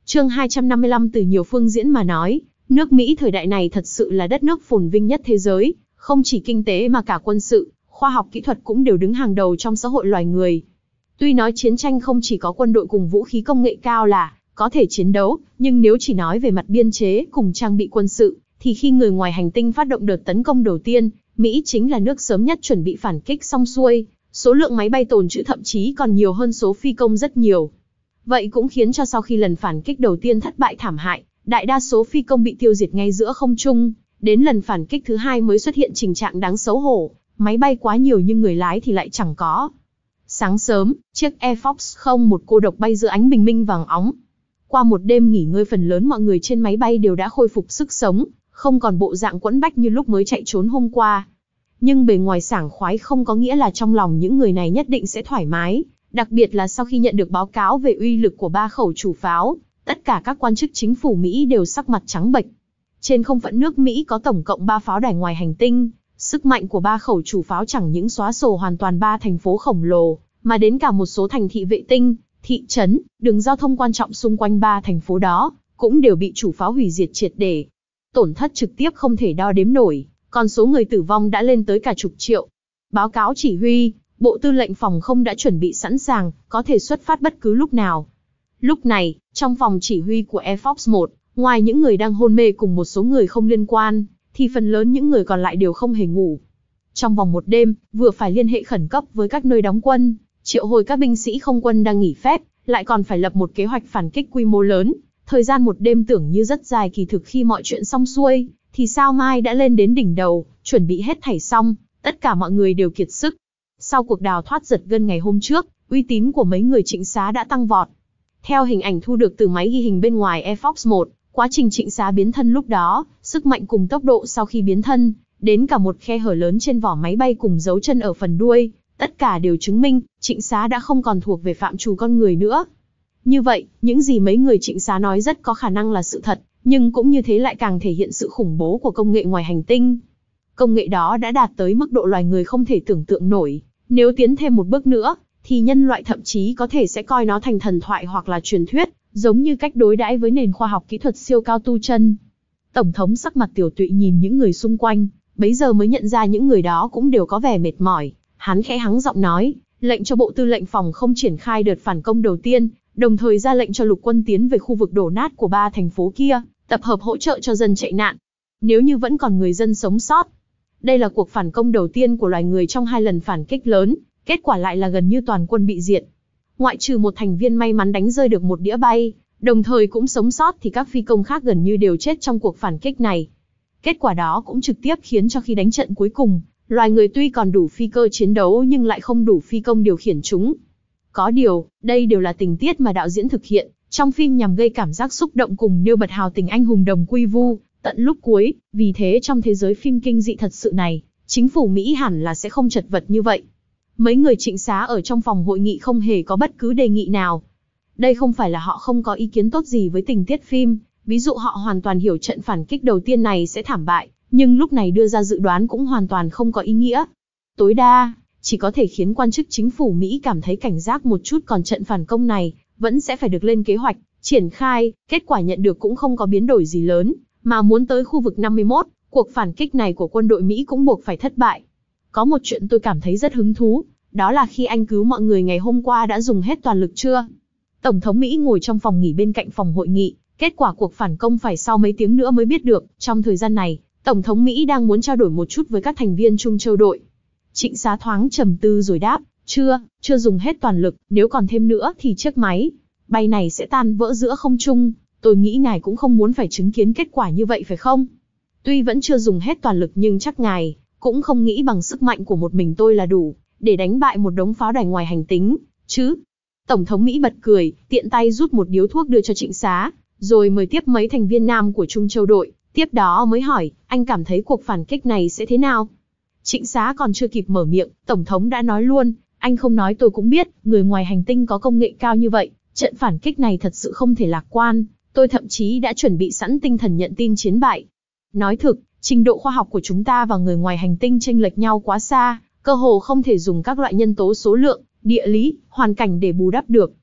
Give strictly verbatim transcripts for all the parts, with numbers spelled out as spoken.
Chương hai trăm năm mươi lăm từ nhiều phương diễn mà nói, nước Mỹ thời đại này thật sự là đất nước phồn vinh nhất thế giới, không chỉ kinh tế mà cả quân sự, khoa học kỹ thuật cũng đều đứng hàng đầu trong xã hội loài người. Tuy nói chiến tranh không chỉ có quân đội cùng vũ khí công nghệ cao là có thể chiến đấu, nhưng nếu chỉ nói về mặt biên chế cùng trang bị quân sự, thì khi người ngoài hành tinh phát động đợt tấn công đầu tiên, Mỹ chính là nước sớm nhất chuẩn bị phản kích xong xuôi, số lượng máy bay tồn trữ thậm chí còn nhiều hơn số phi công rất nhiều. Vậy cũng khiến cho sau khi lần phản kích đầu tiên thất bại thảm hại, đại đa số phi công bị tiêu diệt ngay giữa không trung, đến lần phản kích thứ hai mới xuất hiện tình trạng đáng xấu hổ, máy bay quá nhiều nhưng người lái thì lại chẳng có. Sáng sớm, chiếc Air Force không một cô độc bay giữa ánh bình minh vàng óng. Qua một đêm nghỉ ngơi phần lớn mọi người trên máy bay đều đã khôi phục sức sống, không còn bộ dạng quẫn bách như lúc mới chạy trốn hôm qua. Nhưng bề ngoài sảng khoái không có nghĩa là trong lòng những người này nhất định sẽ thoải mái, đặc biệt là sau khi nhận được báo cáo về uy lực của ba khẩu chủ pháo, tất cả các quan chức chính phủ Mỹ đều sắc mặt trắng bệch. Trên không phận nước Mỹ có tổng cộng ba pháo đài ngoài hành tinh, sức mạnh của ba khẩu chủ pháo chẳng những xóa sổ hoàn toàn ba thành phố khổng lồ, mà đến cả một số thành thị vệ tinh, thị trấn, đường giao thông quan trọng xung quanh ba thành phố đó, cũng đều bị chủ pháo hủy diệt triệt để. Tổn thất trực tiếp không thể đo đếm nổi, còn số người tử vong đã lên tới cả chục triệu. Báo cáo chỉ huy, Bộ Tư lệnh Phòng không đã chuẩn bị sẵn sàng, có thể xuất phát bất cứ lúc nào. Lúc này, trong phòng chỉ huy của Air Force một, ngoài những người đang hôn mê cùng một số người không liên quan, thì phần lớn những người còn lại đều không hề ngủ. Trong vòng một đêm, vừa phải liên hệ khẩn cấp với các nơi đóng quân, triệu hồi các binh sĩ không quân đang nghỉ phép, lại còn phải lập một kế hoạch phản kích quy mô lớn. Thời gian một đêm tưởng như rất dài, kỳ thực khi mọi chuyện xong xuôi, thì sao mai đã lên đến đỉnh đầu, chuẩn bị hết thảy xong, tất cả mọi người đều kiệt sức. Sau cuộc đào thoát giật gân ngày hôm trước, uy tín của mấy người trịnh xá đã tăng vọt. Theo hình ảnh thu được từ máy ghi hình bên ngoài Air Force một, quá trình trịnh xá biến thân lúc đó, sức mạnh cùng tốc độ sau khi biến thân, đến cả một khe hở lớn trên vỏ máy bay cùng dấu chân ở phần đuôi, tất cả đều chứng minh, trịnh xá đã không còn thuộc về phạm trù con người nữa. Như vậy, những gì mấy người trịnh xá nói rất có khả năng là sự thật, nhưng cũng như thế lại càng thể hiện sự khủng bố của công nghệ ngoài hành tinh. Công nghệ đó đã đạt tới mức độ loài người không thể tưởng tượng nổi, nếu tiến thêm một bước nữa, thì nhân loại thậm chí có thể sẽ coi nó thành thần thoại hoặc là truyền thuyết, giống như cách đối đãi với nền khoa học kỹ thuật siêu cao tu chân. Tổng thống sắc mặt tiều tụy nhìn những người xung quanh, bấy giờ mới nhận ra những người đó cũng đều có vẻ mệt mỏi. Hắn khẽ hắng giọng nói, lệnh cho Bộ Tư lệnh Phòng không triển khai đợt phản công đầu tiên, đồng thời ra lệnh cho lục quân tiến về khu vực đổ nát của ba thành phố kia, tập hợp hỗ trợ cho dân chạy nạn. Nếu như vẫn còn người dân sống sót. Đây là cuộc phản công đầu tiên của loài người trong hai lần phản kích lớn, kết quả lại là gần như toàn quân bị diệt. Ngoại trừ một thành viên may mắn đánh rơi được một đĩa bay, đồng thời cũng sống sót, thì các phi công khác gần như đều chết trong cuộc phản kích này. Kết quả đó cũng trực tiếp khiến cho khi đánh trận cuối cùng, loài người tuy còn đủ phi cơ chiến đấu nhưng lại không đủ phi công điều khiển chúng. Có điều, đây đều là tình tiết mà đạo diễn thực hiện trong phim nhằm gây cảm giác xúc động cùng nêu bật hào tình anh hùng đồng quy vu tận lúc cuối. Vì thế trong thế giới phim kinh dị thật sự này, chính phủ Mỹ hẳn là sẽ không chật vật như vậy. Mấy người trịnh xá ở trong phòng hội nghị không hề có bất cứ đề nghị nào. Đây không phải là họ không có ý kiến tốt gì với tình tiết phim, ví dụ họ hoàn toàn hiểu trận phản kích đầu tiên này sẽ thảm bại, nhưng lúc này đưa ra dự đoán cũng hoàn toàn không có ý nghĩa. Tối đa, chỉ có thể khiến quan chức chính phủ Mỹ cảm thấy cảnh giác một chút, còn trận phản công này vẫn sẽ phải được lên kế hoạch, triển khai. Kết quả nhận được cũng không có biến đổi gì lớn, mà muốn tới khu vực năm mươi mốt, cuộc phản kích này của quân đội Mỹ cũng buộc phải thất bại. Có một chuyện tôi cảm thấy rất hứng thú, đó là khi anh cứu mọi người ngày hôm qua đã dùng hết toàn lực chưa? Tổng thống Mỹ ngồi trong phòng nghỉ bên cạnh phòng hội nghị, kết quả cuộc phản công phải sau mấy tiếng nữa mới biết được. Trong thời gian này, Tổng thống Mỹ đang muốn trao đổi một chút với các thành viên Trung Châu đội. Trịnh xá thoáng trầm tư rồi đáp, chưa, chưa dùng hết toàn lực, nếu còn thêm nữa thì chiếc máy bay này sẽ tan vỡ giữa không trung. Tôi nghĩ ngài cũng không muốn phải chứng kiến kết quả như vậy phải không? Tuy vẫn chưa dùng hết toàn lực nhưng chắc ngài cũng không nghĩ bằng sức mạnh của một mình tôi là đủ để đánh bại một đống pháo đài ngoài hành tinh, chứ? Tổng thống Mỹ bật cười, tiện tay rút một điếu thuốc đưa cho trịnh xá, rồi mời tiếp mấy thành viên nam của Trung Châu đội. Tiếp đó mới hỏi, anh cảm thấy cuộc phản kích này sẽ thế nào? Trịnh xá còn chưa kịp mở miệng, Tổng thống đã nói luôn, anh không nói tôi cũng biết, người ngoài hành tinh có công nghệ cao như vậy, trận phản kích này thật sự không thể lạc quan, tôi thậm chí đã chuẩn bị sẵn tinh thần nhận tin chiến bại. Nói thực, trình độ khoa học của chúng ta và người ngoài hành tinh chênh lệch nhau quá xa, cơ hồ không thể dùng các loại nhân tố số lượng, địa lý, hoàn cảnh để bù đắp được.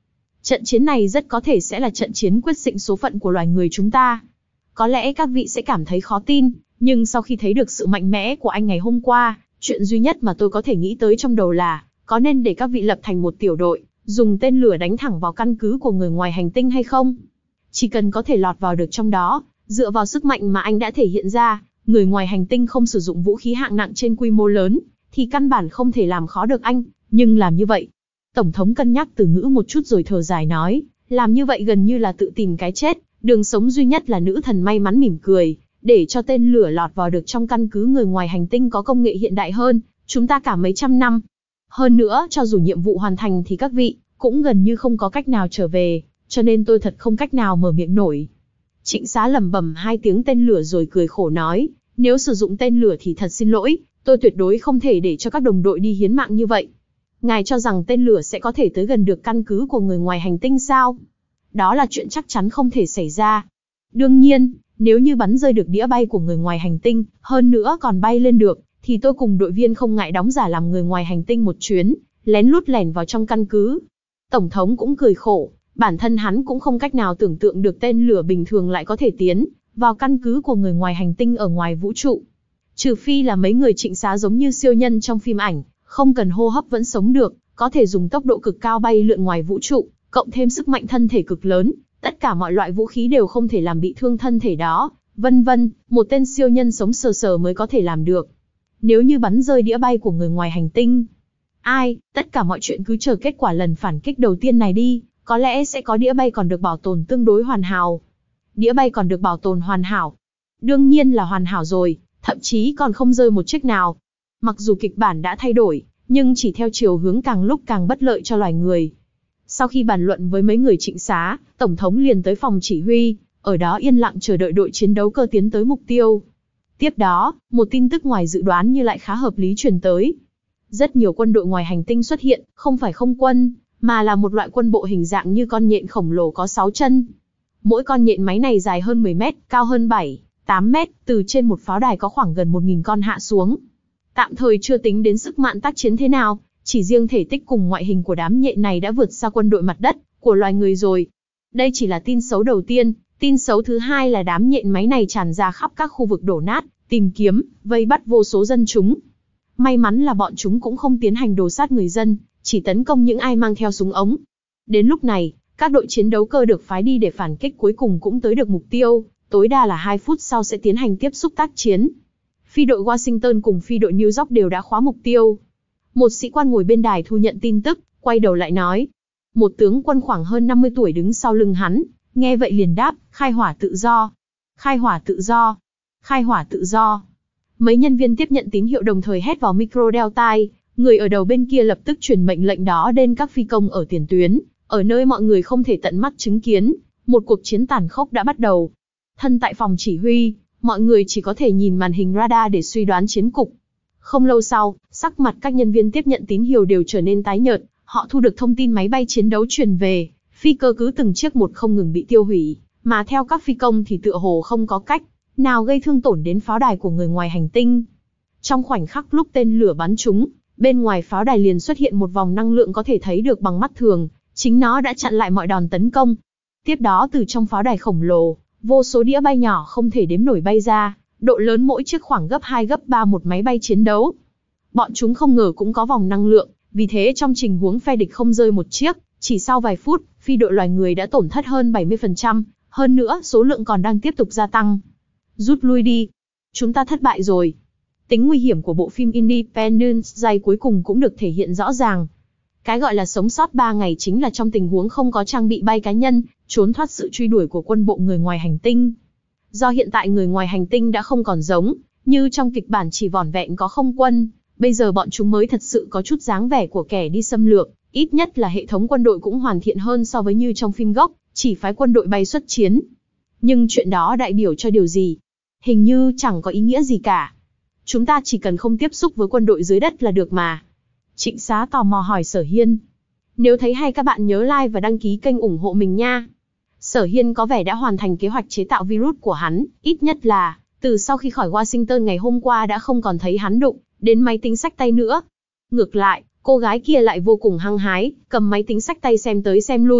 Trận chiến này rất có thể sẽ là trận chiến quyết định số phận của loài người chúng ta. Có lẽ các vị sẽ cảm thấy khó tin, nhưng sau khi thấy được sự mạnh mẽ của anh ngày hôm qua, chuyện duy nhất mà tôi có thể nghĩ tới trong đầu là, có nên để các vị lập thành một tiểu đội, dùng tên lửa đánh thẳng vào căn cứ của người ngoài hành tinh hay không? Chỉ cần có thể lọt vào được trong đó, dựa vào sức mạnh mà anh đã thể hiện ra, người ngoài hành tinh không sử dụng vũ khí hạng nặng trên quy mô lớn, thì căn bản không thể làm khó được anh, nhưng làm như vậy. Tổng thống cân nhắc từ ngữ một chút rồi thở dài nói, làm như vậy gần như là tự tìm cái chết, đường sống duy nhất là nữ thần may mắn mỉm cười, để cho tên lửa lọt vào được trong căn cứ người ngoài hành tinh có công nghệ hiện đại hơn, chúng ta cả mấy trăm năm. Hơn nữa, cho dù nhiệm vụ hoàn thành thì các vị cũng gần như không có cách nào trở về, cho nên tôi thật không cách nào mở miệng nổi. Trịnh Xá lẩm bẩm hai tiếng tên lửa rồi cười khổ nói, nếu sử dụng tên lửa thì thật xin lỗi, tôi tuyệt đối không thể để cho các đồng đội đi hiến mạng như vậy. Ngài cho rằng tên lửa sẽ có thể tới gần được căn cứ của người ngoài hành tinh sao? Đó là chuyện chắc chắn không thể xảy ra. Đương nhiên, nếu như bắn rơi được đĩa bay của người ngoài hành tinh, hơn nữa còn bay lên được, thì tôi cùng đội viên không ngại đóng giả làm người ngoài hành tinh một chuyến, lén lút lẻn vào trong căn cứ. Tổng thống cũng cười khổ, bản thân hắn cũng không cách nào tưởng tượng được tên lửa bình thường lại có thể tiến vào căn cứ của người ngoài hành tinh ở ngoài vũ trụ. Trừ phi là mấy người Trịnh Xá giống như siêu nhân trong phim ảnh, không cần hô hấp vẫn sống được, có thể dùng tốc độ cực cao bay lượn ngoài vũ trụ, cộng thêm sức mạnh thân thể cực lớn, tất cả mọi loại vũ khí đều không thể làm bị thương thân thể đó, vân vân, một tên siêu nhân sống sờ sờ mới có thể làm được. Nếu như bắn rơi đĩa bay của người ngoài hành tinh, ai, tất cả mọi chuyện cứ chờ kết quả lần phản kích đầu tiên này đi, có lẽ sẽ có đĩa bay còn được bảo tồn tương đối hoàn hảo. Đĩa bay còn được bảo tồn hoàn hảo. Đương nhiên là hoàn hảo rồi, thậm chí còn không rơi một chiếc nào. Mặc dù kịch bản đã thay đổi, nhưng chỉ theo chiều hướng càng lúc càng bất lợi cho loài người. Sau khi bàn luận với mấy người Trịnh Xá, Tổng thống liền tới phòng chỉ huy, ở đó yên lặng chờ đợi đội chiến đấu cơ tiến tới mục tiêu. Tiếp đó, một tin tức ngoài dự đoán nhưng lại khá hợp lý truyền tới. Rất nhiều quân đội ngoài hành tinh xuất hiện, không phải không quân, mà là một loại quân bộ hình dạng như con nhện khổng lồ có sáu chân. Mỗi con nhện máy này dài hơn mười mét, cao hơn bảy, tám mét, từ trên một pháo đài có khoảng gần một nghìn con hạ xuống. Tạm thời chưa tính đến sức mạnh tác chiến thế nào, chỉ riêng thể tích cùng ngoại hình của đám nhện này đã vượt xa quân đội mặt đất của loài người rồi. Đây chỉ là tin xấu đầu tiên, tin xấu thứ hai là đám nhện máy này tràn ra khắp các khu vực đổ nát, tìm kiếm, vây bắt vô số dân chúng. May mắn là bọn chúng cũng không tiến hành đồ sát người dân, chỉ tấn công những ai mang theo súng ống. Đến lúc này, các đội chiến đấu cơ được phái đi để phản kích cuối cùng cũng tới được mục tiêu, tối đa là hai phút sau sẽ tiến hành tiếp xúc tác chiến. Phi đội Washington cùng phi đội New York đều đã khóa mục tiêu. Một sĩ quan ngồi bên đài thu nhận tin tức, quay đầu lại nói. Một tướng quân khoảng hơn năm mươi tuổi đứng sau lưng hắn, nghe vậy liền đáp, khai hỏa tự do. Khai hỏa tự do. Khai hỏa tự do. Mấy nhân viên tiếp nhận tín hiệu đồng thời hét vào micro đeo tai, người ở đầu bên kia lập tức truyền mệnh lệnh đó đến các phi công ở tiền tuyến, ở nơi mọi người không thể tận mắt chứng kiến, một cuộc chiến tàn khốc đã bắt đầu. Thân tại phòng chỉ huy, mọi người chỉ có thể nhìn màn hình radar để suy đoán chiến cục. Không lâu sau, sắc mặt các nhân viên tiếp nhận tín hiệu đều trở nên tái nhợt, họ thu được thông tin máy bay chiến đấu truyền về, phi cơ cứ từng chiếc một không ngừng bị tiêu hủy, mà theo các phi công thì tựa hồ không có cách nào gây thương tổn đến pháo đài của người ngoài hành tinh. Trong khoảnh khắc lúc tên lửa bắn trúng, bên ngoài pháo đài liền xuất hiện một vòng năng lượng có thể thấy được bằng mắt thường, chính nó đã chặn lại mọi đòn tấn công. Tiếp đó từ trong pháo đài khổng lồ, vô số đĩa bay nhỏ không thể đếm nổi bay ra, độ lớn mỗi chiếc khoảng gấp hai gấp ba một máy bay chiến đấu. Bọn chúng không ngờ cũng có vòng năng lượng, vì thế trong tình huống phe địch không rơi một chiếc, chỉ sau vài phút, phi đội loài người đã tổn thất hơn bảy mươi phần trăm, hơn nữa số lượng còn đang tiếp tục gia tăng. Rút lui đi. Chúng ta thất bại rồi. Tính nguy hiểm của bộ phim Independence Day cuối cùng cũng được thể hiện rõ ràng. Cái gọi là sống sót ba ngày chính là trong tình huống không có trang bị bay cá nhân, trốn thoát sự truy đuổi của quân bộ người ngoài hành tinh. Do hiện tại người ngoài hành tinh đã không còn giống như trong kịch bản chỉ vỏn vẹn có không quân, bây giờ bọn chúng mới thật sự có chút dáng vẻ của kẻ đi xâm lược, ít nhất là hệ thống quân đội cũng hoàn thiện hơn so với như trong phim gốc, chỉ phái quân đội bay xuất chiến. Nhưng chuyện đó đại biểu cho điều gì? Hình như chẳng có ý nghĩa gì cả. Chúng ta chỉ cần không tiếp xúc với quân đội dưới đất là được mà. Trịnh Xá tò mò hỏi Sở Hiên. Nếu thấy hay các bạn nhớ like và đăng ký kênh ủng hộ mình nha. Sở Hiên có vẻ đã hoàn thành kế hoạch chế tạo virus của hắn, ít nhất là, từ sau khi khỏi Washington ngày hôm qua đã không còn thấy hắn đụng đến máy tính xách tay nữa. Ngược lại, cô gái kia lại vô cùng hăng hái, cầm máy tính xách tay xem tới xem lui,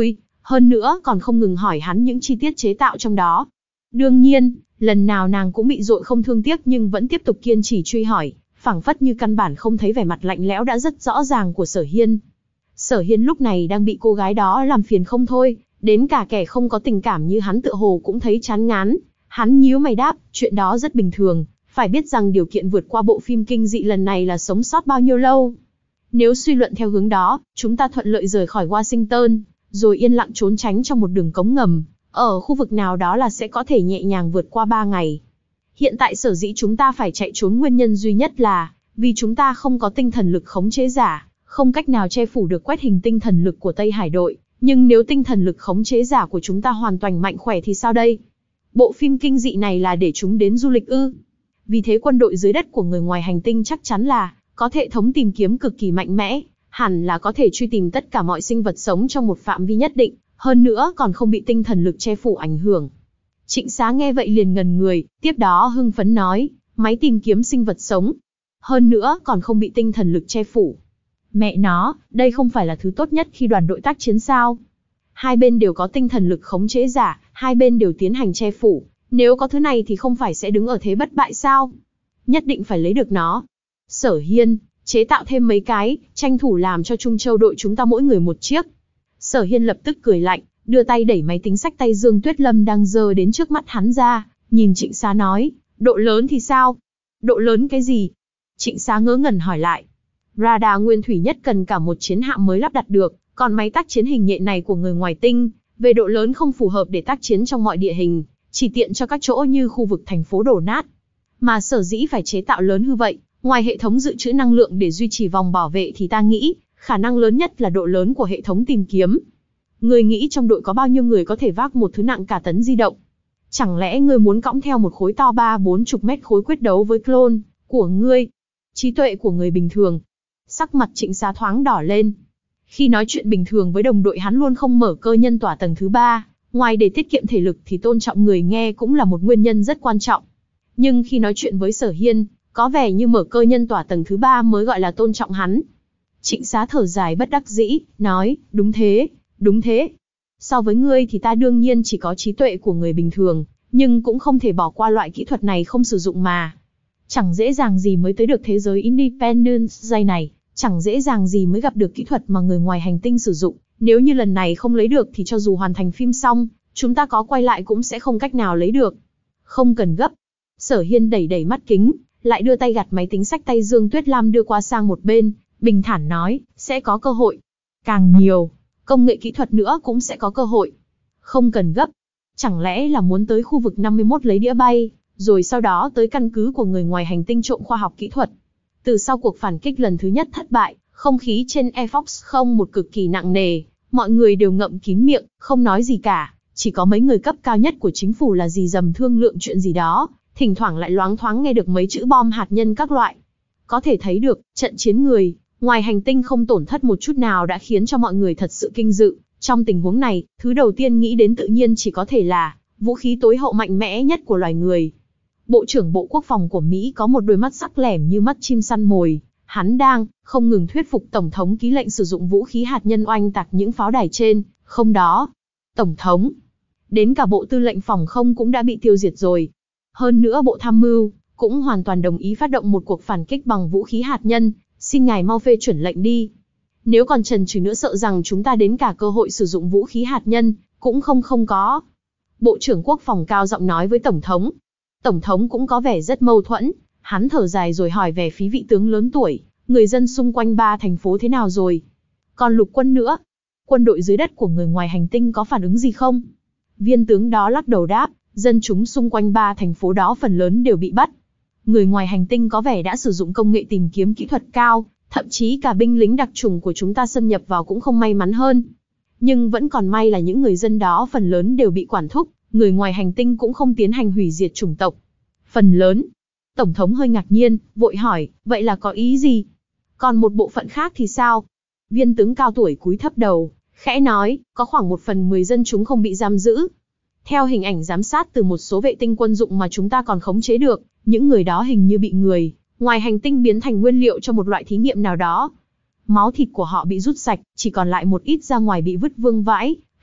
Hơn nữa còn không ngừng hỏi hắn những chi tiết chế tạo trong đó. Đương nhiên, lần nào nàng cũng bị dội không thương tiếc nhưng vẫn tiếp tục kiên trì truy hỏi, phảng phất như căn bản không thấy vẻ mặt lạnh lẽo đã rất rõ ràng của Sở Hiên. Sở Hiên lúc này đang bị cô gái đó làm phiền không thôi, đến cả kẻ không có tình cảm như hắn tựa hồ cũng thấy chán ngán. Hắn nhíu mày đáp, chuyện đó rất bình thường, phải biết rằng điều kiện vượt qua bộ phim kinh dị lần này là sống sót bao nhiêu lâu. Nếu suy luận theo hướng đó, chúng ta thuận lợi rời khỏi Washington, rồi yên lặng trốn tránh trong một đường cống ngầm, ở khu vực nào đó là sẽ có thể nhẹ nhàng vượt qua ba ngày. Hiện tại sở dĩ chúng ta phải chạy trốn nguyên nhân duy nhất là vì chúng ta không có tinh thần lực khống chế giả, không cách nào che phủ được quét hình tinh thần lực của Tây Hải đội. Nhưng nếu tinh thần lực khống chế giả của chúng ta hoàn toàn mạnh khỏe thì sao đây? Bộ phim kinh dị này là để chúng đến du lịch ư? Vì thế quân đội dưới đất của người ngoài hành tinh chắc chắn là có hệ thống tìm kiếm cực kỳ mạnh mẽ, hẳn là có thể truy tìm tất cả mọi sinh vật sống trong một phạm vi nhất định, hơn nữa còn không bị tinh thần lực che phủ ảnh hưởng. Trịnh Xá nghe vậy liền ngần người, tiếp đó hưng phấn nói, máy tìm kiếm sinh vật sống. Hơn nữa còn không bị tinh thần lực che phủ. Mẹ nó, đây không phải là thứ tốt nhất khi đoàn đội tác chiến sao? Hai bên đều có tinh thần lực khống chế giả, hai bên đều tiến hành che phủ. Nếu có thứ này thì không phải sẽ đứng ở thế bất bại sao? Nhất định phải lấy được nó. Sở Hiên, chế tạo thêm mấy cái, tranh thủ làm cho Trung Châu đội chúng ta mỗi người một chiếc. Sở Hiên lập tức cười lạnh, đưa tay đẩy máy tính xách tay Dương Tuyết Lâm đang giơ đến trước mắt hắn ra, nhìn Trịnh Xá nói, độ lớn thì sao? Độ lớn cái gì? Trịnh Xá ngớ ngẩn hỏi lại. Radar nguyên thủy nhất cần cả một chiến hạm mới lắp đặt được, còn máy tác chiến hình nhện này của người ngoài tinh, về độ lớn không phù hợp để tác chiến trong mọi địa hình, chỉ tiện cho các chỗ như khu vực thành phố đổ nát. Mà sở dĩ phải chế tạo lớn như vậy, ngoài hệ thống dự trữ năng lượng để duy trì vòng bảo vệ thì ta nghĩ, khả năng lớn nhất là độ lớn của hệ thống tìm kiếm. Người nghĩ trong đội có bao nhiêu người có thể vác một thứ nặng cả tấn di động? Chẳng lẽ ngươi muốn cõng theo một khối to ba bốn chục mét khối quyết đấu với clone của ngươi? Trí tuệ của người bình thường. Sắc mặt Trịnh Xá thoáng đỏ lên. Khi nói chuyện bình thường với đồng đội hắn luôn không mở cơ nhân tỏa tầng thứ ba, ngoài để tiết kiệm thể lực thì tôn trọng người nghe cũng là một nguyên nhân rất quan trọng. Nhưng khi nói chuyện với Sở Hiên, có vẻ như mở cơ nhân tỏa tầng thứ ba mới gọi là tôn trọng hắn. Trịnh Xá thở dài bất đắc dĩ, nói, đúng thế, đúng thế. So với ngươi thì ta đương nhiên chỉ có trí tuệ của người bình thường, nhưng cũng không thể bỏ qua loại kỹ thuật này không sử dụng mà. Chẳng dễ dàng gì mới tới được thế giới Independence Day này, chẳng dễ dàng gì mới gặp được kỹ thuật mà người ngoài hành tinh sử dụng. Nếu như lần này không lấy được thì cho dù hoàn thành phim xong, chúng ta có quay lại cũng sẽ không cách nào lấy được. Không cần gấp. Sở Hiên đẩy đẩy mắt kính, lại đưa tay gạt máy tính xách tay Dương Tuyết Lam đưa qua sang một bên, bình thản nói, sẽ có cơ hội. Càng nhiều, công nghệ kỹ thuật nữa cũng sẽ có cơ hội. Không cần gấp. Chẳng lẽ là muốn tới khu vực năm mươi mốt lấy đĩa bay, rồi sau đó tới căn cứ của người ngoài hành tinh trộm khoa học kỹ thuật. Từ sau cuộc phản kích lần thứ nhất thất bại, không khí trên Air Force không một cực kỳ nặng nề, mọi người đều ngậm kín miệng, không nói gì cả, chỉ có mấy người cấp cao nhất của chính phủ là gì dầm thương lượng chuyện gì đó, thỉnh thoảng lại loáng thoáng nghe được mấy chữ bom hạt nhân các loại. Có thể thấy được, trận chiến người ngoài hành tinh không tổn thất một chút nào đã khiến cho mọi người thật sự kinh dự. Trong tình huống này, thứ đầu tiên nghĩ đến tự nhiên chỉ có thể là vũ khí tối hậu mạnh mẽ nhất của loài người. Bộ trưởng Bộ Quốc phòng của Mỹ có một đôi mắt sắc lẻm như mắt chim săn mồi. Hắn đang không ngừng thuyết phục Tổng thống ký lệnh sử dụng vũ khí hạt nhân oanh tạc những pháo đài trên, không đó. Tổng thống, đến cả Bộ Tư lệnh Phòng không cũng đã bị tiêu diệt rồi. Hơn nữa Bộ Tham mưu cũng hoàn toàn đồng ý phát động một cuộc phản kích bằng vũ khí hạt nhân, xin ngài mau phê chuẩn lệnh đi. Nếu còn chần chừ nữa sợ rằng chúng ta đến cả cơ hội sử dụng vũ khí hạt nhân, cũng không không có. Bộ trưởng Quốc phòng cao giọng nói với Tổng thống. Tổng thống cũng có vẻ rất mâu thuẫn, hắn thở dài rồi hỏi về phía vị tướng lớn tuổi, người dân xung quanh ba thành phố thế nào rồi? Còn lục quân nữa? Quân đội dưới đất của người ngoài hành tinh có phản ứng gì không? Viên tướng đó lắc đầu đáp, dân chúng xung quanh ba thành phố đó phần lớn đều bị bắt. Người ngoài hành tinh có vẻ đã sử dụng công nghệ tìm kiếm kỹ thuật cao, thậm chí cả binh lính đặc chủng của chúng ta xâm nhập vào cũng không may mắn hơn. Nhưng vẫn còn may là những người dân đó phần lớn đều bị quản thúc, người ngoài hành tinh cũng không tiến hành hủy diệt chủng tộc. Phần lớn. Tổng thống hơi ngạc nhiên, vội hỏi, vậy là có ý gì? Còn một bộ phận khác thì sao? Viên tướng cao tuổi cúi thấp đầu, khẽ nói, có khoảng một phần mười dân chúng không bị giam giữ. Theo hình ảnh giám sát từ một số vệ tinh quân dụng mà chúng ta còn khống chế được, những người đó hình như bị người ngoài hành tinh biến thành nguyên liệu cho một loại thí nghiệm nào đó. Máu thịt của họ bị rút sạch, chỉ còn lại một ít ra ngoài bị vứt vương vãi,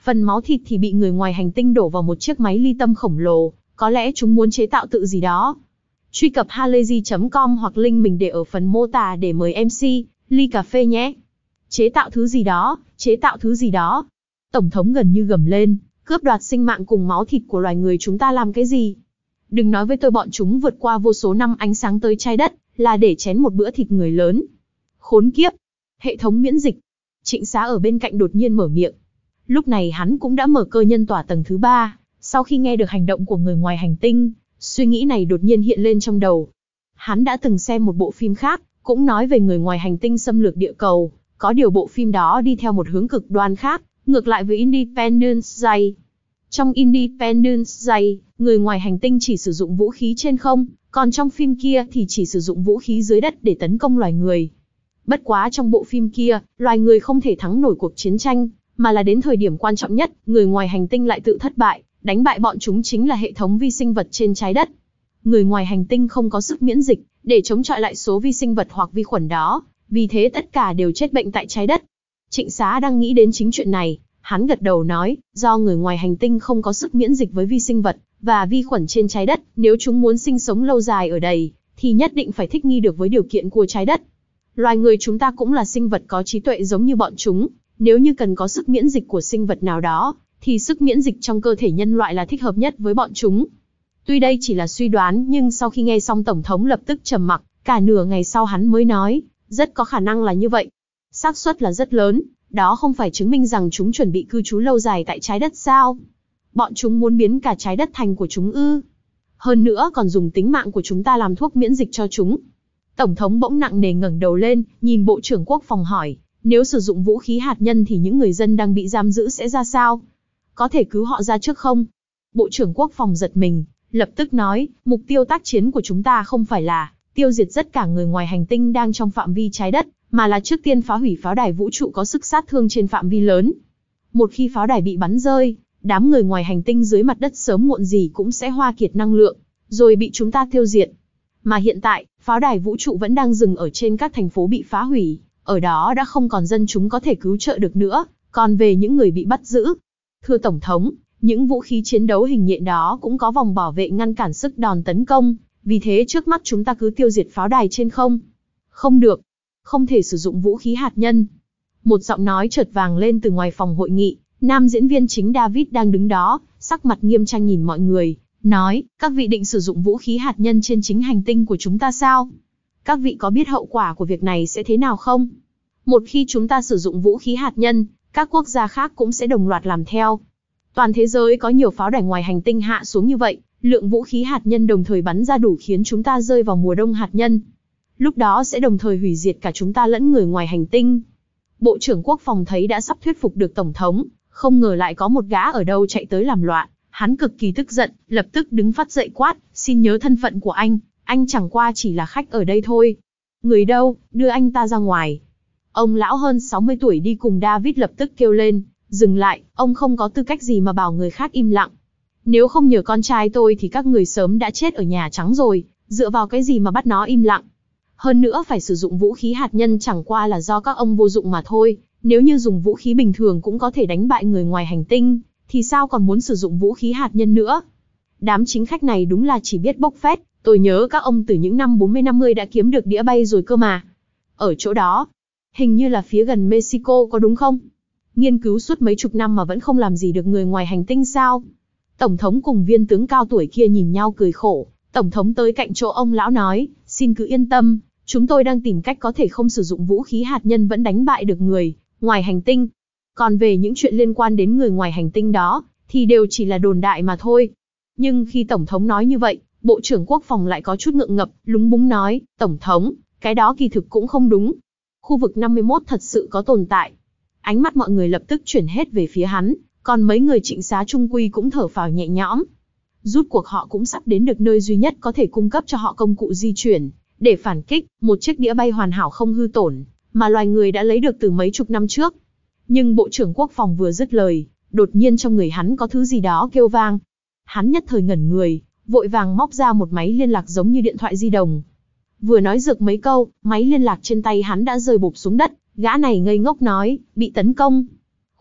Phần máu thịt thì bị người ngoài hành tinh đổ vào một chiếc máy ly tâm khổng lồ, có lẽ chúng muốn chế tạo tự gì đó. Truy cập halayzi chấm com hoặc link mình để ở phần mô tả để mời em xê, ly cà phê nhé. Chế tạo thứ gì đó, chế tạo thứ gì đó. Tổng thống gần như gầm lên, cướp đoạt sinh mạng cùng máu thịt của loài người chúng ta làm cái gì? Đừng nói với tôi bọn chúng vượt qua vô số năm ánh sáng tới trái đất, là để chén một bữa thịt người lớn. Khốn kiếp! Hệ thống miễn dịch. Trịnh Xá ở bên cạnh đột nhiên mở miệng. Lúc này hắn cũng đã mở cơ nhân tỏa tầng thứ ba, sau khi nghe được hành động của người ngoài hành tinh, suy nghĩ này đột nhiên hiện lên trong đầu. Hắn đã từng xem một bộ phim khác, cũng nói về người ngoài hành tinh xâm lược địa cầu, có điều bộ phim đó đi theo một hướng cực đoan khác, ngược lại với Independence Day. Trong Independence Day, người ngoài hành tinh chỉ sử dụng vũ khí trên không, còn trong phim kia thì chỉ sử dụng vũ khí dưới đất để tấn công loài người. Bất quá trong bộ phim kia, loài người không thể thắng nổi cuộc chiến tranh, mà là đến thời điểm quan trọng nhất, người ngoài hành tinh lại tự thất bại, đánh bại bọn chúng chính là hệ thống vi sinh vật trên trái đất. Người ngoài hành tinh không có sức miễn dịch, để chống chọi lại số vi sinh vật hoặc vi khuẩn đó, vì thế tất cả đều chết bệnh tại trái đất. Trịnh Xá đang nghĩ đến chính chuyện này, hắn gật đầu nói, do người ngoài hành tinh không có sức miễn dịch với vi sinh vật và vi khuẩn trên trái đất, nếu chúng muốn sinh sống lâu dài ở đây, thì nhất định phải thích nghi được với điều kiện của trái đất. Loài người chúng ta cũng là sinh vật có trí tuệ giống như bọn chúng, nếu như cần có sức miễn dịch của sinh vật nào đó, thì sức miễn dịch trong cơ thể nhân loại là thích hợp nhất với bọn chúng. Tuy đây chỉ là suy đoán, nhưng sau khi nghe xong Tổng thống lập tức trầm mặc, cả nửa ngày sau hắn mới nói, rất có khả năng là như vậy. Xác suất là rất lớn, đó không phải chứng minh rằng chúng chuẩn bị cư trú lâu dài tại trái đất sao? Bọn chúng muốn biến cả trái đất thành của chúng ư? Hơn nữa còn dùng tính mạng của chúng ta làm thuốc miễn dịch cho chúng. Tổng thống bỗng nặng nề ngẩng đầu lên, nhìn Bộ trưởng Quốc phòng hỏi, nếu sử dụng vũ khí hạt nhân thì những người dân đang bị giam giữ sẽ ra sao? Có thể cứu họ ra trước không? Bộ trưởng Quốc phòng giật mình, lập tức nói, mục tiêu tác chiến của chúng ta không phải là tiêu diệt tất cả người ngoài hành tinh đang trong phạm vi trái đất, mà là trước tiên phá hủy pháo đài vũ trụ có sức sát thương trên phạm vi lớn. Một khi pháo đài bị bắn rơi, đám người ngoài hành tinh dưới mặt đất sớm muộn gì cũng sẽ hoa kiệt năng lượng, rồi bị chúng ta tiêu diệt. Mà hiện tại, pháo đài vũ trụ vẫn đang dừng ở trên các thành phố bị phá hủy, ở đó đã không còn dân chúng có thể cứu trợ được nữa, còn về những người bị bắt giữ. Thưa Tổng thống, những vũ khí chiến đấu hình nhện đó cũng có vòng bảo vệ ngăn cản sức đòn tấn công, vì thế trước mắt chúng ta cứ tiêu diệt pháo đài trên không. Không được, không thể sử dụng vũ khí hạt nhân. Một giọng nói chợt vang lên từ ngoài phòng hội nghị, nam diễn viên chính David đang đứng đó, sắc mặt nghiêm trang nhìn mọi người, nói, các vị định sử dụng vũ khí hạt nhân trên chính hành tinh của chúng ta sao? Các vị có biết hậu quả của việc này sẽ thế nào không? Một khi chúng ta sử dụng vũ khí hạt nhân, các quốc gia khác cũng sẽ đồng loạt làm theo. Toàn thế giới có nhiều pháo đài ngoài hành tinh hạ xuống như vậy, lượng vũ khí hạt nhân đồng thời bắn ra đủ khiến chúng ta rơi vào mùa đông hạt nhân. Lúc đó sẽ đồng thời hủy diệt cả chúng ta lẫn người ngoài hành tinh. Bộ trưởng Quốc phòng thấy đã sắp thuyết phục được Tổng thống, không ngờ lại có một gã ở đâu chạy tới làm loạn. Hắn cực kỳ tức giận, lập tức đứng phát dậy quát, xin nhớ thân phận của anh, anh chẳng qua chỉ là khách ở đây thôi. Người đâu, đưa anh ta ra ngoài. Ông lão hơn sáu mươi tuổi đi cùng David lập tức kêu lên, dừng lại, ông không có tư cách gì mà bảo người khác im lặng. Nếu không nhờ con trai tôi thì các người sớm đã chết ở Nhà Trắng rồi, dựa vào cái gì mà bắt nó im lặng. Hơn nữa phải sử dụng vũ khí hạt nhân chẳng qua là do các ông vô dụng mà thôi, nếu như dùng vũ khí bình thường cũng có thể đánh bại người ngoài hành tinh, thì sao còn muốn sử dụng vũ khí hạt nhân nữa. Đám chính khách này đúng là chỉ biết bốc phét, tôi nhớ các ông từ những năm bốn mươi năm mươi đã kiếm được đĩa bay rồi cơ mà. Ở chỗ đó, hình như là phía gần Mexico có đúng không? Nghiên cứu suốt mấy chục năm mà vẫn không làm gì được người ngoài hành tinh sao? Tổng thống cùng viên tướng cao tuổi kia nhìn nhau cười khổ, Tổng thống tới cạnh chỗ ông lão nói, xin cứ yên tâm, chúng tôi đang tìm cách có thể không sử dụng vũ khí hạt nhân vẫn đánh bại được người ngoài hành tinh. Còn về những chuyện liên quan đến người ngoài hành tinh đó, thì đều chỉ là đồn đại mà thôi. Nhưng khi Tổng thống nói như vậy, Bộ trưởng Quốc phòng lại có chút ngượng ngập, lúng búng nói, Tổng thống, cái đó kỳ thực cũng không đúng. Khu vực năm mươi mốt thật sự có tồn tại. Ánh mắt mọi người lập tức chuyển hết về phía hắn, còn mấy người Trịnh Xá trung quy cũng thở phào nhẹ nhõm. Rút cuộc họ cũng sắp đến được nơi duy nhất có thể cung cấp cho họ công cụ di chuyển, để phản kích, một chiếc đĩa bay hoàn hảo không hư tổn, mà loài người đã lấy được từ mấy chục năm trước. Nhưng Bộ trưởng Quốc phòng vừa dứt lời, đột nhiên trong người hắn có thứ gì đó kêu vang. Hắn nhất thời ngẩn người, vội vàng móc ra một máy liên lạc giống như điện thoại di động. Vừa nói dược mấy câu, máy liên lạc trên tay hắn đã rơi bụp xuống đất, gã này ngây ngốc nói, bị tấn công.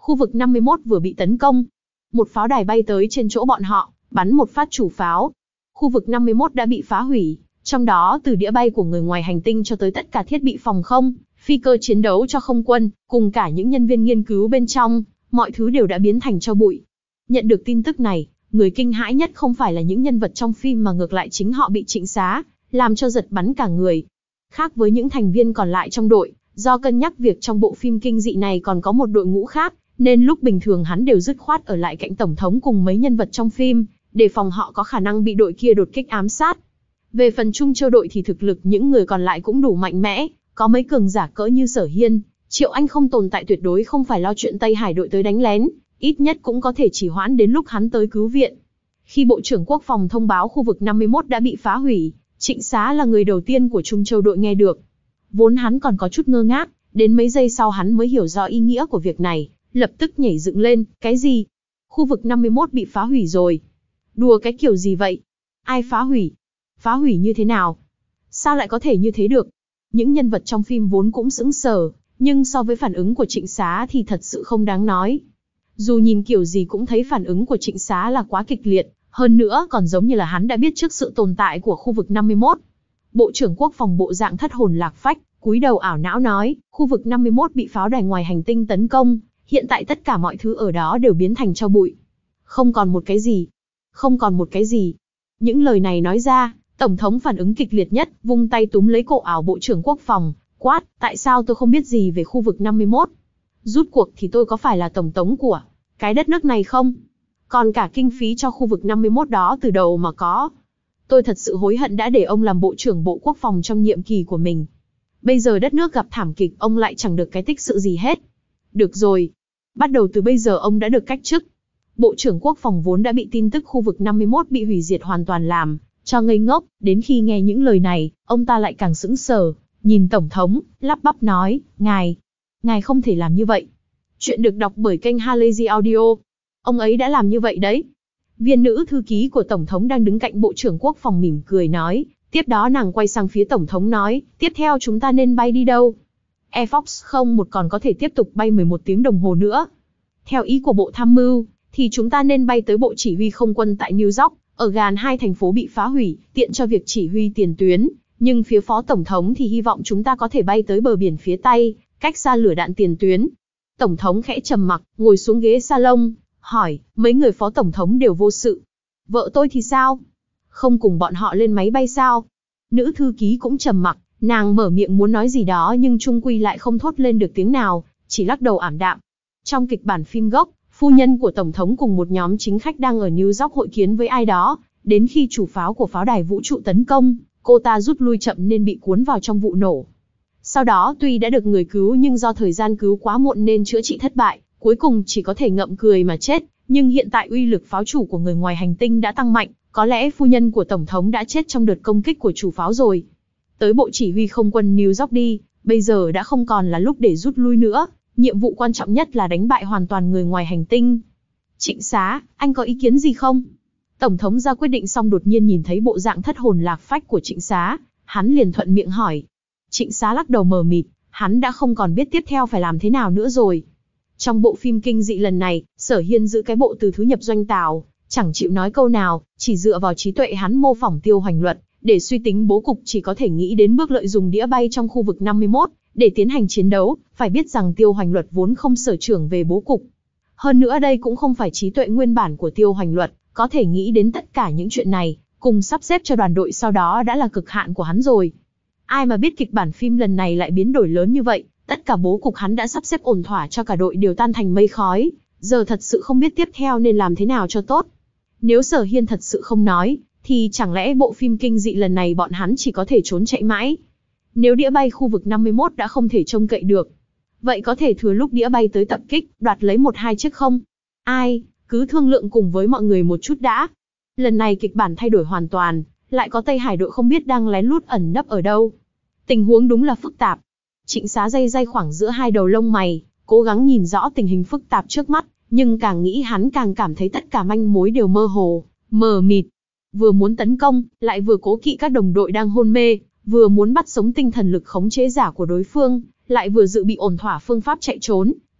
Khu vực năm mươi mốt vừa bị tấn công. Một pháo đài bay tới trên chỗ bọn họ, bắn một phát chủ pháo. Khu vực năm mươi mốt đã bị phá hủy, trong đó từ đĩa bay của người ngoài hành tinh cho tới tất cả thiết bị phòng không, phi cơ chiến đấu cho không quân, cùng cả những nhân viên nghiên cứu bên trong, mọi thứ đều đã biến thành tro bụi. Nhận được tin tức này, người kinh hãi nhất không phải là những nhân vật trong phim mà ngược lại chính họ bị Trịnh Xá, làm cho giật bắn cả người. Khác với những thành viên còn lại trong đội, do cân nhắc việc trong bộ phim kinh dị này còn có một đội ngũ khác, nên lúc bình thường hắn đều dứt khoát ở lại cạnh Tổng thống cùng mấy nhân vật trong phim, để phòng họ có khả năng bị đội kia đột kích ám sát. Về phần Trung Châu đội thì thực lực những người còn lại cũng đủ mạnh mẽ, có mấy cường giả cỡ như Sở Hiên, Triệu Anh không tồn tại tuyệt đối không phải lo chuyện Tây Hải đội tới đánh lén, ít nhất cũng có thể chỉ hoãn đến lúc hắn tới cứu viện. Khi Bộ trưởng Quốc phòng thông báo khu vực năm mươi mốt đã bị phá hủy, Trịnh Xá là người đầu tiên của Trung Châu đội nghe được. Vốn hắn còn có chút ngơ ngác, đến mấy giây sau hắn mới hiểu rõ ý nghĩa của việc này, lập tức nhảy dựng lên, cái gì? Khu vực năm mươi mốt bị phá hủy rồi. Đùa cái kiểu gì vậy? Ai phá hủy? Phá hủy như thế nào? Sao lại có thể như thế được? Những nhân vật trong phim vốn cũng sững sờ, nhưng so với phản ứng của Trịnh Xá thì thật sự không đáng nói. Dù nhìn kiểu gì cũng thấy phản ứng của Trịnh Xá là quá kịch liệt, hơn nữa còn giống như là hắn đã biết trước sự tồn tại của khu vực năm mươi mốt. Bộ trưởng Quốc phòng bộ dạng thất hồn lạc phách, cúi đầu ảo não nói, khu vực năm mươi mốt bị pháo đài ngoài hành tinh tấn công, hiện tại tất cả mọi thứ ở đó đều biến thành tro bụi. Không còn một cái gì. Không còn một cái gì. Những lời này nói ra, Tổng thống phản ứng kịch liệt nhất, vung tay túm lấy cổ áo Bộ trưởng Quốc phòng, quát, tại sao tôi không biết gì về khu vực năm mươi mốt? Rút cuộc thì tôi có phải là tổng thống của cái đất nước này không? Còn cả kinh phí cho khu vực năm mươi mốt đó từ đầu mà có. Tôi thật sự hối hận đã để ông làm Bộ trưởng Bộ Quốc phòng trong nhiệm kỳ của mình. Bây giờ đất nước gặp thảm kịch, ông lại chẳng được cái tích sự gì hết. Được rồi. Bắt đầu từ bây giờ ông đã được cách chức. Bộ trưởng Quốc phòng vốn đã bị tin tức khu vực năm mươi mốt bị hủy diệt hoàn toàn làm cho ngây ngốc, đến khi nghe những lời này, ông ta lại càng sững sờ, nhìn Tổng thống, lắp bắp nói, ngài, ngài không thể làm như vậy. Chuyện được đọc bởi kênh Halazy Audio. Ông ấy đã làm như vậy đấy. Viên nữ thư ký của Tổng thống đang đứng cạnh Bộ trưởng Quốc phòng mỉm cười nói, tiếp đó nàng quay sang phía Tổng thống nói, tiếp theo chúng ta nên bay đi đâu? Air Force không một còn có thể tiếp tục bay mười một tiếng đồng hồ nữa. Theo ý của Bộ Tham mưu, thì chúng ta nên bay tới Bộ Chỉ huy Không quân tại New York, ở gần hai thành phố bị phá hủy, tiện cho việc chỉ huy tiền tuyến, nhưng phía Phó Tổng thống thì hy vọng chúng ta có thể bay tới bờ biển phía Tây, cách xa lửa đạn tiền tuyến. Tổng thống khẽ trầm mặc, ngồi xuống ghế salon, hỏi, mấy người Phó Tổng thống đều vô sự. Vợ tôi thì sao? Không cùng bọn họ lên máy bay sao? Nữ thư ký cũng trầm mặc, nàng mở miệng muốn nói gì đó nhưng chung quy lại không thốt lên được tiếng nào, chỉ lắc đầu ảm đạm. Trong kịch bản phim gốc, phu nhân của Tổng thống cùng một nhóm chính khách đang ở New York hội kiến với ai đó, đến khi chủ pháo của pháo đài vũ trụ tấn công, cô ta rút lui chậm nên bị cuốn vào trong vụ nổ. Sau đó tuy đã được người cứu nhưng do thời gian cứu quá muộn nên chữa trị thất bại, cuối cùng chỉ có thể ngậm cười mà chết, nhưng hiện tại uy lực pháo chủ của người ngoài hành tinh đã tăng mạnh, có lẽ phu nhân của Tổng thống đã chết trong đợt công kích của chủ pháo rồi. Tới Bộ Chỉ huy Không quân New York đi, bây giờ đã không còn là lúc để rút lui nữa. Nhiệm vụ quan trọng nhất là đánh bại hoàn toàn người ngoài hành tinh. Trịnh Xá, anh có ý kiến gì không? Tổng thống ra quyết định xong đột nhiên nhìn thấy bộ dạng thất hồn lạc phách của Trịnh Xá, hắn liền thuận miệng hỏi. Trịnh Xá lắc đầu mờ mịt, hắn đã không còn biết tiếp theo phải làm thế nào nữa rồi. Trong bộ phim kinh dị lần này, Sở Hiên giữ cái bộ từ thứ nhập doanh tào, chẳng chịu nói câu nào, chỉ dựa vào trí tuệ hắn mô phỏng Tiêu Hoành Luật, để suy tính bố cục chỉ có thể nghĩ đến bước lợi dùng đĩa bay trong khu vực năm mươi mốt, để tiến hành chiến đấu, phải biết rằng Tiêu Hoành Luật vốn không sở trường về bố cục. Hơn nữa đây cũng không phải trí tuệ nguyên bản của Tiêu Hoành Luật, có thể nghĩ đến tất cả những chuyện này, cùng sắp xếp cho đoàn đội sau đó đã là cực hạn của hắn rồi. Ai mà biết kịch bản phim lần này lại biến đổi lớn như vậy, tất cả bố cục hắn đã sắp xếp ổn thỏa cho cả đội đều tan thành mây khói, giờ thật sự không biết tiếp theo nên làm thế nào cho tốt. Nếu Sở Hiên thật sự không nói, thì chẳng lẽ bộ phim kinh dị lần này bọn hắn chỉ có thể trốn chạy mãi? Nếu đĩa bay khu vực năm mươi mốt đã không thể trông cậy được, vậy có thể thừa lúc đĩa bay tới tập kích, đoạt lấy một hai chiếc không? Ai, cứ thương lượng cùng với mọi người một chút đã. Lần này kịch bản thay đổi hoàn toàn, lại có Tây Hải đội không biết đang lén lút ẩn nấp ở đâu. Tình huống đúng là phức tạp. Trịnh Xá day day khoảng giữa hai đầu lông mày, cố gắng nhìn rõ tình hình phức tạp trước mắt, nhưng càng nghĩ hắn càng cảm thấy tất cả manh mối đều mơ hồ, mờ mịt. Vừa muốn tấn công, lại vừa cố kỵ các đồng đội đang hôn mê, vừa muốn bắt sống tinh thần lực khống chế giả của đối phương, lại vừa dự bị ổn thỏa phương pháp chạy trốn,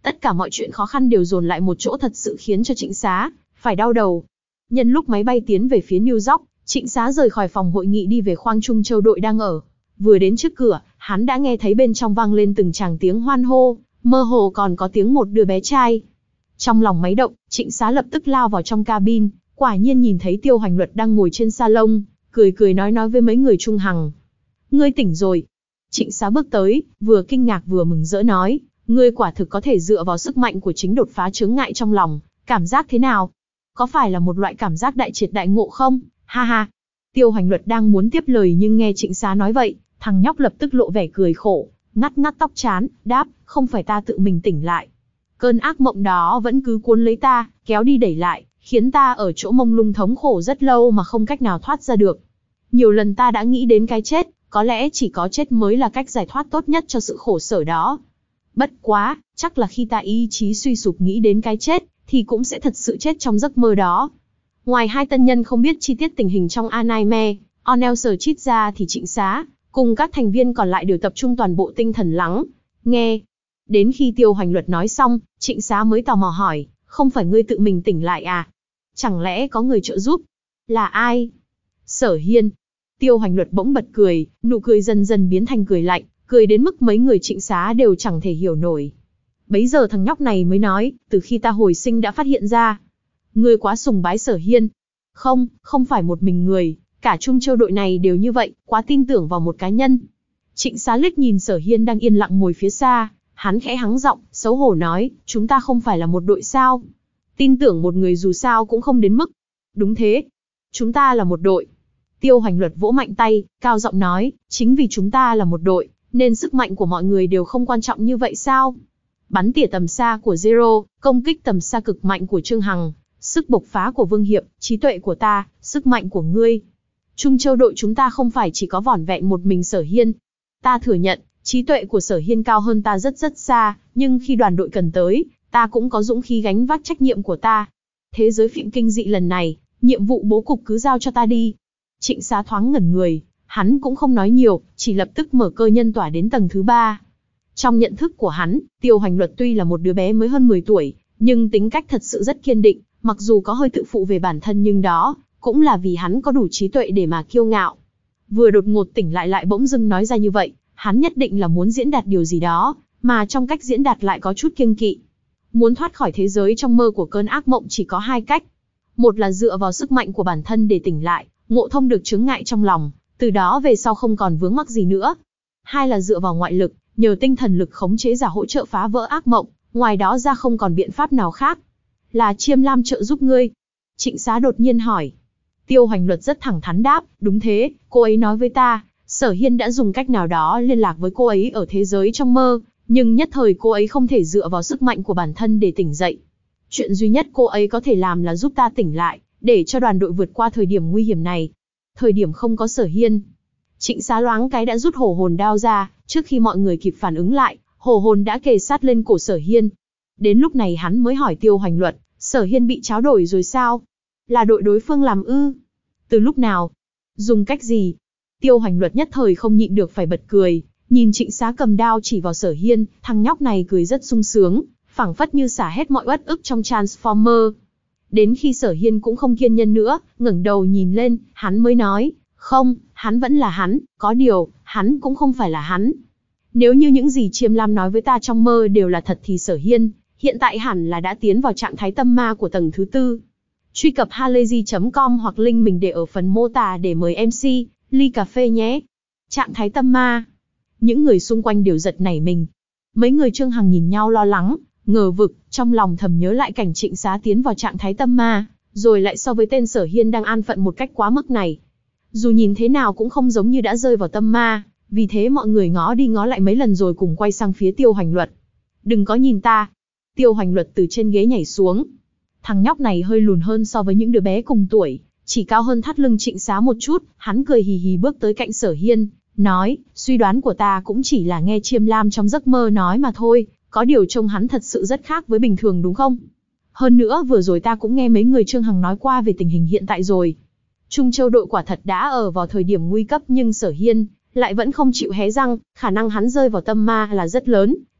Tất cả mọi chuyện khó khăn đều dồn lại một chỗ thật sự khiến cho Trịnh Xá phải đau đầu. Nhân lúc máy bay tiến về phía New York, Trịnh Xá rời khỏi phòng hội nghị đi về khoang Trung Châu đội đang ở. Vừa đến trước cửa, hắn đã nghe thấy bên trong vang lên từng tràng tiếng hoan hô, mơ hồ còn có tiếng một đứa bé trai. Trong lòng máy động, Trịnh Xá lập tức lao vào trong cabin, quả nhiên nhìn thấy Tiêu Hoành Luật đang ngồi trên salon, cười cười nói nói với mấy người Trung Hằng. Ngươi tỉnh rồi. Trịnh Xá bước tới, vừa kinh ngạc vừa mừng rỡ nói, ngươi quả thực có thể dựa vào sức mạnh của chính đột phá chướng ngại trong lòng, cảm giác thế nào? Có phải là một loại cảm giác đại triệt đại ngộ không? Ha ha. Tiêu Hoành Luật đang muốn tiếp lời nhưng nghe Trịnh Xá nói vậy, thằng nhóc lập tức lộ vẻ cười khổ, ngắt ngắt tóc trán, đáp, không phải ta tự mình tỉnh lại. Cơn ác mộng đó vẫn cứ cuốn lấy ta, kéo đi đẩy lại, khiến ta ở chỗ mông lung thống khổ rất lâu mà không cách nào thoát ra được. Nhiều lần ta đã nghĩ đến cái chết, có lẽ chỉ có chết mới là cách giải thoát tốt nhất cho sự khổ sở đó. Bất quá, chắc là khi ta ý chí suy sụp nghĩ đến cái chết, thì cũng sẽ thật sự chết trong giấc mơ đó. Ngoài hai tân nhân không biết chi tiết tình hình trong Anime, Onel Searchit ra thì Trịnh Xá, cùng các thành viên còn lại đều tập trung toàn bộ tinh thần lắng, nghe. Đến khi Tiêu Hoành Luật nói xong, Trịnh Xá mới tò mò hỏi, không phải ngươi tự mình tỉnh lại à? Chẳng lẽ có người trợ giúp? Là ai? Sở Hiên. Tiêu Hoành Luật bỗng bật cười, nụ cười dần dần biến thành cười lạnh, cười đến mức mấy người Trịnh Xá đều chẳng thể hiểu nổi. Bấy giờ thằng nhóc này mới nói, từ khi ta hồi sinh đã phát hiện ra. Ngươi quá sùng bái Sở Hiên. Không, không phải một mình người, cả Trung Châu đội này đều như vậy, quá tin tưởng vào một cá nhân. Trịnh Xá liếc nhìn Sở Hiên đang yên lặng ngồi phía xa, hắn khẽ hắng giọng, xấu hổ nói, chúng ta không phải là một đội sao? Tin tưởng một người dù sao cũng không đến mức. Đúng thế, chúng ta là một đội. Tiêu Hoành Luật vỗ mạnh tay, cao giọng nói, chính vì chúng ta là một đội, nên sức mạnh của mọi người đều không quan trọng như vậy sao? Bắn tỉa tầm xa của Zero, công kích tầm xa cực mạnh của Trương Hằng, sức bộc phá của Vương Hiệp, trí tuệ của ta, sức mạnh của ngươi. Trung Châu đội chúng ta không phải chỉ có vỏn vẹn một mình Sở Hiên. Ta thừa nhận, trí tuệ của Sở Hiên cao hơn ta rất rất xa, nhưng khi đoàn đội cần tới, ta cũng có dũng khí gánh vác trách nhiệm của ta. Thế giới phim kinh dị lần này, nhiệm vụ bố cục cứ giao cho ta đi. Trịnh Xá thoáng ngẩn người, hắn cũng không nói nhiều, chỉ lập tức mở cơ nhân tỏa đến tầng thứ ba. Trong nhận thức của hắn, Tiêu Hoành Luật tuy là một đứa bé mới hơn mười tuổi, nhưng tính cách thật sự rất kiên định, mặc dù có hơi tự phụ về bản thân nhưng đó, cũng là vì hắn có đủ trí tuệ để mà kiêu ngạo. Vừa đột ngột tỉnh lại lại bỗng dưng nói ra như vậy, hắn nhất định là muốn diễn đạt điều gì đó, mà trong cách diễn đạt lại có chút kiêng kỵ. Muốn thoát khỏi thế giới trong mơ của cơn ác mộng chỉ có hai cách. Một là dựa vào sức mạnh của bản thân để tỉnh lại, ngộ thông được chướng ngại trong lòng, từ đó về sau không còn vướng mắc gì nữa. Hai là dựa vào ngoại lực, nhờ tinh thần lực khống chế giả hỗ trợ phá vỡ ác mộng, ngoài đó ra không còn biện pháp nào khác. Là Chiêm Lam trợ giúp ngươi? Trịnh Xá đột nhiên hỏi. Tiêu Hoành Luật rất thẳng thắn đáp, đúng thế, cô ấy nói với ta, Sở Hiên đã dùng cách nào đó liên lạc với cô ấy ở thế giới trong mơ, nhưng nhất thời cô ấy không thể dựa vào sức mạnh của bản thân để tỉnh dậy. Chuyện duy nhất cô ấy có thể làm là giúp ta tỉnh lại, để cho đoàn đội vượt qua thời điểm nguy hiểm này. Thời điểm không có Sở Hiên. Trịnh Xá loáng cái đã rút hổ hồn đao ra, trước khi mọi người kịp phản ứng lại, hổ hồn đã kề sát lên cổ Sở Hiên. Đến lúc này hắn mới hỏi Tiêu Hoành Luật, Sở Hiên bị tráo đổi rồi sao? Là đội đối phương làm ư? Từ lúc nào? Dùng cách gì? Tiêu Hoành Luật nhất thời không nhịn được phải bật cười, nhìn Trịnh Xá cầm đao chỉ vào Sở Hiên, thằng nhóc này cười rất sung sướng, phảng phất như xả hết mọi uất ức trong Transformer. Đến khi Sở Hiên cũng không kiên nhẫn nữa, ngẩng đầu nhìn lên, hắn mới nói, không, hắn vẫn là hắn, có điều, hắn cũng không phải là hắn. Nếu như những gì Chiêm Lam nói với ta trong mơ đều là thật thì Sở Hiên, hiện tại hẳn là đã tiến vào trạng thái tâm ma của tầng thứ tư. Truy cập halayzi chấm com hoặc link mình để ở phần mô tả để mời em xê, ly cà phê nhé. Trạng thái tâm ma. Những người xung quanh đều giật nảy mình. Mấy người Trương Hằng nhìn nhau lo lắng, ngờ vực, trong lòng thầm nhớ lại cảnh Trịnh Xá tiến vào trạng thái tâm ma, rồi lại so với tên Sở Hiên đang an phận một cách quá mức này. Dù nhìn thế nào cũng không giống như đã rơi vào tâm ma, vì thế mọi người ngó đi ngó lại mấy lần rồi cùng quay sang phía Tiêu Hoành Luật. Đừng có nhìn ta. Tiêu Hoành Luật từ trên ghế nhảy xuống. Thằng nhóc này hơi lùn hơn so với những đứa bé cùng tuổi, chỉ cao hơn thắt lưng Trịnh Xá một chút, hắn cười hì hì bước tới cạnh Sở Hiên, nói, suy đoán của ta cũng chỉ là nghe Chiêm Lam trong giấc mơ nói mà thôi, có điều trông hắn thật sự rất khác với bình thường đúng không? Hơn nữa vừa rồi ta cũng nghe mấy người Trương Hằng nói qua về tình hình hiện tại rồi. Trung Châu đội quả thật đã ở vào thời điểm nguy cấp nhưng Sở Hiên lại vẫn không chịu hé răng, khả năng hắn rơi vào tâm ma là rất lớn,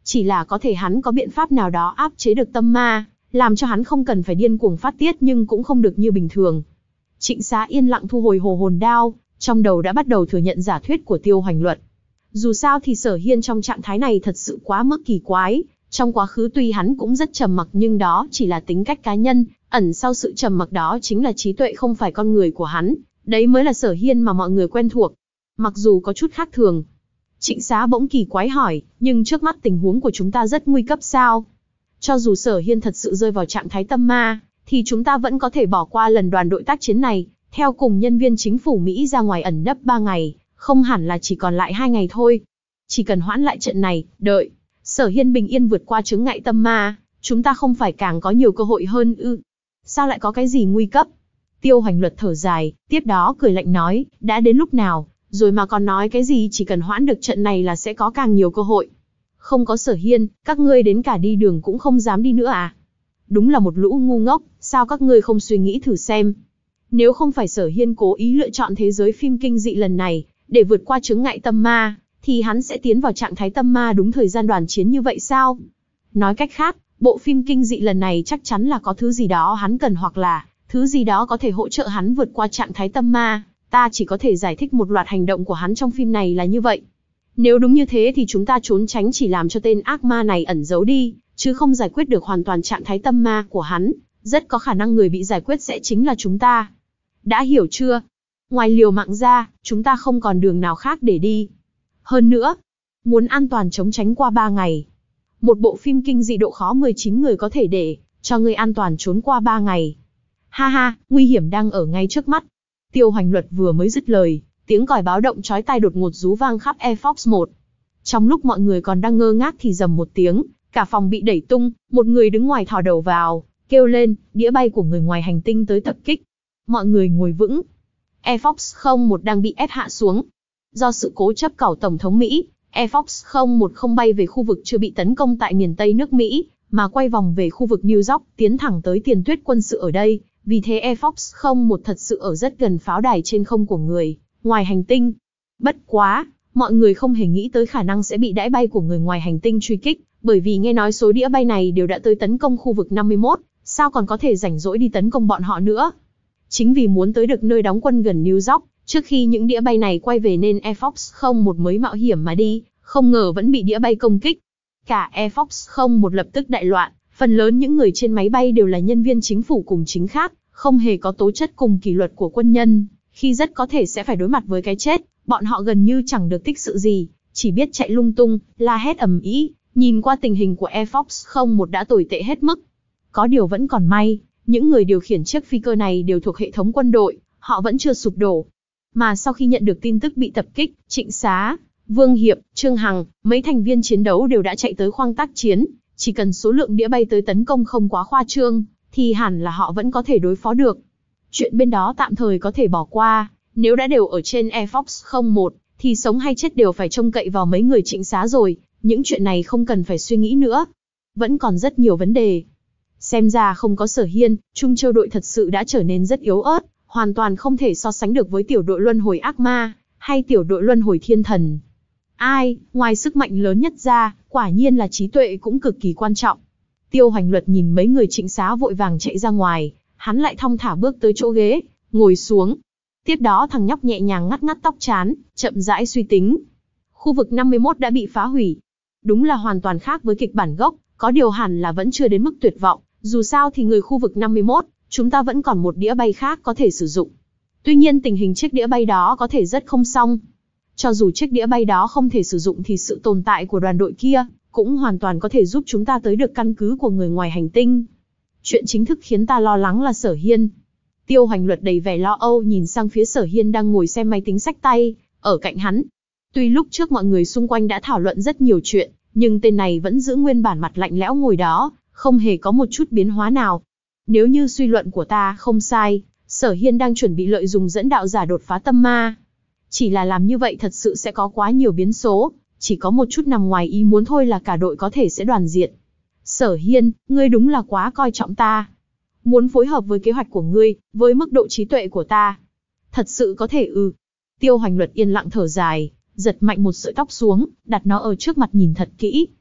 Chỉ là có thể hắn có biện pháp nào đó áp chế được tâm ma, làm cho hắn không cần phải điên cuồng phát tiết nhưng cũng không được như bình thường. Trịnh Xá yên lặng thu hồi hồ hồn đao, trong đầu đã bắt đầu thừa nhận giả thuyết của Tiêu Hoành Luật. Dù sao thì Sở Hiên trong trạng thái này thật sự quá mức kỳ quái, trong quá khứ tuy hắn cũng rất trầm mặc nhưng đó chỉ là tính cách cá nhân, ẩn sau sự trầm mặc đó chính là trí tuệ không phải con người của hắn, đấy mới là Sở Hiên mà mọi người quen thuộc. Mặc dù có chút khác thường. Trịnh Xá bỗng kỳ quái hỏi, nhưng trước mắt tình huống của chúng ta rất nguy cấp sao? Cho dù Sở Hiên thật sự rơi vào trạng thái tâm ma, thì chúng ta vẫn có thể bỏ qua lần đoàn đội tác chiến này, theo cùng nhân viên chính phủ Mỹ ra ngoài ẩn nấp ba ngày, không hẳn là chỉ còn lại hai ngày thôi. Chỉ cần hoãn lại trận này, đợi Sở Hiên bình yên vượt qua chướng ngại tâm ma, chúng ta không phải càng có nhiều cơ hội hơn ư? Sao lại có cái gì nguy cấp? Tiêu Hoành Luật thở dài, tiếp đó cười lạnh nói, đã đến lúc nào, rồi mà còn nói cái gì chỉ cần hoãn được trận này là sẽ có càng nhiều cơ hội. Không có Sở Hiên, các ngươi đến cả đi đường cũng không dám đi nữa à? Đúng là một lũ ngu ngốc, sao các ngươi không suy nghĩ thử xem? Nếu không phải Sở Hiên cố ý lựa chọn thế giới phim kinh dị lần này, để vượt qua chướng ngại tâm ma, thì hắn sẽ tiến vào trạng thái tâm ma đúng thời gian đoàn chiến như vậy sao? Nói cách khác, bộ phim kinh dị lần này chắc chắn là có thứ gì đó hắn cần hoặc là thứ gì đó có thể hỗ trợ hắn vượt qua trạng thái tâm ma. Ta chỉ có thể giải thích một loạt hành động của hắn trong phim này là như vậy. Nếu đúng như thế thì chúng ta trốn tránh chỉ làm cho tên ác ma này ẩn giấu đi, chứ không giải quyết được hoàn toàn trạng thái tâm ma của hắn. Rất có khả năng người bị giải quyết sẽ chính là chúng ta. Đã hiểu chưa? Ngoài liều mạng ra, chúng ta không còn đường nào khác để đi. Hơn nữa, muốn an toàn chống tránh qua ba ngày. Một bộ phim kinh dị độ khó mười chín người có thể để cho người an toàn trốn qua ba ngày. Ha ha, nguy hiểm đang ở ngay trước mắt. Tiêu Hoành Luật vừa mới dứt lời, tiếng còi báo động chói tai đột ngột rú vang khắp Air Force một. Trong lúc mọi người còn đang ngơ ngác thì rầm một tiếng, cả phòng bị đẩy tung, một người đứng ngoài thò đầu vào, kêu lên, đĩa bay của người ngoài hành tinh tới tập kích. Mọi người ngồi vững. Air Force không một đang bị ép hạ xuống. Do sự cố chấp cẩu Tổng thống Mỹ, Air Force không một không bay về khu vực chưa bị tấn công tại miền Tây nước Mỹ, mà quay vòng về khu vực New York, tiến thẳng tới tiền tuyết quân sự ở đây. Vì thế Air Force không một thật sự ở rất gần pháo đài trên không của người ngoài hành tinh. Bất quá, mọi người không hề nghĩ tới khả năng sẽ bị đãi bay của người ngoài hành tinh truy kích, bởi vì nghe nói số đĩa bay này đều đã tới tấn công khu vực năm mươi mốt, sao còn có thể rảnh rỗi đi tấn công bọn họ nữa. Chính vì muốn tới được nơi đóng quân gần New York, trước khi những đĩa bay này quay về nên Air Force không một mới mạo hiểm mà đi, không ngờ vẫn bị đĩa bay công kích. Cả Air Force không một lập tức đại loạn, phần lớn những người trên máy bay đều là nhân viên chính phủ cùng chính khác, không hề có tố chất cùng kỷ luật của quân nhân, khi rất có thể sẽ phải đối mặt với cái chết, bọn họ gần như chẳng được tích sự gì, chỉ biết chạy lung tung, la hét ầm ĩ. Nhìn qua tình hình của Air Force không một đã tồi tệ hết mức. Có điều vẫn còn may, những người điều khiển chiếc phi cơ này đều thuộc hệ thống quân đội, họ vẫn chưa sụp đổ. Mà sau khi nhận được tin tức bị tập kích, Trịnh Xá, Vương Hiệp, Trương Hằng, mấy thành viên chiến đấu đều đã chạy tới khoang tác chiến, chỉ cần số lượng đĩa bay tới tấn công không quá khoa trương, thì hẳn là họ vẫn có thể đối phó được. Chuyện bên đó tạm thời có thể bỏ qua, nếu đã đều ở trên Air Force không một, thì sống hay chết đều phải trông cậy vào mấy người Trịnh Xá rồi, những chuyện này không cần phải suy nghĩ nữa. Vẫn còn rất nhiều vấn đề. Xem ra không có Sở Hiên, Trung Châu đội thật sự đã trở nên rất yếu ớt, hoàn toàn không thể so sánh được với tiểu đội luân hồi ác ma, hay tiểu đội luân hồi thiên thần. Ai, ngoài sức mạnh lớn nhất ra, quả nhiên là trí tuệ cũng cực kỳ quan trọng. Tiêu Hoành Luật nhìn mấy người Trịnh Xá vội vàng chạy ra ngoài, hắn lại thong thả bước tới chỗ ghế, ngồi xuống. Tiếp đó thằng nhóc nhẹ nhàng ngắt ngắt tóc trán, chậm rãi suy tính. Khu vực năm mươi mốt đã bị phá hủy. Đúng là hoàn toàn khác với kịch bản gốc, có điều hẳn là vẫn chưa đến mức tuyệt vọng, dù sao thì người khu vực năm mươi mốt, chúng ta vẫn còn một đĩa bay khác có thể sử dụng. Tuy nhiên tình hình chiếc đĩa bay đó có thể rất không xong. Cho dù chiếc đĩa bay đó không thể sử dụng thì sự tồn tại của đoàn đội kia cũng hoàn toàn có thể giúp chúng ta tới được căn cứ của người ngoài hành tinh. Chuyện chính thức khiến ta lo lắng là Sở Hiên. Tiêu Hoành Luật đầy vẻ lo âu nhìn sang phía Sở Hiên đang ngồi xem máy tính xách tay, ở cạnh hắn. Tuy lúc trước mọi người xung quanh đã thảo luận rất nhiều chuyện, nhưng tên này vẫn giữ nguyên bản mặt lạnh lẽo ngồi đó, không hề có một chút biến hóa nào. Nếu như suy luận của ta không sai, Sở Hiên đang chuẩn bị lợi dụng dẫn đạo giả đột phá tâm ma. Chỉ là làm như vậy thật sự sẽ có quá nhiều biến số, chỉ có một chút nằm ngoài ý muốn thôi là cả đội có thể sẽ đoàn diệt. Sở Hiên, ngươi đúng là quá coi trọng ta. Muốn phối hợp với kế hoạch của ngươi, với mức độ trí tuệ của ta. Thật sự có thể ư. Tiêu Hoành Luật yên lặng thở dài, giật mạnh một sợi tóc xuống, đặt nó ở trước mặt nhìn thật kỹ.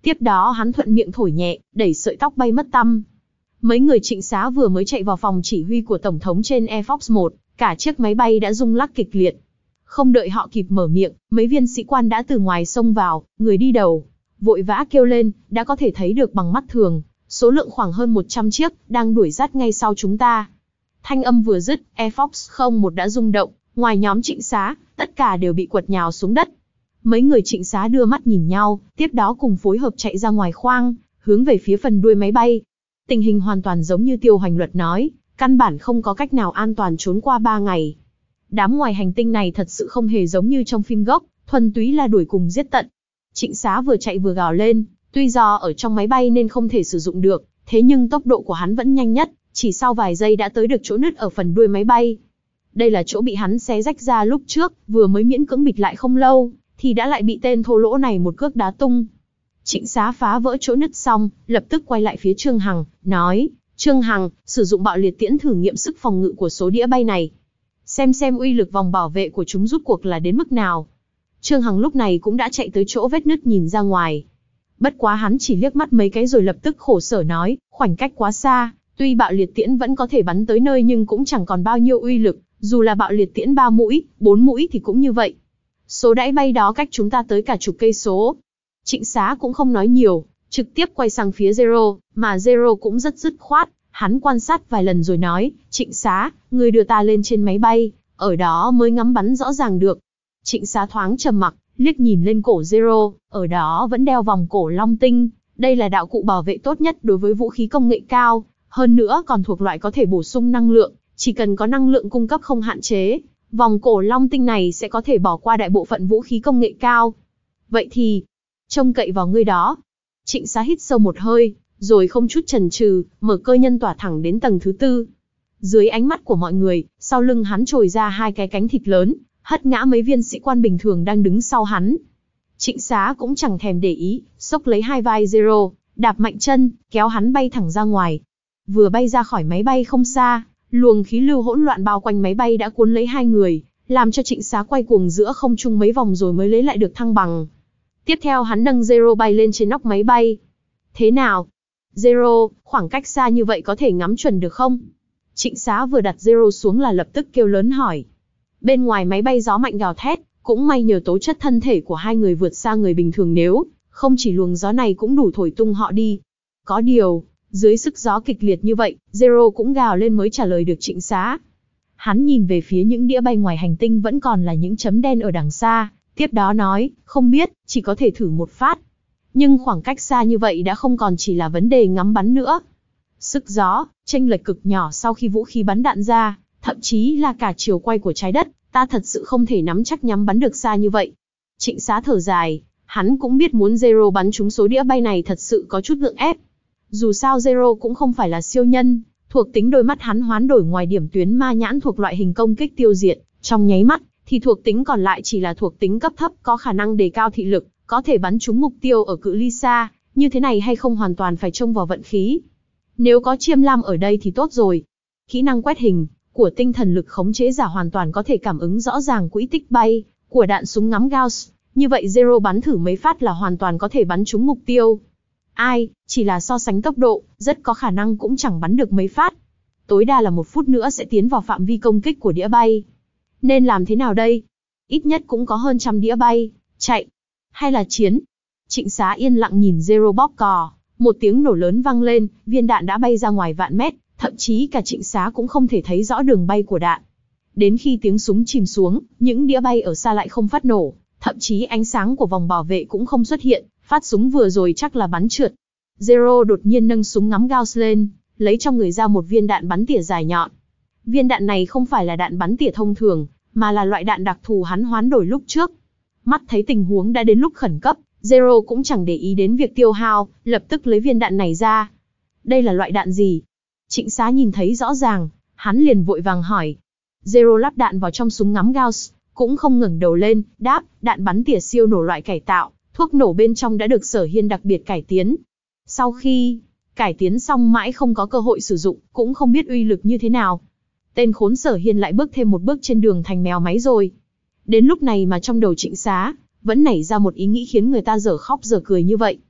Tiếp đó hắn thuận miệng thổi nhẹ, đẩy sợi tóc bay mất tăm. Mấy người Trịnh Xá vừa mới chạy vào phòng chỉ huy của Tổng thống trên Air Force một, cả chiếc máy bay đã rung lắc kịch liệt. Không đợi họ kịp mở miệng, mấy viên sĩ quan đã từ ngoài xông vào, người đi đầu vội vã kêu lên, đã có thể thấy được bằng mắt thường, số lượng khoảng hơn một trăm chiếc, đang đuổi dắt ngay sau chúng ta. Thanh âm vừa dứt, Air Force không một đã rung động, ngoài nhóm Trịnh Xá, tất cả đều bị quật nhào xuống đất. Mấy người Trịnh Xá đưa mắt nhìn nhau, tiếp đó cùng phối hợp chạy ra ngoài khoang, hướng về phía phần đuôi máy bay. Tình hình hoàn toàn giống như Tiêu Hoành Luật nói, căn bản không có cách nào an toàn trốn qua ba ngày. Đám ngoài hành tinh này thật sự không hề giống như trong phim gốc, thuần túy là đuổi cùng giết tận. Trịnh Xá vừa chạy vừa gào lên, tuy do ở trong máy bay nên không thể sử dụng được, thế nhưng tốc độ của hắn vẫn nhanh nhất, chỉ sau vài giây đã tới được chỗ nứt ở phần đuôi máy bay. Đây là chỗ bị hắn xé rách ra lúc trước, vừa mới miễn cưỡng bịt lại không lâu, thì đã lại bị tên thô lỗ này một cước đá tung. Trịnh Xá phá vỡ chỗ nứt xong, lập tức quay lại phía Trương Hằng, nói, Trương Hằng, sử dụng bạo liệt tiễn thử nghiệm sức phòng ngự của số đĩa bay này. Xem xem uy lực vòng bảo vệ của chúng rút cuộc là đến mức nào. Trương Hằng lúc này cũng đã chạy tới chỗ vết nứt nhìn ra ngoài. Bất quá hắn chỉ liếc mắt mấy cái rồi lập tức khổ sở nói, khoảnh cách quá xa, tuy bạo liệt tiễn vẫn có thể bắn tới nơi nhưng cũng chẳng còn bao nhiêu uy lực, dù là bạo liệt tiễn ba mũi, bốn mũi thì cũng như vậy. Số đãi bay đó cách chúng ta tới cả chục cây số. Trịnh Xá cũng không nói nhiều, trực tiếp quay sang phía Zero, mà Zero cũng rất dứt khoát, hắn quan sát vài lần rồi nói, Trịnh Xá, ngươi đưa ta lên trên máy bay, ở đó mới ngắm bắn rõ ràng được. Trịnh Xá thoáng trầm mặc, liếc nhìn lên cổ Zero, ở đó vẫn đeo vòng cổ long tinh, đây là đạo cụ bảo vệ tốt nhất đối với vũ khí công nghệ cao, hơn nữa còn thuộc loại có thể bổ sung năng lượng, chỉ cần có năng lượng cung cấp không hạn chế, vòng cổ long tinh này sẽ có thể bỏ qua đại bộ phận vũ khí công nghệ cao. Vậy thì, trông cậy vào ngươi đó. Trịnh Xá hít sâu một hơi, rồi không chút chần chừ, mở cơ nhân tỏa thẳng đến tầng thứ tư. Dưới ánh mắt của mọi người, sau lưng hắn trồi ra hai cái cánh thịt lớn, hất ngã mấy viên sĩ quan bình thường đang đứng sau hắn. Trịnh Xá cũng chẳng thèm để ý, xốc lấy hai vai Zero, đạp mạnh chân, kéo hắn bay thẳng ra ngoài. Vừa bay ra khỏi máy bay không xa, luồng khí lưu hỗn loạn bao quanh máy bay đã cuốn lấy hai người, làm cho Trịnh Xá quay cuồng giữa không trung mấy vòng rồi mới lấy lại được thăng bằng. Tiếp theo hắn nâng Zero bay lên trên nóc máy bay. Thế nào? Zero, khoảng cách xa như vậy có thể ngắm chuẩn được không? Trịnh Xá vừa đặt Zero xuống là lập tức kêu lớn hỏi. Bên ngoài máy bay gió mạnh gào thét, cũng may nhờ tố chất thân thể của hai người vượt xa người bình thường, nếu không chỉ luồng gió này cũng đủ thổi tung họ đi. Có điều, dưới sức gió kịch liệt như vậy, Zero cũng gào lên mới trả lời được Trịnh Xá. Hắn nhìn về phía những đĩa bay ngoài hành tinh vẫn còn là những chấm đen ở đằng xa, tiếp đó nói, không biết, chỉ có thể thử một phát. Nhưng khoảng cách xa như vậy đã không còn chỉ là vấn đề ngắm bắn nữa. Sức gió, chênh lệch cực nhỏ sau khi vũ khí bắn đạn ra, thậm chí là cả chiều quay của trái đất, ta thật sự không thể nắm chắc nhắm bắn được xa như vậy. Trịnh Xá thở dài, hắn cũng biết muốn Zero bắn trúng số đĩa bay này thật sự có chút gượng ép. Dù sao Zero cũng không phải là siêu nhân, thuộc tính đôi mắt hắn hoán đổi ngoài điểm tuyến ma nhãn thuộc loại hình công kích tiêu diệt, trong nháy mắt, thì thuộc tính còn lại chỉ là thuộc tính cấp thấp có khả năng đề cao thị lực, có thể bắn trúng mục tiêu ở cự ly xa, như thế này hay không hoàn toàn phải trông vào vận khí. Nếu có Chiêm Lam ở đây thì tốt rồi. Kỹ năng quét hình của tinh thần lực khống chế giả hoàn toàn có thể cảm ứng rõ ràng quỹ tích bay của đạn súng ngắm Gauss, như vậy Zero bắn thử mấy phát là hoàn toàn có thể bắn trúng mục tiêu. Ai, chỉ là so sánh tốc độ, rất có khả năng cũng chẳng bắn được mấy phát. Tối đa là một phút nữa sẽ tiến vào phạm vi công kích của đĩa bay. Nên làm thế nào đây? Ít nhất cũng có hơn trăm đĩa bay, chạy, hay là chiến? Trịnh Xá yên lặng nhìn Zero bóp cò, một tiếng nổ lớn vang lên, viên đạn đã bay ra ngoài vạn mét, thậm chí cả Trịnh Xá cũng không thể thấy rõ đường bay của đạn. Đến khi tiếng súng chìm xuống, những đĩa bay ở xa lại không phát nổ, thậm chí ánh sáng của vòng bảo vệ cũng không xuất hiện, phát súng vừa rồi chắc là bắn trượt. Zero đột nhiên nâng súng ngắm Gauss lên, lấy trong người ra một viên đạn bắn tỉa dài nhọn. Viên đạn này không phải là đạn bắn tỉa thông thường, mà là loại đạn đặc thù hắn hoán đổi lúc trước. Mắt thấy tình huống đã đến lúc khẩn cấp, Zero cũng chẳng để ý đến việc tiêu hao, lập tức lấy viên đạn này ra. Đây là loại đạn gì? Trịnh Xá nhìn thấy rõ ràng, hắn liền vội vàng hỏi. Zero lắp đạn vào trong súng ngắm Gauss, cũng không ngẩng đầu lên, đáp, đạn bắn tỉa siêu nổ loại cải tạo, thuốc nổ bên trong đã được Sở Hiên đặc biệt cải tiến. Sau khi cải tiến xong mãi không có cơ hội sử dụng, cũng không biết uy lực như thế nào. Tên khốn Sở Hiên lại bước thêm một bước trên đường thành mèo máy rồi. Đến lúc này mà trong đầu Trịnh Xá vẫn nảy ra một ý nghĩ khiến người ta dở khóc dở cười như vậy.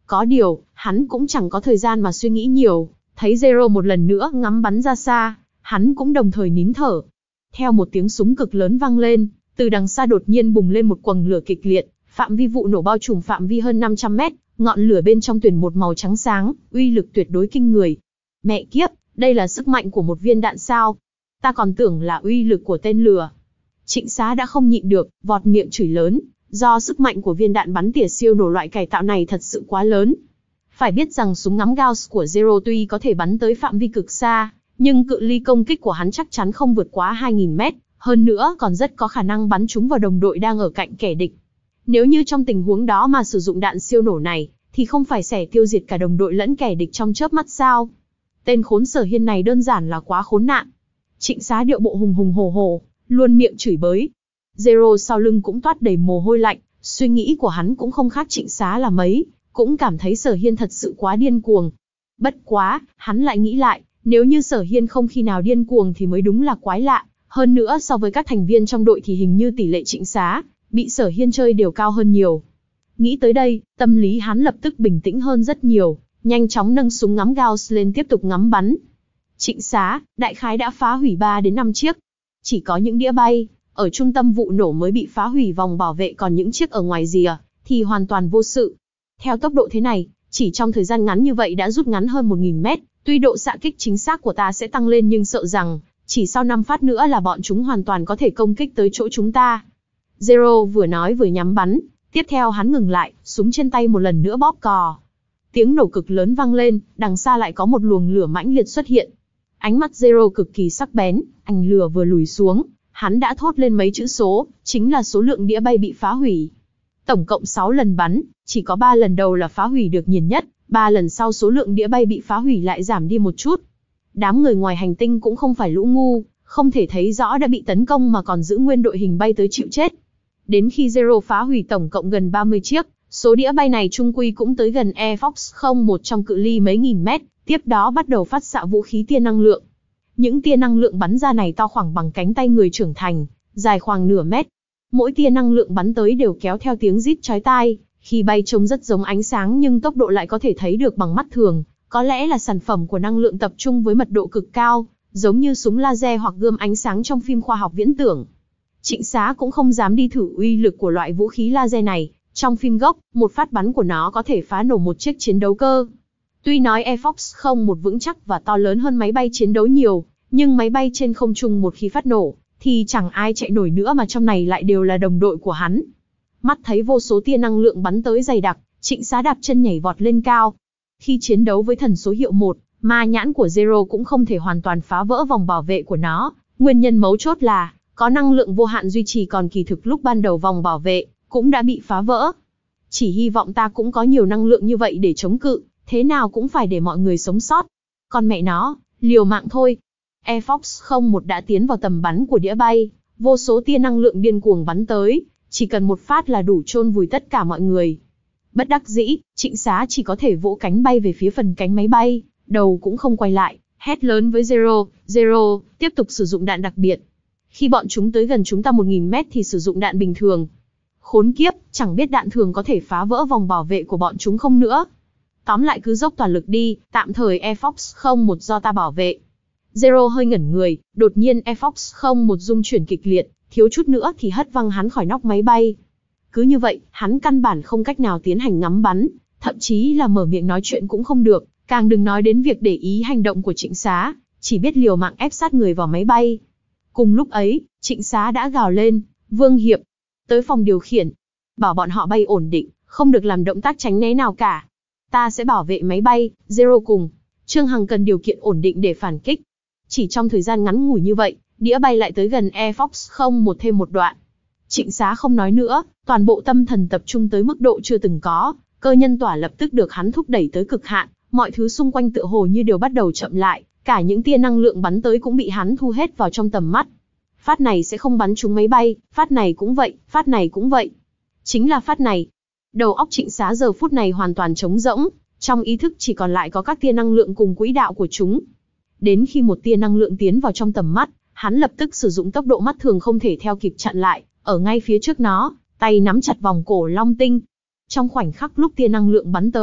Có điều, hắn cũng chẳng có thời gian mà suy nghĩ nhiều, thấy Zero một lần nữa ngắm bắn ra xa, hắn cũng đồng thời nín thở. Theo một tiếng súng cực lớn vang lên, từ đằng xa đột nhiên bùng lên một quầng lửa kịch liệt, phạm vi vụ nổ bao trùm phạm vi hơn năm trăm mét, ngọn lửa bên trong tuyển một màu trắng sáng, uy lực tuyệt đối kinh người. Mẹ kiếp, đây là sức mạnh của một viên đạn sao? Ta còn tưởng là uy lực của tên lửa. Trịnh Xá đã không nhịn được, vọt miệng chửi lớn, do sức mạnh của viên đạn bắn tỉa siêu nổ loại cải tạo này thật sự quá lớn. Phải biết rằng súng ngắm Gauss của Zero tuy có thể bắn tới phạm vi cực xa, nhưng cự ly công kích của hắn chắc chắn không vượt quá hai nghìn mét, hơn nữa còn rất có khả năng bắn trúng vào đồng đội đang ở cạnh kẻ địch. Nếu như trong tình huống đó mà sử dụng đạn siêu nổ này, thì không phải xẻ tiêu diệt cả đồng đội lẫn kẻ địch trong chớp mắt sao? Tên khốn Sở Hiên này đơn giản là quá khốn nạn. Trịnh Xá điệu bộ hùng hùng hổ hổ, luôn miệng chửi bới. Zero sau lưng cũng toát đầy mồ hôi lạnh, suy nghĩ của hắn cũng không khác Trịnh Xá là mấy, cũng cảm thấy Sở Hiên thật sự quá điên cuồng. Bất quá, hắn lại nghĩ lại, nếu như Sở Hiên không khi nào điên cuồng thì mới đúng là quái lạ, hơn nữa so với các thành viên trong đội thì hình như tỷ lệ Trịnh Xá bị Sở Hiên chơi đều cao hơn nhiều. Nghĩ tới đây, tâm lý hắn lập tức bình tĩnh hơn rất nhiều, nhanh chóng nâng súng ngắm Gauss lên tiếp tục ngắm bắn. Trịnh Xá, đại khái đã phá hủy ba đến năm chiếc. Chỉ có những đĩa bay ở trung tâm vụ nổ mới bị phá hủy vòng bảo vệ, còn những chiếc ở ngoài rìa thì hoàn toàn vô sự. Theo tốc độ thế này, chỉ trong thời gian ngắn như vậy đã rút ngắn hơn một nghìn mét, tuy độ xạ kích chính xác của ta sẽ tăng lên nhưng sợ rằng chỉ sau năm phát nữa là bọn chúng hoàn toàn có thể công kích tới chỗ chúng ta. Zero vừa nói vừa nhắm bắn, tiếp theo hắn ngừng lại, súng trên tay một lần nữa bóp cò. Tiếng nổ cực lớn vang lên, đằng xa lại có một luồng lửa mãnh liệt xuất hiện. Ánh mắt Zero cực kỳ sắc bén, ánh lửa vừa lùi xuống, hắn đã thốt lên mấy chữ số, chính là số lượng đĩa bay bị phá hủy. Tổng cộng sáu lần bắn, chỉ có ba lần đầu là phá hủy được nhiều nhất, ba lần sau số lượng đĩa bay bị phá hủy lại giảm đi một chút. Đám người ngoài hành tinh cũng không phải lũ ngu, không thể thấy rõ đã bị tấn công mà còn giữ nguyên đội hình bay tới chịu chết. Đến khi Zero phá hủy tổng cộng gần ba mươi chiếc, số đĩa bay này chung quy cũng tới gần Air Force không một trong cự ly mấy nghìn mét, tiếp đó bắt đầu phát xạ vũ khí tia năng lượng. Những tia năng lượng bắn ra này to khoảng bằng cánh tay người trưởng thành, dài khoảng nửa mét. Mỗi tia năng lượng bắn tới đều kéo theo tiếng rít chói tai, khi bay trông rất giống ánh sáng nhưng tốc độ lại có thể thấy được bằng mắt thường, có lẽ là sản phẩm của năng lượng tập trung với mật độ cực cao, giống như súng laser hoặc gươm ánh sáng trong phim khoa học viễn tưởng. Trịnh Xá cũng không dám đi thử uy lực của loại vũ khí laser này, trong phim gốc, một phát bắn của nó có thể phá nổ một chiếc chiến đấu cơ. Tuy nói Air Force không một vững chắc và to lớn hơn máy bay chiến đấu nhiều, nhưng máy bay trên không trung một khi phát nổ, thì chẳng ai chạy nổi nữa mà trong này lại đều là đồng đội của hắn. Mắt thấy vô số tia năng lượng bắn tới dày đặc, Trịnh Xá đạp chân nhảy vọt lên cao. Khi chiến đấu với thần số hiệu một, ma nhãn của Zero cũng không thể hoàn toàn phá vỡ vòng bảo vệ của nó. Nguyên nhân mấu chốt là, có năng lượng vô hạn duy trì còn kỳ thực lúc ban đầu vòng bảo vệ, cũng đã bị phá vỡ. Chỉ hy vọng ta cũng có nhiều năng lượng như vậy để chống cự, thế nào cũng phải để mọi người sống sót. Còn mẹ nó, liều mạng thôi. Air Force không một đã tiến vào tầm bắn của đĩa bay, vô số tia năng lượng điên cuồng bắn tới, chỉ cần một phát là đủ chôn vùi tất cả mọi người. Bất đắc dĩ, Trịnh Xá chỉ có thể vỗ cánh bay về phía phần cánh máy bay, đầu cũng không quay lại, hét lớn với Zero, Zero, tiếp tục sử dụng đạn đặc biệt. Khi bọn chúng tới gần chúng ta một nghìn mét thì sử dụng đạn bình thường. Khốn kiếp, chẳng biết đạn thường có thể phá vỡ vòng bảo vệ của bọn chúng không nữa. Tóm lại cứ dốc toàn lực đi, tạm thời Air Force không một do ta bảo vệ. Zero hơi ngẩn người, đột nhiên Air Force không một rung chuyển kịch liệt, thiếu chút nữa thì hất văng hắn khỏi nóc máy bay. Cứ như vậy, hắn căn bản không cách nào tiến hành ngắm bắn, thậm chí là mở miệng nói chuyện cũng không được, càng đừng nói đến việc để ý hành động của Trịnh Xá, chỉ biết liều mạng ép sát người vào máy bay. Cùng lúc ấy, Trịnh Xá đã gào lên, Vương Hiệp, tới phòng điều khiển, bảo bọn họ bay ổn định, không được làm động tác tránh né nào cả. Ta sẽ bảo vệ máy bay, Zero cùng Trương Hằng cần điều kiện ổn định để phản kích. Chỉ trong thời gian ngắn ngủi như vậy, đĩa bay lại tới gần Air Force không một thêm một đoạn. Trịnh Xá không nói nữa, toàn bộ tâm thần tập trung tới mức độ chưa từng có, cơ nhân tỏa lập tức được hắn thúc đẩy tới cực hạn, mọi thứ xung quanh tựa hồ như đều bắt đầu chậm lại, cả những tia năng lượng bắn tới cũng bị hắn thu hết vào trong tầm mắt. Phát này sẽ không bắn trúng máy bay, phát này cũng vậy, phát này cũng vậy. Chính là phát này. Đầu óc Trịnh Xá giờ phút này hoàn toàn trống rỗng, trong ý thức chỉ còn lại có các tia năng lượng cùng quỹ đạo của chúng. Đến khi một tia năng lượng tiến vào trong tầm mắt, hắn lập tức sử dụng tốc độ mắt thường không thể theo kịp chặn lại, ở ngay phía trước nó, tay nắm chặt vòng cổ long tinh. Trong khoảnh khắc lúc tia năng lượng bắn tới,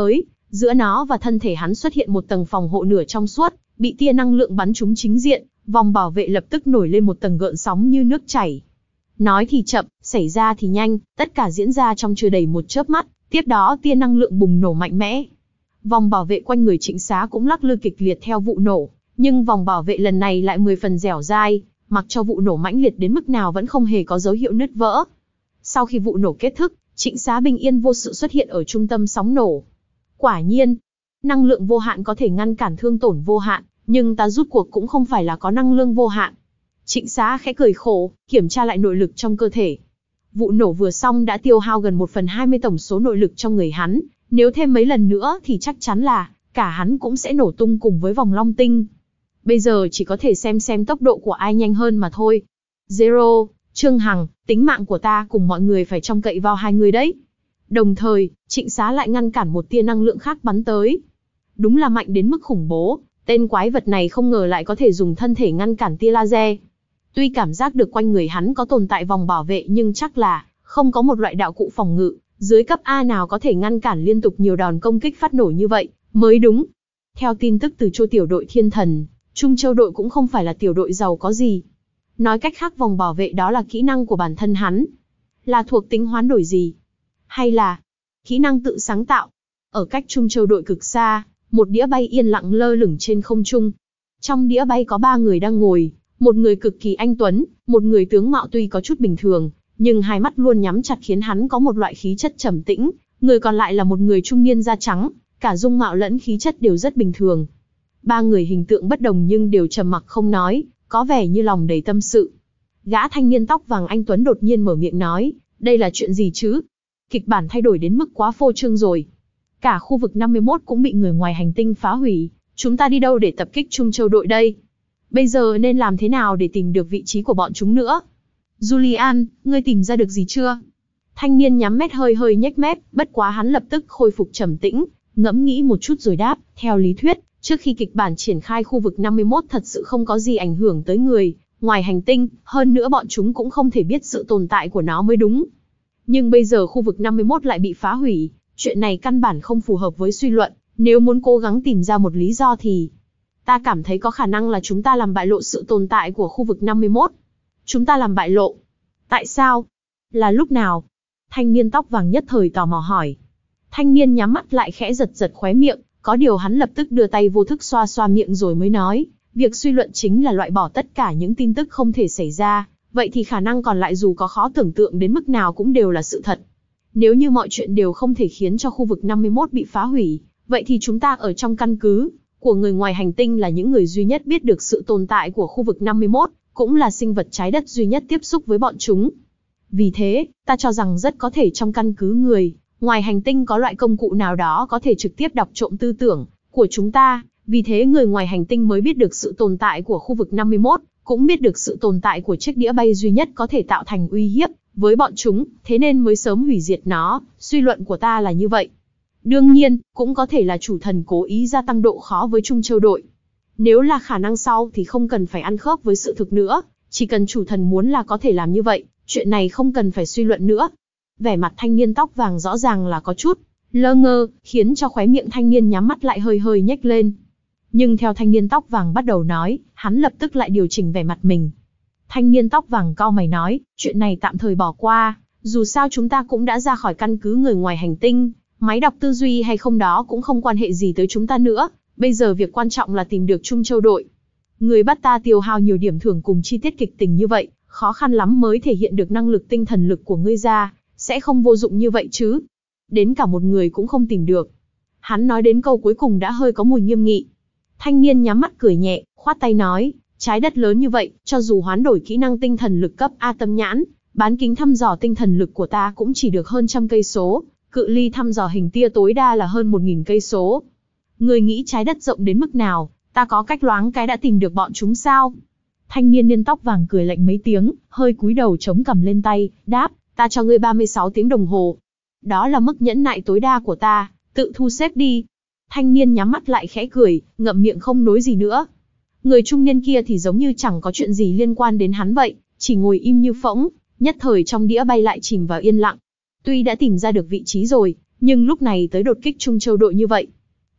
Giữa nó và thân thể hắn xuất hiện một tầng phòng hộ nửa trong suốt, bị tia năng lượng bắn trúng chính diện, vòng bảo vệ lập tức nổi lên một tầng gợn sóng như nước chảy. Nói thì chậm, xảy ra thì nhanh, tất cả diễn ra trong chưa đầy một chớp mắt, tiếp đó tia năng lượng bùng nổ mạnh mẽ. Vòng bảo vệ quanh người Trịnh Xá cũng lắc lư kịch liệt theo vụ nổ, nhưng vòng bảo vệ lần này lại mười phần dẻo dai, mặc cho vụ nổ mãnh liệt đến mức nào vẫn không hề có dấu hiệu nứt vỡ. Sau khi vụ nổ kết thúc, Trịnh Xá bình yên vô sự xuất hiện ở trung tâm sóng nổ. Quả nhiên, năng lượng vô hạn có thể ngăn cản thương tổn vô hạn, nhưng ta rút cuộc cũng không phải là có năng lượng vô hạn. Trịnh Xá khẽ cười khổ, kiểm tra lại nội lực trong cơ thể. Vụ nổ vừa xong đã tiêu hao gần một phần hai mươi tổng số nội lực trong người hắn, nếu thêm mấy lần nữa thì chắc chắn là cả hắn cũng sẽ nổ tung cùng với vòng long tinh. Bây giờ chỉ có thể xem xem tốc độ của ai nhanh hơn mà thôi. Zero, Trương Hằng, tính mạng của ta cùng mọi người phải trông cậy vào hai người đấy. Đồng thời, Trịnh Xá lại ngăn cản một tia năng lượng khác bắn tới. Đúng là mạnh đến mức khủng bố, tên quái vật này không ngờ lại có thể dùng thân thể ngăn cản tia laser. Tuy cảm giác được quanh người hắn có tồn tại vòng bảo vệ nhưng chắc là không có một loại đạo cụ phòng ngự dưới cấp A nào có thể ngăn cản liên tục nhiều đòn công kích phát nổ như vậy mới đúng. Theo tin tức từ Châu tiểu đội Thiên Thần, Trung Châu đội cũng không phải là tiểu đội giàu có gì. Nói cách khác, vòng bảo vệ đó là kỹ năng của bản thân hắn. Là thuộc tính hoán đổi gì? Hay là kỹ năng tự sáng tạo? Ở cách Trung Châu đội cực xa, một đĩa bay yên lặng lơ lửng trên không trung. Trong đĩa bay có ba người đang ngồi, một người cực kỳ anh tuấn, một người tướng mạo tuy có chút bình thường, nhưng hai mắt luôn nhắm chặt khiến hắn có một loại khí chất trầm tĩnh, người còn lại là một người trung niên da trắng, cả dung mạo lẫn khí chất đều rất bình thường. Ba người hình tượng bất đồng nhưng đều trầm mặc không nói, có vẻ như lòng đầy tâm sự. Gã thanh niên tóc vàng anh tuấn đột nhiên mở miệng nói, đây là chuyện gì chứ? Kịch bản thay đổi đến mức quá phô trương rồi. Cả khu vực năm mươi mốt cũng bị người ngoài hành tinh phá hủy, chúng ta đi đâu để tập kích Trung Châu đội đây? Bây giờ nên làm thế nào để tìm được vị trí của bọn chúng nữa? Julian, ngươi tìm ra được gì chưa? Thanh niên nhắm mắt hơi hơi nhếch mép, bất quá hắn lập tức khôi phục trầm tĩnh, ngẫm nghĩ một chút rồi đáp, theo lý thuyết, trước khi kịch bản triển khai khu vực năm mươi mốt thật sự không có gì ảnh hưởng tới người ngoài hành tinh, hơn nữa bọn chúng cũng không thể biết sự tồn tại của nó mới đúng. Nhưng bây giờ khu vực năm mươi mốt lại bị phá hủy, chuyện này căn bản không phù hợp với suy luận, nếu muốn cố gắng tìm ra một lý do thì ta cảm thấy có khả năng là chúng ta làm bại lộ sự tồn tại của khu vực năm mươi mốt. Chúng ta làm bại lộ? Tại sao? Là lúc nào? Thanh niên tóc vàng nhất thời tò mò hỏi. Thanh niên nhắm mắt lại khẽ giật giật khóe miệng, có điều hắn lập tức đưa tay vô thức xoa xoa miệng rồi mới nói, việc suy luận chính là loại bỏ tất cả những tin tức không thể xảy ra, vậy thì khả năng còn lại dù có khó tưởng tượng đến mức nào cũng đều là sự thật. Nếu như mọi chuyện đều không thể khiến cho khu vực năm mươi mốt bị phá hủy, vậy thì chúng ta ở trong căn cứ của người ngoài hành tinh là những người duy nhất biết được sự tồn tại của khu vực năm mươi mốt, cũng là sinh vật trái đất duy nhất tiếp xúc với bọn chúng. Vì thế, ta cho rằng rất có thể trong căn cứ người ngoài hành tinh có loại công cụ nào đó có thể trực tiếp đọc trộm tư tưởng của chúng ta, vì thế người ngoài hành tinh mới biết được sự tồn tại của khu vực năm mươi mốt, cũng biết được sự tồn tại của chiếc đĩa bay duy nhất có thể tạo thành uy hiếp với bọn chúng, thế nên mới sớm hủy diệt nó, suy luận của ta là như vậy. Đương nhiên, cũng có thể là chủ thần cố ý gia tăng độ khó với Trung Châu đội. Nếu là khả năng sau thì không cần phải ăn khớp với sự thực nữa, chỉ cần chủ thần muốn là có thể làm như vậy, chuyện này không cần phải suy luận nữa. Vẻ mặt thanh niên tóc vàng rõ ràng là có chút lơ ngơ, khiến cho khóe miệng thanh niên nhắm mắt lại hơi hơi nhếch lên. Nhưng theo thanh niên tóc vàng bắt đầu nói, hắn lập tức lại điều chỉnh vẻ mặt mình. Thanh niên tóc vàng cau mày nói, chuyện này tạm thời bỏ qua, dù sao chúng ta cũng đã ra khỏi căn cứ người ngoài hành tinh, máy đọc tư duy hay không đó cũng không quan hệ gì tới chúng ta nữa, bây giờ việc quan trọng là tìm được Trung Châu đội. Người bắt ta tiêu hao nhiều điểm thưởng cùng chi tiết kịch tình như vậy, khó khăn lắm mới thể hiện được năng lực tinh thần lực của ngươi ra, sẽ không vô dụng như vậy chứ. Đến cả một người cũng không tìm được. Hắn nói đến câu cuối cùng đã hơi có mùi nghiêm nghị. Thanh niên nhắm mắt cười nhẹ, khoát tay nói, trái đất lớn như vậy, cho dù hoán đổi kỹ năng tinh thần lực cấp A tâm nhãn, bán kính thăm dò tinh thần lực của ta cũng chỉ được hơn trăm cây số, cự ly thăm dò hình tia tối đa là hơn một nghìn cây số. Người nghĩ trái đất rộng đến mức nào, ta có cách loáng cái đã tìm được bọn chúng sao? Thanh niên niên tóc vàng cười lạnh mấy tiếng, hơi cúi đầu chống cằm lên tay, đáp, ta cho ngươi ba mươi sáu tiếng đồng hồ. Đó là mức nhẫn nại tối đa của ta, tự thu xếp đi. Thanh niên nhắm mắt lại khẽ cười, ngậm miệng không nói gì nữa. Người trung niên kia thì giống như chẳng có chuyện gì liên quan đến hắn vậy, chỉ ngồi im như phỗng, nhất thời trong đĩa bay lại chìm vào yên lặng. Tuy đã tìm ra được vị trí rồi, nhưng lúc này tới đột kích Trung Châu đội như vậy,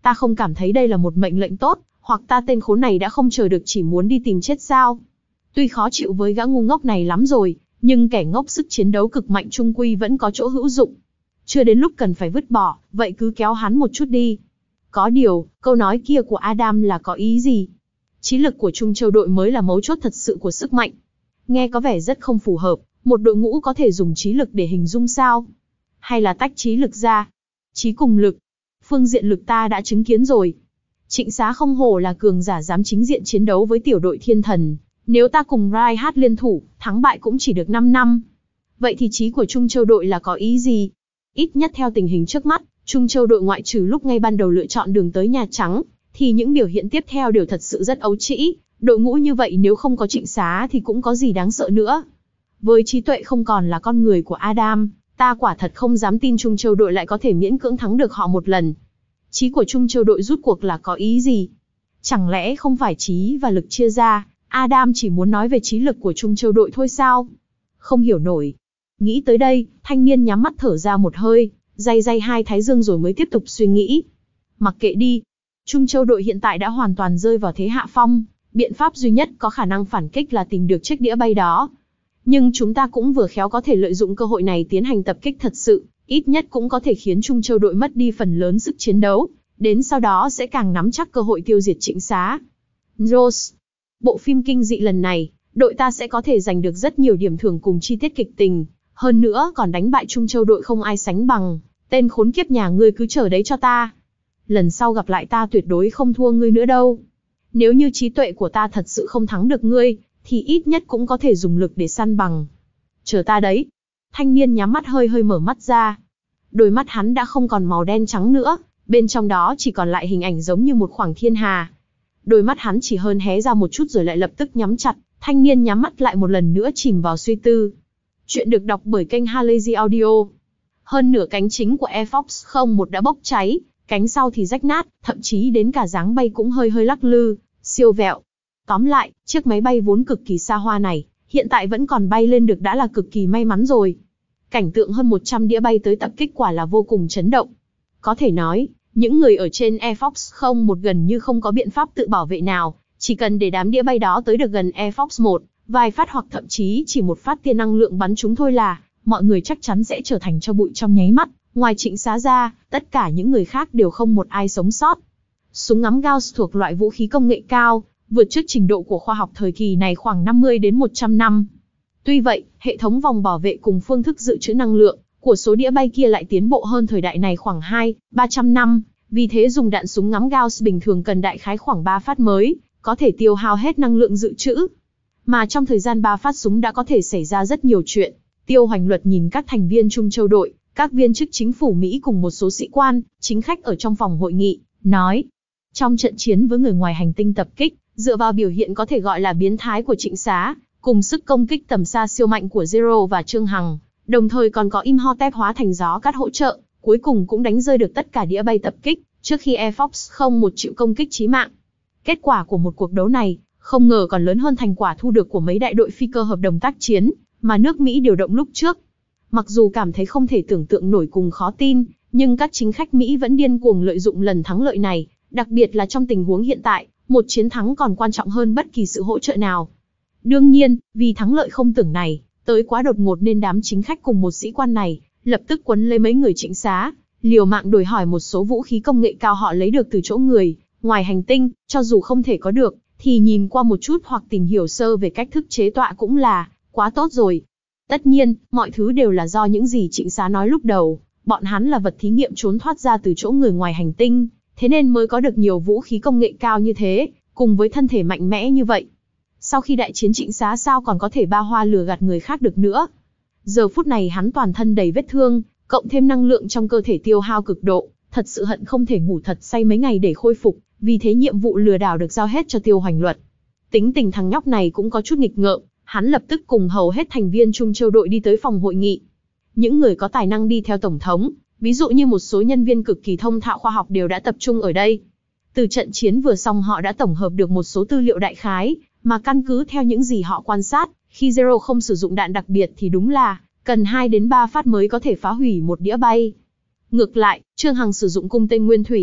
Ta không cảm thấy đây là một mệnh lệnh tốt, hoặc ta tên khốn này đã không chờ được chỉ muốn đi tìm chết sao? Tuy khó chịu với gã ngu ngốc này lắm rồi, nhưng kẻ ngốc sức chiến đấu cực mạnh trung quy vẫn có chỗ hữu dụng. Chưa đến lúc cần phải vứt bỏ, vậy cứ kéo hắn một chút đi. Có điều, câu nói kia của Adam là có ý gì? Trí lực của Trung Châu đội mới là mấu chốt thật sự của sức mạnh. Nghe có vẻ rất không phù hợp, một đội ngũ có thể dùng trí lực để hình dung sao? Hay là tách trí lực ra? Trí cùng lực. Phương diện lực ta đã chứng kiến rồi. Trịnh Xá không hổ là cường giả dám chính diện chiến đấu với tiểu đội thiên thần. Nếu ta cùng Reinhardt liên thủ, thắng bại cũng chỉ được năm năm. Vậy thì trí của Trung Châu đội là có ý gì? Ít nhất theo tình hình trước mắt, Trung Châu đội ngoại trừ lúc ngay ban đầu lựa chọn đường tới Nhà Trắng, thì những biểu hiện tiếp theo đều thật sự rất ấu trĩ. Đội ngũ như vậy nếu không có Trịnh Xá thì cũng có gì đáng sợ nữa. Với trí tuệ không còn là con người của Adam, ta quả thật không dám tin Trung Châu đội lại có thể miễn cưỡng thắng được họ một lần. Trí của Trung Châu đội rút cuộc là có ý gì? Chẳng lẽ không phải trí và lực chia ra, Adam chỉ muốn nói về trí lực của Trung Châu đội thôi sao? Không hiểu nổi. Nghĩ tới đây, thanh niên nhắm mắt thở ra một hơi, day day hai thái dương rồi mới tiếp tục suy nghĩ. Mặc kệ đi. Trung Châu đội hiện tại đã hoàn toàn rơi vào thế hạ phong, biện pháp duy nhất có khả năng phản kích là tìm được chiếc đĩa bay đó. Nhưng chúng ta cũng vừa khéo có thể lợi dụng cơ hội này tiến hành tập kích thật sự, ít nhất cũng có thể khiến Trung Châu đội mất đi phần lớn sức chiến đấu, đến sau đó sẽ càng nắm chắc cơ hội tiêu diệt Trịnh Xá. Rose. Bộ phim kinh dị lần này, đội ta sẽ có thể giành được rất nhiều điểm thưởng cùng chi tiết kịch tình, hơn nữa còn đánh bại Trung Châu đội không ai sánh bằng, tên khốn kiếp nhà ngươi cứ chờ đấy cho ta. Lần sau gặp lại ta tuyệt đối không thua ngươi nữa đâu. Nếu như trí tuệ của ta thật sự không thắng được ngươi, thì ít nhất cũng có thể dùng lực để săn bằng. Chờ ta đấy. Thanh niên nhắm mắt hơi hơi mở mắt ra. Đôi mắt hắn đã không còn màu đen trắng nữa, bên trong đó chỉ còn lại hình ảnh giống như một khoảng thiên hà. Đôi mắt hắn chỉ hơn hé ra một chút rồi lại lập tức nhắm chặt, thanh niên nhắm mắt lại một lần nữa chìm vào suy tư. Chuyện được đọc bởi kênh Halazy Audio. Hơn nửa cánh chính của Air Force không một đã bốc cháy, cánh sau thì rách nát, thậm chí đến cả dáng bay cũng hơi hơi lắc lư, siêu vẹo. Tóm lại, chiếc máy bay vốn cực kỳ xa hoa này, hiện tại vẫn còn bay lên được đã là cực kỳ may mắn rồi. Cảnh tượng hơn một trăm đĩa bay tới tập kích quả là vô cùng chấn động. Có thể nói, những người ở trên Air Force không một gần như không có biện pháp tự bảo vệ nào, chỉ cần để đám đĩa bay đó tới được gần Air Force một, vài phát hoặc thậm chí chỉ một phát tia năng lượng bắn chúng thôi là, mọi người chắc chắn sẽ trở thành tro bụi trong nháy mắt. Ngoài Trịnh Xá ra, tất cả những người khác đều không một ai sống sót. Súng ngắm Gauss thuộc loại vũ khí công nghệ cao, vượt trước trình độ của khoa học thời kỳ này khoảng năm mươi đến một trăm năm. Tuy vậy, hệ thống vòng bảo vệ cùng phương thức dự trữ năng lượng của số đĩa bay kia lại tiến bộ hơn thời đại này khoảng hai đến ba trăm năm, vì thế dùng đạn súng ngắm Gauss bình thường cần đại khái khoảng ba phát mới có thể tiêu hao hết năng lượng dự trữ. Mà trong thời gian ba phát súng đã có thể xảy ra rất nhiều chuyện. Tiêu Hoành Luật nhìn các thành viên Trung Châu đội, các viên chức chính phủ Mỹ cùng một số sĩ quan, chính khách ở trong phòng hội nghị, nói: trong trận chiến với người ngoài hành tinh tập kích, dựa vào biểu hiện có thể gọi là biến thái của Trịnh Xá, cùng sức công kích tầm xa siêu mạnh của Zero và Trương Hằng, đồng thời còn có Imhotep hóa thành gió cát hỗ trợ, cuối cùng cũng đánh rơi được tất cả đĩa bay tập kích, trước khi Air Force không một chịu công kích chí mạng. Kết quả của một cuộc đấu này, không ngờ còn lớn hơn thành quả thu được của mấy đại đội phi cơ hợp đồng tác chiến, mà nước Mỹ điều động lúc trước. Mặc dù cảm thấy không thể tưởng tượng nổi cùng khó tin, nhưng các chính khách Mỹ vẫn điên cuồng lợi dụng lần thắng lợi này, đặc biệt là trong tình huống hiện tại, một chiến thắng còn quan trọng hơn bất kỳ sự hỗ trợ nào. Đương nhiên, vì thắng lợi không tưởng này, tới quá đột ngột nên đám chính khách cùng một sĩ quan này, lập tức quấn lấy mấy người Trịnh Xá, liều mạng đòi hỏi một số vũ khí công nghệ cao họ lấy được từ chỗ người ngoài hành tinh, cho dù không thể có được, thì nhìn qua một chút hoặc tìm hiểu sơ về cách thức chế tọa cũng là quá tốt rồi. Tất nhiên, mọi thứ đều là do những gì Trịnh Xá nói lúc đầu, bọn hắn là vật thí nghiệm trốn thoát ra từ chỗ người ngoài hành tinh, thế nên mới có được nhiều vũ khí công nghệ cao như thế, cùng với thân thể mạnh mẽ như vậy. Sau khi đại chiến Trịnh Xá sao còn có thể ba hoa lừa gạt người khác được nữa. Giờ phút này hắn toàn thân đầy vết thương, cộng thêm năng lượng trong cơ thể tiêu hao cực độ, thật sự hận không thể ngủ thật say mấy ngày để khôi phục, vì thế nhiệm vụ lừa đảo được giao hết cho Tiêu Hoành Luật. Tính tình thằng nhóc này cũng có chút nghịch ngợm, hắn lập tức cùng hầu hết thành viên Trung Châu đội đi tới phòng hội nghị. Những người có tài năng đi theo Tổng thống, ví dụ như một số nhân viên cực kỳ thông thạo khoa học đều đã tập trung ở đây. Từ trận chiến vừa xong họ đã tổng hợp được một số tư liệu đại khái, mà căn cứ theo những gì họ quan sát, khi Zero không sử dụng đạn đặc biệt thì đúng là cần hai đến ba phát mới có thể phá hủy một đĩa bay. Ngược lại, Trương Hằng sử dụng cung tên nguyên thủy,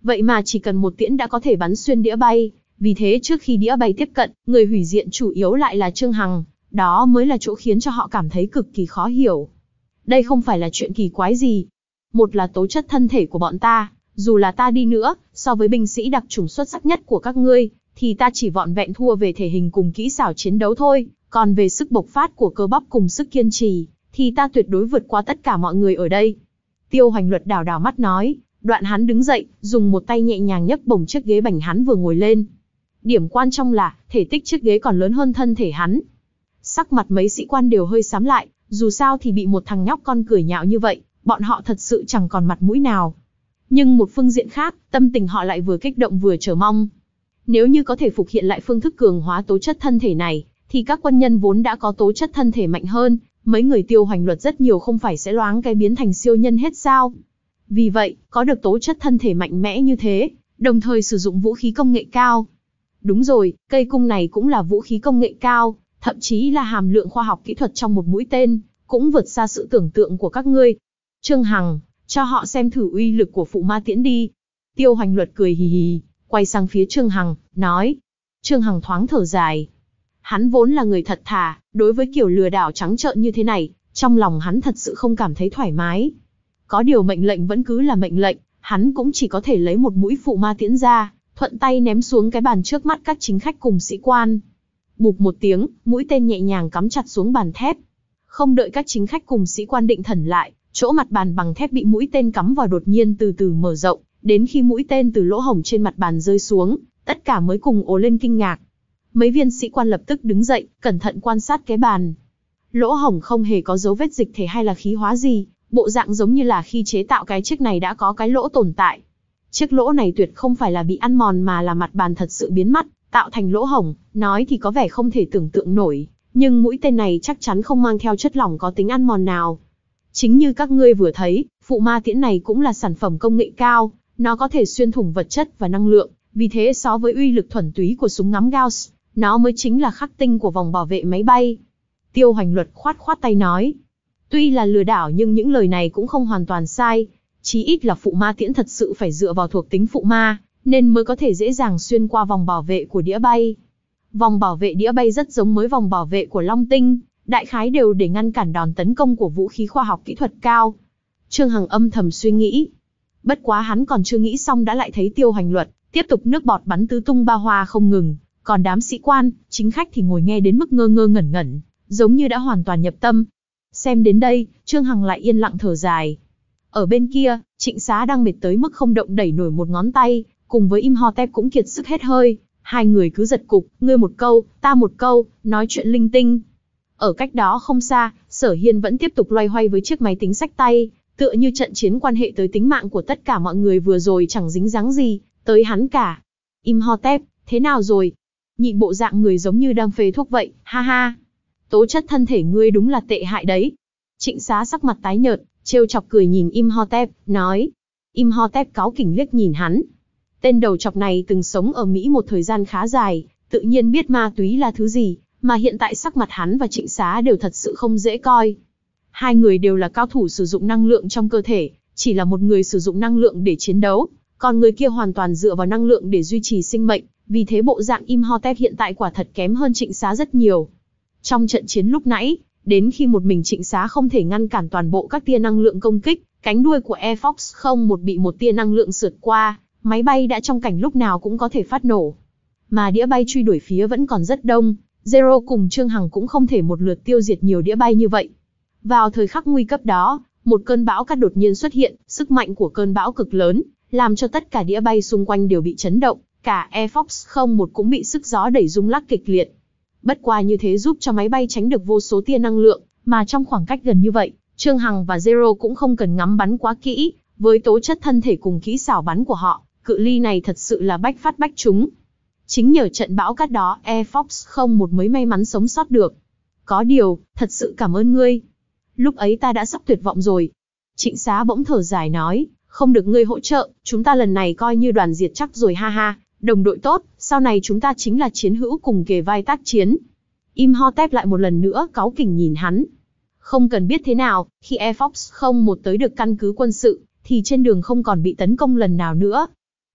vậy mà chỉ cần một tiễn đã có thể bắn xuyên đĩa bay. Vì thế trước khi đĩa bay tiếp cận, người hủy diện chủ yếu lại là Trương Hằng. Đó mới là chỗ khiến cho họ cảm thấy cực kỳ khó hiểu. Đây không phải là chuyện kỳ quái gì. Một là tố chất thân thể của bọn ta, dù là ta đi nữa, so với binh sĩ đặc chủng xuất sắc nhất của các ngươi, thì ta chỉ vọn vẹn thua về thể hình cùng kỹ xảo chiến đấu thôi. Còn về sức bộc phát của cơ bắp cùng sức kiên trì, thì ta tuyệt đối vượt qua tất cả mọi người ở đây. Tiêu Hoành Luật đảo đảo mắt nói, đoạn hắn đứng dậy, dùng một tay nhẹ nhàng nhấc bổng chiếc ghế bành hắn vừa ngồi lên. Điểm quan trọng là, thể tích chiếc ghế còn lớn hơn thân thể hắn. Sắc mặt mấy sĩ quan đều hơi xám lại, dù sao thì bị một thằng nhóc con cười nhạo như vậy, bọn họ thật sự chẳng còn mặt mũi nào. Nhưng một phương diện khác, tâm tình họ lại vừa kích động vừa chờ mong. Nếu như có thể phục hiện lại phương thức cường hóa tố chất thân thể này, thì các quân nhân vốn đã có tố chất thân thể mạnh hơn, mấy người Tiêu Hoành Luật rất nhiều không phải sẽ loáng cái biến thành siêu nhân hết sao. Vì vậy, có được tố chất thân thể mạnh mẽ như thế, đồng thời sử dụng vũ khí công nghệ cao. Đúng rồi, cây cung này cũng là vũ khí công nghệ cao, thậm chí là hàm lượng khoa học kỹ thuật trong một mũi tên, cũng vượt xa sự tưởng tượng của các ngươi. Trương Hằng, cho họ xem thử uy lực của phụ ma tiễn đi. Tiêu Hoành Luật cười hì hì, quay sang phía Trương Hằng, nói. Trương Hằng thoáng thở dài. Hắn vốn là người thật thà, đối với kiểu lừa đảo trắng trợn như thế này, trong lòng hắn thật sự không cảm thấy thoải mái. Có điều mệnh lệnh vẫn cứ là mệnh lệnh, hắn cũng chỉ có thể lấy một mũi phụ ma tiễn ra, thuận tay ném xuống cái bàn trước mắt các chính khách cùng sĩ quan. Bụp một tiếng, mũi tên nhẹ nhàng cắm chặt xuống bàn thép. Không đợi các chính khách cùng sĩ quan định thần lại, chỗ mặt bàn bằng thép bị mũi tên cắm vào đột nhiên từ từ mở rộng, đến khi mũi tên từ lỗ hổng trên mặt bàn rơi xuống, tất cả mới cùng ồ lên kinh ngạc. Mấy viên sĩ quan lập tức đứng dậy, cẩn thận quan sát cái bàn. Lỗ hổng không hề có dấu vết dịch thể hay là khí hóa gì, bộ dạng giống như là khi chế tạo cái chiếc này đã có cái lỗ tồn tại. Chiếc lỗ này tuyệt không phải là bị ăn mòn mà là mặt bàn thật sự biến mất, tạo thành lỗ hổng, nói thì có vẻ không thể tưởng tượng nổi, nhưng mũi tên này chắc chắn không mang theo chất lỏng có tính ăn mòn nào. Chính như các ngươi vừa thấy, phụ ma tiễn này cũng là sản phẩm công nghệ cao, nó có thể xuyên thủng vật chất và năng lượng, vì thế so với uy lực thuần túy của súng ngắm Gauss, nó mới chính là khắc tinh của vòng bảo vệ máy bay. Tiêu Hoành Luật khoát khoát tay nói. Tuy là lừa đảo nhưng những lời này cũng không hoàn toàn sai. Chí ít là phụ ma tiễn thật sự phải dựa vào thuộc tính phụ ma, nên mới có thể dễ dàng xuyên qua vòng bảo vệ của đĩa bay. Vòng bảo vệ đĩa bay rất giống với vòng bảo vệ của Long Tinh, đại khái đều để ngăn cản đòn tấn công của vũ khí khoa học kỹ thuật cao. Trương Hằng âm thầm suy nghĩ. Bất quá hắn còn chưa nghĩ xong đã lại thấy Tiêu Hoành Luật tiếp tục nước bọt bắn tứ tung ba hoa không ngừng, còn đám sĩ quan, chính khách thì ngồi nghe đến mức ngơ ngơ ngẩn ngẩn, giống như đã hoàn toàn nhập tâm. Xem đến đây, Trương Hằng lại yên lặng thở dài. Ở bên kia, Trịnh Xá đang mệt tới mức không động đẩy nổi một ngón tay, cùng với Imhotep cũng kiệt sức hết hơi. Hai người cứ giật cục, ngươi một câu, ta một câu, nói chuyện linh tinh. Ở cách đó không xa, Sở Hiên vẫn tiếp tục loay hoay với chiếc máy tính xách tay, tựa như trận chiến quan hệ tới tính mạng của tất cả mọi người vừa rồi chẳng dính dáng gì tới hắn cả. Imhotep, thế nào rồi? Nhịn bộ dạng người giống như đang phê thuốc vậy, ha ha. Tố chất thân thể ngươi đúng là tệ hại đấy. Trịnh Xá sắc mặt tái nhợt, trêu chọc cười nhìn Imhotep, nói. Imhotep cáu kỉnh liếc nhìn hắn. Tên đầu chọc này từng sống ở Mỹ một thời gian khá dài, tự nhiên biết ma túy là thứ gì, mà hiện tại sắc mặt hắn và Trịnh Xá đều thật sự không dễ coi. Hai người đều là cao thủ sử dụng năng lượng trong cơ thể, chỉ là một người sử dụng năng lượng để chiến đấu, còn người kia hoàn toàn dựa vào năng lượng để duy trì sinh mệnh, vì thế bộ dạng Imhotep hiện tại quả thật kém hơn Trịnh Xá rất nhiều. Trong trận chiến lúc nãy, đến khi một mình Trịnh Xá không thể ngăn cản toàn bộ các tia năng lượng công kích, cánh đuôi của Air Force không một bị một tia năng lượng sượt qua, máy bay đã trong cảnh lúc nào cũng có thể phát nổ. Mà đĩa bay truy đuổi phía vẫn còn rất đông, Zero cùng Trương Hằng cũng không thể một lượt tiêu diệt nhiều đĩa bay như vậy. Vào thời khắc nguy cấp đó, một cơn bão cát đột nhiên xuất hiện, sức mạnh của cơn bão cực lớn, làm cho tất cả đĩa bay xung quanh đều bị chấn động, cả Air Force không một cũng bị sức gió đẩy rung lắc kịch liệt. Bất qua như thế giúp cho máy bay tránh được vô số tia năng lượng, mà trong khoảng cách gần như vậy, Trương Hằng và Zero cũng không cần ngắm bắn quá kỹ, với tố chất thân thể cùng kỹ xảo bắn của họ, cự ly này thật sự là bách phát bách trúng. Chính nhờ trận bão cát đó, Air Force không một mới may mắn sống sót được. Có điều, thật sự cảm ơn ngươi. Lúc ấy ta đã sắp tuyệt vọng rồi. Trịnh Xá bỗng thở dài nói, không được ngươi hỗ trợ, chúng ta lần này coi như đoàn diệt chắc rồi ha ha, đồng đội tốt, sau này chúng ta chính là chiến hữu cùng kề vai tác chiến. Imhotep lại một lần nữa cáu kỉnh nhìn hắn. Không cần biết thế nào, khi Air Force không một tới được căn cứ quân sự, thì trên đường không còn bị tấn công lần nào nữa.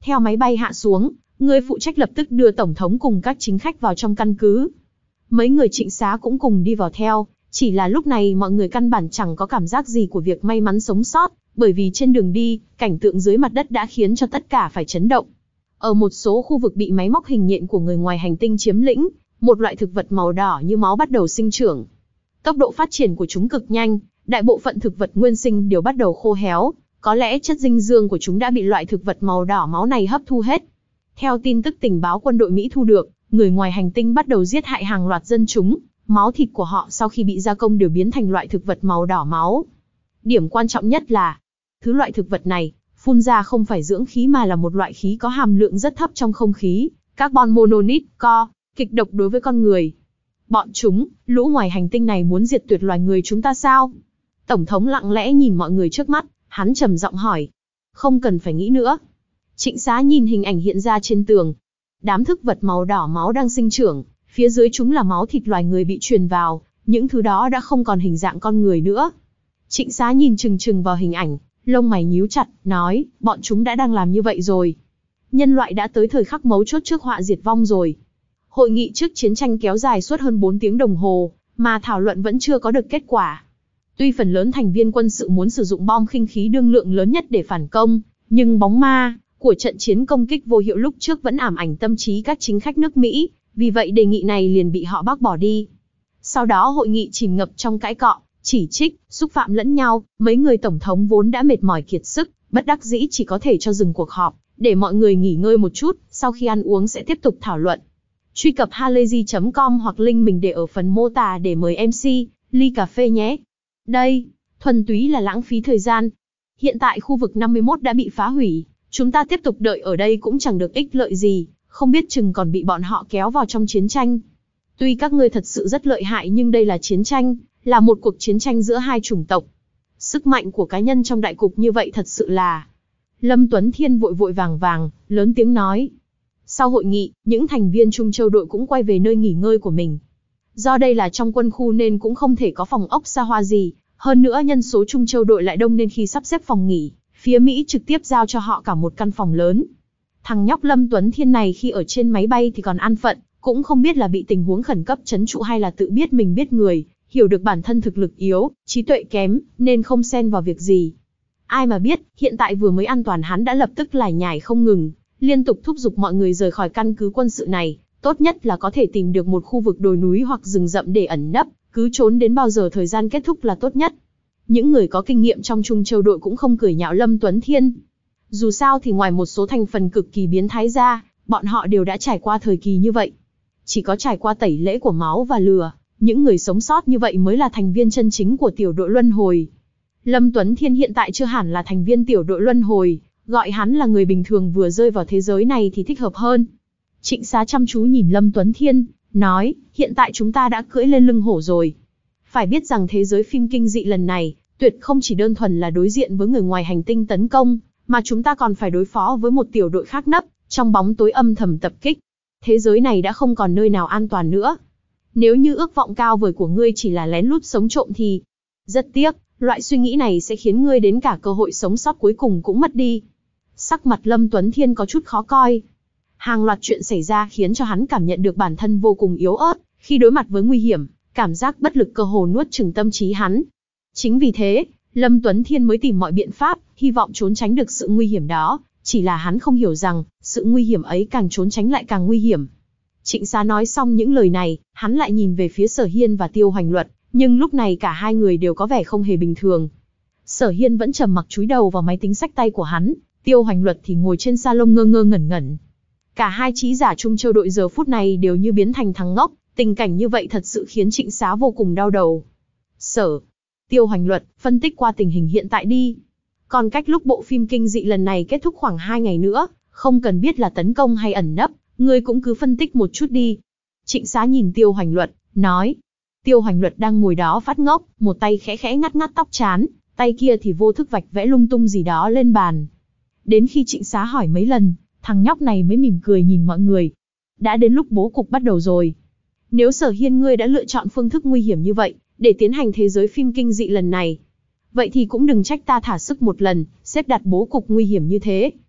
Theo máy bay hạ xuống, người phụ trách lập tức đưa Tổng thống cùng các chính khách vào trong căn cứ. Mấy người Trịnh Xá cũng cùng đi vào theo, chỉ là lúc này mọi người căn bản chẳng có cảm giác gì của việc may mắn sống sót, bởi vì trên đường đi, cảnh tượng dưới mặt đất đã khiến cho tất cả phải chấn động. Ở một số khu vực bị máy móc hình nhện của người ngoài hành tinh chiếm lĩnh, một loại thực vật màu đỏ như máu bắt đầu sinh trưởng. Tốc độ phát triển của chúng cực nhanh, đại bộ phận thực vật nguyên sinh đều bắt đầu khô héo, có lẽ chất dinh dưỡng của chúng đã bị loại thực vật màu đỏ máu này hấp thu hết. Theo tin tức tình báo quân đội Mỹ thu được, người ngoài hành tinh bắt đầu giết hại hàng loạt dân chúng, máu thịt của họ sau khi bị gia công đều biến thành loại thực vật màu đỏ máu. Điểm quan trọng nhất là, thứ loại thực vật này, phun ra không phải dưỡng khí mà là một loại khí có hàm lượng rất thấp trong không khí, carbon monoxide, co, kịch độc đối với con người. Bọn chúng, lũ ngoài hành tinh này muốn diệt tuyệt loài người chúng ta sao? Tổng thống lặng lẽ nhìn mọi người trước mắt, hắn trầm giọng hỏi. Không cần phải nghĩ nữa. Trịnh Xá nhìn hình ảnh hiện ra trên tường. Đám thực vật màu đỏ máu đang sinh trưởng, phía dưới chúng là máu thịt loài người bị truyền vào, những thứ đó đã không còn hình dạng con người nữa. Trịnh Xá nhìn chừng chừng vào hình ảnh, lông mày nhíu chặt, nói, bọn chúng đã đang làm như vậy rồi. Nhân loại đã tới thời khắc mấu chốt trước họa diệt vong rồi. Hội nghị trước chiến tranh kéo dài suốt hơn bốn tiếng đồng hồ, mà thảo luận vẫn chưa có được kết quả. Tuy phần lớn thành viên quân sự muốn sử dụng bom khinh khí đương lượng lớn nhất để phản công, nhưng bóng ma của trận chiến công kích vô hiệu lúc trước vẫn ảm ảnh tâm trí các chính khách nước Mỹ, vì vậy đề nghị này liền bị họ bác bỏ đi. Sau đó hội nghị chìm ngập trong cãi cọ, chỉ trích, xúc phạm lẫn nhau, mấy người tổng thống vốn đã mệt mỏi kiệt sức, bất đắc dĩ chỉ có thể cho dừng cuộc họp, để mọi người nghỉ ngơi một chút, sau khi ăn uống sẽ tiếp tục thảo luận. Truy cập halayzi chấm com hoặc link mình để ở phần mô tả để mời em xê, ly cà phê nhé. Đây, thuần túy là lãng phí thời gian. Hiện tại khu vực năm mươi mốt đã bị phá hủy, chúng ta tiếp tục đợi ở đây cũng chẳng được ích lợi gì, không biết chừng còn bị bọn họ kéo vào trong chiến tranh. Tuy các ngươi thật sự rất lợi hại nhưng đây là chiến tranh, là một cuộc chiến tranh giữa hai chủng tộc. Sức mạnh của cá nhân trong đại cục như vậy thật sự là... Lâm Tuấn Thiên vội vội vàng vàng, lớn tiếng nói. Sau hội nghị, những thành viên Trung Châu đội cũng quay về nơi nghỉ ngơi của mình. Do đây là trong quân khu nên cũng không thể có phòng ốc xa hoa gì, hơn nữa nhân số Trung Châu đội lại đông nên khi sắp xếp phòng nghỉ, phía Mỹ trực tiếp giao cho họ cả một căn phòng lớn. Thằng nhóc Lâm Tuấn Thiên này khi ở trên máy bay thì còn an phận, cũng không biết là bị tình huống khẩn cấp trấn trụ hay là tự biết mình biết người, hiểu được bản thân thực lực yếu, trí tuệ kém, nên không xen vào việc gì. Ai mà biết, hiện tại vừa mới an toàn hắn đã lập tức lải nhải không ngừng, liên tục thúc giục mọi người rời khỏi căn cứ quân sự này, tốt nhất là có thể tìm được một khu vực đồi núi hoặc rừng rậm để ẩn nấp, cứ trốn đến bao giờ thời gian kết thúc là tốt nhất. Những người có kinh nghiệm trong Trung Châu đội cũng không cười nhạo Lâm Tuấn Thiên. Dù sao thì ngoài một số thành phần cực kỳ biến thái ra, bọn họ đều đã trải qua thời kỳ như vậy. Chỉ có trải qua tẩy lễ của máu và lửa, những người sống sót như vậy mới là thành viên chân chính của tiểu đội luân hồi. Lâm Tuấn Thiên hiện tại chưa hẳn là thành viên tiểu đội luân hồi, gọi hắn là người bình thường vừa rơi vào thế giới này thì thích hợp hơn. Trịnh Xá chăm chú nhìn Lâm Tuấn Thiên, nói, hiện tại chúng ta đã cưỡi lên lưng hổ rồi. Phải biết rằng thế giới phim kinh dị lần này, tuyệt không chỉ đơn thuần là đối diện với người ngoài hành tinh tấn công, mà chúng ta còn phải đối phó với một tiểu đội khác nấp, trong bóng tối âm thầm tập kích. Thế giới này đã không còn nơi nào an toàn nữa. Nếu như ước vọng cao vời của ngươi chỉ là lén lút sống trộm thì... Rất tiếc, loại suy nghĩ này sẽ khiến ngươi đến cả cơ hội sống sót cuối cùng cũng mất đi. Sắc mặt Lâm Tuấn Thiên có chút khó coi. Hàng loạt chuyện xảy ra khiến cho hắn cảm nhận được bản thân vô cùng yếu ớt, khi đối mặt với nguy hiểm, cảm giác bất lực cơ hồ nuốt chửng tâm trí hắn. Chính vì thế, Lâm Tuấn Thiên mới tìm mọi biện pháp, hy vọng trốn tránh được sự nguy hiểm đó, chỉ là hắn không hiểu rằng, sự nguy hiểm ấy càng trốn tránh lại càng nguy hiểm. Trịnh Xá nói xong những lời này, hắn lại nhìn về phía Sở Hiên và Tiêu Hoành Luật, nhưng lúc này cả hai người đều có vẻ không hề bình thường. Sở Hiên vẫn trầm mặc chúi đầu vào máy tính xách tay của hắn, Tiêu Hoành Luật thì ngồi trên salon ngơ ngơ ngẩn ngẩn. Cả hai trí giả Trung Châu đội giờ phút này đều như biến thành thằng ngốc, tình cảnh như vậy thật sự khiến Trịnh Xá vô cùng đau đầu. Sở, Tiêu Hoành Luật, phân tích qua tình hình hiện tại đi. Còn cách lúc bộ phim kinh dị lần này kết thúc khoảng hai ngày nữa, không cần biết là tấn công hay ẩn nấp, ngươi cũng cứ phân tích một chút đi. Trịnh Xá nhìn Tiêu Hoành Luật, nói. Tiêu Hoành Luật đang ngồi đó phát ngốc, một tay khẽ khẽ ngắt ngắt tóc trán, tay kia thì vô thức vạch vẽ lung tung gì đó lên bàn. Đến khi Trịnh Xá hỏi mấy lần, thằng nhóc này mới mỉm cười nhìn mọi người. Đã đến lúc bố cục bắt đầu rồi. Nếu Sở Hiên ngươi đã lựa chọn phương thức nguy hiểm như vậy, để tiến hành thế giới phim kinh dị lần này, vậy thì cũng đừng trách ta thả sức một lần, xếp đặt bố cục nguy hiểm như thế.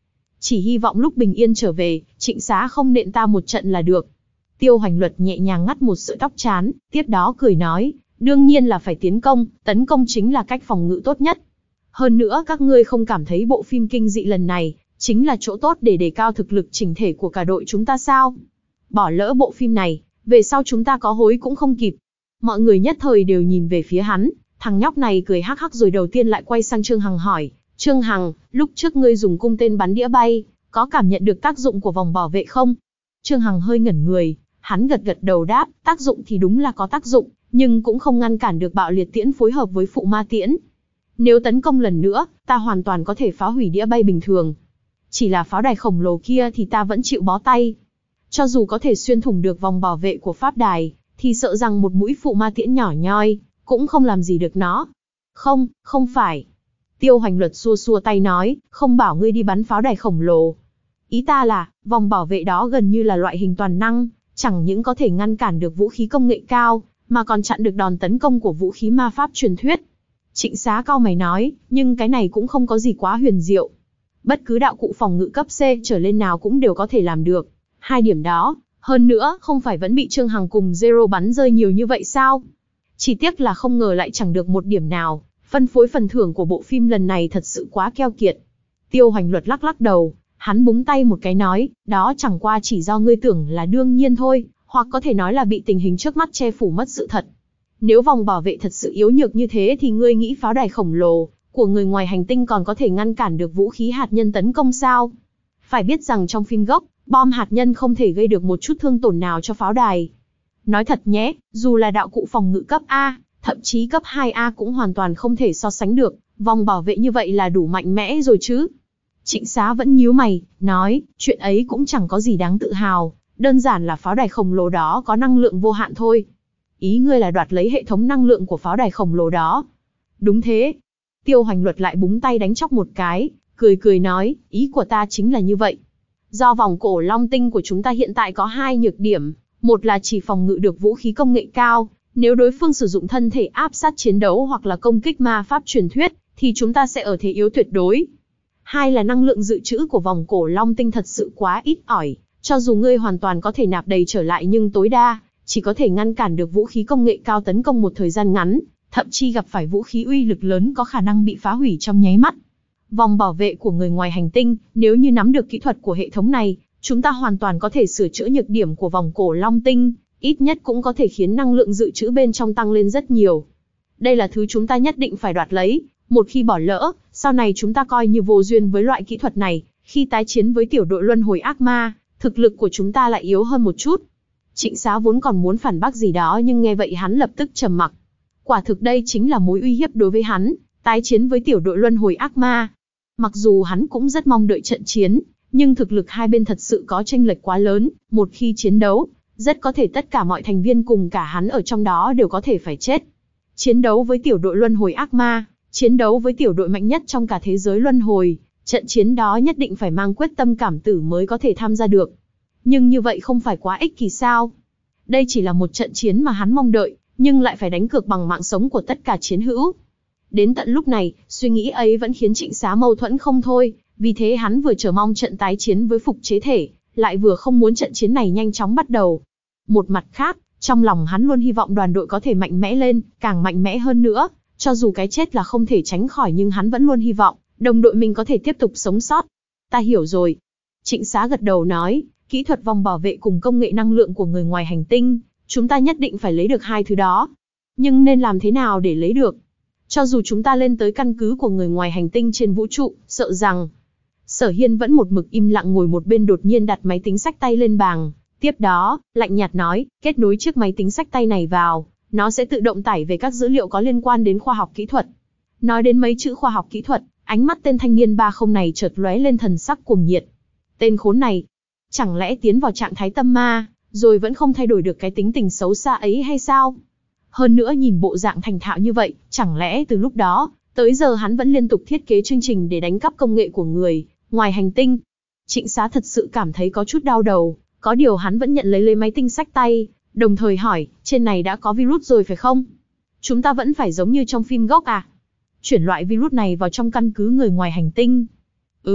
Chỉ hy vọng lúc bình yên trở về, Trịnh Xá không nện ta một trận là được. Tiêu Hoành Luật nhẹ nhàng ngắt một sợi tóc trán, tiếp đó cười nói, đương nhiên là phải tiến công, tấn công chính là cách phòng ngự tốt nhất. Hơn nữa các ngươi không cảm thấy bộ phim kinh dị lần này, chính là chỗ tốt để đề cao thực lực chỉnh thể của cả đội chúng ta sao? Bỏ lỡ bộ phim này, về sau chúng ta có hối cũng không kịp. Mọi người nhất thời đều nhìn về phía hắn, thằng nhóc này cười hắc hắc rồi đầu tiên lại quay sang Trương Hằng hỏi, Trương Hằng, lúc trước ngươi dùng cung tên bắn đĩa bay, có cảm nhận được tác dụng của vòng bảo vệ không? Trương Hằng hơi ngẩn người, hắn gật gật đầu đáp, tác dụng thì đúng là có tác dụng, nhưng cũng không ngăn cản được bạo liệt tiễn phối hợp với phụ ma tiễn. Nếu tấn công lần nữa, ta hoàn toàn có thể phá hủy đĩa bay bình thường. Chỉ là pháo đài khổng lồ kia thì ta vẫn chịu bó tay. Cho dù có thể xuyên thủng được vòng bảo vệ của pháp đài, thì sợ rằng một mũi phụ ma tiễn nhỏ nhoi, cũng không làm gì được nó. Không, không phải. Tiêu Hoành Luật xua xua tay nói, không bảo ngươi đi bắn pháo đài khổng lồ. Ý ta là, vòng bảo vệ đó gần như là loại hình toàn năng, chẳng những có thể ngăn cản được vũ khí công nghệ cao, mà còn chặn được đòn tấn công của vũ khí ma pháp truyền thuyết. Trịnh Xá cau mày nói, nhưng cái này cũng không có gì quá huyền diệu. Bất cứ đạo cụ phòng ngự cấp C trở lên nào cũng đều có thể làm được. Hai điểm đó, hơn nữa, không phải vẫn bị Trương Hằng cùng Zero bắn rơi nhiều như vậy sao? Chỉ tiếc là không ngờ lại chẳng được một điểm nào, phân phối phần thưởng của bộ phim lần này thật sự quá keo kiệt. Tiêu Hoành Luật lắc lắc đầu, hắn búng tay một cái nói, đó chẳng qua chỉ do ngươi tưởng là đương nhiên thôi, hoặc có thể nói là bị tình hình trước mắt che phủ mất sự thật. Nếu vòng bảo vệ thật sự yếu nhược như thế thì ngươi nghĩ pháo đài khổng lồ của người ngoài hành tinh còn có thể ngăn cản được vũ khí hạt nhân tấn công sao? Phải biết rằng trong phim gốc, bom hạt nhân không thể gây được một chút thương tổn nào cho pháo đài. Nói thật nhé, dù là đạo cụ phòng ngự cấp A, thậm chí cấp hai A cũng hoàn toàn không thể so sánh được, vòng bảo vệ như vậy là đủ mạnh mẽ rồi chứ. Trịnh Xá vẫn nhíu mày, nói, chuyện ấy cũng chẳng có gì đáng tự hào, đơn giản là pháo đài khổng lồ đó có năng lượng vô hạn thôi. Ý ngươi là đoạt lấy hệ thống năng lượng của pháo đài khổng lồ đó. Đúng thế. Tiêu Hoành Luật lại búng tay đánh chóc một cái, cười cười nói, ý của ta chính là như vậy. Do vòng cổ long tinh của chúng ta hiện tại có hai nhược điểm, một là chỉ phòng ngự được vũ khí công nghệ cao, nếu đối phương sử dụng thân thể áp sát chiến đấu hoặc là công kích ma pháp truyền thuyết, thì chúng ta sẽ ở thế yếu tuyệt đối. Hai là năng lượng dự trữ của vòng cổ long tinh thật sự quá ít ỏi, cho dù ngươi hoàn toàn có thể nạp đầy trở lại nhưng tối đa, chỉ có thể ngăn cản được vũ khí công nghệ cao tấn công một thời gian ngắn, thậm chí gặp phải vũ khí uy lực lớn có khả năng bị phá hủy trong nháy mắt. Vòng bảo vệ của người ngoài hành tinh, nếu như nắm được kỹ thuật của hệ thống này, chúng ta hoàn toàn có thể sửa chữa nhược điểm của vòng cổ long tinh, ít nhất cũng có thể khiến năng lượng dự trữ bên trong tăng lên rất nhiều. Đây là thứ chúng ta nhất định phải đoạt lấy, một khi bỏ lỡ, sau này chúng ta coi như vô duyên với loại kỹ thuật này, khi tái chiến với tiểu đội luân hồi ác ma, thực lực của chúng ta lại yếu hơn một chút. Trịnh Xá vốn còn muốn phản bác gì đó nhưng nghe vậy hắn lập tức trầm mặc. Quả thực đây chính là mối uy hiếp đối với hắn, tái chiến với tiểu đội luân hồi ác ma. Mặc dù hắn cũng rất mong đợi trận chiến, nhưng thực lực hai bên thật sự có chênh lệch quá lớn, một khi chiến đấu, rất có thể tất cả mọi thành viên cùng cả hắn ở trong đó đều có thể phải chết. Chiến đấu với tiểu đội luân hồi ác ma, chiến đấu với tiểu đội mạnh nhất trong cả thế giới luân hồi, trận chiến đó nhất định phải mang quyết tâm cảm tử mới có thể tham gia được. Nhưng như vậy không phải quá ích kỷ sao? Đây chỉ là một trận chiến mà hắn mong đợi, nhưng lại phải đánh cược bằng mạng sống của tất cả chiến hữu. Đến tận lúc này, suy nghĩ ấy vẫn khiến Trịnh Xá mâu thuẫn không thôi, vì thế hắn vừa chờ mong trận tái chiến với phục chế thể, lại vừa không muốn trận chiến này nhanh chóng bắt đầu. Một mặt khác, trong lòng hắn luôn hy vọng đoàn đội có thể mạnh mẽ lên, càng mạnh mẽ hơn nữa, cho dù cái chết là không thể tránh khỏi nhưng hắn vẫn luôn hy vọng, đồng đội mình có thể tiếp tục sống sót. Ta hiểu rồi. Trịnh Xá gật đầu nói, kỹ thuật vòng bảo vệ cùng công nghệ năng lượng của người ngoài hành tinh, chúng ta nhất định phải lấy được hai thứ đó. Nhưng nên làm thế nào để lấy được? Cho dù chúng ta lên tới căn cứ của người ngoài hành tinh trên vũ trụ, sợ rằng... Sở Hiên vẫn một mực im lặng ngồi một bên đột nhiên đặt máy tính xách tay lên bàn. Tiếp đó, lạnh nhạt nói, kết nối chiếc máy tính xách tay này vào, nó sẽ tự động tải về các dữ liệu có liên quan đến khoa học kỹ thuật. Nói đến mấy chữ khoa học kỹ thuật, ánh mắt tên thanh niên ba không này chợt lóe lên thần sắc cuồng nhiệt. Tên khốn này, chẳng lẽ tiến vào trạng thái tâm ma, rồi vẫn không thay đổi được cái tính tình xấu xa ấy hay sao? Hơn nữa nhìn bộ dạng thành thạo như vậy, chẳng lẽ từ lúc đó, tới giờ hắn vẫn liên tục thiết kế chương trình để đánh cắp công nghệ của người ngoài hành tinh? Trịnh Xá thật sự cảm thấy có chút đau đầu, có điều hắn vẫn nhận lấy lấy máy tính xách tay, đồng thời hỏi, trên này đã có virus rồi phải không? Chúng ta vẫn phải giống như trong phim gốc à? Chuyển loại virus này vào trong căn cứ người ngoài hành tinh. Ừ,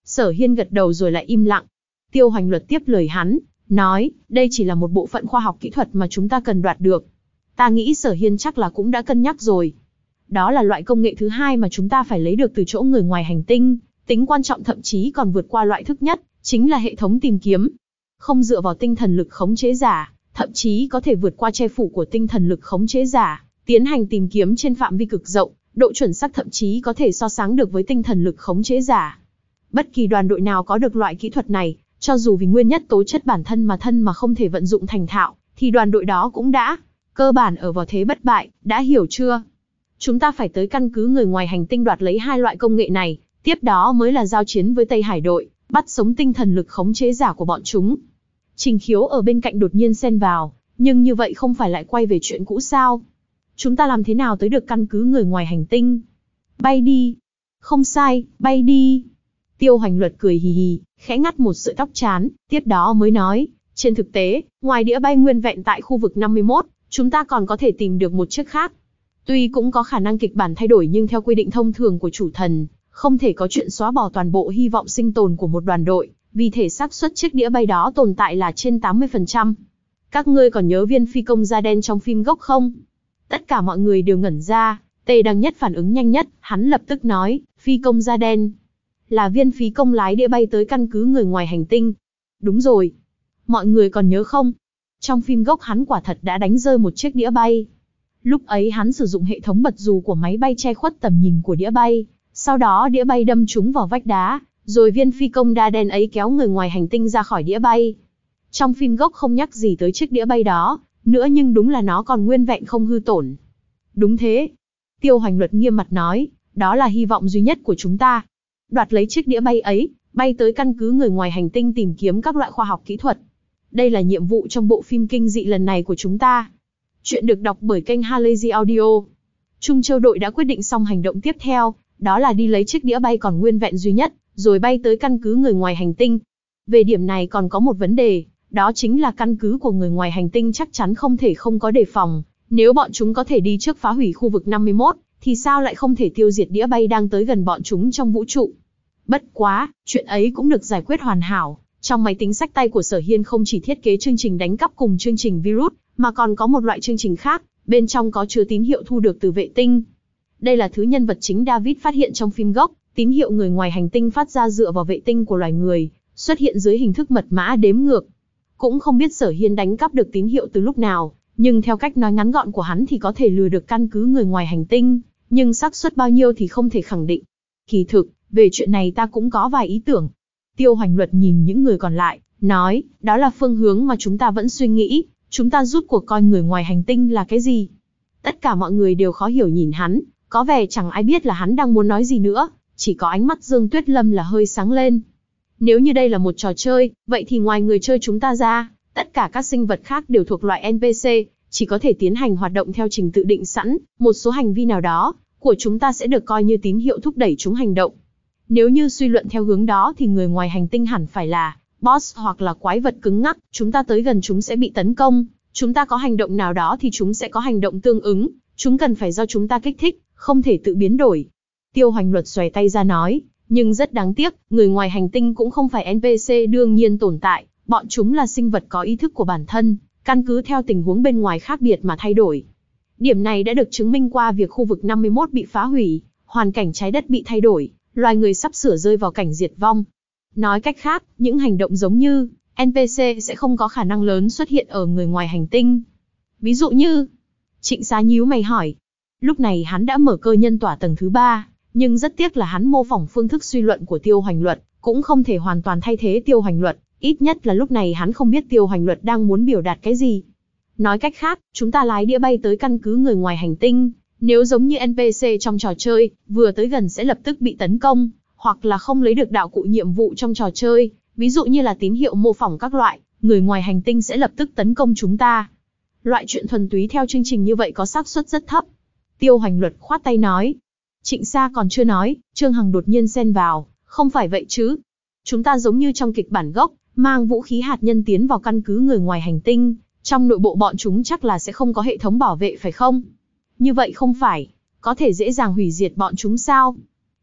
Sở Hiên gật đầu rồi lại im lặng. Tiêu Hoành Luật tiếp lời hắn, nói, đây chỉ là một bộ phận khoa học kỹ thuật mà chúng ta cần đoạt được. Ta nghĩ Sở Hiên chắc là cũng đã cân nhắc rồi. Đó là loại công nghệ thứ hai mà chúng ta phải lấy được từ chỗ người ngoài hành tinh, tính quan trọng thậm chí còn vượt qua loại thứ nhất, chính là hệ thống tìm kiếm. Không dựa vào tinh thần lực khống chế giả, thậm chí có thể vượt qua che phủ của tinh thần lực khống chế giả, tiến hành tìm kiếm trên phạm vi cực rộng, độ chuẩn xác thậm chí có thể so sánh được với tinh thần lực khống chế giả. Bất kỳ đoàn đội nào có được loại kỹ thuật này, cho dù vì nguyên nhất tố chất bản thân mà thân mà không thể vận dụng thành thạo, thì đoàn đội đó cũng đã cơ bản ở vào thế bất bại, đã hiểu chưa? Chúng ta phải tới căn cứ người ngoài hành tinh đoạt lấy hai loại công nghệ này, tiếp đó mới là giao chiến với Tây Hải đội, bắt sống tinh thần lực khống chế giả của bọn chúng. Trình Khiếu ở bên cạnh đột nhiên xen vào, nhưng như vậy không phải lại quay về chuyện cũ sao? Chúng ta làm thế nào tới được căn cứ người ngoài hành tinh? Bay đi. Không sai, bay đi. Tiêu Hoành Luật cười hì hì, khẽ ngắt một sợi tóc trán, tiếp đó mới nói, trên thực tế, ngoài đĩa bay nguyên vẹn tại khu vực năm mươi mốt, chúng ta còn có thể tìm được một chiếc khác. Tuy cũng có khả năng kịch bản thay đổi nhưng theo quy định thông thường của chủ thần, không thể có chuyện xóa bỏ toàn bộ hy vọng sinh tồn của một đoàn đội, vì thể xác suất chiếc đĩa bay đó tồn tại là trên tám mươi phần trăm. Các ngươi còn nhớ viên phi công da đen trong phim gốc không? Tất cả mọi người đều ngẩn ra, Tề Đăng Nhất phản ứng nhanh nhất, hắn lập tức nói, phi công da đen. Là viên phi công lái đĩa bay tới căn cứ người ngoài hành tinh. Đúng rồi. Mọi người còn nhớ không? Trong phim gốc hắn quả thật đã đánh rơi một chiếc đĩa bay. Lúc ấy hắn sử dụng hệ thống bật dù của máy bay che khuất tầm nhìn của đĩa bay, sau đó đĩa bay đâm trúng vào vách đá, rồi viên phi công da đen ấy kéo người ngoài hành tinh ra khỏi đĩa bay. Trong phim gốc không nhắc gì tới chiếc đĩa bay đó, nữa nhưng đúng là nó còn nguyên vẹn không hư tổn. Đúng thế. Tiêu Hoành Luật nghiêm mặt nói, đó là hy vọng duy nhất của chúng ta. Đoạt lấy chiếc đĩa bay ấy, bay tới căn cứ người ngoài hành tinh tìm kiếm các loại khoa học kỹ thuật. Đây là nhiệm vụ trong bộ phim kinh dị lần này của chúng ta. Chuyện được đọc bởi kênh Halazy Audio. Trung Châu đội đã quyết định xong hành động tiếp theo, đó là đi lấy chiếc đĩa bay còn nguyên vẹn duy nhất, rồi bay tới căn cứ người ngoài hành tinh. Về điểm này còn có một vấn đề, đó chính là căn cứ của người ngoài hành tinh chắc chắn không thể không có đề phòng. Nếu bọn chúng có thể đi trước phá hủy khu vực năm mươi mốt, thì sao lại không thể tiêu diệt đĩa bay đang tới gần bọn chúng trong vũ trụ? Bất quá, chuyện ấy cũng được giải quyết hoàn hảo. Trong máy tính xách tay của Sở Hiên không chỉ thiết kế chương trình đánh cắp cùng chương trình virus, mà còn có một loại chương trình khác, bên trong có chứa tín hiệu thu được từ vệ tinh. Đây là thứ nhân vật chính David phát hiện trong phim gốc, tín hiệu người ngoài hành tinh phát ra dựa vào vệ tinh của loài người, xuất hiện dưới hình thức mật mã đếm ngược. Cũng không biết Sở Hiên đánh cắp được tín hiệu từ lúc nào, nhưng theo cách nói ngắn gọn của hắn thì có thể lừa được căn cứ người ngoài hành tinh, nhưng xác suất bao nhiêu thì không thể khẳng định. Kỳ thực, về chuyện này ta cũng có vài ý tưởng. Tiêu Hoành Luật nhìn những người còn lại, nói, đó là phương hướng mà chúng ta vẫn suy nghĩ, chúng ta rút cuộc coi người ngoài hành tinh là cái gì? Tất cả mọi người đều khó hiểu nhìn hắn, có vẻ chẳng ai biết là hắn đang muốn nói gì nữa, chỉ có ánh mắt Dương Tuyết Lâm là hơi sáng lên. Nếu như đây là một trò chơi, vậy thì ngoài người chơi chúng ta ra, tất cả các sinh vật khác đều thuộc loại en pê xê, chỉ có thể tiến hành hoạt động theo trình tự định sẵn, một số hành vi nào đó của chúng ta sẽ được coi như tín hiệu thúc đẩy chúng hành động. Nếu như suy luận theo hướng đó thì người ngoài hành tinh hẳn phải là boss hoặc là quái vật cứng ngắc, chúng ta tới gần chúng sẽ bị tấn công, chúng ta có hành động nào đó thì chúng sẽ có hành động tương ứng, chúng cần phải do chúng ta kích thích, không thể tự biến đổi. Tiêu Hoành Luật xòe tay ra nói, nhưng rất đáng tiếc, người ngoài hành tinh cũng không phải en pê xê đương nhiên tồn tại, bọn chúng là sinh vật có ý thức của bản thân, căn cứ theo tình huống bên ngoài khác biệt mà thay đổi. Điểm này đã được chứng minh qua việc khu vực năm mươi mốt bị phá hủy, hoàn cảnh trái đất bị thay đổi, loài người sắp sửa rơi vào cảnh diệt vong. Nói cách khác, những hành động giống như en pê xê sẽ không có khả năng lớn xuất hiện ở người ngoài hành tinh. Ví dụ như, Trịnh Xá nhíu mày hỏi. Lúc này hắn đã mở cơ nhân tỏa tầng thứ ba, nhưng rất tiếc là hắn mô phỏng phương thức suy luận của Tiêu Hoành Luật, cũng không thể hoàn toàn thay thế Tiêu Hoành Luật, ít nhất là lúc này hắn không biết Tiêu Hoành Luật đang muốn biểu đạt cái gì. Nói cách khác, chúng ta lái đĩa bay tới căn cứ người ngoài hành tinh, nếu giống như en pê xê trong trò chơi, vừa tới gần sẽ lập tức bị tấn công, hoặc là không lấy được đạo cụ nhiệm vụ trong trò chơi, ví dụ như là tín hiệu mô phỏng các loại, người ngoài hành tinh sẽ lập tức tấn công chúng ta. Loại chuyện thuần túy theo chương trình như vậy có xác suất rất thấp. Tiêu Hoành Luật khoát tay nói. Trịnh Sa còn chưa nói, Trương Hằng đột nhiên xen vào, không phải vậy chứ. Chúng ta giống như trong kịch bản gốc, mang vũ khí hạt nhân tiến vào căn cứ người ngoài hành tinh, trong nội bộ bọn chúng chắc là sẽ không có hệ thống bảo vệ phải không? Như vậy không phải, có thể dễ dàng hủy diệt bọn chúng sao?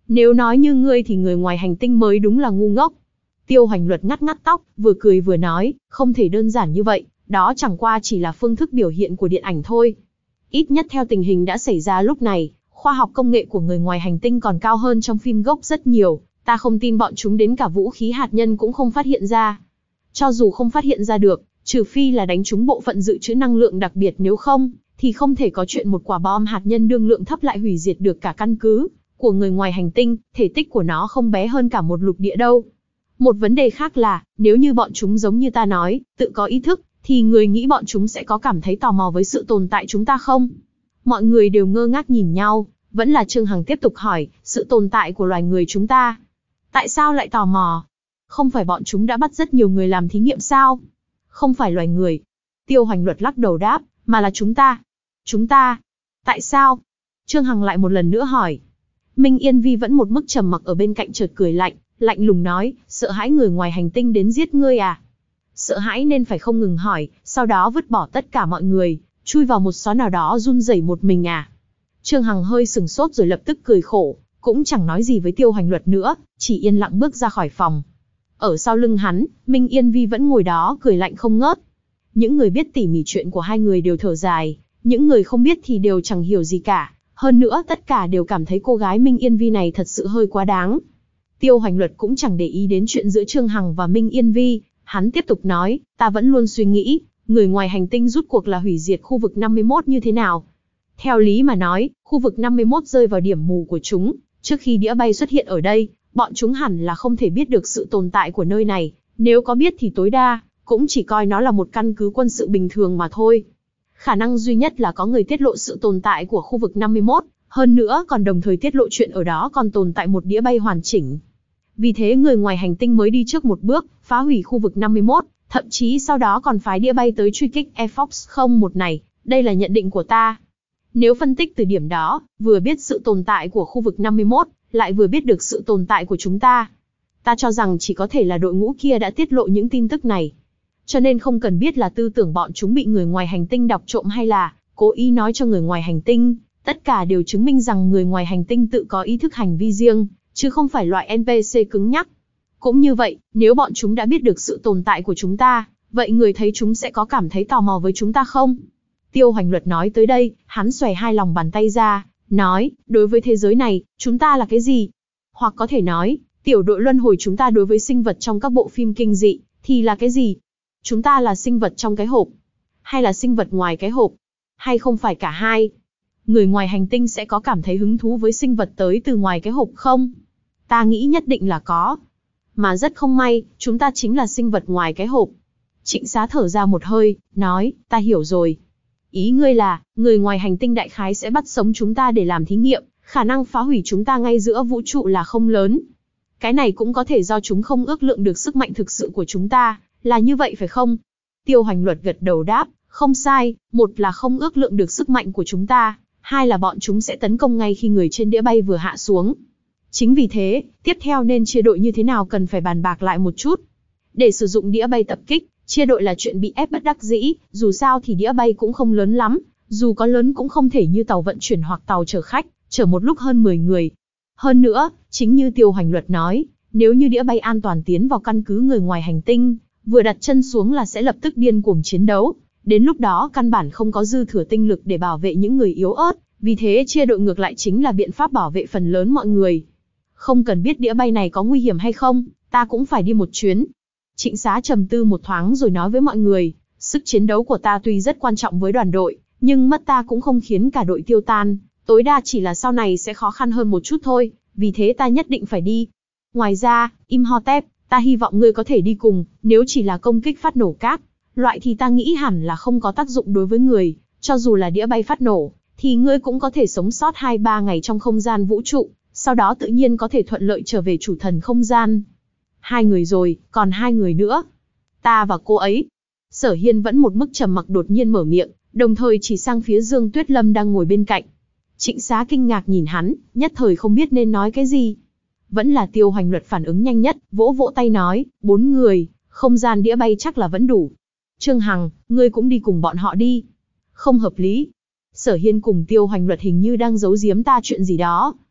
Nếu nói như ngươi thì người ngoài hành tinh mới đúng là ngu ngốc. Tiêu Hoành Luật ngắt ngắt tóc, vừa cười vừa nói, không thể đơn giản như vậy, đó chẳng qua chỉ là phương thức biểu hiện của điện ảnh thôi. Ít nhất theo tình hình đã xảy ra lúc này, khoa học công nghệ của người ngoài hành tinh còn cao hơn trong phim gốc rất nhiều, ta không tin bọn chúng đến cả vũ khí hạt nhân cũng không phát hiện ra. Cho dù không phát hiện ra được, trừ phi là đánh trúng bộ phận dự trữ năng lượng đặc biệt, nếu không, thì không thể có chuyện một quả bom hạt nhân đương lượng thấp lại hủy diệt được cả căn cứ của người ngoài hành tinh, thể tích của nó không bé hơn cả một lục địa đâu. Một vấn đề khác là, nếu như bọn chúng giống như ta nói, tự có ý thức, thì người nghĩ bọn chúng sẽ có cảm thấy tò mò với sự tồn tại chúng ta không? Mọi người đều ngơ ngác nhìn nhau, vẫn là Trương Hằng tiếp tục hỏi, sự tồn tại của loài người chúng ta. Tại sao lại tò mò? Không phải bọn chúng đã bắt rất nhiều người làm thí nghiệm sao? Không phải loài người. Tiêu Hoành Luật lắc đầu đáp, mà là chúng ta. Chúng ta? Tại sao? Trương Hằng lại một lần nữa hỏi. Minh Yên Vi vẫn một mức trầm mặc ở bên cạnh chợt cười lạnh, lạnh lùng nói, sợ hãi người ngoài hành tinh đến giết ngươi à? Sợ hãi nên phải không ngừng hỏi, sau đó vứt bỏ tất cả mọi người, chui vào một xó nào đó run rẩy một mình à? Trương Hằng hơi sừng sốt rồi lập tức cười khổ, cũng chẳng nói gì với Tiêu Hoành Luật nữa, chỉ yên lặng bước ra khỏi phòng. Ở sau lưng hắn, Minh Yên Vi vẫn ngồi đó cười lạnh không ngớt. Những người biết tỉ mỉ chuyện của hai người đều thở dài, những người không biết thì đều chẳng hiểu gì cả. Hơn nữa tất cả đều cảm thấy cô gái Minh Yên Vi này thật sự hơi quá đáng. Tiêu Hoành Luật cũng chẳng để ý đến chuyện giữa Trương Hằng và Minh Yên Vi, hắn tiếp tục nói, ta vẫn luôn suy nghĩ, người ngoài hành tinh rút cuộc là hủy diệt khu vực năm mươi mốt như thế nào. Theo lý mà nói, khu vực năm mươi mốt rơi vào điểm mù của chúng, trước khi đĩa bay xuất hiện ở đây, bọn chúng hẳn là không thể biết được sự tồn tại của nơi này, nếu có biết thì tối đa, cũng chỉ coi nó là một căn cứ quân sự bình thường mà thôi. Khả năng duy nhất là có người tiết lộ sự tồn tại của khu vực năm mươi mốt, hơn nữa còn đồng thời tiết lộ chuyện ở đó còn tồn tại một đĩa bay hoàn chỉnh. Vì thế người ngoài hành tinh mới đi trước một bước, phá hủy khu vực năm mươi mốt, thậm chí sau đó còn phái đĩa bay tới truy kích Air Force không một này, đây là nhận định của ta. Nếu phân tích từ điểm đó, vừa biết sự tồn tại của khu vực năm mươi mốt, lại vừa biết được sự tồn tại của chúng ta. Ta cho rằng chỉ có thể là đội ngũ kia đã tiết lộ những tin tức này. Cho nên không cần biết là tư tưởng bọn chúng bị người ngoài hành tinh đọc trộm hay là cố ý nói cho người ngoài hành tinh, tất cả đều chứng minh rằng người ngoài hành tinh tự có ý thức hành vi riêng, chứ không phải loại en pê xê cứng nhắc. Cũng như vậy, nếu bọn chúng đã biết được sự tồn tại của chúng ta, vậy người thấy chúng sẽ có cảm thấy tò mò với chúng ta không? Tiêu Hoành Luật nói tới đây, hắn xòe hai lòng bàn tay ra, nói, đối với thế giới này, chúng ta là cái gì? Hoặc có thể nói, tiểu đội luân hồi chúng ta đối với sinh vật trong các bộ phim kinh dị, thì là cái gì? Chúng ta là sinh vật trong cái hộp? Hay là sinh vật ngoài cái hộp? Hay không phải cả hai? Người ngoài hành tinh sẽ có cảm thấy hứng thú với sinh vật tới từ ngoài cái hộp không? Ta nghĩ nhất định là có. Mà rất không may, chúng ta chính là sinh vật ngoài cái hộp. Trịnh Xá thở ra một hơi, nói, ta hiểu rồi. Ý ngươi là, người ngoài hành tinh đại khái sẽ bắt sống chúng ta để làm thí nghiệm, khả năng phá hủy chúng ta ngay giữa vũ trụ là không lớn. Cái này cũng có thể do chúng không ước lượng được sức mạnh thực sự của chúng ta, là như vậy phải không? Tiêu Hoành Luật gật đầu đáp, không sai, một là không ước lượng được sức mạnh của chúng ta, hai là bọn chúng sẽ tấn công ngay khi người trên đĩa bay vừa hạ xuống. Chính vì thế, tiếp theo nên chia đội như thế nào cần phải bàn bạc lại một chút. Để sử dụng đĩa bay tập kích, chia đội là chuyện bị ép bất đắc dĩ, dù sao thì đĩa bay cũng không lớn lắm, dù có lớn cũng không thể như tàu vận chuyển hoặc tàu chở khách, chở một lúc hơn mười người. Hơn nữa, chính như Tiêu Hoành Luật nói, nếu như đĩa bay an toàn tiến vào căn cứ người ngoài hành tinh, vừa đặt chân xuống là sẽ lập tức điên cuồng chiến đấu, đến lúc đó căn bản không có dư thừa tinh lực để bảo vệ những người yếu ớt, vì thế chia đội ngược lại chính là biện pháp bảo vệ phần lớn mọi người. Không cần biết đĩa bay này có nguy hiểm hay không, ta cũng phải đi một chuyến. Trịnh Xá trầm tư một thoáng rồi nói với mọi người, sức chiến đấu của ta tuy rất quan trọng với đoàn đội, nhưng mất ta cũng không khiến cả đội tiêu tan, tối đa chỉ là sau này sẽ khó khăn hơn một chút thôi, vì thế ta nhất định phải đi. Ngoài ra, Imhotep, ta hy vọng ngươi có thể đi cùng, nếu chỉ là công kích phát nổ cát, loại thì ta nghĩ hẳn là không có tác dụng đối với người, cho dù là đĩa bay phát nổ, thì ngươi cũng có thể sống sót hai ba ngày trong không gian vũ trụ, sau đó tự nhiên có thể thuận lợi trở về chủ thần không gian. Hai người rồi, còn hai người nữa. Ta và cô ấy. Sở Hiên vẫn một mức trầm mặc đột nhiên mở miệng, đồng thời chỉ sang phía Dương Tuyết Lâm đang ngồi bên cạnh. Trịnh Xá kinh ngạc nhìn hắn, nhất thời không biết nên nói cái gì. Vẫn là Tiêu Hoành Luật phản ứng nhanh nhất, vỗ vỗ tay nói, bốn người, không gian đĩa bay chắc là vẫn đủ. Trương Hằng, ngươi cũng đi cùng bọn họ đi. Không hợp lý. Sở Hiên cùng Tiêu Hoành Luật hình như đang giấu giếm ta chuyện gì đó.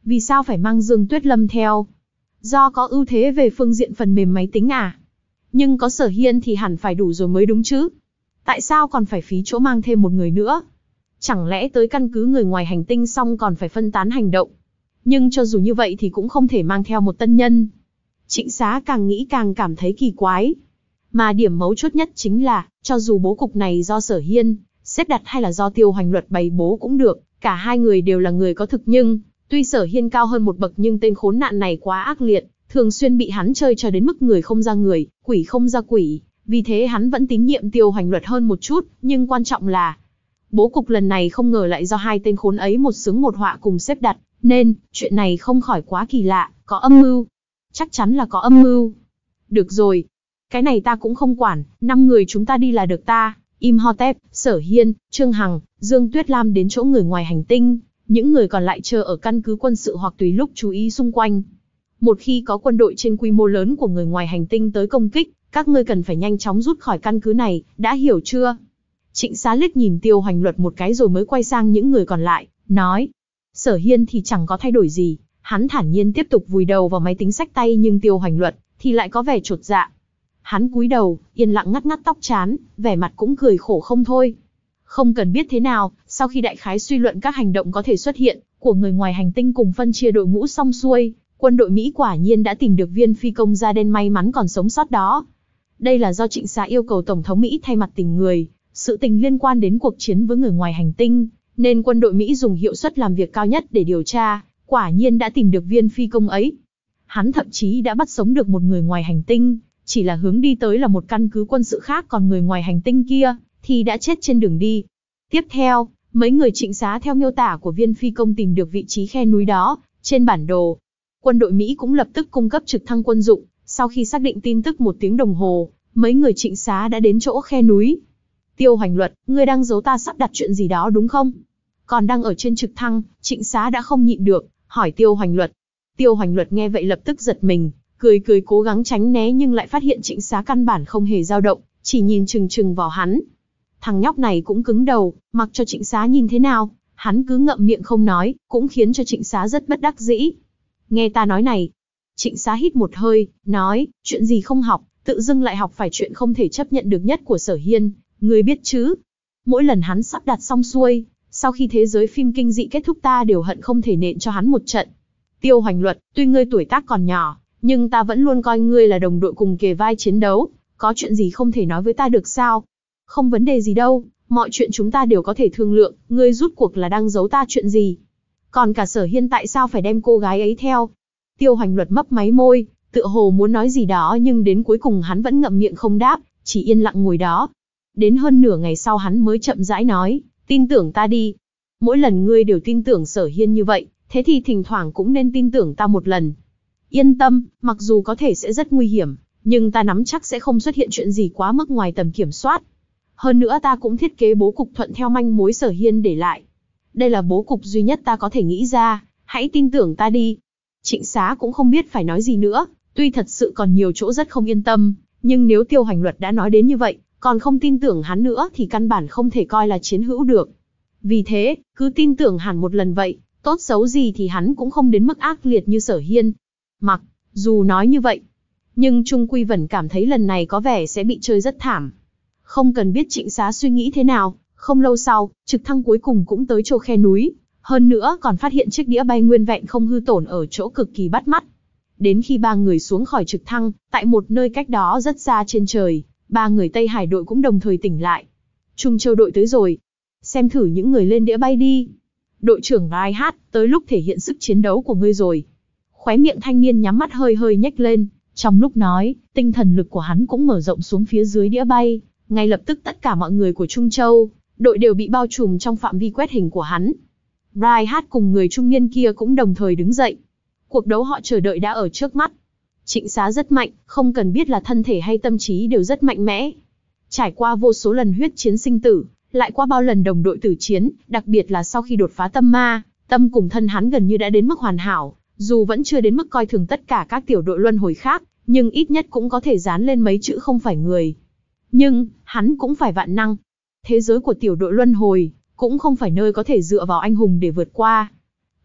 Vì sao phải mang Dương Tuyết Lâm theo? Do có ưu thế về phương diện phần mềm máy tính à? Nhưng có Sở Hiên thì hẳn phải đủ rồi mới đúng chứ. Tại sao còn phải phí chỗ mang thêm một người nữa? Chẳng lẽ tới căn cứ người ngoài hành tinh xong còn phải phân tán hành động? Nhưng cho dù như vậy thì cũng không thể mang theo một tân nhân. Trịnh Xá càng nghĩ càng cảm thấy kỳ quái. Mà điểm mấu chốt nhất chính là, cho dù bố cục này do Sở Hiên xếp đặt hay là do Tiêu Hoành Luật bày bố cũng được, cả hai người đều là người có thực nhưng, tuy Sở Hiên cao hơn một bậc nhưng tên khốn nạn này quá ác liệt, thường xuyên bị hắn chơi cho đến mức người không ra người, quỷ không ra quỷ, vì thế hắn vẫn tín nhiệm Tiêu Hoành Luật hơn một chút, nhưng quan trọng là, bố cục lần này không ngờ lại do hai tên khốn ấy một sướng một họa cùng xếp đặt, nên, chuyện này không khỏi quá kỳ lạ, có âm mưu. Chắc chắn là có âm mưu. Được rồi. Cái này ta cũng không quản, năm người chúng ta đi là được ta, Imhotep, Sở Hiên, Trương Hằng, Dương Tuyết Lam đến chỗ người ngoài hành tinh, những người còn lại chờ ở căn cứ quân sự hoặc tùy lúc chú ý xung quanh. Một khi có quân đội trên quy mô lớn của người ngoài hành tinh tới công kích, các ngươi cần phải nhanh chóng rút khỏi căn cứ này, đã hiểu chưa? Trịnh Xá liếc nhìn Tiêu Hoành Luật một cái rồi mới quay sang những người còn lại, nói. Sở Hiên thì chẳng có thay đổi gì, hắn thản nhiên tiếp tục vùi đầu vào máy tính xách tay, nhưng Tiêu Hoành Luật thì lại có vẻ chột dạ. Hắn cúi đầu, yên lặng ngắt ngắt tóc trán, vẻ mặt cũng cười khổ không thôi. Không cần biết thế nào, sau khi đại khái suy luận các hành động có thể xuất hiện của người ngoài hành tinh cùng phân chia đội ngũ xong xuôi, quân đội Mỹ quả nhiên đã tìm được viên phi công da đen may mắn còn sống sót đó. Đây là do Trịnh Xá yêu cầu Tổng thống Mỹ thay mặt tình người, sự tình liên quan đến cuộc chiến với người ngoài hành tinh, nên quân đội Mỹ dùng hiệu suất làm việc cao nhất để điều tra, quả nhiên đã tìm được viên phi công ấy. Hắn thậm chí đã bắt sống được một người ngoài hành tinh, chỉ là hướng đi tới là một căn cứ quân sự khác, còn người ngoài hành tinh kia thì đã chết trên đường đi. Tiếp theo, mấy người Trịnh Xá theo miêu tả của viên phi công tìm được vị trí khe núi đó trên bản đồ. Quân đội Mỹ cũng lập tức cung cấp trực thăng quân dụng, sau khi xác định tin tức một tiếng đồng hồ, mấy người Trịnh Xá đã đến chỗ khe núi. Tiêu Hoành Luật, ngươi đang giấu ta sắp đặt chuyện gì đó đúng không? Còn đang ở trên trực thăng, Trịnh Xá đã không nhịn được, hỏi Tiêu Hoành Luật. Tiêu Hoành Luật nghe vậy lập tức giật mình, cười cười cố gắng tránh né nhưng lại phát hiện Trịnh Xá căn bản không hề dao động, chỉ nhìn chừng chừng vào hắn. Thằng nhóc này cũng cứng đầu, mặc cho Trịnh Xá nhìn thế nào, hắn cứ ngậm miệng không nói, cũng khiến cho Trịnh Xá rất bất đắc dĩ. Nghe ta nói này. Trịnh Xá hít một hơi, nói, chuyện gì không học, tự dưng lại học phải chuyện không thể chấp nhận được nhất của Sở Hiên, ngươi biết chứ? Mỗi lần hắn sắp đặt xong xuôi, sau khi thế giới phim kinh dị kết thúc ta đều hận không thể nện cho hắn một trận. Tiêu Hoành Luật, tuy ngươi tuổi tác còn nhỏ, nhưng ta vẫn luôn coi ngươi là đồng đội cùng kề vai chiến đấu, có chuyện gì không thể nói với ta được sao? Không vấn đề gì đâu, mọi chuyện chúng ta đều có thể thương lượng, ngươi rút cuộc là đang giấu ta chuyện gì? Còn cả Sở Hiên tại sao phải đem cô gái ấy theo? Tiêu Hoành Luật mấp máy môi, tựa hồ muốn nói gì đó nhưng đến cuối cùng hắn vẫn ngậm miệng không đáp, chỉ yên lặng ngồi đó. Đến hơn nửa ngày sau hắn mới chậm rãi nói, tin tưởng ta đi. Mỗi lần ngươi đều tin tưởng Sở Hiên như vậy, thế thì thỉnh thoảng cũng nên tin tưởng ta một lần. Yên tâm, mặc dù có thể sẽ rất nguy hiểm, nhưng ta nắm chắc sẽ không xuất hiện chuyện gì quá mức ngoài tầm kiểm soát. Hơn nữa ta cũng thiết kế bố cục thuận theo manh mối Sở Hiên để lại. Đây là bố cục duy nhất ta có thể nghĩ ra, hãy tin tưởng ta đi. Trịnh Xá cũng không biết phải nói gì nữa, tuy thật sự còn nhiều chỗ rất không yên tâm, nhưng nếu Tiêu Hoành Luật đã nói đến như vậy, còn không tin tưởng hắn nữa thì căn bản không thể coi là chiến hữu được. Vì thế, cứ tin tưởng hẳn một lần vậy, tốt xấu gì thì hắn cũng không đến mức ác liệt như Sở Hiên. Mặc dù nói như vậy, nhưng Trung Quy vẫn cảm thấy lần này có vẻ sẽ bị chơi rất thảm. Không cần biết Trịnh Xá suy nghĩ thế nào, không lâu sau, trực thăng cuối cùng cũng tới chỗ khe núi, hơn nữa còn phát hiện chiếc đĩa bay nguyên vẹn không hư tổn ở chỗ cực kỳ bắt mắt. Đến khi ba người xuống khỏi trực thăng, tại một nơi cách đó rất xa trên trời, ba người Tây Hải đội cũng đồng thời tỉnh lại. Trung Châu đội tới rồi. Xem thử những người lên đĩa bay đi. Đội trưởng Reinhardt, tới lúc thể hiện sức chiến đấu của ngươi rồi. Khóe miệng thanh niên nhắm mắt hơi hơi nhếch lên, trong lúc nói, tinh thần lực của hắn cũng mở rộng xuống phía dưới đĩa bay. Ngay lập tức tất cả mọi người của Trung Châu đội đều bị bao trùm trong phạm vi quét hình của hắn. Reinhardt cùng người trung niên kia cũng đồng thời đứng dậy. Cuộc đấu họ chờ đợi đã ở trước mắt. Trịnh Xá rất mạnh, không cần biết là thân thể hay tâm trí đều rất mạnh mẽ. Trải qua vô số lần huyết chiến sinh tử, lại qua bao lần đồng đội tử chiến, đặc biệt là sau khi đột phá tâm ma, tâm cùng thân hắn gần như đã đến mức hoàn hảo, dù vẫn chưa đến mức coi thường tất cả các tiểu đội luân hồi khác, nhưng ít nhất cũng có thể dán lên mấy chữ không phải người. Nhưng, hắn cũng phải vạn năng. Thế giới của tiểu đội luân hồi, cũng không phải nơi có thể dựa vào anh hùng để vượt qua.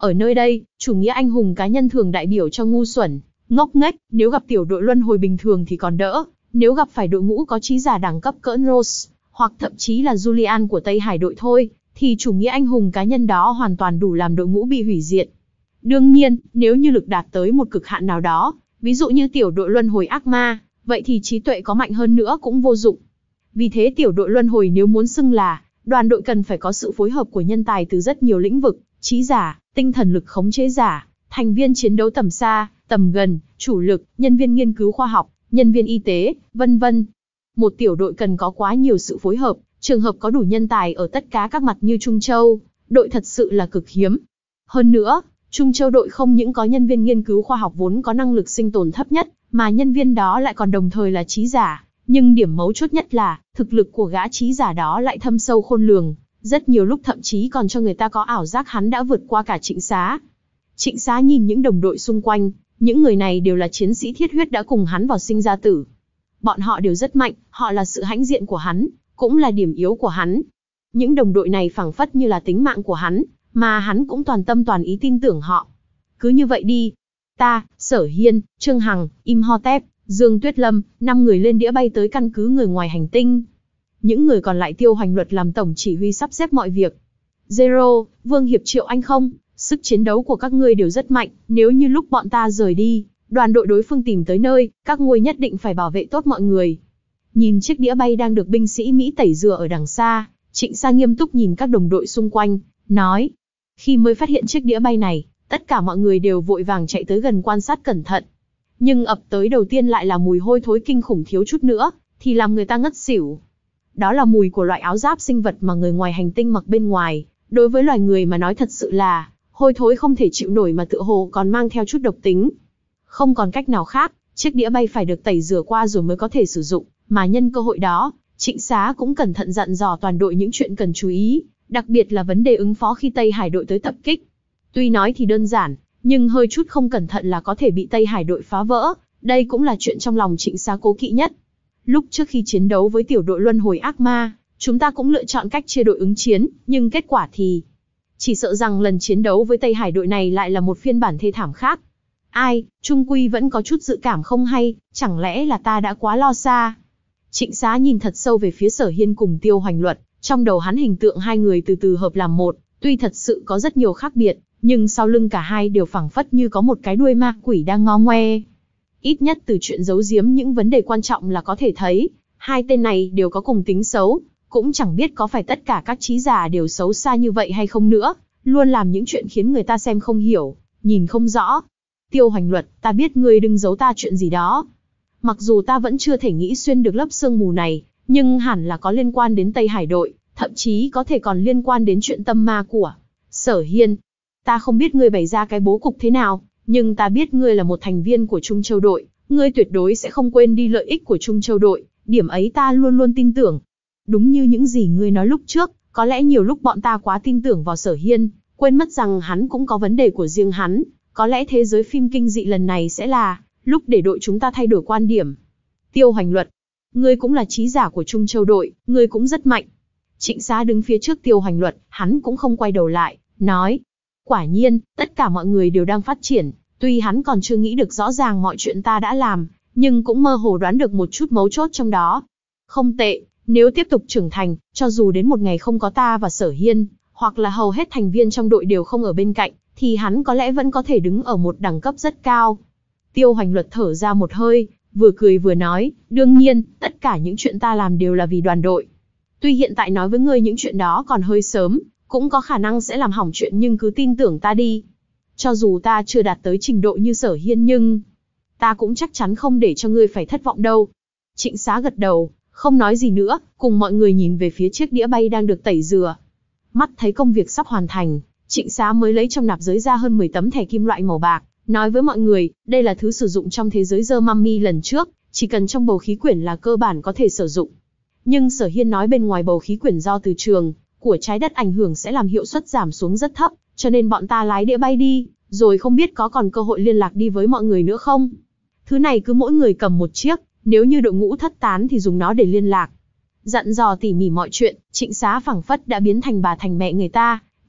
Ở nơi đây, chủ nghĩa anh hùng cá nhân thường đại biểu cho ngu xuẩn, ngốc nghếch, nếu gặp tiểu đội luân hồi bình thường thì còn đỡ, nếu gặp phải đội ngũ có trí giả đẳng cấp cỡ Rose, hoặc thậm chí là Julian của Tây Hải đội thôi, thì chủ nghĩa anh hùng cá nhân đó hoàn toàn đủ làm đội ngũ bị hủy diệt. Đương nhiên, nếu như lực đạt tới một cực hạn nào đó, ví dụ như tiểu đội luân hồi ác ma, vậy thì trí tuệ có mạnh hơn nữa cũng vô dụng. Vì thế tiểu đội luân hồi nếu muốn xưng là đoàn đội cần phải có sự phối hợp của nhân tài từ rất nhiều lĩnh vực, trí giả, tinh thần lực khống chế giả, thành viên chiến đấu tầm xa, tầm gần, chủ lực, nhân viên nghiên cứu khoa học, nhân viên y tế, vân vân. Một tiểu đội cần có quá nhiều sự phối hợp, trường hợp có đủ nhân tài ở tất cả các mặt như Trung Châu, đội thật sự là cực hiếm. Hơn nữa, Trung Châu đội không những có nhân viên nghiên cứu khoa học vốn có năng lực sinh tồn thấp nhất, mà nhân viên đó lại còn đồng thời là trí giả. Nhưng điểm mấu chốt nhất là, thực lực của gã trí giả đó lại thâm sâu khôn lường, rất nhiều lúc thậm chí còn cho người ta có ảo giác hắn đã vượt qua cả Trịnh Xá. Trịnh Xá nhìn những đồng đội xung quanh, những người này đều là chiến sĩ thiết huyết đã cùng hắn vào sinh ra tử. Bọn họ đều rất mạnh, họ là sự hãnh diện của hắn, cũng là điểm yếu của hắn. Những đồng đội này phảng phất như là tính mạng của hắn, mà hắn cũng toàn tâm toàn ý tin tưởng họ. Cứ như vậy đi. Ta, Sở Hiên, Trương Hằng, Imhotep, Dương Tuyết Lâm, năm người lên đĩa bay tới căn cứ người ngoài hành tinh. Những người còn lại Tiêu Hoành Luật làm tổng chỉ huy sắp xếp mọi việc. Zero, Vương Hiệp Triệu Anh không, sức chiến đấu của các ngươi đều rất mạnh, nếu như lúc bọn ta rời đi, đoàn đội đối phương tìm tới nơi, các ngươi nhất định phải bảo vệ tốt mọi người. Nhìn chiếc đĩa bay đang được binh sĩ Mỹ tẩy rửa ở đằng xa, Trịnh Sa nghiêm túc nhìn các đồng đội xung quanh, nói. Khi mới phát hiện chiếc đĩa bay này, tất cả mọi người đều vội vàng chạy tới gần quan sát cẩn thận. Nhưng ập tới đầu tiên lại là mùi hôi thối kinh khủng, thiếu chút nữa thì làm người ta ngất xỉu. Đó là mùi của loại áo giáp sinh vật mà người ngoài hành tinh mặc bên ngoài, đối với loài người mà nói thật sự là hôi thối không thể chịu nổi, mà tựa hồ còn mang theo chút độc tính. Không còn cách nào khác, chiếc đĩa bay phải được tẩy rửa qua rồi mới có thể sử dụng, mà nhân cơ hội đó, Trịnh Xá cũng cẩn thận dặn dò toàn đội những chuyện cần chú ý, đặc biệt là vấn đề ứng phó khi Tây Hải đội tới tập kích. Tuy nói thì đơn giản, nhưng hơi chút không cẩn thận là có thể bị Tây Hải đội phá vỡ, đây cũng là chuyện trong lòng Trịnh Xá cố kỵ nhất. Lúc trước khi chiến đấu với tiểu đội luân hồi ác ma, chúng ta cũng lựa chọn cách chia đội ứng chiến, nhưng kết quả thì... Chỉ sợ rằng lần chiến đấu với Tây Hải đội này lại là một phiên bản thê thảm khác. Ai, Trung Quy vẫn có chút dự cảm không hay, chẳng lẽ là ta đã quá lo xa. Trịnh Xá nhìn thật sâu về phía Sở Hiên cùng Tiêu Hoành Luật, trong đầu hắn hình tượng hai người từ từ hợp làm một, tuy thật sự có rất nhiều khác biệt, nhưng sau lưng cả hai đều phảng phất như có một cái đuôi ma quỷ đang ngó ngoe. Ít nhất từ chuyện giấu giếm những vấn đề quan trọng là có thể thấy, hai tên này đều có cùng tính xấu, cũng chẳng biết có phải tất cả các trí giả đều xấu xa như vậy hay không nữa, luôn làm những chuyện khiến người ta xem không hiểu, nhìn không rõ. Tiêu Hoành Luật, ta biết ngươi đừng giấu ta chuyện gì đó. Mặc dù ta vẫn chưa thể nghĩ xuyên được lớp sương mù này, nhưng hẳn là có liên quan đến Tây Hải đội, thậm chí có thể còn liên quan đến chuyện tâm ma của Sở Hiên. Ta không biết ngươi bày ra cái bố cục thế nào, nhưng ta biết ngươi là một thành viên của Trung Châu đội, ngươi tuyệt đối sẽ không quên đi lợi ích của Trung Châu đội, điểm ấy ta luôn luôn tin tưởng. Đúng như những gì ngươi nói lúc trước, có lẽ nhiều lúc bọn ta quá tin tưởng vào Sở Hiên, quên mất rằng hắn cũng có vấn đề của riêng hắn, có lẽ thế giới phim kinh dị lần này sẽ là lúc để đội chúng ta thay đổi quan điểm. Tiêu Hoành Luật, ngươi cũng là trí giả của Trung Châu đội, ngươi cũng rất mạnh. Trịnh Xá đứng phía trước Tiêu Hoành Luật, hắn cũng không quay đầu lại, nói. Quả nhiên, tất cả mọi người đều đang phát triển, tuy hắn còn chưa nghĩ được rõ ràng mọi chuyện ta đã làm, nhưng cũng mơ hồ đoán được một chút mấu chốt trong đó. Không tệ, nếu tiếp tục trưởng thành, cho dù đến một ngày không có ta và Sở Hiên, hoặc là hầu hết thành viên trong đội đều không ở bên cạnh, thì hắn có lẽ vẫn có thể đứng ở một đẳng cấp rất cao. Tiêu Hoành Luật thở ra một hơi, vừa cười vừa nói, đương nhiên, tất cả những chuyện ta làm đều là vì đoàn đội. Tuy hiện tại nói với ngươi những chuyện đó còn hơi sớm, cũng có khả năng sẽ làm hỏng chuyện, nhưng cứ tin tưởng ta đi. Cho dù ta chưa đạt tới trình độ như Sở Hiên nhưng ta cũng chắc chắn không để cho ngươi phải thất vọng đâu. Trịnh Xá gật đầu, không nói gì nữa, cùng mọi người nhìn về phía chiếc đĩa bay đang được tẩy rửa. Mắt thấy công việc sắp hoàn thành, Trịnh Xá mới lấy trong nạp giới ra hơn mười tấm thẻ kim loại màu bạc, nói với mọi người, đây là thứ sử dụng trong thế giới The Mummy lần trước, chỉ cần trong bầu khí quyển là cơ bản có thể sử dụng. Nhưng Sở Hiên nói bên ngoài bầu khí quyển do từ trường của trái đất ảnh hưởng sẽ làm hiệu suất giảm xuống rất thấp, cho nên bọn ta lái đĩa bay đi, rồi không biết có còn cơ hội liên lạc đi với mọi người nữa không. Thứ này cứ mỗi người cầm một chiếc, nếu như đội ngũ thất tán thì dùng nó để liên lạc. Dặn dò tỉ mỉ mọi chuyện, Trịnh Xá phảng phất đã biến thành bà thành mẹ người ta,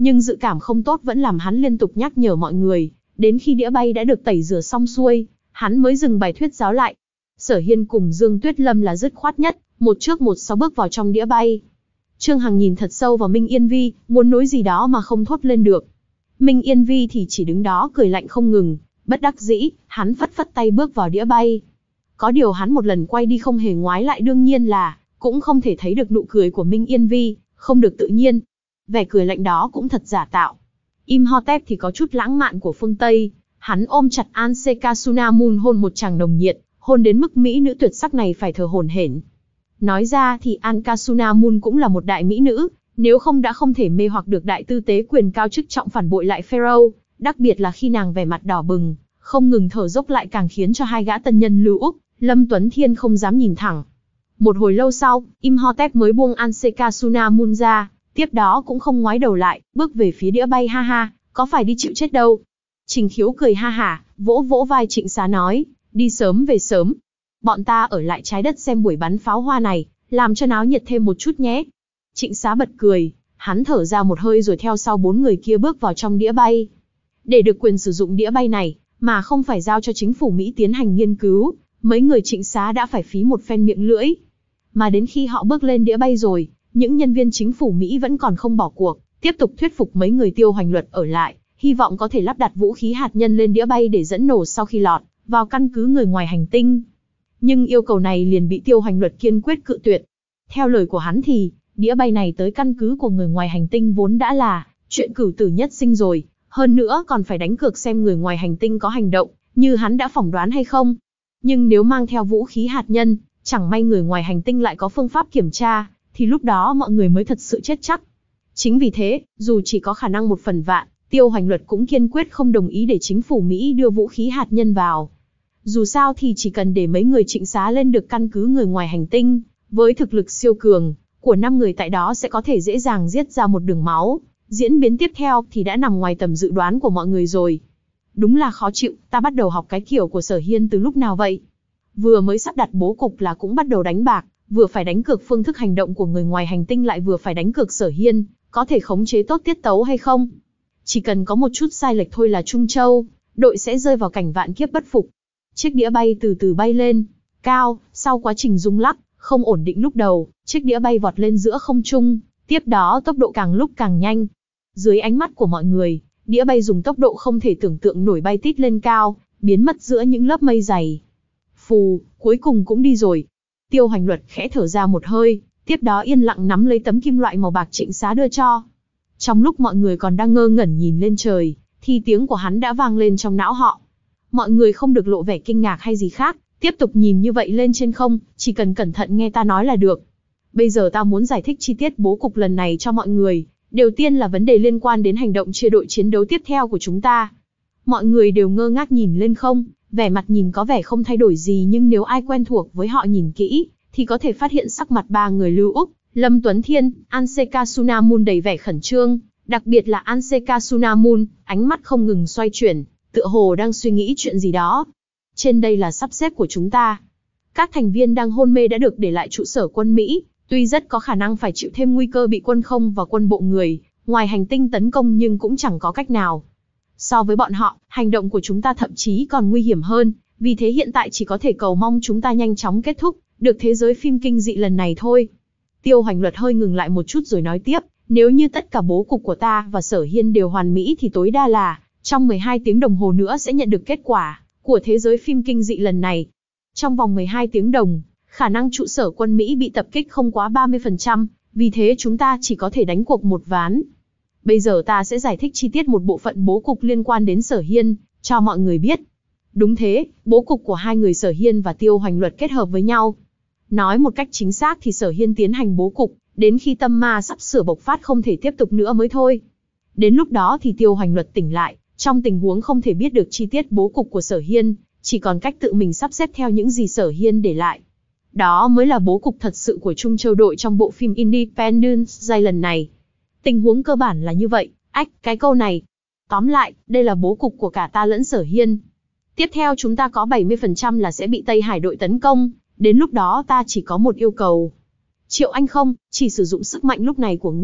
Nhưng dự cảm không tốt vẫn làm hắn liên tục nhắc nhở mọi người, đến khi đĩa bay đã được tẩy rửa xong xuôi, hắn mới dừng bài thuyết giáo lại. Sở Hiên cùng Dương Tuyết Lâm là dứt khoát nhất, một trước một sau bước vào trong đĩa bay. Trương Hằng nhìn thật sâu vào Minh Yên Vi, muốn nói gì đó mà không thốt lên được. Minh Yên Vi thì chỉ đứng đó cười lạnh không ngừng, bất đắc dĩ, hắn phất phất tay bước vào đĩa bay. Có điều hắn một lần quay đi không hề ngoái lại, đương nhiên là cũng không thể thấy được nụ cười của Minh Yên Vi, không được tự nhiên. Vẻ cười lạnh đó cũng thật giả tạo. Imhotep thì có chút lãng mạn của phương Tây, hắn ôm chặt Anseka Sunamun hôn một tràng nồng nhiệt, hôn đến mức mỹ nữ tuyệt sắc này phải thở hổn hển. Nói ra thì Anseka Sunamun cũng là một đại mỹ nữ, nếu không đã không thể mê hoặc được đại tư tế quyền cao chức trọng phản bội lại Pharaoh, đặc biệt là khi nàng vẻ mặt đỏ bừng, không ngừng thở dốc lại càng khiến cho hai gã tân nhân Lưu Úc, Lâm Tuấn Thiên không dám nhìn thẳng. Một hồi lâu sau, Imhotep mới buông Anseka Sunamun ra, tiếp đó cũng không ngoái đầu lại, bước về phía đĩa bay. Ha ha, có phải đi chịu chết đâu. Trình Khiếu cười ha hả, vỗ vỗ vai Trịnh Xá nói, đi sớm về sớm. Bọn ta ở lại trái đất xem buổi bắn pháo hoa này, làm cho náo nhiệt thêm một chút nhé. Trịnh Xá bật cười, hắn thở ra một hơi rồi theo sau bốn người kia bước vào trong đĩa bay. Để được quyền sử dụng đĩa bay này, mà không phải giao cho chính phủ Mỹ tiến hành nghiên cứu, mấy người Trịnh Xá đã phải phí một phen miệng lưỡi. Mà đến khi họ bước lên đĩa bay rồi, những nhân viên chính phủ Mỹ vẫn còn không bỏ cuộc, tiếp tục thuyết phục mấy người Tiêu Hoành Luật ở lại, hy vọng có thể lắp đặt vũ khí hạt nhân lên đĩa bay để dẫn nổ sau khi lọt vào căn cứ người ngoài hành tinh. Nhưng yêu cầu này liền bị Tiêu Hoành Luật kiên quyết cự tuyệt. Theo lời của hắn thì, đĩa bay này tới căn cứ của người ngoài hành tinh vốn đã là chuyện cửu tử nhất sinh rồi, hơn nữa còn phải đánh cược xem người ngoài hành tinh có hành động như hắn đã phỏng đoán hay không. Nhưng nếu mang theo vũ khí hạt nhân, chẳng may người ngoài hành tinh lại có phương pháp kiểm tra, thì lúc đó mọi người mới thật sự chết chắc. Chính vì thế, dù chỉ có khả năng một phần vạn, Tiêu Hoành Luật cũng kiên quyết không đồng ý để chính phủ Mỹ đưa vũ khí hạt nhân vào. Dù sao thì chỉ cần để mấy người Trịnh Xá lên được căn cứ người ngoài hành tinh, với thực lực siêu cường của năm người tại đó sẽ có thể dễ dàng giết ra một đường máu. Diễn biến tiếp theo thì đã nằm ngoài tầm dự đoán của mọi người rồi. Đúng là khó chịu, ta bắt đầu học cái kiểu của Sở Hiên từ lúc nào vậy? Vừa mới sắp đặt bố cục là cũng bắt đầu đánh bạc, vừa phải đánh cược phương thức hành động của người ngoài hành tinh lại vừa phải đánh cược Sở Hiên, có thể khống chế tốt tiết tấu hay không? Chỉ cần có một chút sai lệch thôi là Trung Châu, đội sẽ rơi vào cảnh vạn kiếp bất phục. Chiếc đĩa bay từ từ bay lên, cao, sau quá trình rung lắc, không ổn định lúc đầu, chiếc đĩa bay vọt lên giữa không trung, tiếp đó tốc độ càng lúc càng nhanh. Dưới ánh mắt của mọi người, đĩa bay dùng tốc độ không thể tưởng tượng nổi bay tít lên cao, biến mất giữa những lớp mây dày. Phù, cuối cùng cũng đi rồi. Tiêu Hoành Luật khẽ thở ra một hơi, tiếp đó yên lặng nắm lấy tấm kim loại màu bạc Trịnh Xá đưa cho. Trong lúc mọi người còn đang ngơ ngẩn nhìn lên trời, thì tiếng của hắn đã vang lên trong não họ. Mọi người không được lộ vẻ kinh ngạc hay gì khác, tiếp tục nhìn như vậy lên trên không, chỉ cần cẩn thận nghe ta nói là được. Bây giờ ta muốn giải thích chi tiết bố cục lần này cho mọi người. Đầu tiên là vấn đề liên quan đến hành động chia đội chiến đấu tiếp theo của chúng ta. Mọi người đều ngơ ngác nhìn lên không, vẻ mặt nhìn có vẻ không thay đổi gì, nhưng nếu ai quen thuộc với họ nhìn kỹ, thì có thể phát hiện sắc mặt ba người Lưu Úc, Lâm Tuấn Thiên, Anseka Sunamun đầy vẻ khẩn trương, đặc biệt là Anseka Sunamun, ánh mắt không ngừng xoay chuyển, tựa hồ đang suy nghĩ chuyện gì đó. Trên đây là sắp xếp của chúng ta. Các thành viên đang hôn mê đã được để lại trụ sở quân Mỹ, tuy rất có khả năng phải chịu thêm nguy cơ bị quân không và quân bộ người ngoài hành tinh tấn công, nhưng cũng chẳng có cách nào. So với bọn họ, hành động của chúng ta thậm chí còn nguy hiểm hơn, vì thế hiện tại chỉ có thể cầu mong chúng ta nhanh chóng kết thúc được thế giới phim kinh dị lần này thôi. Tiêu Hoành Luật hơi ngừng lại một chút rồi nói tiếp, nếu như tất cả bố cục của ta và Sở Hiên đều hoàn mỹ thì tối đa là trong mười hai tiếng đồng hồ nữa sẽ nhận được kết quả của thế giới phim kinh dị lần này. Trong vòng mười hai tiếng đồng, khả năng trụ sở quân Mỹ bị tập kích không quá ba mươi phần trăm, vì thế chúng ta chỉ có thể đánh cuộc một ván. Bây giờ ta sẽ giải thích chi tiết một bộ phận bố cục liên quan đến Sở Hiên, cho mọi người biết. Đúng thế, bố cục của hai người Sở Hiên và Tiêu Hoành Luật kết hợp với nhau. Nói một cách chính xác thì Sở Hiên tiến hành bố cục, đến khi tâm ma sắp sửa bộc phát không thể tiếp tục nữa mới thôi. Đến lúc đó thì Tiêu Hoành Luật tỉnh lại, trong tình huống không thể biết được chi tiết bố cục của Sở Hiên, chỉ còn cách tự mình sắp xếp theo những gì Sở Hiên để lại. Đó mới là bố cục thật sự của Trung Châu đội trong bộ phim Independence Day lần này. Tình huống cơ bản là như vậy, ách, cái câu này. Tóm lại, đây là bố cục của cả ta lẫn Sở Hiên. Tiếp theo chúng ta có bảy mươi phần trăm là sẽ bị Tây Hải đội tấn công, đến lúc đó ta chỉ có một yêu cầu. Triệu Anh không, chỉ sử dụng sức mạnh lúc này của ngươi,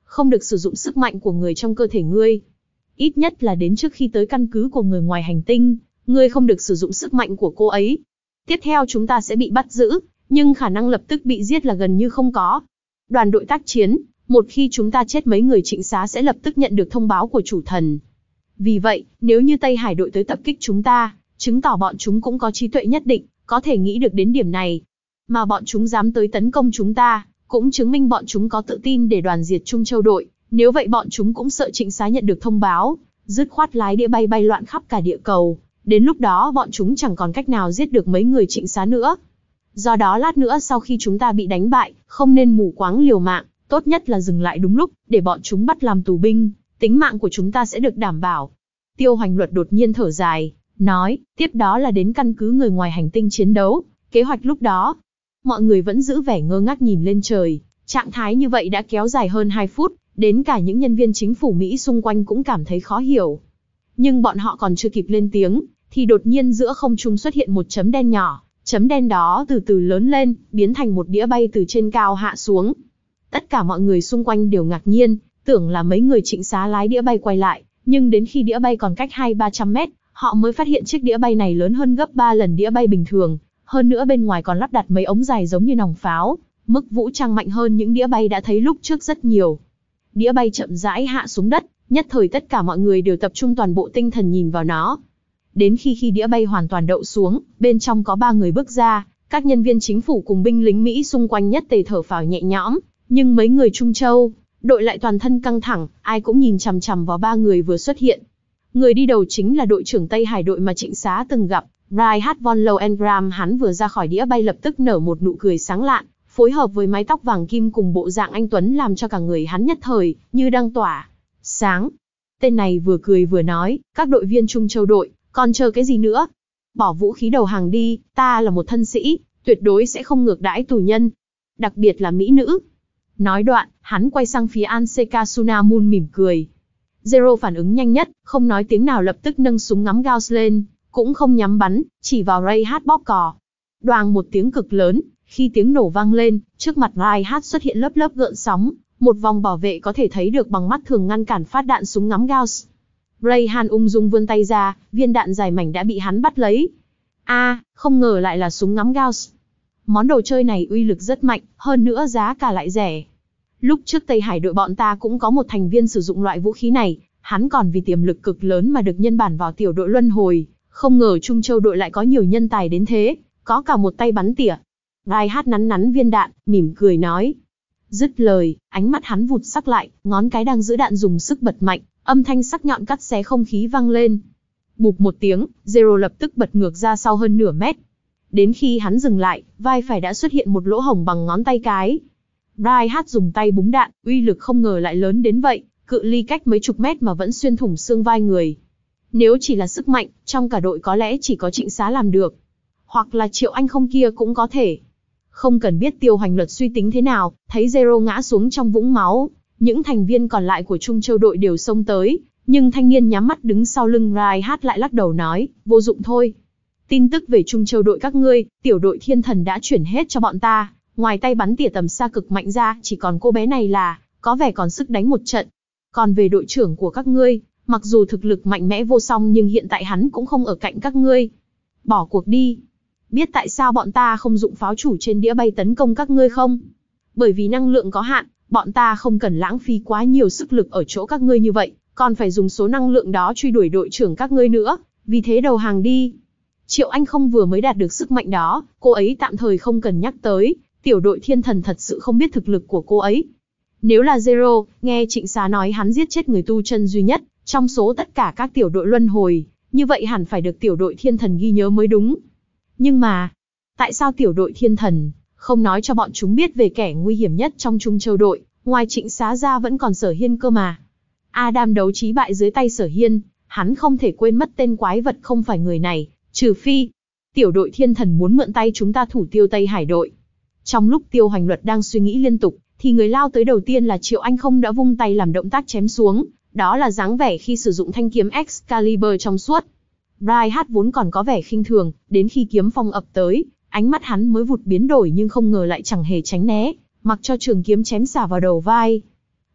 không được sử dụng sức mạnh của người trong cơ thể ngươi. Ít nhất là đến trước khi tới căn cứ của người ngoài hành tinh, ngươi không được sử dụng sức mạnh của cô ấy. Tiếp theo chúng ta sẽ bị bắt giữ, nhưng khả năng lập tức bị giết là gần như không có. Đoàn đội tác chiến, một khi chúng ta chết mấy người trịnh xá sẽ lập tức nhận được thông báo của chủ thần. Vì vậy, nếu như Tây Hải đội tới tập kích chúng ta, chứng tỏ bọn chúng cũng có trí tuệ nhất định, có thể nghĩ được đến điểm này. Mà bọn chúng dám tới tấn công chúng ta, cũng chứng minh bọn chúng có tự tin để đoàn diệt Trung Châu đội. Nếu vậy bọn chúng cũng sợ trịnh xá nhận được thông báo, dứt khoát lái đĩa bay bay loạn khắp cả địa cầu. Đến lúc đó bọn chúng chẳng còn cách nào giết được mấy người trịnh xá nữa. Do đó lát nữa sau khi chúng ta bị đánh bại, không nên mù quáng liều mạng, tốt nhất là dừng lại đúng lúc, để bọn chúng bắt làm tù binh, tính mạng của chúng ta sẽ được đảm bảo. Tiêu Hoành Luật đột nhiên thở dài, nói, tiếp đó là đến căn cứ người ngoài hành tinh chiến đấu, kế hoạch lúc đó. Mọi người vẫn giữ vẻ ngơ ngác nhìn lên trời, trạng thái như vậy đã kéo dài hơn hai phút, đến cả những nhân viên chính phủ Mỹ xung quanh cũng cảm thấy khó hiểu. Nhưng bọn họ còn chưa kịp lên tiếng, thì đột nhiên giữa không trung xuất hiện một chấm đen nhỏ, chấm đen đó từ từ lớn lên, biến thành một đĩa bay từ trên cao hạ xuống. Tất cả mọi người xung quanh đều ngạc nhiên, tưởng là mấy người trịnh xá lái đĩa bay quay lại, nhưng đến khi đĩa bay còn cách hai ba trăm mét, họ mới phát hiện chiếc đĩa bay này lớn hơn gấp ba lần đĩa bay bình thường, hơn nữa bên ngoài còn lắp đặt mấy ống dài giống như nòng pháo, mức vũ trang mạnh hơn những đĩa bay đã thấy lúc trước rất nhiều. Đĩa bay chậm rãi hạ xuống đất, nhất thời tất cả mọi người đều tập trung toàn bộ tinh thần nhìn vào nó. Đến khi khi đĩa bay hoàn toàn đậu xuống, bên trong có ba người bước ra, các nhân viên chính phủ cùng binh lính Mỹ xung quanh nhất tề thở phào nhẹ nhõm, nhưng mấy người Trung Châu đội lại toàn thân căng thẳng, ai cũng nhìn chằm chằm vào ba người vừa xuất hiện. Người đi đầu chính là đội trưởng Tây Hải đội mà trịnh xá từng gặp, Reinhard von Lohengram. Hắn vừa ra khỏi đĩa bay lập tức nở một nụ cười sáng lạn, phối hợp với mái tóc vàng kim cùng bộ dạng anh tuấn làm cho cả người hắn nhất thời như đang tỏa sáng. Tên này vừa cười vừa nói, các đội viên Trung Châu đội, còn chờ cái gì nữa? Bỏ vũ khí đầu hàng đi, ta là một thân sĩ, tuyệt đối sẽ không ngược đãi tù nhân, đặc biệt là mỹ nữ. Nói đoạn, hắn quay sang phía Anseka Sunamun mỉm cười. Zero phản ứng nhanh nhất, không nói tiếng nào lập tức nâng súng ngắm Gauss lên, cũng không nhắm bắn, chỉ vào Reinhard bóp cò. Đoàng một tiếng cực lớn, khi tiếng nổ vang lên, trước mặt Reinhard xuất hiện lớp lớp gợn sóng, một vòng bảo vệ có thể thấy được bằng mắt thường ngăn cản phát đạn súng ngắm Gauss. Reinhard ung dung vươn tay ra, viên đạn dài mảnh đã bị hắn bắt lấy. A, à, không ngờ lại là súng ngắm Gauss. Món đồ chơi này uy lực rất mạnh, hơn nữa giá cả lại rẻ. Lúc trước Tây Hải đội bọn ta cũng có một thành viên sử dụng loại vũ khí này, hắn còn vì tiềm lực cực lớn mà được nhân bản vào tiểu đội luân hồi, không ngờ Trung Châu đội lại có nhiều nhân tài đến thế, có cả một tay bắn tỉa. Reinhard nắn nắn viên đạn, mỉm cười nói. Dứt lời, ánh mắt hắn vụt sắc lại, ngón cái đang giữ đạn dùng sức bật mạnh, âm thanh sắc nhọn cắt xé không khí vang lên. Bụp một tiếng, Zero lập tức bật ngược ra sau hơn nửa mét. Đến khi hắn dừng lại, vai phải đã xuất hiện một lỗ hổng bằng ngón tay cái. Reinhard dùng tay búng đạn, uy lực không ngờ lại lớn đến vậy, cự ly cách mấy chục mét mà vẫn xuyên thủng xương vai người. Nếu chỉ là sức mạnh, trong cả đội có lẽ chỉ có trịnh xá làm được. Hoặc là Triệu Anh không kia cũng có thể. Không cần biết Tiêu Hoành Luật suy tính thế nào, thấy Zero ngã xuống trong vũng máu, những thành viên còn lại của Trung Châu đội đều xông tới, nhưng thanh niên nhắm mắt đứng sau lưng Reinhard lại lắc đầu nói, vô dụng thôi. Tin tức về Trung Châu đội các ngươi, tiểu đội Thiên Thần đã chuyển hết cho bọn ta, ngoài tay bắn tỉa tầm xa cực mạnh ra, chỉ còn cô bé này là, có vẻ còn sức đánh một trận. Còn về đội trưởng của các ngươi, mặc dù thực lực mạnh mẽ vô song nhưng hiện tại hắn cũng không ở cạnh các ngươi. Bỏ cuộc đi. Biết tại sao bọn ta không dụng pháo chủ trên đĩa bay tấn công các ngươi không? Bởi vì năng lượng có hạn, bọn ta không cần lãng phí quá nhiều sức lực ở chỗ các ngươi như vậy, còn phải dùng số năng lượng đó truy đuổi đội trưởng các ngươi nữa, vì thế đầu hàng đi. Triệu Anh không vừa mới đạt được sức mạnh đó, cô ấy tạm thời không cần nhắc tới, tiểu đội Thiên Thần thật sự không biết thực lực của cô ấy. Nếu là Zero, nghe Trịnh Xá nói hắn giết chết người tu chân duy nhất, trong số tất cả các tiểu đội luân hồi, như vậy hẳn phải được tiểu đội Thiên Thần ghi nhớ mới đúng. Nhưng mà, tại sao tiểu đội Thiên Thần không nói cho bọn chúng biết về kẻ nguy hiểm nhất trong Trung Châu đội, ngoài Trịnh Xá ra vẫn còn Sở Hiên cơ mà. Adam đấu trí bại dưới tay Sở Hiên, hắn không thể quên mất tên quái vật không phải người này, trừ phi tiểu đội Thiên Thần muốn mượn tay chúng ta thủ tiêu Tây Hải đội. Trong lúc Tiêu Hoành Luật đang suy nghĩ liên tục, thì người lao tới đầu tiên là Triệu Anh không đã vung tay làm động tác chém xuống, đó là dáng vẻ khi sử dụng thanh kiếm Excalibur trong suốt. Reinhard vốn còn có vẻ khinh thường, đến khi kiếm phong ập tới, ánh mắt hắn mới vụt biến đổi nhưng không ngờ lại chẳng hề tránh né, mặc cho trường kiếm chém xả vào đầu vai.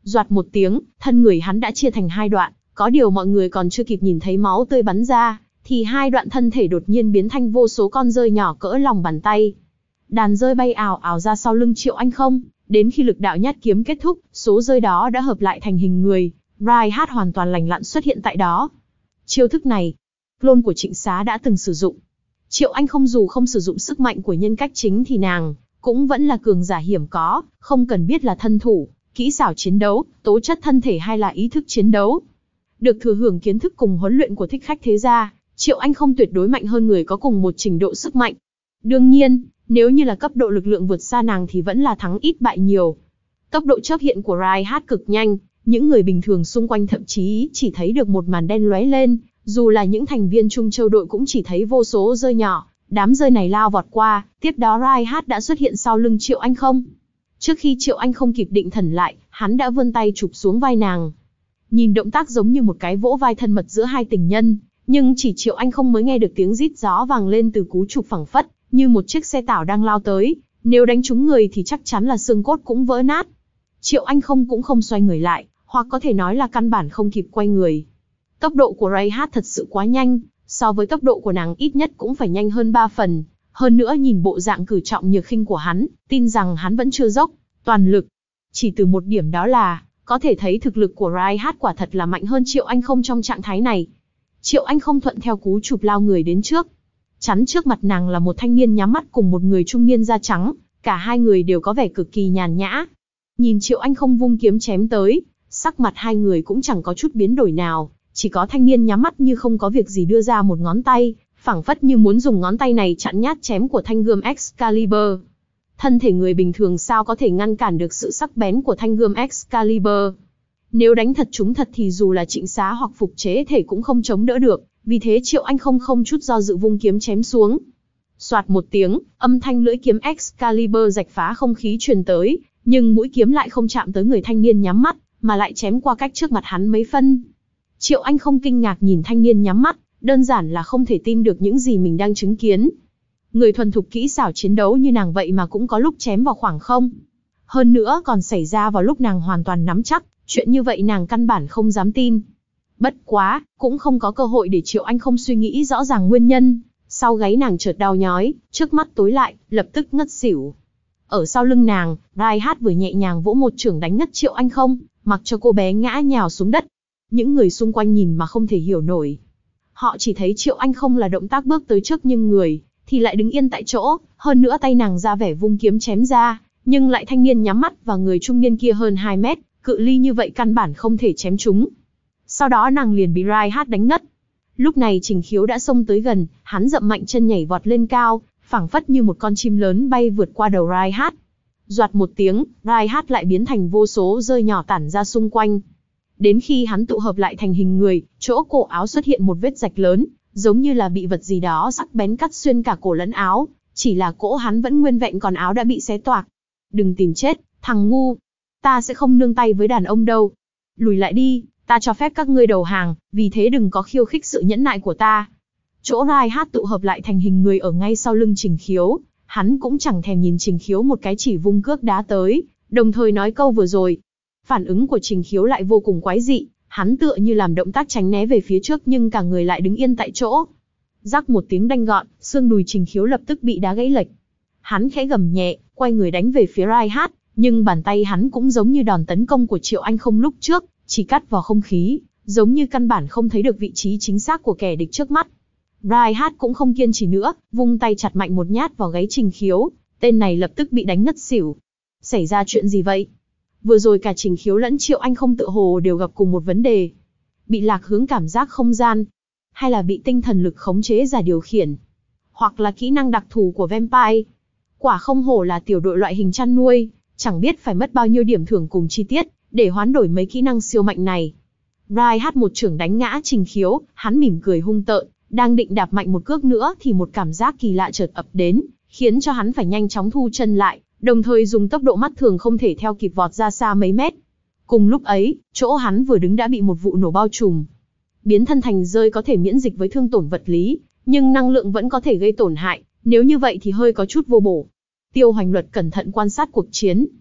Doạt một tiếng, thân người hắn đã chia thành hai đoạn, có điều mọi người còn chưa kịp nhìn thấy máu tươi bắn ra, thì hai đoạn thân thể đột nhiên biến thành vô số con rơi nhỏ cỡ lòng bàn tay. Đàn rơi bay ào ào ra sau lưng Triệu Anh Không, đến khi lực đạo nhát kiếm kết thúc, số rơi đó đã hợp lại thành hình người, Reinhardt hoàn toàn lành lặn xuất hiện tại đó. Chiêu thức này, clone của Trịnh Xá đã từng sử dụng. Triệu Anh Không dù không sử dụng sức mạnh của nhân cách chính thì nàng cũng vẫn là cường giả hiểm có, không cần biết là thân thủ, kỹ xảo chiến đấu, tố chất thân thể hay là ý thức chiến đấu. Được thừa hưởng kiến thức cùng huấn luyện của thích khách thế gia, Triệu Anh Không tuyệt đối mạnh hơn người có cùng một trình độ sức mạnh. Đương nhiên, nếu như là cấp độ lực lượng vượt xa nàng thì vẫn là thắng ít bại nhiều. Tốc độ chớp hiện của Reinhardt cực nhanh, những người bình thường xung quanh thậm chí chỉ thấy được một màn đen lóe lên, dù là những thành viên Trung Châu đội cũng chỉ thấy vô số rơi nhỏ, đám rơi này lao vọt qua, tiếp đó Reinhardt đã xuất hiện sau lưng Triệu Anh Không. Trước khi Triệu Anh Không kịp định thần lại, hắn đã vươn tay chụp xuống vai nàng. Nhìn động tác giống như một cái vỗ vai thân mật giữa hai tình nhân, nhưng chỉ Triệu Anh Không mới nghe được tiếng rít gió vang lên từ cú chụp phẳng phất, như một chiếc xe tải đang lao tới, nếu đánh trúng người thì chắc chắn là xương cốt cũng vỡ nát. Triệu Anh Không cũng không xoay người lại, hoặc có thể nói là căn bản không kịp quay người. Tốc độ của Reinhardt thật sự quá nhanh, so với tốc độ của nàng ít nhất cũng phải nhanh hơn ba phần. Hơn nữa nhìn bộ dạng cử trọng nhược khinh của hắn, tin rằng hắn vẫn chưa dốc toàn lực. Chỉ từ một điểm đó là, có thể thấy thực lực của Reinhardt quả thật là mạnh hơn Triệu Anh Không trong trạng thái này. Triệu Anh Không thuận theo cú chụp lao người đến trước. Chắn trước mặt nàng là một thanh niên nhắm mắt cùng một người trung niên da trắng, cả hai người đều có vẻ cực kỳ nhàn nhã. Nhìn Triệu Anh Không vung kiếm chém tới, sắc mặt hai người cũng chẳng có chút biến đổi nào, chỉ có thanh niên nhắm mắt như không có việc gì đưa ra một ngón tay, phảng phất như muốn dùng ngón tay này chặn nhát chém của thanh gươm Excalibur. Thân thể người bình thường sao có thể ngăn cản được sự sắc bén của thanh gươm Excalibur. Nếu đánh thật trúng thật thì dù là Trịnh Xá hoặc phục chế thể cũng không chống đỡ được, vì thế Triệu Anh Không không chút do dự vung kiếm chém xuống. Soạt một tiếng, âm thanh lưỡi kiếm Excalibur rạch phá không khí truyền tới, nhưng mũi kiếm lại không chạm tới người thanh niên nhắm mắt, mà lại chém qua cách trước mặt hắn mấy phân. Triệu Anh Không kinh ngạc nhìn thanh niên nhắm mắt, đơn giản là không thể tin được những gì mình đang chứng kiến. Người thuần thục kỹ xảo chiến đấu như nàng vậy mà cũng có lúc chém vào khoảng không. Hơn nữa còn xảy ra vào lúc nàng hoàn toàn nắm chắc, chuyện như vậy nàng căn bản không dám tin. Bất quá, cũng không có cơ hội để Triệu Anh Không suy nghĩ rõ ràng nguyên nhân, sau gáy nàng chợt đau nhói, trước mắt tối lại, lập tức ngất xỉu. Ở sau lưng nàng, Reinhardt vừa nhẹ nhàng vỗ một chưởng đánh ngất Triệu Anh Không, mặc cho cô bé ngã nhào xuống đất. Những người xung quanh nhìn mà không thể hiểu nổi. Họ chỉ thấy Triệu Anh Không là động tác bước tới trước nhưng người thì lại đứng yên tại chỗ, hơn nữa tay nàng ra vẻ vung kiếm chém ra, nhưng lại thanh niên nhắm mắt và người trung niên kia hơn hai mét, cự ly như vậy căn bản không thể chém trúng. Sau đó nàng liền bị Reinhardt đánh ngất. Lúc này Trình Khiếu đã xông tới gần, hắn dậm mạnh chân nhảy vọt lên cao, phảng phất như một con chim lớn bay vượt qua đầu Reinhardt. Doạt một tiếng, Reinhardt lại biến thành vô số rơi nhỏ tản ra xung quanh. Đến khi hắn tụ hợp lại thành hình người, chỗ cổ áo xuất hiện một vết rạch lớn, giống như là bị vật gì đó sắc bén cắt xuyên cả cổ lẫn áo, chỉ là cổ hắn vẫn nguyên vẹn còn áo đã bị xé toạc. Đừng tìm chết, thằng ngu. Ta sẽ không nương tay với đàn ông đâu. Lùi lại đi, ta cho phép các ngươi đầu hàng, vì thế đừng có khiêu khích sự nhẫn nại của ta. Chỗ Reinhardt tụ hợp lại thành hình người ở ngay sau lưng Trình Khiếu, hắn cũng chẳng thèm nhìn Trình Khiếu một cái chỉ vung cước đá tới, đồng thời nói câu vừa rồi. Phản ứng của Trình Khiếu lại vô cùng quái dị, hắn tựa như làm động tác tránh né về phía trước nhưng cả người lại đứng yên tại chỗ. Rắc một tiếng đanh gọn, xương đùi Trình Khiếu lập tức bị đá gãy lệch. Hắn khẽ gầm nhẹ, quay người đánh về phía Reinhardt, nhưng bàn tay hắn cũng giống như đòn tấn công của Triệu Anh Không lúc trước, chỉ cắt vào không khí, giống như căn bản không thấy được vị trí chính xác của kẻ địch trước mắt. Reinhardt cũng không kiên trì nữa, vung tay chặt mạnh một nhát vào gáy Trình Khiếu, tên này lập tức bị đánh ngất xỉu. Xảy ra chuyện gì vậy? Vừa rồi cả Trình Khiếu lẫn Triệu Anh Không tựa hồ đều gặp cùng một vấn đề. Bị lạc hướng cảm giác không gian, hay là bị tinh thần lực khống chế giả điều khiển, hoặc là kỹ năng đặc thù của Vampire. Quả không hổ là tiểu đội loại hình chăn nuôi, chẳng biết phải mất bao nhiêu điểm thưởng cùng chi tiết, để hoán đổi mấy kỹ năng siêu mạnh này. Reinhardt một chưởng đánh ngã Trình Khiếu, hắn mỉm cười hung tợn, đang định đạp mạnh một cước nữa thì một cảm giác kỳ lạ chợt ập đến, khiến cho hắn phải nhanh chóng thu chân lại, đồng thời dùng tốc độ mắt thường không thể theo kịp vọt ra xa mấy mét. Cùng lúc ấy, chỗ hắn vừa đứng đã bị một vụ nổ bao trùm. Biến thân thành rơi có thể miễn dịch với thương tổn vật lý, nhưng năng lượng vẫn có thể gây tổn hại, nếu như vậy thì hơi có chút vô bổ. Tiêu Hoành Luật cẩn thận quan sát cuộc chiến.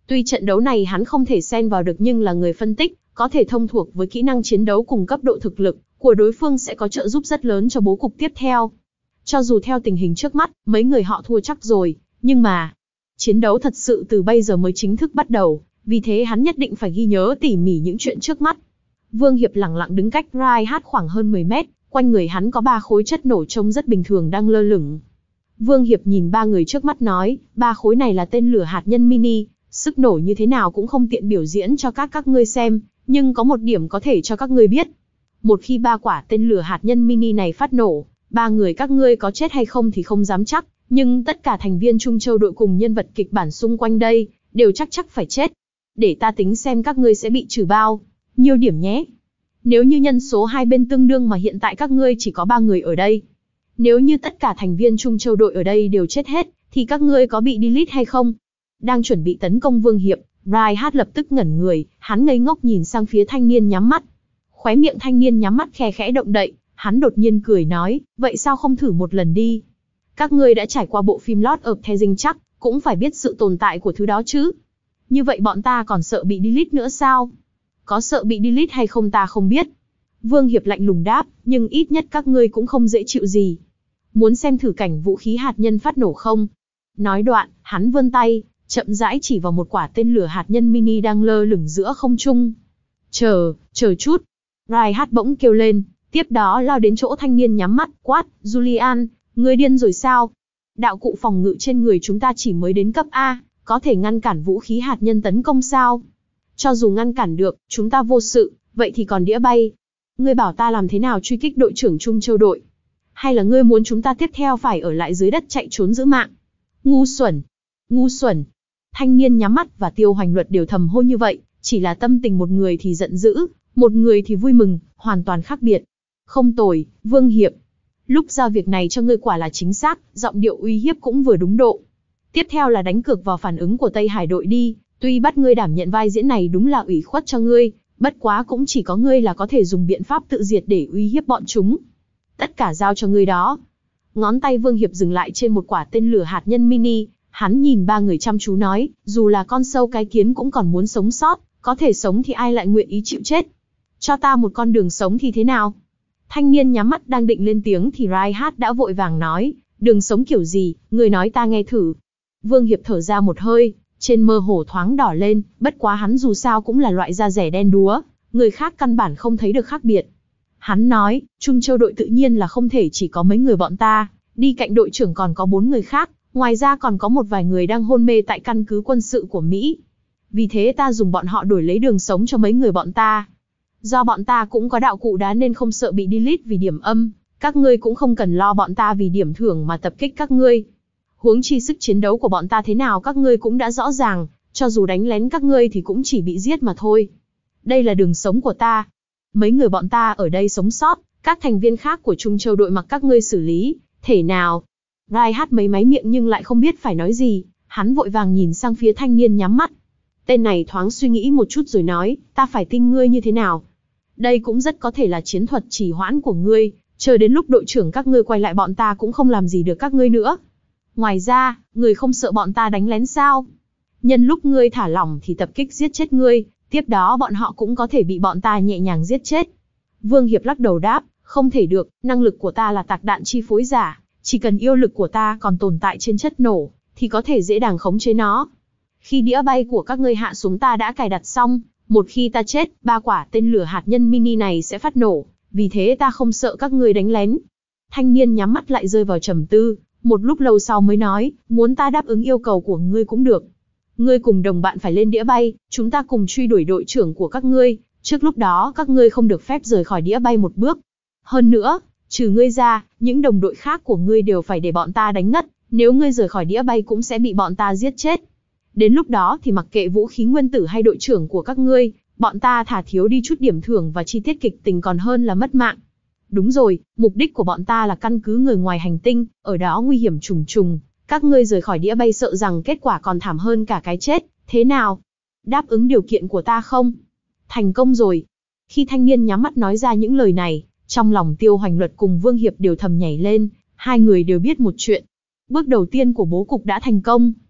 Tuy trận đấu này hắn không thể xen vào được nhưng là người phân tích, có thể thông thuộc với kỹ năng chiến đấu cùng cấp độ thực lực của đối phương sẽ có trợ giúp rất lớn cho bố cục tiếp theo. Cho dù theo tình hình trước mắt, mấy người họ thua chắc rồi, nhưng mà chiến đấu thật sự từ bây giờ mới chính thức bắt đầu, vì thế hắn nhất định phải ghi nhớ tỉ mỉ những chuyện trước mắt. Vương Hiệp lẳng lặng đứng cách Reinhardt khoảng hơn mười mét, quanh người hắn có ba khối chất nổ trông rất bình thường đang lơ lửng. Vương Hiệp nhìn ba người trước mắt nói, ba khối này là tên lửa hạt nhân mini, sức nổ như thế nào cũng không tiện biểu diễn cho các các ngươi xem, nhưng có một điểm có thể cho các ngươi biết. Một khi ba quả tên lửa hạt nhân mini này phát nổ, ba người các ngươi có chết hay không thì không dám chắc, nhưng tất cả thành viên Trung Châu đội cùng nhân vật kịch bản xung quanh đây, đều chắc chắc phải chết. Để ta tính xem các ngươi sẽ bị trừ bao nhiêu điểm nhé. Nếu như nhân số hai bên tương đương mà hiện tại các ngươi chỉ có ba người ở đây. Nếu như tất cả thành viên Trung Châu đội ở đây đều chết hết, thì các ngươi có bị delete hay không? Đang chuẩn bị tấn công Vương Hiệp, Reinhardt lập tức ngẩn người, hắn ngây ngốc nhìn sang phía thanh niên nhắm mắt. Khóe miệng thanh niên nhắm mắt khe khẽ động đậy, hắn đột nhiên cười nói, vậy sao không thử một lần đi? Các ngươi đã trải qua bộ phim Lord of the Rings chắc, cũng phải biết sự tồn tại của thứ đó chứ. Như vậy bọn ta còn sợ bị delete nữa sao? Có sợ bị delete hay không ta không biết. Vương Hiệp lạnh lùng đáp, nhưng ít nhất các ngươi cũng không dễ chịu gì. Muốn xem thử cảnh vũ khí hạt nhân phát nổ không? Nói đoạn, hắn vươn tay, chậm rãi chỉ vào một quả tên lửa hạt nhân mini đang lơ lửng giữa không trung. Chờ, chờ chút. Reinhardt bỗng kêu lên, tiếp đó lao đến chỗ thanh niên nhắm mắt, quát, Julian, ngươi điên rồi sao? Đạo cụ phòng ngự trên người chúng ta chỉ mới đến cấp A, có thể ngăn cản vũ khí hạt nhân tấn công sao? Cho dù ngăn cản được, chúng ta vô sự, vậy thì còn đĩa bay. Ngươi bảo ta làm thế nào truy kích đội trưởng Trung Châu đội? Hay là ngươi muốn chúng ta tiếp theo phải ở lại dưới đất chạy trốn giữ mạng? Ngu xuẩn! Ngu xuẩn! Thanh niên nhắm mắt và Tiêu Hoành Luật đều thầm hô như vậy, chỉ là tâm tình một người thì giận dữ, một người thì vui mừng, hoàn toàn khác biệt. Không tồi, Vương Hiệp. Lúc giao việc này cho ngươi quả là chính xác, giọng điệu uy hiếp cũng vừa đúng độ. Tiếp theo là đánh cược vào phản ứng của Tây Hải đội đi, tuy bắt ngươi đảm nhận vai diễn này đúng là ủy khuất cho ngươi, bất quá cũng chỉ có ngươi là có thể dùng biện pháp tự diệt để uy hiếp bọn chúng. Tất cả giao cho ngươi đó. Ngón tay Vương Hiệp dừng lại trên một quả tên lửa hạt nhân mini, hắn nhìn ba người chăm chú nói, dù là con sâu cái kiến cũng còn muốn sống sót, có thể sống thì ai lại nguyện ý chịu chết. Cho ta một con đường sống thì thế nào? Thanh niên nhắm mắt đang định lên tiếng thì Reinhardt đã vội vàng nói, đường sống kiểu gì, người nói ta nghe thử. Vương Hiệp thở ra một hơi, trên mơ hồ thoáng đỏ lên, bất quá hắn dù sao cũng là loại da rẻ đen đúa, người khác căn bản không thấy được khác biệt. Hắn nói, Trung Châu đội tự nhiên là không thể chỉ có mấy người bọn ta, đi cạnh đội trưởng còn có bốn người khác, ngoài ra còn có một vài người đang hôn mê tại căn cứ quân sự của Mỹ. Vì thế ta dùng bọn họ đổi lấy đường sống cho mấy người bọn ta. Do bọn ta cũng có đạo cụ đá nên không sợ bị delete vì điểm âm, các ngươi cũng không cần lo bọn ta vì điểm thưởng mà tập kích các ngươi. Huống chi sức chiến đấu của bọn ta thế nào các ngươi cũng đã rõ ràng, cho dù đánh lén các ngươi thì cũng chỉ bị giết mà thôi. Đây là đường sống của ta. Mấy người bọn ta ở đây sống sót, các thành viên khác của Trung Châu đội mặc các ngươi xử lý, thể nào? Reinhardt mấy máy miệng nhưng lại không biết phải nói gì, hắn vội vàng nhìn sang phía thanh niên nhắm mắt. Tên này thoáng suy nghĩ một chút rồi nói, ta phải tin ngươi như thế nào? Đây cũng rất có thể là chiến thuật trì hoãn của ngươi, chờ đến lúc đội trưởng các ngươi quay lại bọn ta cũng không làm gì được các ngươi nữa. Ngoài ra, ngươi không sợ bọn ta đánh lén sao? Nhân lúc ngươi thả lỏng thì tập kích giết chết ngươi, tiếp đó bọn họ cũng có thể bị bọn ta nhẹ nhàng giết chết. Vương Hiệp lắc đầu đáp, không thể được, năng lực của ta là tạc đạn chi phối giả, chỉ cần yêu lực của ta còn tồn tại trên chất nổ, thì có thể dễ dàng khống chế nó. Khi đĩa bay của các ngươi hạ xuống ta đã cài đặt xong, một khi ta chết, ba quả tên lửa hạt nhân mini này sẽ phát nổ, vì thế ta không sợ các ngươi đánh lén. Thanh niên nhắm mắt lại rơi vào trầm tư, một lúc lâu sau mới nói, muốn ta đáp ứng yêu cầu của ngươi cũng được. Ngươi cùng đồng bạn phải lên đĩa bay, chúng ta cùng truy đuổi đội trưởng của các ngươi, trước lúc đó các ngươi không được phép rời khỏi đĩa bay một bước. Hơn nữa, trừ ngươi ra, những đồng đội khác của ngươi đều phải để bọn ta đánh ngất, nếu ngươi rời khỏi đĩa bay cũng sẽ bị bọn ta giết chết. Đến lúc đó thì mặc kệ vũ khí nguyên tử hay đội trưởng của các ngươi, bọn ta thả thiếu đi chút điểm thưởng và chi tiết kịch tình còn hơn là mất mạng. Đúng rồi, mục đích của bọn ta là căn cứ người ngoài hành tinh, ở đó nguy hiểm trùng trùng, các ngươi rời khỏi đĩa bay sợ rằng kết quả còn thảm hơn cả cái chết, thế nào? Đáp ứng điều kiện của ta không? Thành công rồi. Khi thanh niên nhắm mắt nói ra những lời này, trong lòng Tiêu Hoành Luật cùng Vương Hiệp đều thầm nhảy lên, hai người đều biết một chuyện. Bước đầu tiên của bố cục đã thành công.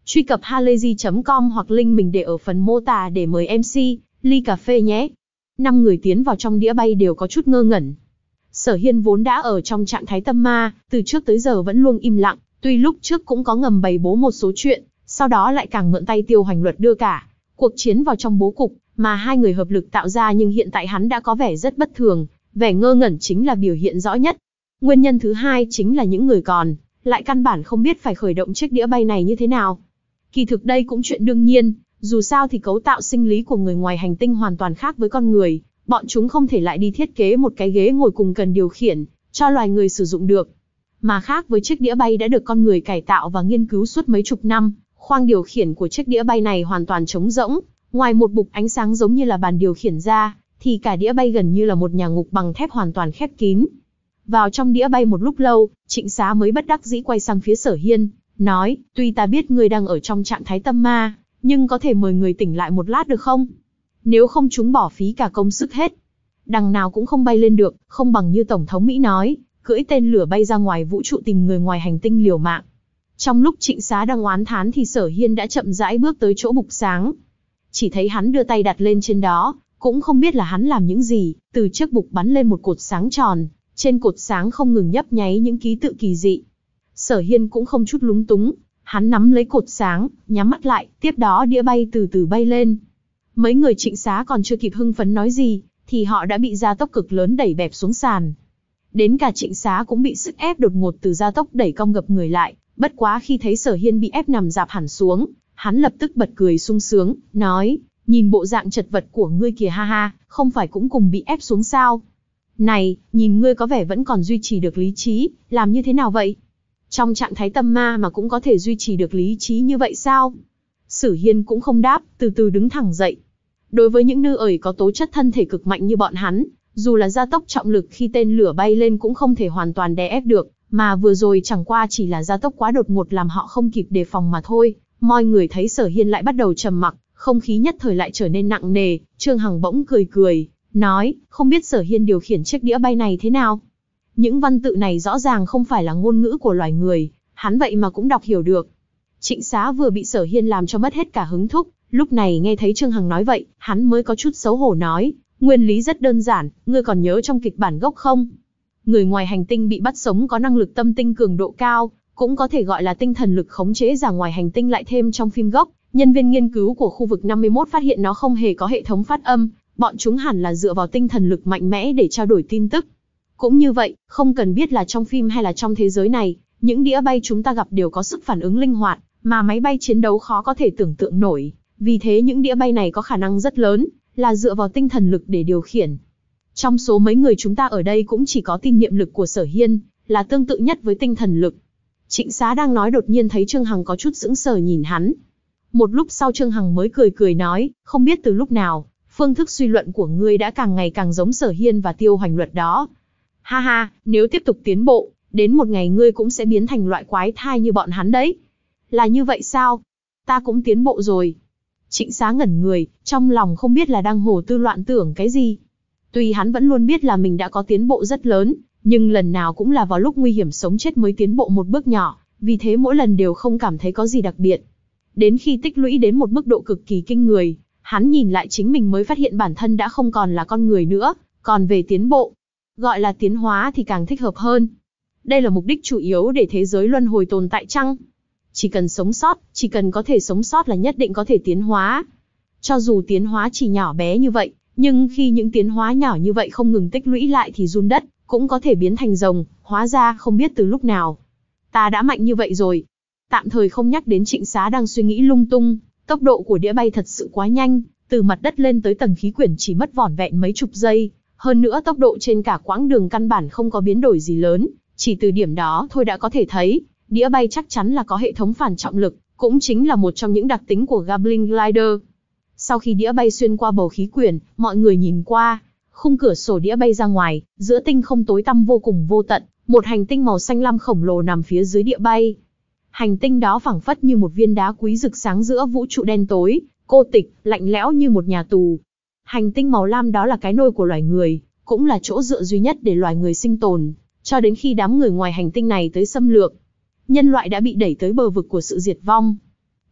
Truy cập halayzi chấm com hoặc link mình để ở phần mô tả để mời em xê, ly cà phê nhé. Năm người tiến vào trong đĩa bay đều có chút ngơ ngẩn. Sở Hiên vốn đã ở trong trạng thái tâm ma, từ trước tới giờ vẫn luôn im lặng, tuy lúc trước cũng có ngầm bày bố một số chuyện, sau đó lại càng mượn tay Tiêu Hoành Luật đưa cả cuộc chiến vào trong bố cục mà hai người hợp lực tạo ra, nhưng hiện tại hắn đã có vẻ rất bất thường, vẻ ngơ ngẩn chính là biểu hiện rõ nhất. Nguyên nhân thứ hai chính là những người còn lại căn bản không biết phải khởi động chiếc đĩa bay này như thế nào. Kỳ thực đây cũng chuyện đương nhiên, dù sao thì cấu tạo sinh lý của người ngoài hành tinh hoàn toàn khác với con người, bọn chúng không thể lại đi thiết kế một cái ghế ngồi cùng cần điều khiển cho loài người sử dụng được. Mà khác với chiếc đĩa bay đã được con người cải tạo và nghiên cứu suốt mấy chục năm, khoang điều khiển của chiếc đĩa bay này hoàn toàn trống rỗng, ngoài một bục ánh sáng giống như là bàn điều khiển ra, thì cả đĩa bay gần như là một nhà ngục bằng thép hoàn toàn khép kín. Vào trong đĩa bay một lúc lâu, Trịnh Xá mới bất đắc dĩ quay sang phía Sở Hiên, nói, tuy ta biết ngươi đang ở trong trạng thái tâm ma, nhưng có thể mời người tỉnh lại một lát được không? Nếu không chúng bỏ phí cả công sức hết. Đằng nào cũng không bay lên được, không bằng như Tổng thống Mỹ nói, cưỡi tên lửa bay ra ngoài vũ trụ tìm người ngoài hành tinh liều mạng. Trong lúc Trịnh Xá đang oán thán thì Sở Hiên đã chậm rãi bước tới chỗ bục sáng. Chỉ thấy hắn đưa tay đặt lên trên đó, cũng không biết là hắn làm những gì, từ chiếc bục bắn lên một cột sáng tròn, trên cột sáng không ngừng nhấp nháy những ký tự kỳ dị. Sở Hiên cũng không chút lúng túng, hắn nắm lấy cột sáng, nhắm mắt lại, tiếp đó đĩa bay từ từ bay lên. Mấy người Trịnh Xá còn chưa kịp hưng phấn nói gì, thì họ đã bị gia tốc cực lớn đẩy bẹp xuống sàn. Đến cả Trịnh Xá cũng bị sức ép đột ngột từ gia tốc đẩy cong gập người lại, bất quá khi thấy Sở Hiên bị ép nằm rạp hẳn xuống, hắn lập tức bật cười sung sướng, nói, nhìn bộ dạng chật vật của ngươi kìa ha ha, không phải cũng cùng bị ép xuống sao? Này, nhìn ngươi có vẻ vẫn còn duy trì được lý trí, làm như thế nào vậy? Trong trạng thái tâm ma mà cũng có thể duy trì được lý trí như vậy sao? Sở Hiên cũng không đáp, từ từ đứng thẳng dậy. Đối với những nữ ởi có tố chất thân thể cực mạnh như bọn hắn, dù là gia tốc trọng lực khi tên lửa bay lên cũng không thể hoàn toàn đè ép được, mà vừa rồi chẳng qua chỉ là gia tốc quá đột ngột làm họ không kịp đề phòng mà thôi. Mọi người thấy Sở Hiên lại bắt đầu trầm mặc, không khí nhất thời lại trở nên nặng nề. Trương Hằng bỗng cười cười, nói, không biết Sở Hiên điều khiển chiếc đĩa bay này thế nào? Những văn tự này rõ ràng không phải là ngôn ngữ của loài người, hắn vậy mà cũng đọc hiểu được. Trịnh Xá vừa bị Sở Hiên làm cho mất hết cả hứng thúc, lúc này nghe thấy Trương Hằng nói vậy, hắn mới có chút xấu hổ nói, nguyên lý rất đơn giản, ngươi còn nhớ trong kịch bản gốc không? Người ngoài hành tinh bị bắt sống có năng lực tâm tinh cường độ cao, cũng có thể gọi là tinh thần lực khống chế giả ngoài hành tinh, lại thêm trong phim gốc, nhân viên nghiên cứu của khu vực năm mươi mốt phát hiện nó không hề có hệ thống phát âm, bọn chúng hẳn là dựa vào tinh thần lực mạnh mẽ để trao đổi tin tức. Cũng như vậy, không cần biết là trong phim hay là trong thế giới này, những đĩa bay chúng ta gặp đều có sức phản ứng linh hoạt, mà máy bay chiến đấu khó có thể tưởng tượng nổi. Vì thế những đĩa bay này có khả năng rất lớn là dựa vào tinh thần lực để điều khiển. Trong số mấy người chúng ta ở đây cũng chỉ có tin niệm lực của Sở Hiên là tương tự nhất với tinh thần lực. Trịnh Xá đang nói đột nhiên thấy Trương Hằng có chút sững sờ nhìn hắn. Một lúc sau Trương Hằng mới cười cười nói, không biết từ lúc nào, phương thức suy luận của ngươi đã càng ngày càng giống Sở Hiên và Tiêu Hoành Luật đó. Ha ha, nếu tiếp tục tiến bộ, đến một ngày ngươi cũng sẽ biến thành loại quái thai như bọn hắn đấy. Là như vậy sao? Ta cũng tiến bộ rồi. Trịnh Xá ngẩn người, trong lòng không biết là đang hồ tư loạn tưởng cái gì. Tuy hắn vẫn luôn biết là mình đã có tiến bộ rất lớn, nhưng lần nào cũng là vào lúc nguy hiểm sống chết mới tiến bộ một bước nhỏ, vì thế mỗi lần đều không cảm thấy có gì đặc biệt. Đến khi tích lũy đến một mức độ cực kỳ kinh người, hắn nhìn lại chính mình mới phát hiện bản thân đã không còn là con người nữa, còn về tiến bộ. Gọi là tiến hóa thì càng thích hợp hơn. Đây là mục đích chủ yếu để thế giới luân hồi tồn tại chăng? Chỉ cần sống sót, chỉ cần có thể sống sót là nhất định có thể tiến hóa. Cho dù tiến hóa chỉ nhỏ bé như vậy, nhưng khi những tiến hóa nhỏ như vậy không ngừng tích lũy lại thì run đất cũng có thể biến thành rồng, hóa ra không biết từ lúc nào. Ta đã mạnh như vậy rồi. Tạm thời không nhắc đến Trịnh Xá đang suy nghĩ lung tung, tốc độ của đĩa bay thật sự quá nhanh, từ mặt đất lên tới tầng khí quyển chỉ mất vỏn vẹn mấy chục giây, hơn nữa tốc độ trên cả quãng đường căn bản không có biến đổi gì lớn, chỉ từ điểm đó thôi đã có thể thấy, đĩa bay chắc chắn là có hệ thống phản trọng lực, cũng chính là một trong những đặc tính của Goblin Glider. Sau khi đĩa bay xuyên qua bầu khí quyển, mọi người nhìn qua, khung cửa sổ đĩa bay ra ngoài, giữa tinh không tối tăm vô cùng vô tận, một hành tinh màu xanh lam khổng lồ nằm phía dưới đĩa bay. Hành tinh đó phảng phất như một viên đá quý rực sáng giữa vũ trụ đen tối, cô tịch, lạnh lẽo như một nhà tù. Hành tinh màu lam đó là cái nôi của loài người, cũng là chỗ dựa duy nhất để loài người sinh tồn, cho đến khi đám người ngoài hành tinh này tới xâm lược. Nhân loại đã bị đẩy tới bờ vực của sự diệt vong.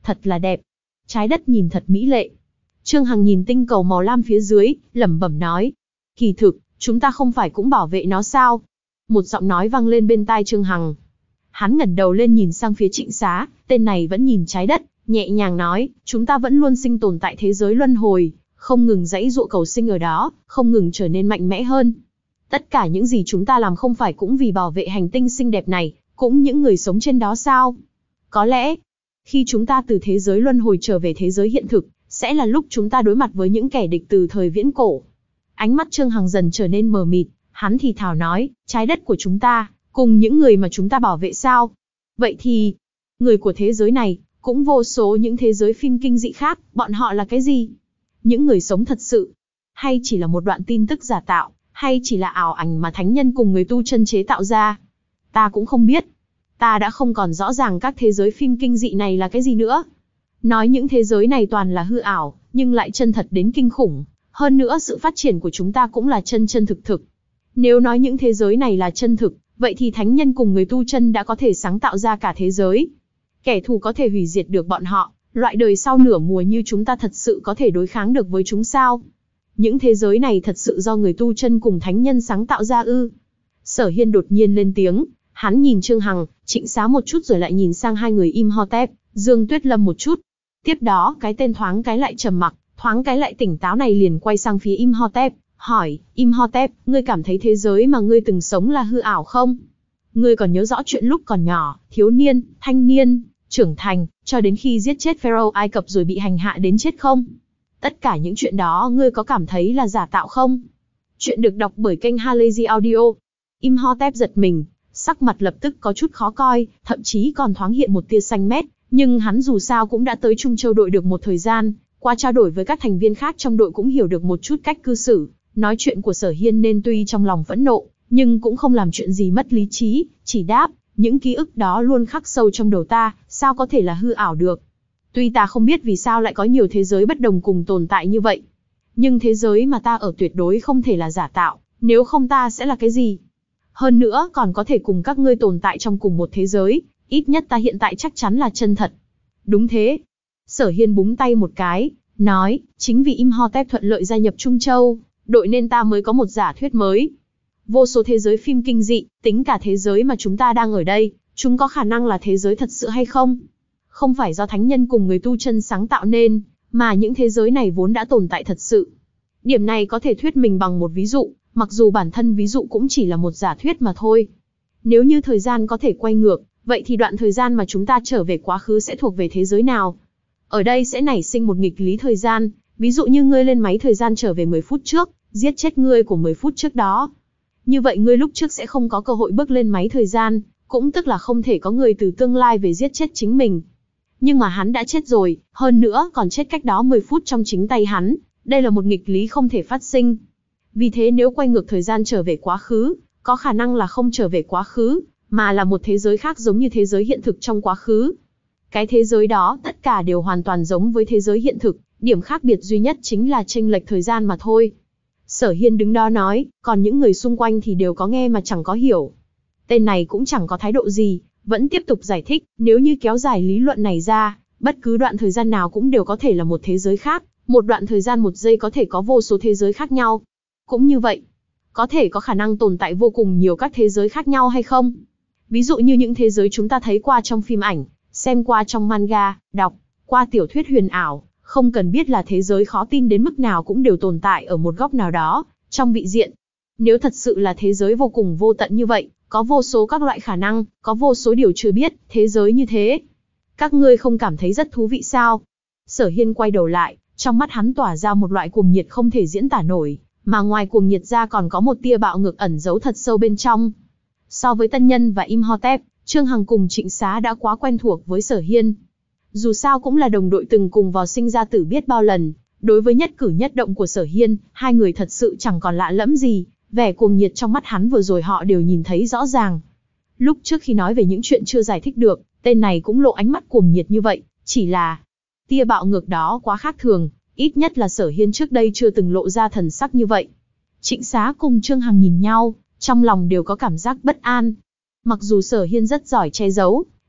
thật là đẹp. Trái đất nhìn thật mỹ lệ. Trương Hằng nhìn tinh cầu màu lam phía dưới, lẩm bẩm nói. Kỳ thực, chúng ta không phải cũng bảo vệ nó sao? Một giọng nói vang lên bên tai Trương Hằng. Hắn ngẩng đầu lên nhìn sang phía Trịnh Xá, tên này vẫn nhìn trái đất, nhẹ nhàng nói, chúng ta vẫn luôn sinh tồn tại thế giới luân hồi, không ngừng giãy giụa cầu sinh ở đó, không ngừng trở nên mạnh mẽ hơn. Tất cả những gì chúng ta làm không phải cũng vì bảo vệ hành tinh xinh đẹp này, cũng những người sống trên đó sao? Có lẽ, khi chúng ta từ thế giới luân hồi trở về thế giới hiện thực, sẽ là lúc chúng ta đối mặt với những kẻ địch từ thời viễn cổ. Ánh mắt Trương Hằng dần trở nên mờ mịt, hắn thì thào nói, trái đất của chúng ta, cùng những người mà chúng ta bảo vệ sao? Vậy thì, người của thế giới này, cũng vô số những thế giới phim kinh dị khác, bọn họ là cái gì? Những người sống thật sự? Hay chỉ là một đoạn tin tức giả tạo? Hay chỉ là ảo ảnh mà thánh nhân cùng người tu chân chế tạo ra? Ta cũng không biết. Ta đã không còn rõ ràng các thế giới phim kinh dị này là cái gì nữa. Nói những thế giới này toàn là hư ảo, nhưng lại chân thật đến kinh khủng. Hơn nữa sự phát triển của chúng ta cũng là chân chân thực thực. Nếu nói những thế giới này là chân thực, vậy thì thánh nhân cùng người tu chân đã có thể sáng tạo ra cả thế giới. Kẻ thù có thể hủy diệt được bọn họ, loại đời sau nửa mùa như chúng ta thật sự có thể đối kháng được với chúng sao? Những thế giới này thật sự do người tu chân cùng thánh nhân sáng tạo ra ư? Sở Hiên đột nhiên lên tiếng, hắn nhìn Trương Hằng, Trịnh Xá một chút rồi lại nhìn sang hai người Imhotep, Dương Tuyết Lâm một chút. Tiếp đó cái tên thoáng cái lại trầm mặc, thoáng cái lại tỉnh táo này liền quay sang phía Imhotep, hỏi, Imhotep, ngươi cảm thấy thế giới mà ngươi từng sống là hư ảo không? Ngươi còn nhớ rõ chuyện lúc còn nhỏ, thiếu niên, thanh niên, trưởng thành, cho đến khi giết chết Pharaoh Ai Cập rồi bị hành hạ đến chết không? Tất cả những chuyện đó ngươi có cảm thấy là giả tạo không? Chuyện được đọc bởi kênh Halazy Audio. Imhotep giật mình, sắc mặt lập tức có chút khó coi, thậm chí còn thoáng hiện một tia xanh mét, nhưng hắn dù sao cũng đã tới Trung Châu đội được một thời gian, qua trao đổi với các thành viên khác trong đội cũng hiểu được một chút cách cư xử, nói chuyện của Sở Hiên nên tuy trong lòng phẫn nộ, nhưng cũng không làm chuyện gì mất lý trí, chỉ đáp, những ký ức đó luôn khắc sâu trong đầu ta, sao có thể là hư ảo được. Tuy ta không biết vì sao lại có nhiều thế giới bất đồng cùng tồn tại như vậy, nhưng thế giới mà ta ở tuyệt đối không thể là giả tạo, nếu không ta sẽ là cái gì? Hơn nữa còn có thể cùng các ngươi tồn tại trong cùng một thế giới, ít nhất ta hiện tại chắc chắn là chân thật. Đúng thế. Sở Hiên búng tay một cái, nói, chính vì Imhotep thuận lợi gia nhập Trung Châu, đội nên ta mới có một giả thuyết mới. Vô số thế giới phim kinh dị, tính cả thế giới mà chúng ta đang ở đây, chúng có khả năng là thế giới thật sự hay không? Không phải do thánh nhân cùng người tu chân sáng tạo nên, mà những thế giới này vốn đã tồn tại thật sự. Điểm này có thể thuyết mình bằng một ví dụ, mặc dù bản thân ví dụ cũng chỉ là một giả thuyết mà thôi. Nếu như thời gian có thể quay ngược, vậy thì đoạn thời gian mà chúng ta trở về quá khứ sẽ thuộc về thế giới nào? Ở đây sẽ nảy sinh một nghịch lý thời gian, ví dụ như ngươi lên máy thời gian trở về mười phút trước, giết chết ngươi của mười phút trước đó. Như vậy ngươi lúc trước sẽ không có cơ hội bước lên máy thời gian, cũng tức là không thể có người từ tương lai về giết chết chính mình. Nhưng mà hắn đã chết rồi, hơn nữa còn chết cách đó mười phút trong chính tay hắn, đây là một nghịch lý không thể phát sinh. Vì thế nếu quay ngược thời gian trở về quá khứ, có khả năng là không trở về quá khứ, mà là một thế giới khác giống như thế giới hiện thực trong quá khứ. Cái thế giới đó tất cả đều hoàn toàn giống với thế giới hiện thực, điểm khác biệt duy nhất chính là chênh lệch thời gian mà thôi. Sở Hiên đứng đó nói, còn những người xung quanh thì đều có nghe mà chẳng có hiểu. Tên này cũng chẳng có thái độ gì, vẫn tiếp tục giải thích, nếu như kéo dài lý luận này ra, bất cứ đoạn thời gian nào cũng đều có thể là một thế giới khác, một đoạn thời gian một giây có thể có vô số thế giới khác nhau. Cũng như vậy, có thể có khả năng tồn tại vô cùng nhiều các thế giới khác nhau hay không? Ví dụ như những thế giới chúng ta thấy qua trong phim ảnh, xem qua trong manga, đọc qua tiểu thuyết huyền ảo, không cần biết là thế giới khó tin đến mức nào cũng đều tồn tại ở một góc nào đó, trong vị diện. Nếu thật sự là thế giới vô cùng vô tận như vậy, có vô số các loại khả năng, có vô số điều chưa biết, thế giới như thế. Các ngươi không cảm thấy rất thú vị sao? Sở Hiên quay đầu lại, trong mắt hắn tỏa ra một loại cuồng nhiệt không thể diễn tả nổi, mà ngoài cuồng nhiệt ra còn có một tia bạo ngược ẩn giấu thật sâu bên trong. So với Tân Nhân và Imhotep, Trương Hằng cùng Trịnh Xá đã quá quen thuộc với Sở Hiên. Dù sao cũng là đồng đội từng cùng vào sinh ra tử biết bao lần, đối với nhất cử nhất động của Sở Hiên, hai người thật sự chẳng còn lạ lẫm gì, vẻ cuồng nhiệt trong mắt hắn vừa rồi họ đều nhìn thấy rõ ràng. Lúc trước khi nói về những chuyện chưa giải thích được, tên này cũng lộ ánh mắt cuồng nhiệt như vậy, chỉ là tia bạo ngược đó quá khác thường, ít nhất là Sở Hiên trước đây chưa từng lộ ra thần sắc như vậy. Trịnh Xá cùng Trương Hằng nhìn nhau, trong lòng đều có cảm giác bất an. Mặc dù Sở Hiên rất giỏi che giấu,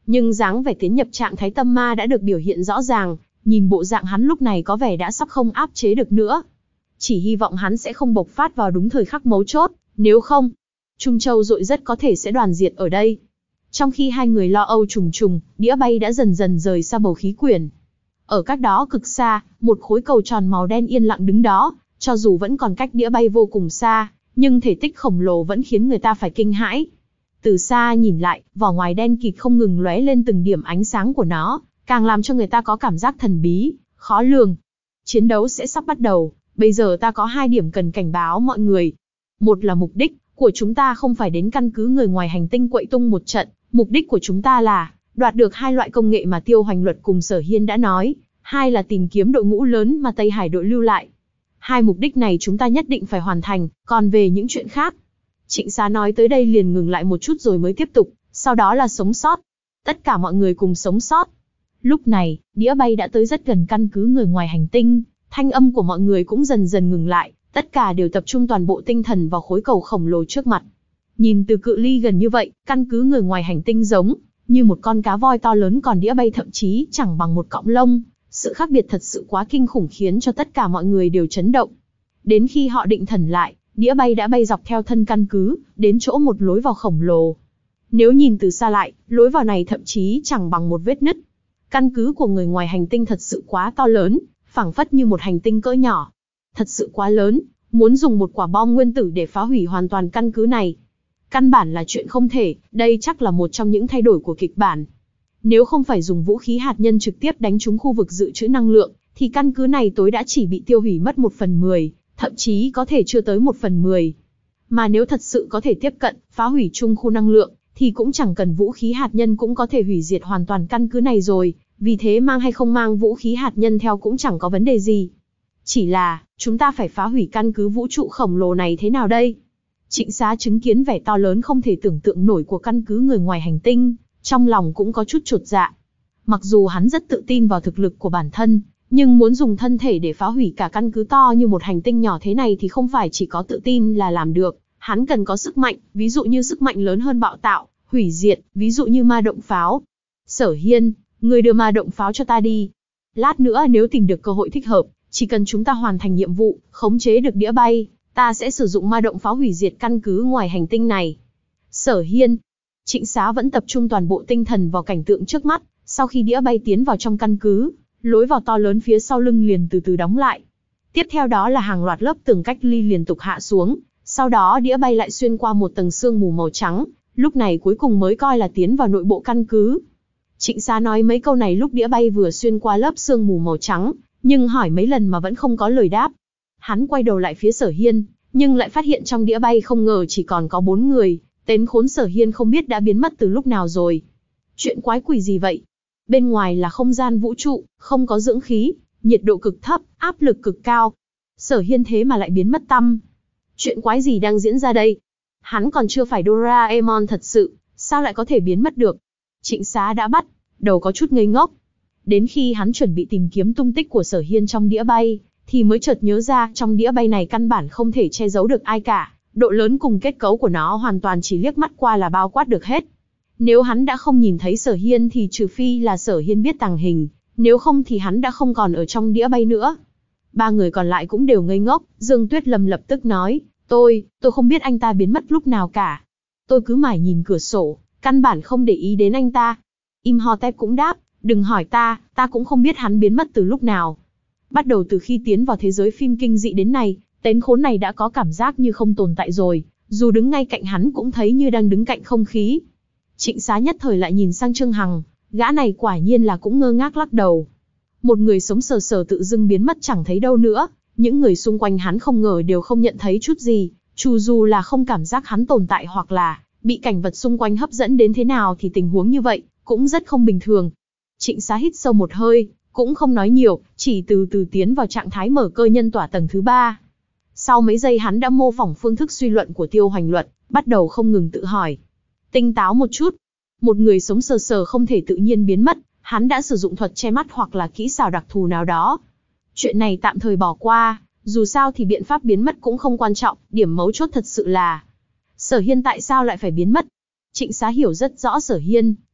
Nhưng dáng vẻ tiến nhập trạng thái tâm ma đã được biểu hiện rõ ràng, nhìn bộ dạng hắn lúc này có vẻ đã sắp không áp chế được nữa. Chỉ hy vọng hắn sẽ không bộc phát vào đúng thời khắc mấu chốt, nếu không, Trung Châu Dội rất có thể sẽ đoàn diệt ở đây. Trong khi hai người lo âu trùng trùng, đĩa bay đã dần dần rời xa bầu khí quyển. Ở cách đó cực xa, một khối cầu tròn màu đen yên lặng đứng đó, cho dù vẫn còn cách đĩa bay vô cùng xa, nhưng thể tích khổng lồ vẫn khiến người ta phải kinh hãi. Từ xa nhìn lại, vỏ ngoài đen kịt không ngừng lóe lên từng điểm ánh sáng của nó, càng làm cho người ta có cảm giác thần bí, khó lường. Chiến đấu sẽ sắp bắt đầu, bây giờ ta có hai điểm cần cảnh báo mọi người. Một là mục đích của chúng ta không phải đến căn cứ người ngoài hành tinh quậy tung một trận, mục đích của chúng ta là đoạt được hai loại công nghệ mà Tiêu Hoành Luật cùng Sở Hiên đã nói, hai là tìm kiếm đội ngũ lớn mà Tây Hải đội lưu lại. Hai mục đích này chúng ta nhất định phải hoàn thành, còn về những chuyện khác. Trịnh Xá nói tới đây liền ngừng lại một chút rồi mới tiếp tục, sau đó là sống sót. Tất cả mọi người cùng sống sót. Lúc này, đĩa bay đã tới rất gần căn cứ người ngoài hành tinh, thanh âm của mọi người cũng dần dần ngừng lại, tất cả đều tập trung toàn bộ tinh thần vào khối cầu khổng lồ trước mặt. Nhìn từ cự ly gần như vậy, căn cứ người ngoài hành tinh giống như một con cá voi to lớn, còn đĩa bay thậm chí chẳng bằng một cọng lông. Sự khác biệt thật sự quá kinh khủng khiến cho tất cả mọi người đều chấn động. Đến khi họ định thần lại, đĩa bay đã bay dọc theo thân căn cứ, đến chỗ một lối vào khổng lồ. Nếu nhìn từ xa lại, lối vào này thậm chí chẳng bằng một vết nứt. Căn cứ của người ngoài hành tinh thật sự quá to lớn, phảng phất như một hành tinh cỡ nhỏ. Thật sự quá lớn, muốn dùng một quả bom nguyên tử để phá hủy hoàn toàn căn cứ này. Căn bản là chuyện không thể, đây chắc là một trong những thay đổi của kịch bản. Nếu không phải dùng vũ khí hạt nhân trực tiếp đánh trúng khu vực dự trữ năng lượng, thì căn cứ này tối đã chỉ bị tiêu hủy mất một phần mười, thậm chí có thể chưa tới một phần mười. Mà nếu thật sự có thể tiếp cận, phá hủy chung khu năng lượng, thì cũng chẳng cần vũ khí hạt nhân cũng có thể hủy diệt hoàn toàn căn cứ này rồi, vì thế mang hay không mang vũ khí hạt nhân theo cũng chẳng có vấn đề gì. Chỉ là, chúng ta phải phá hủy căn cứ vũ trụ khổng lồ này thế nào đây? Trịnh Xá chứng kiến vẻ to lớn không thể tưởng tượng nổi của căn cứ người ngoài hành tinh, trong lòng cũng có chút chột dạ. Mặc dù hắn rất tự tin vào thực lực của bản thân, nhưng muốn dùng thân thể để phá hủy cả căn cứ to như một hành tinh nhỏ thế này thì không phải chỉ có tự tin là làm được. Hắn cần có sức mạnh, ví dụ như sức mạnh lớn hơn bạo tạo, hủy diệt, ví dụ như ma động pháo. Sở Hiên, người đưa ma động pháo cho ta đi. Lát nữa nếu tìm được cơ hội thích hợp, chỉ cần chúng ta hoàn thành nhiệm vụ, khống chế được đĩa bay, ta sẽ sử dụng ma động pháo hủy diệt căn cứ ngoài hành tinh này. Sở Hiên. Trịnh Xá vẫn tập trung toàn bộ tinh thần vào cảnh tượng trước mắt, sau khi đĩa bay tiến vào trong căn cứ, lối vào to lớn phía sau lưng liền từ từ đóng lại. Tiếp theo đó là hàng loạt lớp tường cách ly liên tục hạ xuống, sau đó đĩa bay lại xuyên qua một tầng sương mù màu trắng, lúc này cuối cùng mới coi là tiến vào nội bộ căn cứ. Trịnh Xá nói mấy câu này lúc đĩa bay vừa xuyên qua lớp sương mù màu trắng, nhưng hỏi mấy lần mà vẫn không có lời đáp. Hắn quay đầu lại phía Sở Hiên, nhưng lại phát hiện trong đĩa bay không ngờ chỉ còn có bốn người, tên khốn Sở Hiên không biết đã biến mất từ lúc nào rồi. Chuyện quái quỷ gì vậy? Bên ngoài là không gian vũ trụ, không có dưỡng khí, nhiệt độ cực thấp, áp lực cực cao. Sở Hiên thế mà lại biến mất tăm. Chuyện quái gì đang diễn ra đây? Hắn còn chưa phải Doraemon thật sự, sao lại có thể biến mất được? Trịnh Xá đã bắt đầu có chút ngây ngốc. Đến khi hắn chuẩn bị tìm kiếm tung tích của Sở Hiên trong đĩa bay, thì mới chợt nhớ ra trong đĩa bay này căn bản không thể che giấu được ai cả. Độ lớn cùng kết cấu của nó hoàn toàn chỉ liếc mắt qua là bao quát được hết. Nếu hắn đã không nhìn thấy Sở Hiên thì trừ phi là Sở Hiên biết tàng hình, nếu không thì hắn đã không còn ở trong đĩa bay nữa. Ba người còn lại cũng đều ngây ngốc, Dương Tuyết Lâm lập tức nói, tôi, tôi không biết anh ta biến mất lúc nào cả. Tôi cứ mải nhìn cửa sổ, căn bản không để ý đến anh ta. Imhotep cũng đáp, đừng hỏi ta, ta cũng không biết hắn biến mất từ lúc nào. Bắt đầu từ khi tiến vào thế giới phim kinh dị đến nay, tên khốn này đã có cảm giác như không tồn tại rồi, dù đứng ngay cạnh hắn cũng thấy như đang đứng cạnh không khí. Trịnh Xá nhất thời lại nhìn sang Trương Hằng, gã này quả nhiên là cũng ngơ ngác lắc đầu. Một người sống sờ sờ tự dưng biến mất chẳng thấy đâu nữa, những người xung quanh hắn không ngờ đều không nhận thấy chút gì, dù dù là không cảm giác hắn tồn tại hoặc là bị cảnh vật xung quanh hấp dẫn đến thế nào thì tình huống như vậy cũng rất không bình thường. Trịnh Xá hít sâu một hơi, cũng không nói nhiều, chỉ từ từ tiến vào trạng thái mở cơ nhân tỏa tầng thứ ba. Sau mấy giây hắn đã mô phỏng phương thức suy luận của Tiêu Hoành Luật, bắt đầu không ngừng tự hỏi. Tinh táo một chút, một người sống sờ sờ không thể tự nhiên biến mất, hắn đã sử dụng thuật che mắt hoặc là kỹ xảo đặc thù nào đó. Chuyện này tạm thời bỏ qua, dù sao thì biện pháp biến mất cũng không quan trọng, điểm mấu chốt thật sự là Sở Hiên tại sao lại phải biến mất. Trịnh Xá hiểu rất rõ Sở Hiên,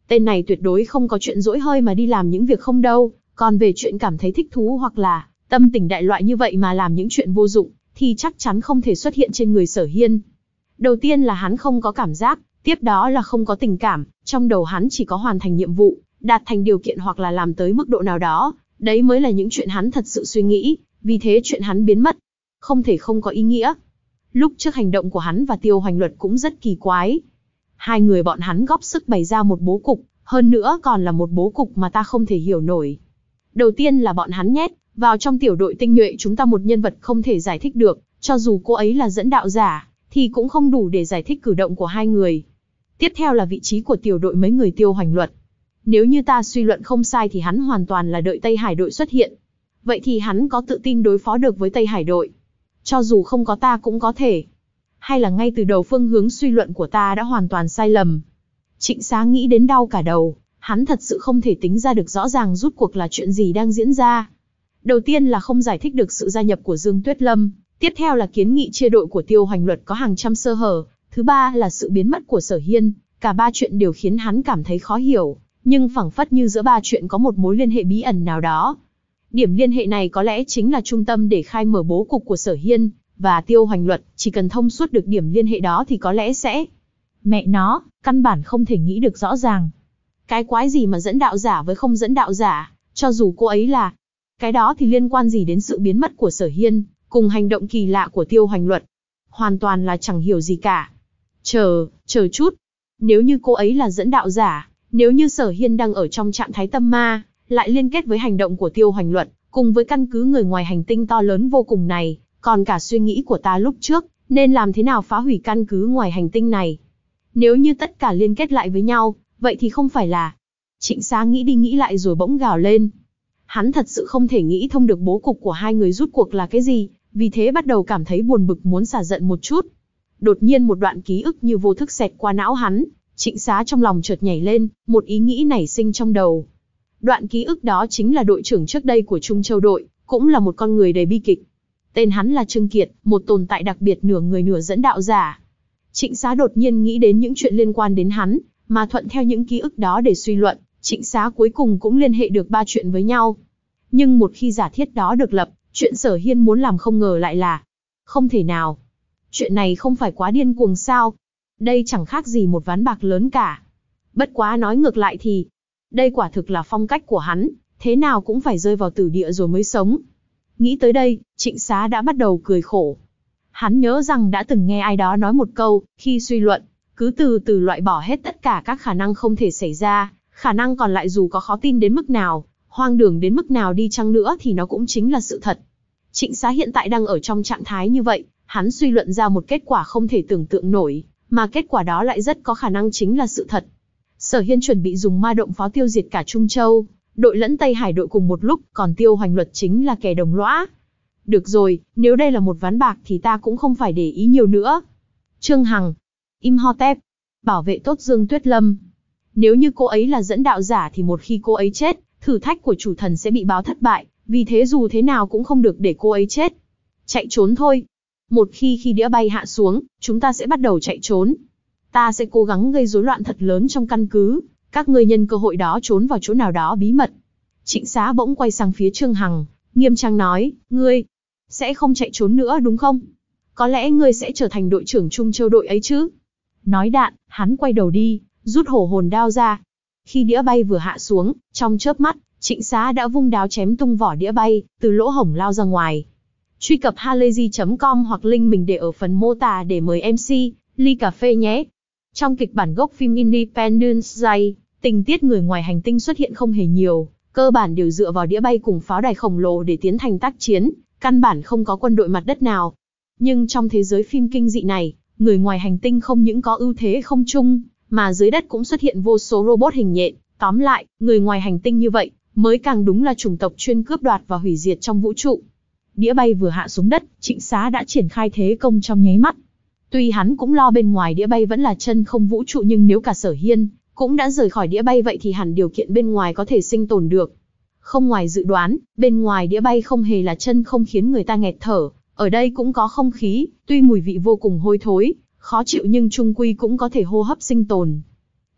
Tên này tuyệt đối không có chuyện dỗi hơi mà đi làm những việc không đâu, còn về chuyện cảm thấy thích thú hoặc là tâm tình đại loại như vậy mà làm những chuyện vô dụng, thì chắc chắn không thể xuất hiện trên người Sở Hiên. Đầu tiên là hắn không có cảm giác, tiếp đó là không có tình cảm, trong đầu hắn chỉ có hoàn thành nhiệm vụ, đạt thành điều kiện hoặc là làm tới mức độ nào đó, đấy mới là những chuyện hắn thật sự suy nghĩ, vì thế chuyện hắn biến mất, không thể không có ý nghĩa. Lúc trước hành động của hắn và Tiêu Hoành Luật cũng rất kỳ quái. Hai người bọn hắn góp sức bày ra một bố cục, hơn nữa còn là một bố cục mà ta không thể hiểu nổi. Đầu tiên là bọn hắn nhét vào trong tiểu đội tinh nhuệ chúng ta một nhân vật không thể giải thích được, cho dù cô ấy là dẫn đạo giả, thì cũng không đủ để giải thích cử động của hai người. Tiếp theo là vị trí của tiểu đội mấy người Tiêu Hoành Luật. Nếu như ta suy luận không sai thì hắn hoàn toàn là đợi Tây Hải đội xuất hiện. Vậy thì hắn có tự tin đối phó được với Tây Hải đội? Cho dù không có ta cũng có thể. Hay là ngay từ đầu phương hướng suy luận của ta đã hoàn toàn sai lầm? Trịnh Xá nghĩ đến đau cả đầu, hắn thật sự không thể tính ra được rõ ràng rút cuộc là chuyện gì đang diễn ra. Đầu tiên là không giải thích được sự gia nhập của Dương Tuyết Lâm, tiếp theo là kiến nghị chia đội của Tiêu Hoành Luật có hàng trăm sơ hở, thứ ba là sự biến mất của Sở Hiên, cả ba chuyện đều khiến hắn cảm thấy khó hiểu, nhưng phảng phất như giữa ba chuyện có một mối liên hệ bí ẩn nào đó. Điểm liên hệ này có lẽ chính là trung tâm để khai mở bố cục của Sở Hiên và Tiêu Hoành Luật, chỉ cần thông suốt được điểm liên hệ đó thì có lẽ sẽ... Mẹ nó, căn bản không thể nghĩ được rõ ràng. Cái quái gì mà dẫn đạo giả với không dẫn đạo giả, cho dù cô ấy là... Cái đó thì liên quan gì đến sự biến mất của Sở Hiên, cùng hành động kỳ lạ của Tiêu Hoành Luật. Hoàn toàn là chẳng hiểu gì cả. Chờ, chờ chút. Nếu như cô ấy là dẫn đạo giả, nếu như Sở Hiên đang ở trong trạng thái tâm ma, lại liên kết với hành động của Tiêu Hoành Luật, cùng với căn cứ người ngoài hành tinh to lớn vô cùng này, còn cả suy nghĩ của ta lúc trước, nên làm thế nào phá hủy căn cứ ngoài hành tinh này. Nếu như tất cả liên kết lại với nhau, vậy thì không phải là... Trịnh Xá nghĩ đi nghĩ lại rồi bỗng gào lên. Hắn thật sự không thể nghĩ thông được bố cục của hai người rút cuộc là cái gì, vì thế bắt đầu cảm thấy buồn bực muốn xả giận một chút. Đột nhiên một đoạn ký ức như vô thức xẹt qua não hắn, Trịnh Xá trong lòng chợt nhảy lên, một ý nghĩ nảy sinh trong đầu. Đoạn ký ức đó chính là đội trưởng trước đây của Trung Châu đội, cũng là một con người đầy bi kịch. Tên hắn là Trương Kiệt, một tồn tại đặc biệt nửa người nửa dẫn đạo giả. Trịnh Xá đột nhiên nghĩ đến những chuyện liên quan đến hắn, mà thuận theo những ký ức đó để suy luận, Trịnh Xá cuối cùng cũng liên hệ được ba chuyện với nhau. Nhưng một khi giả thiết đó được lập, chuyện Sở Hiên muốn làm không ngờ lại là không thể nào. Chuyện này không phải quá điên cuồng sao? Đây chẳng khác gì một ván bạc lớn cả. Bất quá nói ngược lại thì, đây quả thực là phong cách của hắn, thế nào cũng phải rơi vào tử địa rồi mới sống. Nghĩ tới đây, Trịnh Xá đã bắt đầu cười khổ. Hắn nhớ rằng đã từng nghe ai đó nói một câu, khi suy luận, cứ từ từ loại bỏ hết tất cả các khả năng không thể xảy ra, khả năng còn lại dù có khó tin đến mức nào, hoang đường đến mức nào đi chăng nữa thì nó cũng chính là sự thật. Trịnh Xá hiện tại đang ở trong trạng thái như vậy, hắn suy luận ra một kết quả không thể tưởng tượng nổi, mà kết quả đó lại rất có khả năng chính là sự thật. Sở Hiên chuẩn bị dùng ma động pháo tiêu diệt cả Trung Châu, đội lẫn Tây Hải đội cùng một lúc, còn Tiêu Hoành Luật chính là kẻ đồng lõa. Được rồi, nếu đây là một ván bạc thì ta cũng không phải để ý nhiều nữa. Trương Hằng, Imhotep, bảo vệ tốt Dương Tuyết Lâm. Nếu như cô ấy là dẫn đạo giả thì một khi cô ấy chết, thử thách của chủ thần sẽ bị báo thất bại, vì thế dù thế nào cũng không được để cô ấy chết. Chạy trốn thôi. Một khi khi đĩa bay hạ xuống, chúng ta sẽ bắt đầu chạy trốn. Ta sẽ cố gắng gây rối loạn thật lớn trong căn cứ, các ngươi nhân cơ hội đó trốn vào chỗ nào đó bí mật. Trịnh Xá bỗng quay sang phía Trương Hằng, nghiêm trang nói, ngươi sẽ không chạy trốn nữa đúng không? Có lẽ ngươi sẽ trở thành đội trưởng Trung Châu đội ấy chứ? Nói đạn, hắn quay đầu đi, rút hổ hồn đao ra. Khi đĩa bay vừa hạ xuống, trong chớp mắt, Trịnh Xá đã vung đao chém tung vỏ đĩa bay, từ lỗ hổng lao ra ngoài. Truy cập halayzi chấm com hoặc link mình để ở phần mô tả để mời em xê, ly cà phê nhé. Trong kịch bản gốc phim Independence Day, tình tiết người ngoài hành tinh xuất hiện không hề nhiều, cơ bản đều dựa vào đĩa bay cùng pháo đài khổng lồ để tiến hành tác chiến, căn bản không có quân đội mặt đất nào. Nhưng trong thế giới phim kinh dị này, người ngoài hành tinh không những có ưu thế không chung, mà dưới đất cũng xuất hiện vô số robot hình nhện. Tóm lại, người ngoài hành tinh như vậy, mới càng đúng là chủng tộc chuyên cướp đoạt và hủy diệt trong vũ trụ. Đĩa bay vừa hạ xuống đất, Trịnh Xá đã triển khai thế công trong nháy mắt. Tuy hắn cũng lo bên ngoài đĩa bay vẫn là chân không vũ trụ, nhưng nếu cả Sở Hiên cũng đã rời khỏi đĩa bay vậy thì hẳn điều kiện bên ngoài có thể sinh tồn được. Không ngoài dự đoán, bên ngoài đĩa bay không hề là chân không khiến người ta nghẹt thở, ở đây cũng có không khí, tuy mùi vị vô cùng hôi thối, khó chịu nhưng chung quy cũng có thể hô hấp sinh tồn.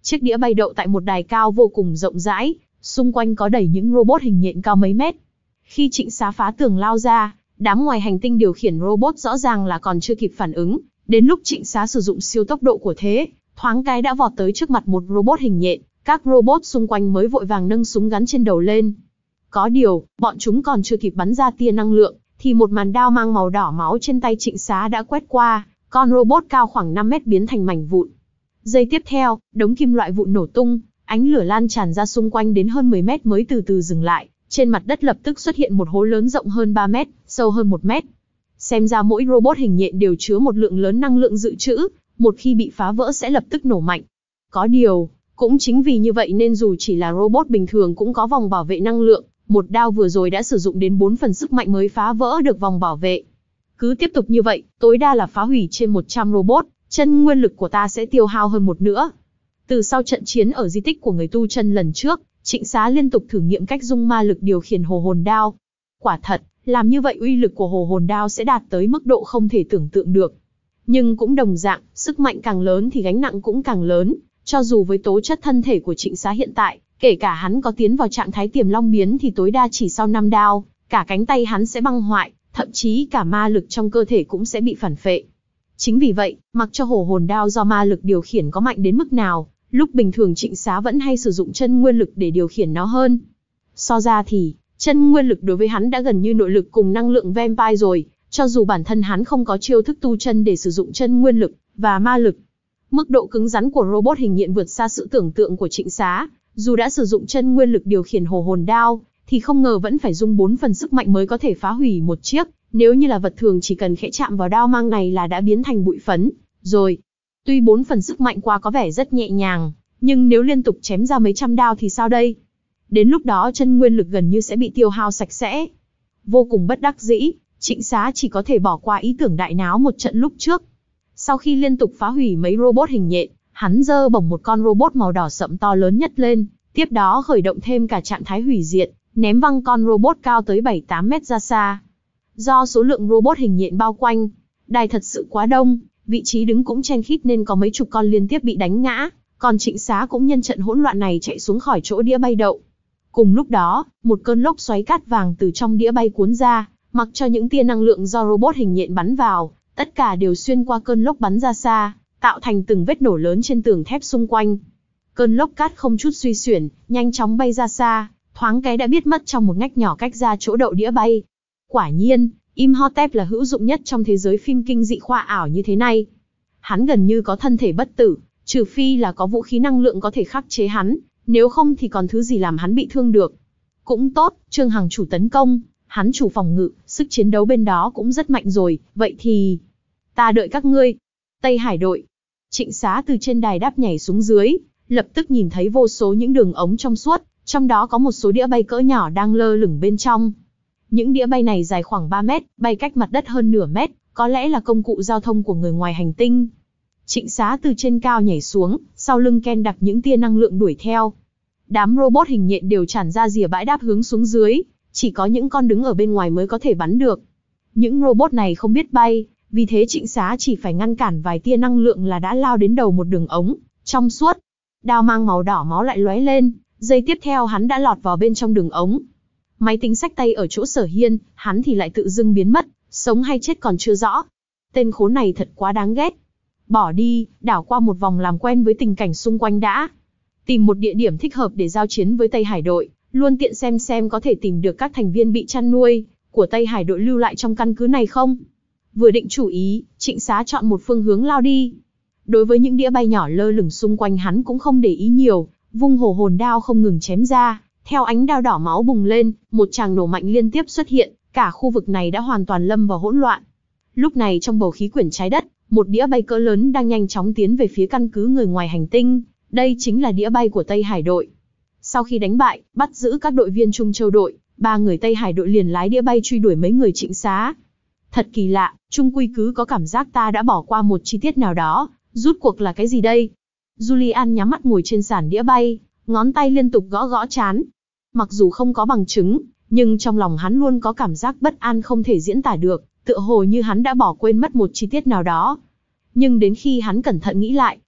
Chiếc đĩa bay đậu tại một đài cao vô cùng rộng rãi, xung quanh có đầy những robot hình nhện cao mấy mét. Khi Trịnh Xá phá tường lao ra, đám ngoài hành tinh điều khiển robot rõ ràng là còn chưa kịp phản ứng. Đến lúc Trịnh Xá sử dụng siêu tốc độ của thế, thoáng cái đã vọt tới trước mặt một robot hình nhện, các robot xung quanh mới vội vàng nâng súng gắn trên đầu lên. Có điều, bọn chúng còn chưa kịp bắn ra tia năng lượng, thì một màn đao mang màu đỏ máu trên tay Trịnh Xá đã quét qua, con robot cao khoảng năm mét biến thành mảnh vụn. Giây tiếp theo, đống kim loại vụn nổ tung, ánh lửa lan tràn ra xung quanh đến hơn mười mét mới từ từ dừng lại, trên mặt đất lập tức xuất hiện một hố lớn rộng hơn ba mét, sâu hơn một mét. Xem ra mỗi robot hình nhện đều chứa một lượng lớn năng lượng dự trữ, một khi bị phá vỡ sẽ lập tức nổ mạnh. Có điều, cũng chính vì như vậy nên dù chỉ là robot bình thường cũng có vòng bảo vệ năng lượng, một đao vừa rồi đã sử dụng đến bốn phần sức mạnh mới phá vỡ được vòng bảo vệ. Cứ tiếp tục như vậy, tối đa là phá hủy trên một trăm robot, chân nguyên lực của ta sẽ tiêu hao hơn một nữa. Từ sau trận chiến ở di tích của người tu chân lần trước, Trịnh Xá liên tục thử nghiệm cách dung ma lực điều khiển hồ hồn đao. Quả thật, làm như vậy uy lực của hồ hồn đao sẽ đạt tới mức độ không thể tưởng tượng được. Nhưng cũng đồng dạng, sức mạnh càng lớn thì gánh nặng cũng càng lớn, cho dù với tố chất thân thể của Trịnh Xá hiện tại, kể cả hắn có tiến vào trạng thái tiềm long biến thì tối đa chỉ sau năm đao, cả cánh tay hắn sẽ băng hoại, thậm chí cả ma lực trong cơ thể cũng sẽ bị phản phệ. Chính vì vậy, mặc cho hồ hồn đao do ma lực điều khiển có mạnh đến mức nào, lúc bình thường Trịnh Xá vẫn hay sử dụng chân nguyên lực để điều khiển nó hơn. So ra thì, chân nguyên lực đối với hắn đã gần như nội lực cùng năng lượng vampire rồi, cho dù bản thân hắn không có chiêu thức tu chân để sử dụng chân nguyên lực và ma lực. Mức độ cứng rắn của robot hình nhện vượt xa sự tưởng tượng của Trịnh Xá, dù đã sử dụng chân nguyên lực điều khiển hồ hồn đao, thì không ngờ vẫn phải dùng bốn phần sức mạnh mới có thể phá hủy một chiếc, nếu như là vật thường chỉ cần khẽ chạm vào đao mang này là đã biến thành bụi phấn, rồi. Tuy bốn phần sức mạnh qua có vẻ rất nhẹ nhàng, nhưng nếu liên tục chém ra mấy trăm đao thì sao đây? Đến lúc đó chân nguyên lực gần như sẽ bị tiêu hao sạch sẽ. Vô cùng bất đắc dĩ, Trịnh Xá chỉ có thể bỏ qua ý tưởng đại náo một trận lúc trước. Sau khi liên tục phá hủy mấy robot hình nhện, hắn giơ bổng một con robot màu đỏ sậm to lớn nhất lên, tiếp đó khởi động thêm cả trạng thái hủy diệt, ném văng con robot cao tới bảy tám mét ra xa. Do số lượng robot hình nhện bao quanh, đài thật sự quá đông, vị trí đứng cũng chen khít nên có mấy chục con liên tiếp bị đánh ngã, còn Trịnh Xá cũng nhân trận hỗn loạn này chạy xuống khỏi chỗ đĩa bay đậu. Cùng lúc đó, một cơn lốc xoáy cát vàng từ trong đĩa bay cuốn ra, mặc cho những tia năng lượng do robot hình nhện bắn vào, tất cả đều xuyên qua cơn lốc bắn ra xa, tạo thành từng vết nổ lớn trên tường thép xung quanh. Cơn lốc cát không chút suy xuyển, nhanh chóng bay ra xa, thoáng cái đã biết mất trong một ngách nhỏ cách ra chỗ đậu đĩa bay. Quả nhiên, Imhotep là hữu dụng nhất trong thế giới phim kinh dị khoa ảo như thế này. Hắn gần như có thân thể bất tử, trừ phi là có vũ khí năng lượng có thể khắc chế hắn, nếu không thì còn thứ gì làm hắn bị thương được. Cũng tốt, Trương Hằng chủ tấn công, hắn chủ phòng ngự, sức chiến đấu bên đó cũng rất mạnh rồi, vậy thì... ta đợi các ngươi. Tây Hải đội. Trịnh Xá từ trên đài đáp nhảy xuống dưới, lập tức nhìn thấy vô số những đường ống trong suốt, trong đó có một số đĩa bay cỡ nhỏ đang lơ lửng bên trong. Những đĩa bay này dài khoảng ba mét, bay cách mặt đất hơn nửa mét, có lẽ là công cụ giao thông của người ngoài hành tinh. Trịnh Xá từ trên cao nhảy xuống, sau lưng Ken đặt những tia năng lượng đuổi theo. Đám robot hình nhện đều tràn ra rìa bãi đáp hướng xuống dưới, chỉ có những con đứng ở bên ngoài mới có thể bắn được. Những robot này không biết bay, vì thế Trịnh Xá chỉ phải ngăn cản vài tia năng lượng là đã lao đến đầu một đường ống trong suốt. Đao mang màu đỏ máu lại lóe lên, giây tiếp theo hắn đã lọt vào bên trong đường ống. Máy tính xách tay ở chỗ Sở Hiên, hắn thì lại tự dưng biến mất, sống hay chết còn chưa rõ. Tên khốn này thật quá đáng ghét. Bỏ đi, đảo qua một vòng làm quen với tình cảnh xung quanh đã. Tìm một địa điểm thích hợp để giao chiến với Tây Hải đội, luôn tiện xem xem có thể tìm được các thành viên bị chăn nuôi của Tây Hải đội lưu lại trong căn cứ này không. Vừa định chủ ý, Trịnh Xá chọn một phương hướng lao đi. Đối với những đĩa bay nhỏ lơ lửng xung quanh hắn cũng không để ý nhiều, vung hồ hồn đao không ngừng chém ra, theo ánh đao đỏ máu bùng lên, một tràng nổ mạnh liên tiếp xuất hiện, cả khu vực này đã hoàn toàn lâm vào hỗn loạn. Lúc này trong bầu khí quyển trái đất, một đĩa bay cỡ lớn đang nhanh chóng tiến về phía căn cứ người ngoài hành tinh, đây chính là đĩa bay của Tây Hải đội. Sau khi đánh bại, bắt giữ các đội viên Trung Châu đội, ba người Tây Hải đội liền lái đĩa bay truy đuổi mấy người Trịnh Xá. Thật kỳ lạ, Trung Quy cứ có cảm giác ta đã bỏ qua một chi tiết nào đó, rút cuộc là cái gì đây? Julian nhắm mắt ngồi trên sàn đĩa bay, ngón tay liên tục gõ gõ trán. Mặc dù không có bằng chứng, nhưng trong lòng hắn luôn có cảm giác bất an không thể diễn tả được, tựa hồ như hắn đã bỏ quên mất một chi tiết nào đó. Nhưng đến khi hắn cẩn thận nghĩ lại,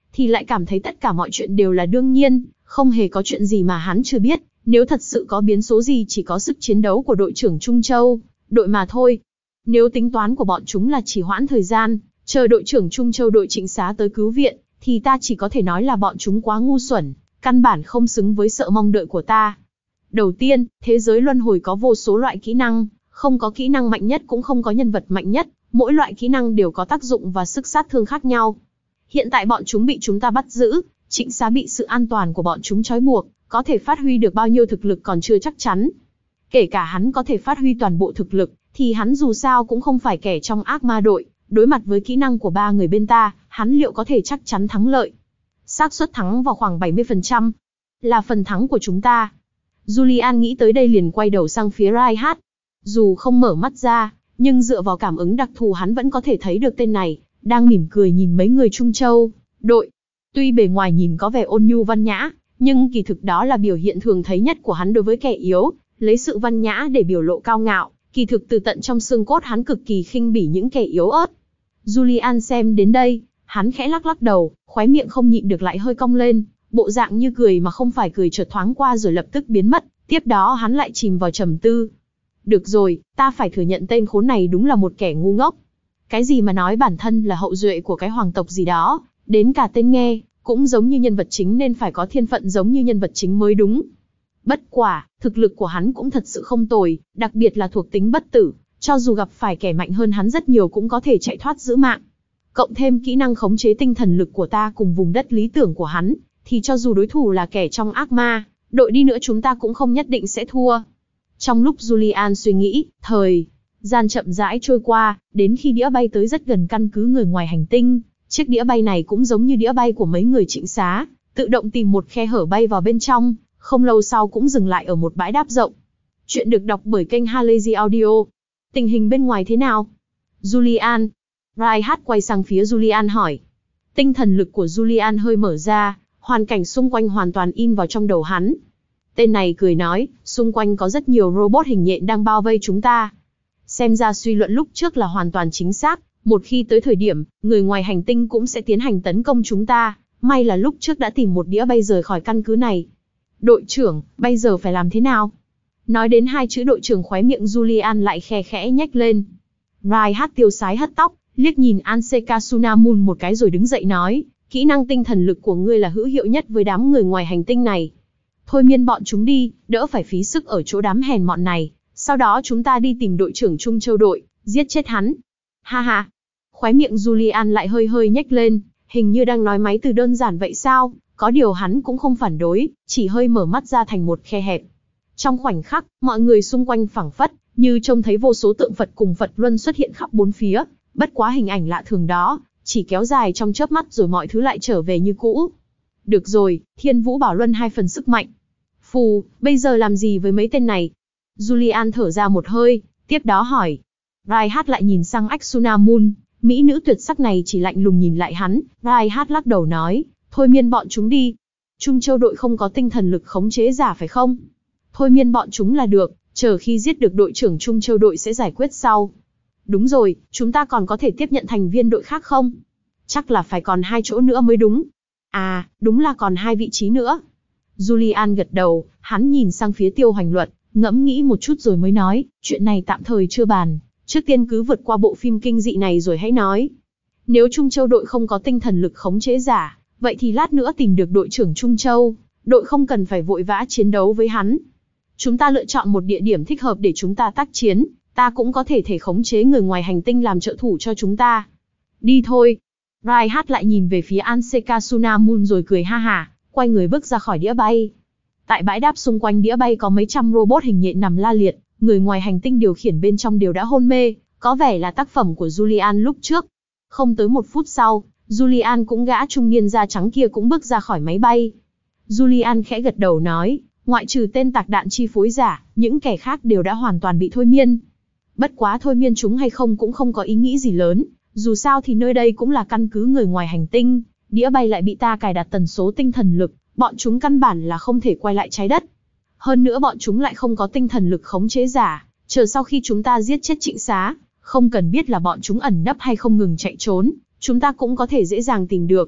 thì lại cảm thấy tất cả mọi chuyện đều là đương nhiên, không hề có chuyện gì mà hắn chưa biết. Nếu thật sự có biến số gì chỉ có sức chiến đấu của đội trưởng Trung Châu, đội mà thôi. Nếu tính toán của bọn chúng là chỉ hoãn thời gian, chờ đội trưởng Trung Châu đội Trịnh Xá tới cứu viện, thì ta chỉ có thể nói là bọn chúng quá ngu xuẩn, căn bản không xứng với sự mong đợi của ta. Đầu tiên, thế giới luân hồi có vô số loại kỹ năng, không có kỹ năng mạnh nhất cũng không có nhân vật mạnh nhất, mỗi loại kỹ năng đều có tác dụng và sức sát thương khác nhau. Hiện tại bọn chúng bị chúng ta bắt giữ, Trịnh Xá bị sự an toàn của bọn chúng trói buộc, có thể phát huy được bao nhiêu thực lực còn chưa chắc chắn. Kể cả hắn có thể phát huy toàn bộ thực lực, thì hắn dù sao cũng không phải kẻ trong ác ma đội, đối mặt với kỹ năng của ba người bên ta, hắn liệu có thể chắc chắn thắng lợi? Xác suất thắng vào khoảng bảy mươi phần trăm, là phần thắng của chúng ta. Julian nghĩ tới đây liền quay đầu sang phía Reinhardt. Dù không mở mắt ra, nhưng dựa vào cảm ứng đặc thù hắn vẫn có thể thấy được tên này, đang mỉm cười nhìn mấy người Trung Châu đội. Tuy bề ngoài nhìn có vẻ ôn nhu văn nhã, nhưng kỳ thực đó là biểu hiện thường thấy nhất của hắn đối với kẻ yếu, lấy sự văn nhã để biểu lộ cao ngạo, kỳ thực từ tận trong xương cốt hắn cực kỳ khinh bỉ những kẻ yếu ớt. Julian xem đến đây, hắn khẽ lắc lắc đầu, khóe miệng không nhịn được lại hơi cong lên, bộ dạng như cười mà không phải cười chợt thoáng qua rồi lập tức biến mất, tiếp đó hắn lại chìm vào trầm tư. Được rồi, ta phải thừa nhận tên khốn này đúng là một kẻ ngu ngốc. Cái gì mà nói bản thân là hậu duệ của cái hoàng tộc gì đó, đến cả tên nghe, cũng giống như nhân vật chính nên phải có thiên phận giống như nhân vật chính mới đúng. Bất quả, thực lực của hắn cũng thật sự không tồi, đặc biệt là thuộc tính bất tử, cho dù gặp phải kẻ mạnh hơn hắn rất nhiều cũng có thể chạy thoát giữ mạng. Cộng thêm kỹ năng khống chế tinh thần lực của ta cùng vùng đất lý tưởng của hắn, thì cho dù đối thủ là kẻ trong ác ma, đội đi nữa chúng ta cũng không nhất định sẽ thua. Trong lúc Julian suy nghĩ, thời gian chậm rãi trôi qua, đến khi đĩa bay tới rất gần căn cứ người ngoài hành tinh, chiếc đĩa bay này cũng giống như đĩa bay của mấy người Trịnh Xá, tự động tìm một khe hở bay vào bên trong, không lâu sau cũng dừng lại ở một bãi đáp rộng. Chuyện được đọc bởi kênh Halazy Audio. Tình hình bên ngoài thế nào? Julian. Reinhardt quay sang phía Julian hỏi. Tinh thần lực của Julian hơi mở ra, hoàn cảnh xung quanh hoàn toàn in vào trong đầu hắn. Tên này cười nói, xung quanh có rất nhiều robot hình nhện đang bao vây chúng ta. Xem ra suy luận lúc trước là hoàn toàn chính xác, một khi tới thời điểm, người ngoài hành tinh cũng sẽ tiến hành tấn công chúng ta, may là lúc trước đã tìm một đĩa bay rời khỏi căn cứ này. Đội trưởng, bây giờ phải làm thế nào? Nói đến hai chữ đội trưởng khóe miệng Julian lại khe khẽ nhếch lên. Reinhardt tiêu sái hất tóc, liếc nhìn Anseka Sunamun một cái rồi đứng dậy nói, kỹ năng tinh thần lực của ngươi là hữu hiệu nhất với đám người ngoài hành tinh này. Thôi miên bọn chúng đi, đỡ phải phí sức ở chỗ đám hèn mọn này, sau đó chúng ta đi tìm đội trưởng Trung Châu đội, giết chết hắn. Ha ha. Khóe miệng Julian lại hơi hơi nhếch lên, hình như đang nói máy từ đơn giản vậy sao, có điều hắn cũng không phản đối, chỉ hơi mở mắt ra thành một khe hẹp. Trong khoảnh khắc, mọi người xung quanh phảng phất, như trông thấy vô số tượng Phật cùng Phật Luân xuất hiện khắp bốn phía, bất quá hình ảnh lạ thường đó, chỉ kéo dài trong chớp mắt rồi mọi thứ lại trở về như cũ. Được rồi, Thiên Vũ Bảo Luân hai phần sức mạnh. Phù, bây giờ làm gì với mấy tên này? Julian thở ra một hơi, tiếp đó hỏi. Reinhardt lại nhìn sang Aksunamun, mỹ nữ tuyệt sắc này chỉ lạnh lùng nhìn lại hắn, Reinhardt lắc đầu nói, thôi miên bọn chúng đi. Trung Châu đội không có tinh thần lực khống chế giả phải không? Thôi miên bọn chúng là được, chờ khi giết được đội trưởng Trung Châu đội sẽ giải quyết sau. Đúng rồi, chúng ta còn có thể tiếp nhận thành viên đội khác không? Chắc là phải còn hai chỗ nữa mới đúng. À, đúng là còn hai vị trí nữa. Julian gật đầu, hắn nhìn sang phía Tiêu Hoành Luật, ngẫm nghĩ một chút rồi mới nói, chuyện này tạm thời chưa bàn, trước tiên cứ vượt qua bộ phim kinh dị này rồi hãy nói. Nếu Trung Châu đội không có tinh thần lực khống chế giả, vậy thì lát nữa tìm được đội trưởng Trung Châu, đội không cần phải vội vã chiến đấu với hắn. Chúng ta lựa chọn một địa điểm thích hợp để chúng ta tác chiến, ta cũng có thể thể khống chế người ngoài hành tinh làm trợ thủ cho chúng ta. Đi thôi. Reinhardt lại nhìn về phía Anseka Sunamun rồi cười ha hả, quay người bước ra khỏi đĩa bay. Tại bãi đáp xung quanh đĩa bay có mấy trăm robot hình nhện nằm la liệt, người ngoài hành tinh điều khiển bên trong đều đã hôn mê, có vẻ là tác phẩm của Julian lúc trước. Không tới một phút sau, Julian cũng gã trung niên da trắng kia cũng bước ra khỏi máy bay. Julian khẽ gật đầu nói, ngoại trừ tên tạc đạn chi phối giả, những kẻ khác đều đã hoàn toàn bị thôi miên. Bất quá thôi miên chúng hay không cũng không có ý nghĩ gì lớn, dù sao thì nơi đây cũng là căn cứ người ngoài hành tinh, đĩa bay lại bị ta cài đặt tần số tinh thần lực, bọn chúng căn bản là không thể quay lại trái đất. Hơn nữa bọn chúng lại không có tinh thần lực khống chế giả, chờ sau khi chúng ta giết chết Trịnh Xá, không cần biết là bọn chúng ẩn nấp hay không ngừng chạy trốn, chúng ta cũng có thể dễ dàng tìm được.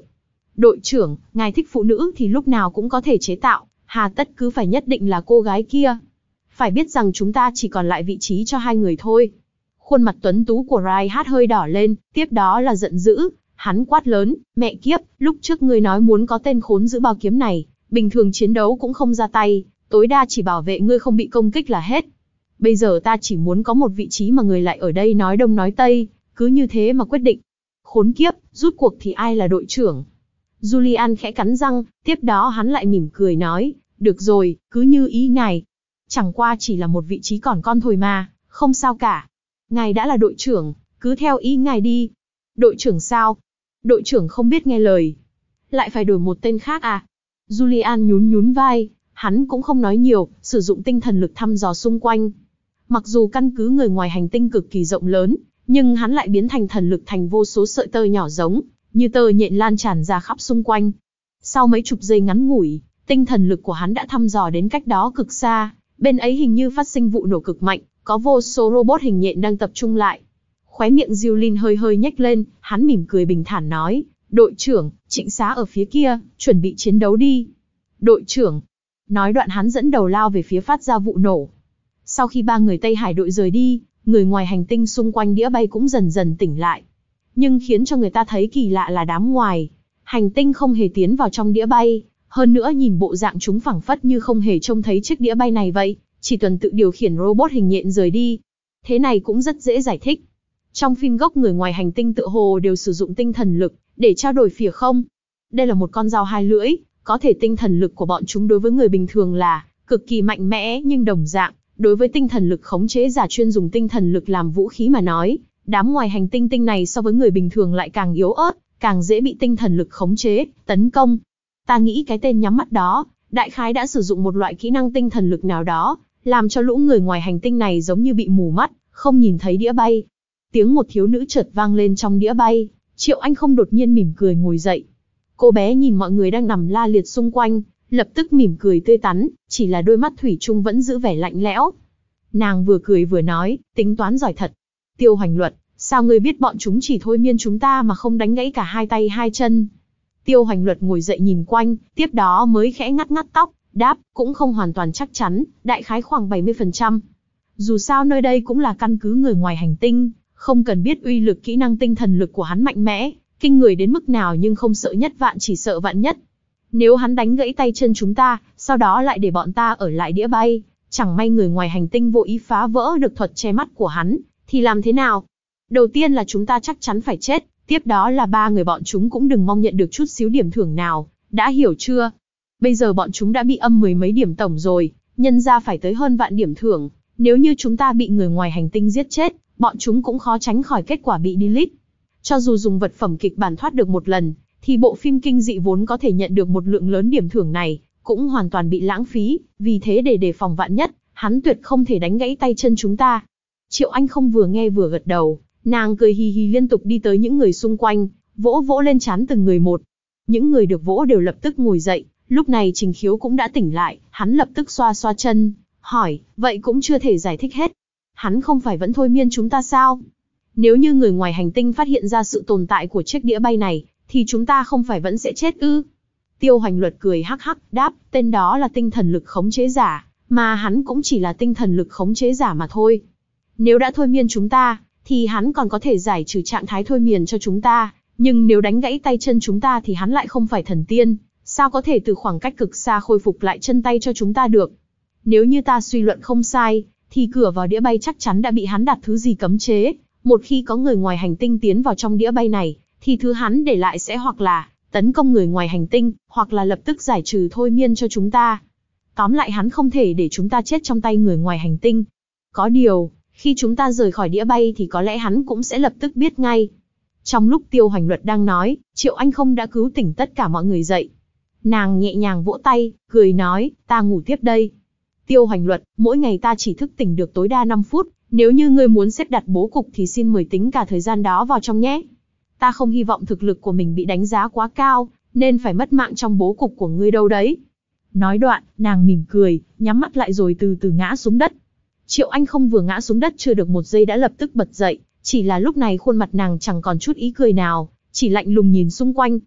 đội trưởng, ngài thích phụ nữ thì lúc nào cũng có thể chế tạo, hà tất cứ phải nhất định là cô gái kia. Phải biết rằng chúng ta chỉ còn lại vị trí cho hai người thôi. Khuôn mặt tuấn tú của Reinhardt hơi đỏ lên, tiếp đó là giận dữ. Hắn quát lớn, mẹ kiếp, lúc trước ngươi nói muốn có tên khốn giữ bao kiếm này, bình thường chiến đấu cũng không ra tay, tối đa chỉ bảo vệ ngươi không bị công kích là hết. Bây giờ ta chỉ muốn có một vị trí mà người lại ở đây nói đông nói tây, cứ như thế mà quyết định. Khốn kiếp, rút cuộc thì ai là đội trưởng? Julian khẽ cắn răng, tiếp đó hắn lại mỉm cười nói, được rồi, cứ như ý ngài. Chẳng qua chỉ là một vị trí còn con thôi mà, không sao cả. Ngài đã là đội trưởng, cứ theo ý ngài đi. Đội trưởng sao? Đội trưởng không biết nghe lời. Lại phải đổi một tên khác à? Julian nhún nhún vai, hắn cũng không nói nhiều, sử dụng tinh thần lực thăm dò xung quanh. Mặc dù căn cứ người ngoài hành tinh cực kỳ rộng lớn, nhưng hắn lại biến thành thần lực thành vô số sợi tơ nhỏ giống, như tơ nhện lan tràn ra khắp xung quanh. Sau mấy chục giây ngắn ngủi, tinh thần lực của hắn đã thăm dò đến cách đó cực xa, bên ấy hình như phát sinh vụ nổ cực mạnh, có vô số robot hình nhện đang tập trung lại. Khóe miệng Julian hơi hơi nhếch lên, hắn mỉm cười bình thản nói, đội trưởng, Trịnh Xá ở phía kia, chuẩn bị chiến đấu đi. Đội trưởng. Nói đoạn hắn dẫn đầu lao về phía phát ra vụ nổ. Sau khi ba người Tây Hải đội rời đi, người ngoài hành tinh xung quanh đĩa bay cũng dần dần tỉnh lại. Nhưng khiến cho người ta thấy kỳ lạ là đám ngoài hành tinh không hề tiến vào trong đĩa bay, hơn nữa nhìn bộ dạng chúng phảng phất như không hề trông thấy chiếc đĩa bay này vậy, chỉ tuần tự điều khiển robot hình nhện rời đi. Thế này cũng rất dễ giải thích. Trong phim gốc người ngoài hành tinh tựa hồ đều sử dụng tinh thần lực để trao đổi phỉa không. Đây là một con dao hai lưỡi, có thể tinh thần lực của bọn chúng đối với người bình thường là cực kỳ mạnh mẽ, nhưng đồng dạng, đối với tinh thần lực khống chế giả chuyên dùng tinh thần lực làm vũ khí mà nói, đám ngoài hành tinh tinh này so với người bình thường lại càng yếu ớt, càng dễ bị tinh thần lực khống chế, tấn công. Ta nghĩ cái tên nhắm mắt đó, đại khái đã sử dụng một loại kỹ năng tinh thần lực nào đó, làm cho lũ người ngoài hành tinh này giống như bị mù mắt, không nhìn thấy đĩa bay. Tiếng một thiếu nữ chợt vang lên trong đĩa bay, Triệu Anh không đột nhiên mỉm cười ngồi dậy. Cô bé nhìn mọi người đang nằm la liệt xung quanh, lập tức mỉm cười tươi tắn, chỉ là đôi mắt thủy chung vẫn giữ vẻ lạnh lẽo. Nàng vừa cười vừa nói, tính toán giỏi thật. Tiêu Hoành Luật, sao ngươi biết bọn chúng chỉ thôi miên chúng ta mà không đánh gãy cả hai tay hai chân? Tiêu Hoành Luật ngồi dậy nhìn quanh, tiếp đó mới khẽ ngắt ngắt tóc, đáp, cũng không hoàn toàn chắc chắn, đại khái khoảng bảy mươi phần trăm. Dù sao nơi đây cũng là căn cứ người ngoài hành tinh, không cần biết uy lực kỹ năng tinh thần lực của hắn mạnh mẽ, kinh người đến mức nào, nhưng không sợ nhất vạn chỉ sợ vạn nhất. Nếu hắn đánh gãy tay chân chúng ta, sau đó lại để bọn ta ở lại đĩa bay, chẳng may người ngoài hành tinh vô ý phá vỡ được thuật che mắt của hắn, thì làm thế nào? Đầu tiên là chúng ta chắc chắn phải chết, tiếp đó là ba người bọn chúng cũng đừng mong nhận được chút xíu điểm thưởng nào, đã hiểu chưa? Bây giờ bọn chúng đã bị âm mười mấy điểm tổng rồi, nhân ra phải tới hơn vạn điểm thưởng, nếu như chúng ta bị người ngoài hành tinh giết chết, bọn chúng cũng khó tránh khỏi kết quả bị delete. Cho dù dùng vật phẩm kịch bản thoát được một lần, thì bộ phim kinh dị vốn có thể nhận được một lượng lớn điểm thưởng này, cũng hoàn toàn bị lãng phí, vì thế để đề phòng vạn nhất, hắn tuyệt không thể đánh gãy tay chân chúng ta. Triệu Anh không vừa nghe vừa gật đầu, nàng cười hì hì liên tục đi tới những người xung quanh, vỗ vỗ lên trán từng người một. Những người được vỗ đều lập tức ngồi dậy, lúc này Trình Khiếu cũng đã tỉnh lại, hắn lập tức xoa xoa chân, hỏi, vậy cũng chưa thể giải thích hết. Hắn không phải vẫn thôi miên chúng ta sao? Nếu như người ngoài hành tinh phát hiện ra sự tồn tại của chiếc đĩa bay này, thì chúng ta không phải vẫn sẽ chết ư? Tiêu Hoành Luật cười hắc hắc, đáp, tên đó là tinh thần lực khống chế giả, mà hắn cũng chỉ là tinh thần lực khống chế giả mà thôi. Nếu đã thôi miên chúng ta, thì hắn còn có thể giải trừ trạng thái thôi miên cho chúng ta, nhưng nếu đánh gãy tay chân chúng ta thì hắn lại không phải thần tiên, sao có thể từ khoảng cách cực xa khôi phục lại chân tay cho chúng ta được? Nếu như ta suy luận không sai, thì cửa vào đĩa bay chắc chắn đã bị hắn đặt thứ gì cấm chế, một khi có người ngoài hành tinh tiến vào trong đĩa bay này, thì thứ hắn để lại sẽ hoặc là tấn công người ngoài hành tinh, hoặc là lập tức giải trừ thôi miên cho chúng ta. Tóm lại hắn không thể để chúng ta chết trong tay người ngoài hành tinh. Có điều, khi chúng ta rời khỏi đĩa bay thì có lẽ hắn cũng sẽ lập tức biết ngay. Trong lúc Tiêu Hoành Luật đang nói, Triệu Anh không đã cứu tỉnh tất cả mọi người dậy. Nàng nhẹ nhàng vỗ tay, cười nói, ta ngủ tiếp đây. Tiêu Hoành Luật, mỗi ngày ta chỉ thức tỉnh được tối đa năm phút, nếu như ngươi muốn xếp đặt bố cục thì xin mời tính cả thời gian đó vào trong nhé. Ta không hy vọng thực lực của mình bị đánh giá quá cao, nên phải mất mạng trong bố cục của ngươi đâu đấy. Nói đoạn, nàng mỉm cười, nhắm mắt lại rồi từ từ ngã xuống đất. Triệu Anh không vừa ngã xuống đất chưa được một giây đã lập tức bật dậy, chỉ là lúc này khuôn mặt nàng chẳng còn chút ý cười nào, chỉ lạnh lùng nhìn xung quanh.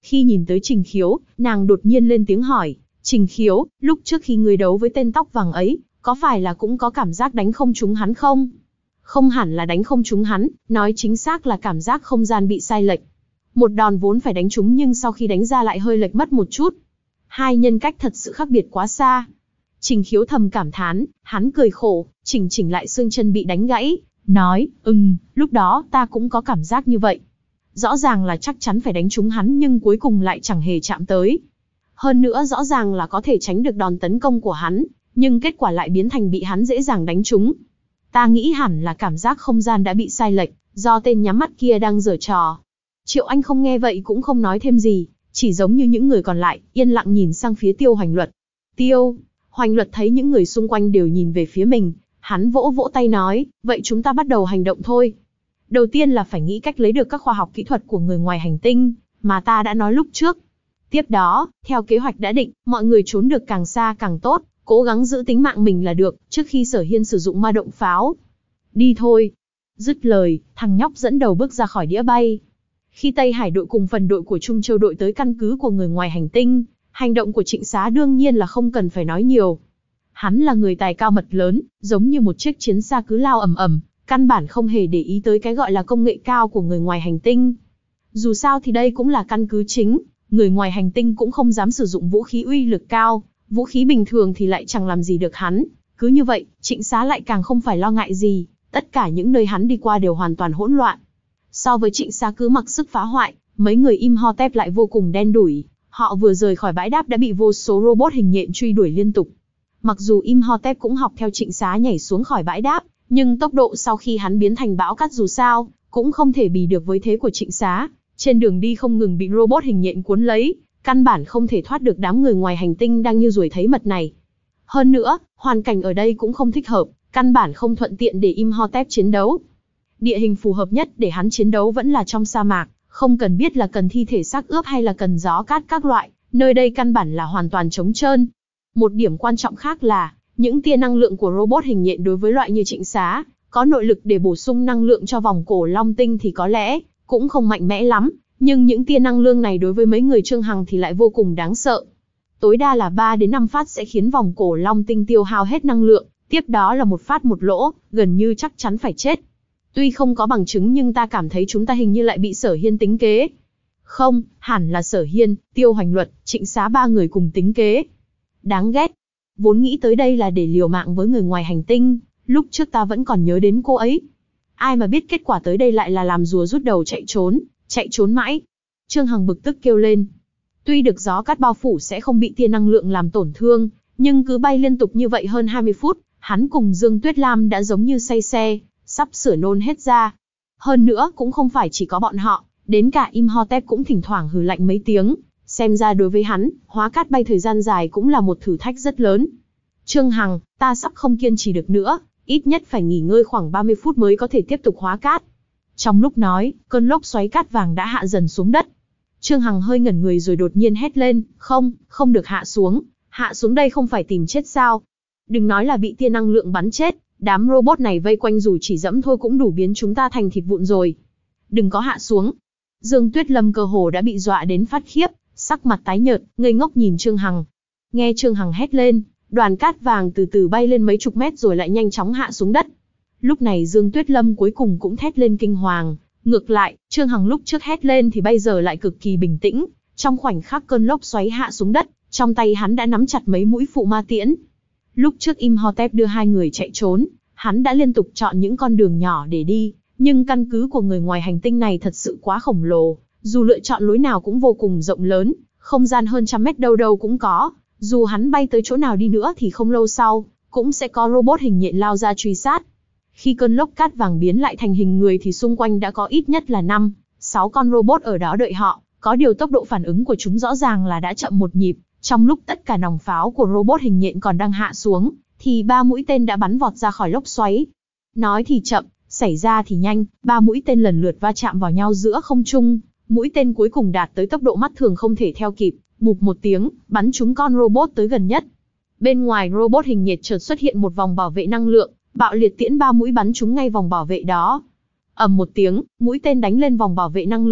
Khi nhìn tới Trình Khiếu, nàng đột nhiên lên tiếng hỏi, Trình Khiếu, lúc trước khi ngươi đấu với tên tóc vàng ấy, có phải là cũng có cảm giác đánh không trúng hắn không? Không hẳn là đánh không trúng hắn, nói chính xác là cảm giác không gian bị sai lệch. Một đòn vốn phải đánh trúng nhưng sau khi đánh ra lại hơi lệch mất một chút. Hai nhân cách thật sự khác biệt quá xa. Trình Khiếu thầm cảm thán, hắn cười khổ, chỉnh chỉnh lại xương chân bị đánh gãy, nói, ừm, lúc đó ta cũng có cảm giác như vậy. Rõ ràng là chắc chắn phải đánh trúng hắn nhưng cuối cùng lại chẳng hề chạm tới. Hơn nữa rõ ràng là có thể tránh được đòn tấn công của hắn, nhưng kết quả lại biến thành bị hắn dễ dàng đánh trúng. Ta nghĩ hẳn là cảm giác không gian đã bị sai lệch, do tên nhắm mắt kia đang giở trò. Triệu Anh không nghe vậy cũng không nói thêm gì, chỉ giống như những người còn lại, yên lặng nhìn sang phía Tiêu Hoành Luật. Tiêu, Hoành Luật thấy những người xung quanh đều nhìn về phía mình, hắn vỗ vỗ tay nói, vậy chúng ta bắt đầu hành động thôi. Đầu tiên là phải nghĩ cách lấy được các khoa học kỹ thuật của người ngoài hành tinh, mà ta đã nói lúc trước. Tiếp đó, theo kế hoạch đã định, mọi người trốn được càng xa càng tốt, cố gắng giữ tính mạng mình là được, trước khi Sở Hiên sử dụng ma động pháo. Đi thôi. Dứt lời, thằng nhóc dẫn đầu bước ra khỏi đĩa bay. Khi Tây Hải đội cùng phần đội của Trung Châu đội tới căn cứ của người ngoài hành tinh, hành động của Trịnh Xá đương nhiên là không cần phải nói nhiều. Hắn là người tài cao mật lớn, giống như một chiếc chiến xa cứ lao ầm ầm, căn bản không hề để ý tới cái gọi là công nghệ cao của người ngoài hành tinh. Dù sao thì đây cũng là căn cứ chính, người ngoài hành tinh cũng không dám sử dụng vũ khí uy lực cao, vũ khí bình thường thì lại chẳng làm gì được hắn. Cứ như vậy, Trịnh Xá lại càng không phải lo ngại gì, tất cả những nơi hắn đi qua đều hoàn toàn hỗn loạn. So với Trịnh Xá cứ mặc sức phá hoại, mấy người Imhotep lại vô cùng đen đủi, họ vừa rời khỏi bãi đáp đã bị vô số robot hình nhện truy đuổi liên tục. Mặc dù Imhotep cũng học theo Trịnh Xá nhảy xuống khỏi bãi đáp, nhưng tốc độ sau khi hắn biến thành bão cát dù sao, cũng không thể bì được với thế của Trịnh Xá. Trên đường đi không ngừng bị robot hình nhện cuốn lấy, căn bản không thể thoát được đám người ngoài hành tinh đang như ruồi thấy mật này. Hơn nữa, hoàn cảnh ở đây cũng không thích hợp, căn bản không thuận tiện để Imhotep chiến đấu. Địa hình phù hợp nhất để hắn chiến đấu vẫn là trong sa mạc, không cần biết là cần thi thể xác ướp hay là cần gió cát các loại, nơi đây căn bản là hoàn toàn trống trơn. Một điểm quan trọng khác là, những tia năng lượng của robot hình nhện đối với loại như Trịnh Xá, có nội lực để bổ sung năng lượng cho vòng cổ Long Tinh thì có lẽ cũng không mạnh mẽ lắm, nhưng những tia năng lượng này đối với mấy người Trương Hằng thì lại vô cùng đáng sợ. Tối đa là ba đến năm phát sẽ khiến vòng cổ Long Tinh tiêu hao hết năng lượng, tiếp đó là một phát một lỗ, gần như chắc chắn phải chết. Tuy không có bằng chứng nhưng ta cảm thấy chúng ta hình như lại bị Sở Hiên tính kế. Không, hẳn là Sở Hiên, Tiêu Hoành Luật, Trịnh Xá ba người cùng tính kế. Đáng ghét. Vốn nghĩ tới đây là để liều mạng với người ngoài hành tinh, lúc trước ta vẫn còn nhớ đến cô ấy. Ai mà biết kết quả tới đây lại là làm rùa rút đầu chạy trốn, chạy trốn mãi. Trương Hằng bực tức kêu lên. Tuy được gió cát bao phủ sẽ không bị tia năng lượng làm tổn thương, nhưng cứ bay liên tục như vậy hơn hai mươi phút, hắn cùng Dương Tuyết Lam đã giống như say xe, sắp sửa nôn hết ra. Hơn nữa cũng không phải chỉ có bọn họ, đến cả Imhotep cũng thỉnh thoảng hừ lạnh mấy tiếng. Xem ra đối với hắn, hóa cát bay thời gian dài cũng là một thử thách rất lớn. Trương Hằng, ta sắp không kiên trì được nữa, ít nhất phải nghỉ ngơi khoảng ba mươi phút mới có thể tiếp tục hóa cát. Trong lúc nói, cơn lốc xoáy cát vàng đã hạ dần xuống đất. Trương Hằng hơi ngẩn người rồi đột nhiên hét lên, không, không được hạ xuống, hạ xuống đây không phải tìm chết sao. Đừng nói là bị tia năng lượng bắn chết, đám robot này vây quanh dù chỉ dẫm thôi cũng đủ biến chúng ta thành thịt vụn rồi. Đừng có hạ xuống. Dương Tuyết Lâm cơ hồ đã bị dọa đến phát khiếp, sắc mặt tái nhợt, ngây ngốc nhìn Trương Hằng. Nghe Trương Hằng hét lên, đoàn cát vàng từ từ bay lên mấy chục mét rồi lại nhanh chóng hạ xuống đất. Lúc này Dương Tuyết Lâm cuối cùng cũng thét lên kinh hoàng. Ngược lại, Trương Hằng lúc trước hét lên thì bây giờ lại cực kỳ bình tĩnh. Trong khoảnh khắc cơn lốc xoáy hạ xuống đất, trong tay hắn đã nắm chặt mấy mũi phụ ma tiễn. Lúc trước Imhotep đưa hai người chạy trốn, hắn đã liên tục chọn những con đường nhỏ để đi, nhưng căn cứ của người ngoài hành tinh này thật sự quá khổng lồ, dù lựa chọn lối nào cũng vô cùng rộng lớn, không gian hơn trăm mét đâu đâu cũng có, dù hắn bay tới chỗ nào đi nữa thì không lâu sau, cũng sẽ có robot hình nhện lao ra truy sát. Khi cơn lốc cát vàng biến lại thành hình người thì xung quanh đã có ít nhất là năm, sáu con robot ở đó đợi họ, có điều tốc độ phản ứng của chúng rõ ràng là đã chậm một nhịp. Trong lúc tất cả nòng pháo của robot hình nhện còn đang hạ xuống, thì ba mũi tên đã bắn vọt ra khỏi lốc xoáy. Nói thì chậm, xảy ra thì nhanh, ba mũi tên lần lượt va chạm vào nhau giữa không trung. Mũi tên cuối cùng đạt tới tốc độ mắt thường không thể theo kịp, bụp một tiếng, bắn trúng con robot tới gần nhất. Bên ngoài robot hình nhện chợt xuất hiện một vòng bảo vệ năng lượng, bạo liệt tiễn ba mũi bắn trúng ngay vòng bảo vệ đó. Ầm một tiếng, mũi tên đánh lên vòng bảo vệ năng lượng,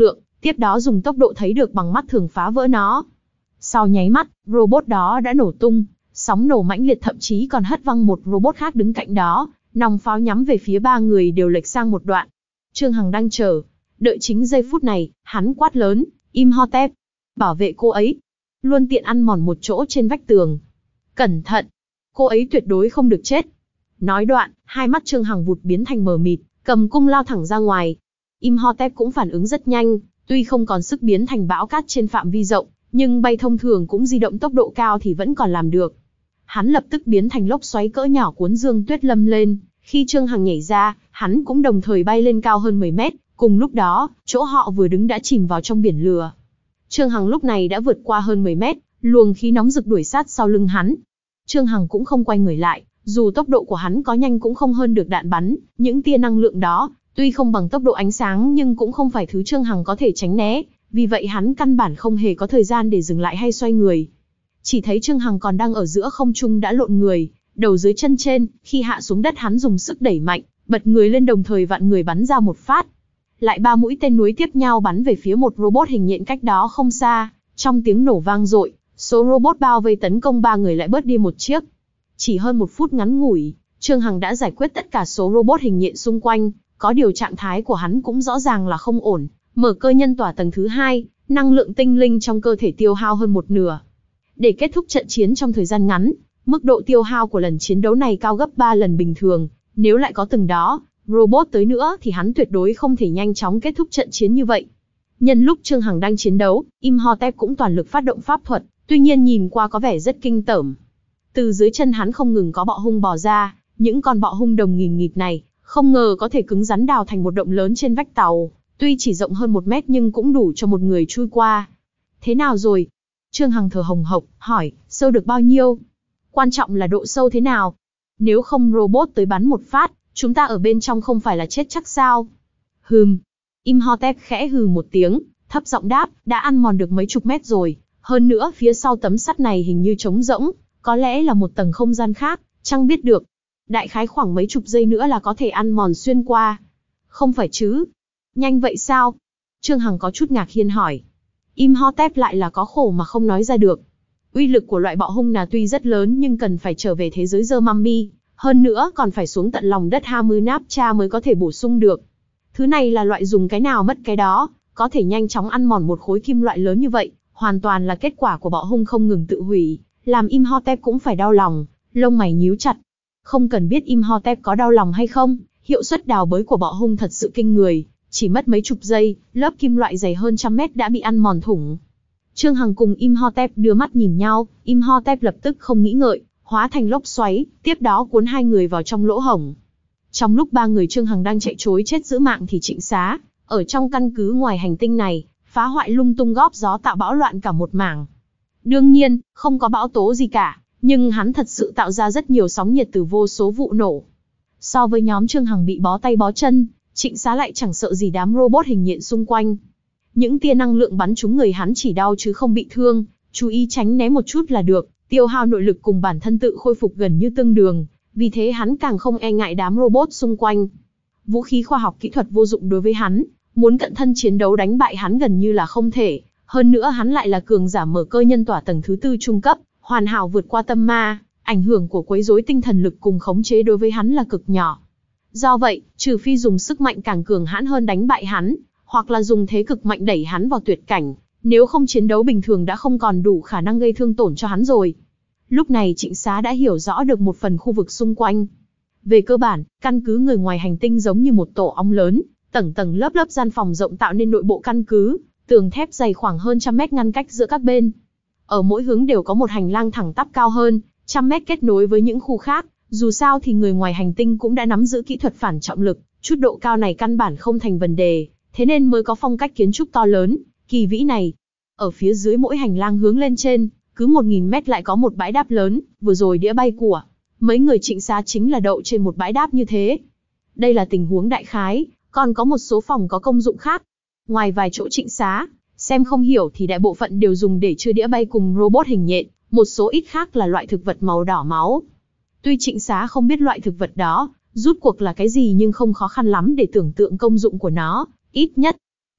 tiếp đó dùng tốc độ thấy được bằng mắt thường phá vỡ nó. Sau nháy mắt, robot đó đã nổ tung, sóng nổ mãnh liệt thậm chí còn hất văng một robot khác đứng cạnh đó, nòng pháo nhắm về phía ba người đều lệch sang một đoạn. Trương Hằng đang chờ, đợi chính giây phút này, hắn quát lớn, Imhotep, bảo vệ cô ấy. Luôn tiện ăn mòn một chỗ trên vách tường. Cẩn thận, cô ấy tuyệt đối không được chết. Nói đoạn, hai mắt Trương Hằng vụt biến thành mờ mịt, cầm cung lao thẳng ra ngoài. Imhotep cũng phản ứng rất nhanh, tuy không còn sức biến thành bão cát trên phạm vi rộng, nhưng bay thông thường cũng di động tốc độ cao thì vẫn còn làm được. Hắn lập tức biến thành lốc xoáy cỡ nhỏ cuốn Dương Tuyết Lâm lên, khi Trương Hằng nhảy ra, hắn cũng đồng thời bay lên cao hơn mười mét, cùng lúc đó, chỗ họ vừa đứng đã chìm vào trong biển lửa. Trương Hằng lúc này đã vượt qua hơn mười mét, luồng khí nóng rực đuổi sát sau lưng hắn. Trương Hằng cũng không quay người lại, dù tốc độ của hắn có nhanh cũng không hơn được đạn bắn, những tia năng lượng đó, tuy không bằng tốc độ ánh sáng nhưng cũng không phải thứ Trương Hằng có thể tránh né, vì vậy hắn căn bản không hề có thời gian để dừng lại hay xoay người. Chỉ thấy Trương Hằng còn đang ở giữa không trung đã lộn người, đầu dưới chân trên, khi hạ xuống đất hắn dùng sức đẩy mạnh, bật người lên đồng thời vặn người bắn ra một phát. Lại ba mũi tên nối tiếp nhau bắn về phía một robot hình nhện cách đó không xa, trong tiếng nổ vang dội, số robot bao vây tấn công ba người lại bớt đi một chiếc. Chỉ hơn một phút ngắn ngủi, Trương Hằng đã giải quyết tất cả số robot hình nhện xung quanh, có điều trạng thái của hắn cũng rõ ràng là không ổn, mở cơ nhân tỏa tầng thứ hai, năng lượng tinh linh trong cơ thể tiêu hao hơn một nửa. Để kết thúc trận chiến trong thời gian ngắn, mức độ tiêu hao của lần chiến đấu này cao gấp ba lần bình thường, nếu lại có từng đó robot tới nữa thì hắn tuyệt đối không thể nhanh chóng kết thúc trận chiến như vậy. Nhân lúc Trương Hằng đang chiến đấu, Imhotep cũng toàn lực phát động pháp thuật, tuy nhiên nhìn qua có vẻ rất kinh tởm. Từ dưới chân hắn không ngừng có bọ hung bò ra, những con bọ hung đồng nghìn nghịt này, không ngờ có thể cứng rắn đào thành một động lớn trên vách tàu, tuy chỉ rộng hơn một mét nhưng cũng đủ cho một người chui qua. Thế nào rồi? Trương Hằng thở hồng hộc, hỏi, sâu được bao nhiêu? Quan trọng là độ sâu thế nào? Nếu không robot tới bắn một phát, chúng ta ở bên trong không phải là chết chắc sao? Hừm. Imhotep khẽ hừ một tiếng, thấp giọng đáp, đã ăn mòn được mấy chục mét rồi. Hơn nữa phía sau tấm sắt này hình như trống rỗng, có lẽ là một tầng không gian khác, chẳng biết được. Đại khái khoảng mấy chục giây nữa là có thể ăn mòn xuyên qua. Không phải chứ? Nhanh vậy sao? Trương Hằng có chút ngạc nhiên hỏi. Imhotep lại là có khổ mà không nói ra được. Uy lực của loại bọ hung là tuy rất lớn nhưng cần phải trở về thế giới Zermami, hơn nữa còn phải xuống tận lòng đất Hamunaptra mới có thể bổ sung được. Thứ này là loại dùng cái nào mất cái đó, có thể nhanh chóng ăn mòn một khối kim loại lớn như vậy, hoàn toàn là kết quả của bọ hung không ngừng tự hủy, làm Imhotep cũng phải đau lòng, lông mày nhíu chặt. Không cần biết Imhotep có đau lòng hay không, hiệu suất đào bới của bọ hung thật sự kinh người, chỉ mất mấy chục giây, lớp kim loại dày hơn trăm mét đã bị ăn mòn thủng. Trương Hằng cùng Imhotep đưa mắt nhìn nhau, Imhotep lập tức không nghĩ ngợi, hóa thành lốc xoáy, tiếp đó cuốn hai người vào trong lỗ hổng. Trong lúc ba người Trương Hằng đang chạy trối chết giữ mạng thì Trịnh Xá, ở trong căn cứ ngoài hành tinh này, phá hoại lung tung góp gió tạo bão loạn cả một mảng. Đương nhiên, không có bão tố gì cả, nhưng hắn thật sự tạo ra rất nhiều sóng nhiệt từ vô số vụ nổ. So với nhóm Trương Hằng bị bó tay bó chân, Trịnh Xá lại chẳng sợ gì đám robot hình nhện xung quanh. Những tia năng lượng bắn trúng người hắn chỉ đau chứ không bị thương, chú ý tránh né một chút là được, tiêu hao nội lực cùng bản thân tự khôi phục gần như tương đương, vì thế hắn càng không e ngại đám robot xung quanh. Vũ khí khoa học kỹ thuật vô dụng đối với hắn, muốn cận thân chiến đấu đánh bại hắn gần như là không thể, hơn nữa hắn lại là cường giả mở cơ nhân tỏa tầng thứ tư trung cấp, hoàn hảo vượt qua tâm ma, ảnh hưởng của quấy rối tinh thần lực cùng khống chế đối với hắn là cực nhỏ. Do vậy, trừ phi dùng sức mạnh càng cường hãn hơn đánh bại hắn, hoặc là dùng thế cực mạnh đẩy hắn vào tuyệt cảnh, nếu không chiến đấu bình thường đã không còn đủ khả năng gây thương tổn cho hắn rồi. Lúc này Trịnh Xá đã hiểu rõ được một phần khu vực xung quanh. Về cơ bản, căn cứ người ngoài hành tinh giống như một tổ ong lớn, tầng tầng lớp lớp gian phòng rộng tạo nên nội bộ căn cứ, tường thép dày khoảng hơn trăm mét ngăn cách giữa các bên. Ở mỗi hướng đều có một hành lang thẳng tắp cao hơn trăm mét kết nối với những khu khác, dù sao thì người ngoài hành tinh cũng đã nắm giữ kỹ thuật phản trọng lực, chút độ cao này căn bản không thành vấn đề, thế nên mới có phong cách kiến trúc to lớn, kỳ vĩ này. Ở phía dưới mỗi hành lang hướng lên trên, cứ một nghìn mét lại có một bãi đáp lớn, vừa rồi đĩa bay của mấy người Trịnh Xá chính là đậu trên một bãi đáp như thế. Đây là tình huống đại khái, còn có một số phòng có công dụng khác. Ngoài vài chỗ Trịnh Xá, xem không hiểu thì đại bộ phận đều dùng để chứa đĩa bay cùng robot hình nhện, một số ít khác là loại thực vật màu đỏ máu. Tuy Trịnh Xá không biết loại thực vật đó, rút cuộc là cái gì nhưng không khó khăn lắm để tưởng tượng công dụng của nó, ít nhất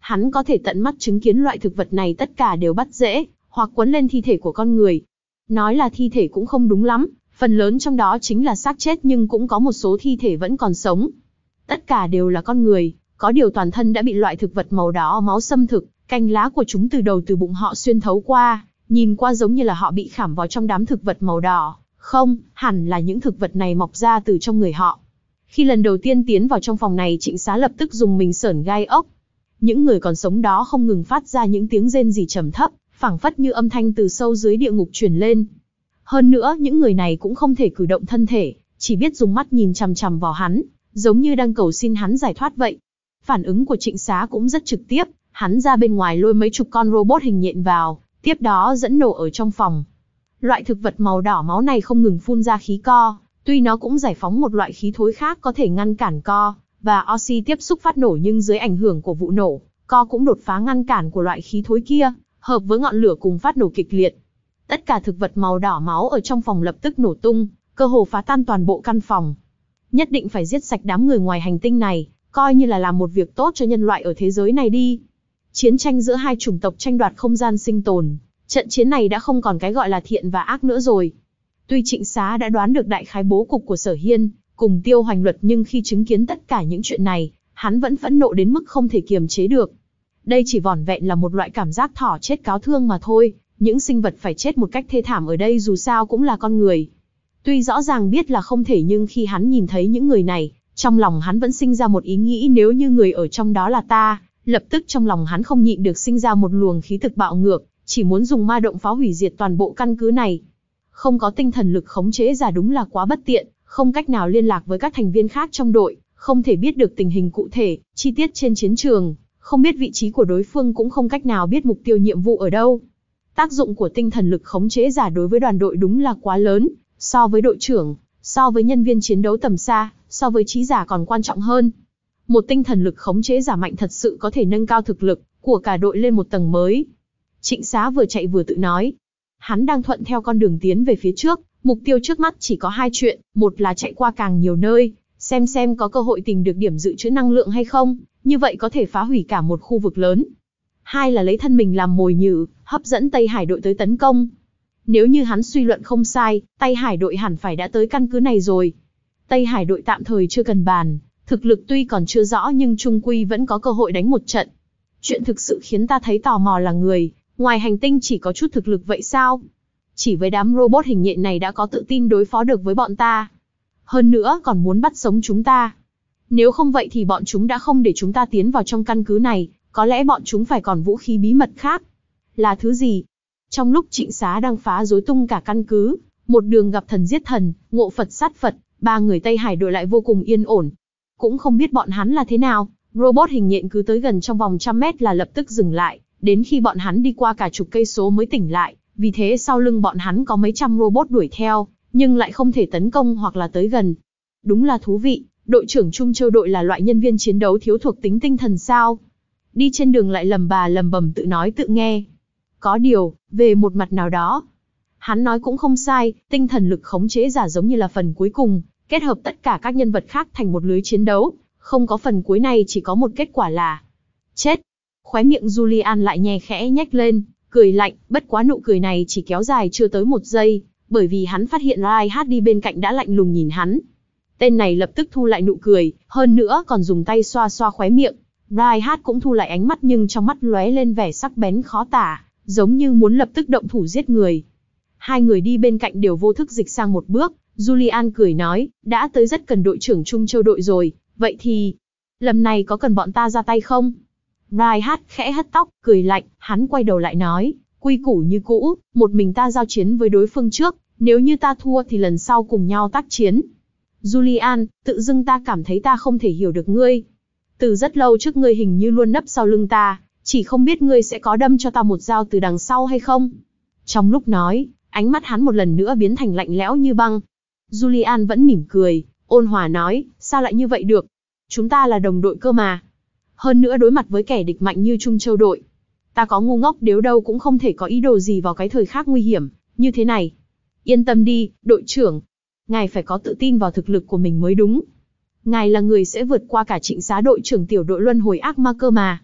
Hắn có thể tận mắt chứng kiến loại thực vật này tất cả đều bắt rễ, hoặc quấn lên thi thể của con người. Nói là thi thể cũng không đúng lắm, phần lớn trong đó chính là xác chết nhưng cũng có một số thi thể vẫn còn sống. Tất cả đều là con người, có điều toàn thân đã bị loại thực vật màu đỏ máu xâm thực, cành lá của chúng từ đầu từ bụng họ xuyên thấu qua, nhìn qua giống như là họ bị khảm vào trong đám thực vật màu đỏ. Không, hẳn là những thực vật này mọc ra từ trong người họ. Khi lần đầu tiên tiến vào trong phòng này, Trịnh Xá lập tức dùng mình sởn gai ốc. Những người còn sống đó không ngừng phát ra những tiếng rên rỉ trầm thấp, phảng phất như âm thanh từ sâu dưới địa ngục truyền lên. Hơn nữa, những người này cũng không thể cử động thân thể, chỉ biết dùng mắt nhìn chằm chằm vào hắn, giống như đang cầu xin hắn giải thoát vậy. Phản ứng của Trịnh Xá cũng rất trực tiếp, hắn ra bên ngoài lôi mấy chục con robot hình nhện vào, tiếp đó dẫn nổ ở trong phòng. Loại thực vật màu đỏ máu này không ngừng phun ra khí co, tuy nó cũng giải phóng một loại khí thối khác có thể ngăn cản co và oxy tiếp xúc phát nổ, nhưng dưới ảnh hưởng của vụ nổ, co cũng đột phá ngăn cản của loại khí thối kia, hợp với ngọn lửa cùng phát nổ kịch liệt. Tất cả thực vật màu đỏ máu ở trong phòng lập tức nổ tung, cơ hồ phá tan toàn bộ căn phòng. Nhất định phải giết sạch đám người ngoài hành tinh này, coi như là làm một việc tốt cho nhân loại ở thế giới này đi. Chiến tranh giữa hai chủng tộc tranh đoạt không gian sinh tồn, trận chiến này đã không còn cái gọi là thiện và ác nữa rồi. Tuy Trịnh Xá đã đoán được đại khái bố cục của Sở Hiên cùng Tiêu Hoành Luật, nhưng khi chứng kiến tất cả những chuyện này, hắn vẫn phẫn nộ đến mức không thể kiềm chế được. Đây chỉ vỏn vẹn là một loại cảm giác thỏ chết cáo thương mà thôi, những sinh vật phải chết một cách thê thảm ở đây dù sao cũng là con người. Tuy rõ ràng biết là không thể, nhưng khi hắn nhìn thấy những người này, trong lòng hắn vẫn sinh ra một ý nghĩ, nếu như người ở trong đó là ta, lập tức trong lòng hắn không nhịn được sinh ra một luồng khí thực bạo ngược, chỉ muốn dùng ma động phá hủy diệt toàn bộ căn cứ này. Không có tinh thần lực khống chế giả đúng là quá bất tiện, không cách nào liên lạc với các thành viên khác trong đội, không thể biết được tình hình cụ thể, chi tiết trên chiến trường, không biết vị trí của đối phương, cũng không cách nào biết mục tiêu nhiệm vụ ở đâu. Tác dụng của tinh thần lực khống chế giả đối với đoàn đội đúng là quá lớn, so với đội trưởng, so với nhân viên chiến đấu tầm xa, so với trí giả còn quan trọng hơn. Một tinh thần lực khống chế giả mạnh thật sự có thể nâng cao thực lực của cả đội lên một tầng mới. Trịnh Xá vừa chạy vừa tự nói. Hắn đang thuận theo con đường tiến về phía trước, mục tiêu trước mắt chỉ có hai chuyện, một là chạy qua càng nhiều nơi, xem xem có cơ hội tìm được điểm dự trữ năng lượng hay không, như vậy có thể phá hủy cả một khu vực lớn. Hai là lấy thân mình làm mồi nhử, hấp dẫn Tây Hải đội tới tấn công. Nếu như hắn suy luận không sai, Tây Hải đội hẳn phải đã tới căn cứ này rồi. Tây Hải đội tạm thời chưa cần bàn, thực lực tuy còn chưa rõ nhưng trung quy vẫn có cơ hội đánh một trận. Chuyện thực sự khiến ta thấy tò mò là người ngoài hành tinh chỉ có chút thực lực vậy sao? Chỉ với đám robot hình nhện này đã có tự tin đối phó được với bọn ta. Hơn nữa còn muốn bắt sống chúng ta. Nếu không vậy thì bọn chúng đã không để chúng ta tiến vào trong căn cứ này, có lẽ bọn chúng phải còn vũ khí bí mật khác. Là thứ gì? Trong lúc Trịnh Xá đang phá rối tung cả căn cứ, một đường gặp thần giết thần, ngộ Phật sát Phật, ba người Tây Hải đội lại vô cùng yên ổn. Cũng không biết bọn hắn là thế nào, robot hình nhện cứ tới gần trong vòng trăm mét là lập tức dừng lại, đến khi bọn hắn đi qua cả chục cây số mới tỉnh lại, vì thế sau lưng bọn hắn có mấy trăm robot đuổi theo, nhưng lại không thể tấn công hoặc là tới gần. Đúng là thú vị, đội trưởng Trung Châu đội là loại nhân viên chiến đấu thiếu thuộc tính tinh thần sao? Đi trên đường lại lầm bà lầm bầm tự nói tự nghe. Có điều, về một mặt nào đó, hắn nói cũng không sai, tinh thần lực khống chế giả giống như là phần cuối cùng, kết hợp tất cả các nhân vật khác thành một lưới chiến đấu, không có phần cuối này chỉ có một kết quả là chết. Khóe miệng Julian lại nhè khẽ nhếch lên, cười lạnh, bất quá nụ cười này chỉ kéo dài chưa tới một giây, bởi vì hắn phát hiện Reinhardt đi bên cạnh đã lạnh lùng nhìn hắn. Tên này lập tức thu lại nụ cười, hơn nữa còn dùng tay xoa xoa khóe miệng. Reinhardt cũng thu lại ánh mắt, nhưng trong mắt lóe lên vẻ sắc bén khó tả, giống như muốn lập tức động thủ giết người. Hai người đi bên cạnh đều vô thức dịch sang một bước. Julian cười nói, đã tới rất cần đội trưởng Trung Châu đội rồi, vậy thì lần này có cần bọn ta ra tay không? Reinhardt khẽ hất tóc, cười lạnh, hắn quay đầu lại nói, quy củ như cũ, một mình ta giao chiến với đối phương trước, nếu như ta thua thì lần sau cùng nhau tác chiến. Julian, tự dưng ta cảm thấy ta không thể hiểu được ngươi. Từ rất lâu trước ngươi hình như luôn nấp sau lưng ta, chỉ không biết ngươi sẽ có đâm cho ta một dao từ đằng sau hay không? Trong lúc nói, ánh mắt hắn một lần nữa biến thành lạnh lẽo như băng. Julian vẫn mỉm cười, ôn hòa nói, sao lại như vậy được? Chúng ta là đồng đội cơ mà. Hơn nữa đối mặt với kẻ địch mạnh như Trung Châu đội, ta có ngu ngốc đến đâu cũng không thể có ý đồ gì vào cái thời khắc nguy hiểm như thế này. Yên tâm đi, đội trưởng. Ngài phải có tự tin vào thực lực của mình mới đúng. Ngài là người sẽ vượt qua cả Trịnh Xá đội trưởng tiểu đội luân hồi ác ma cơ mà.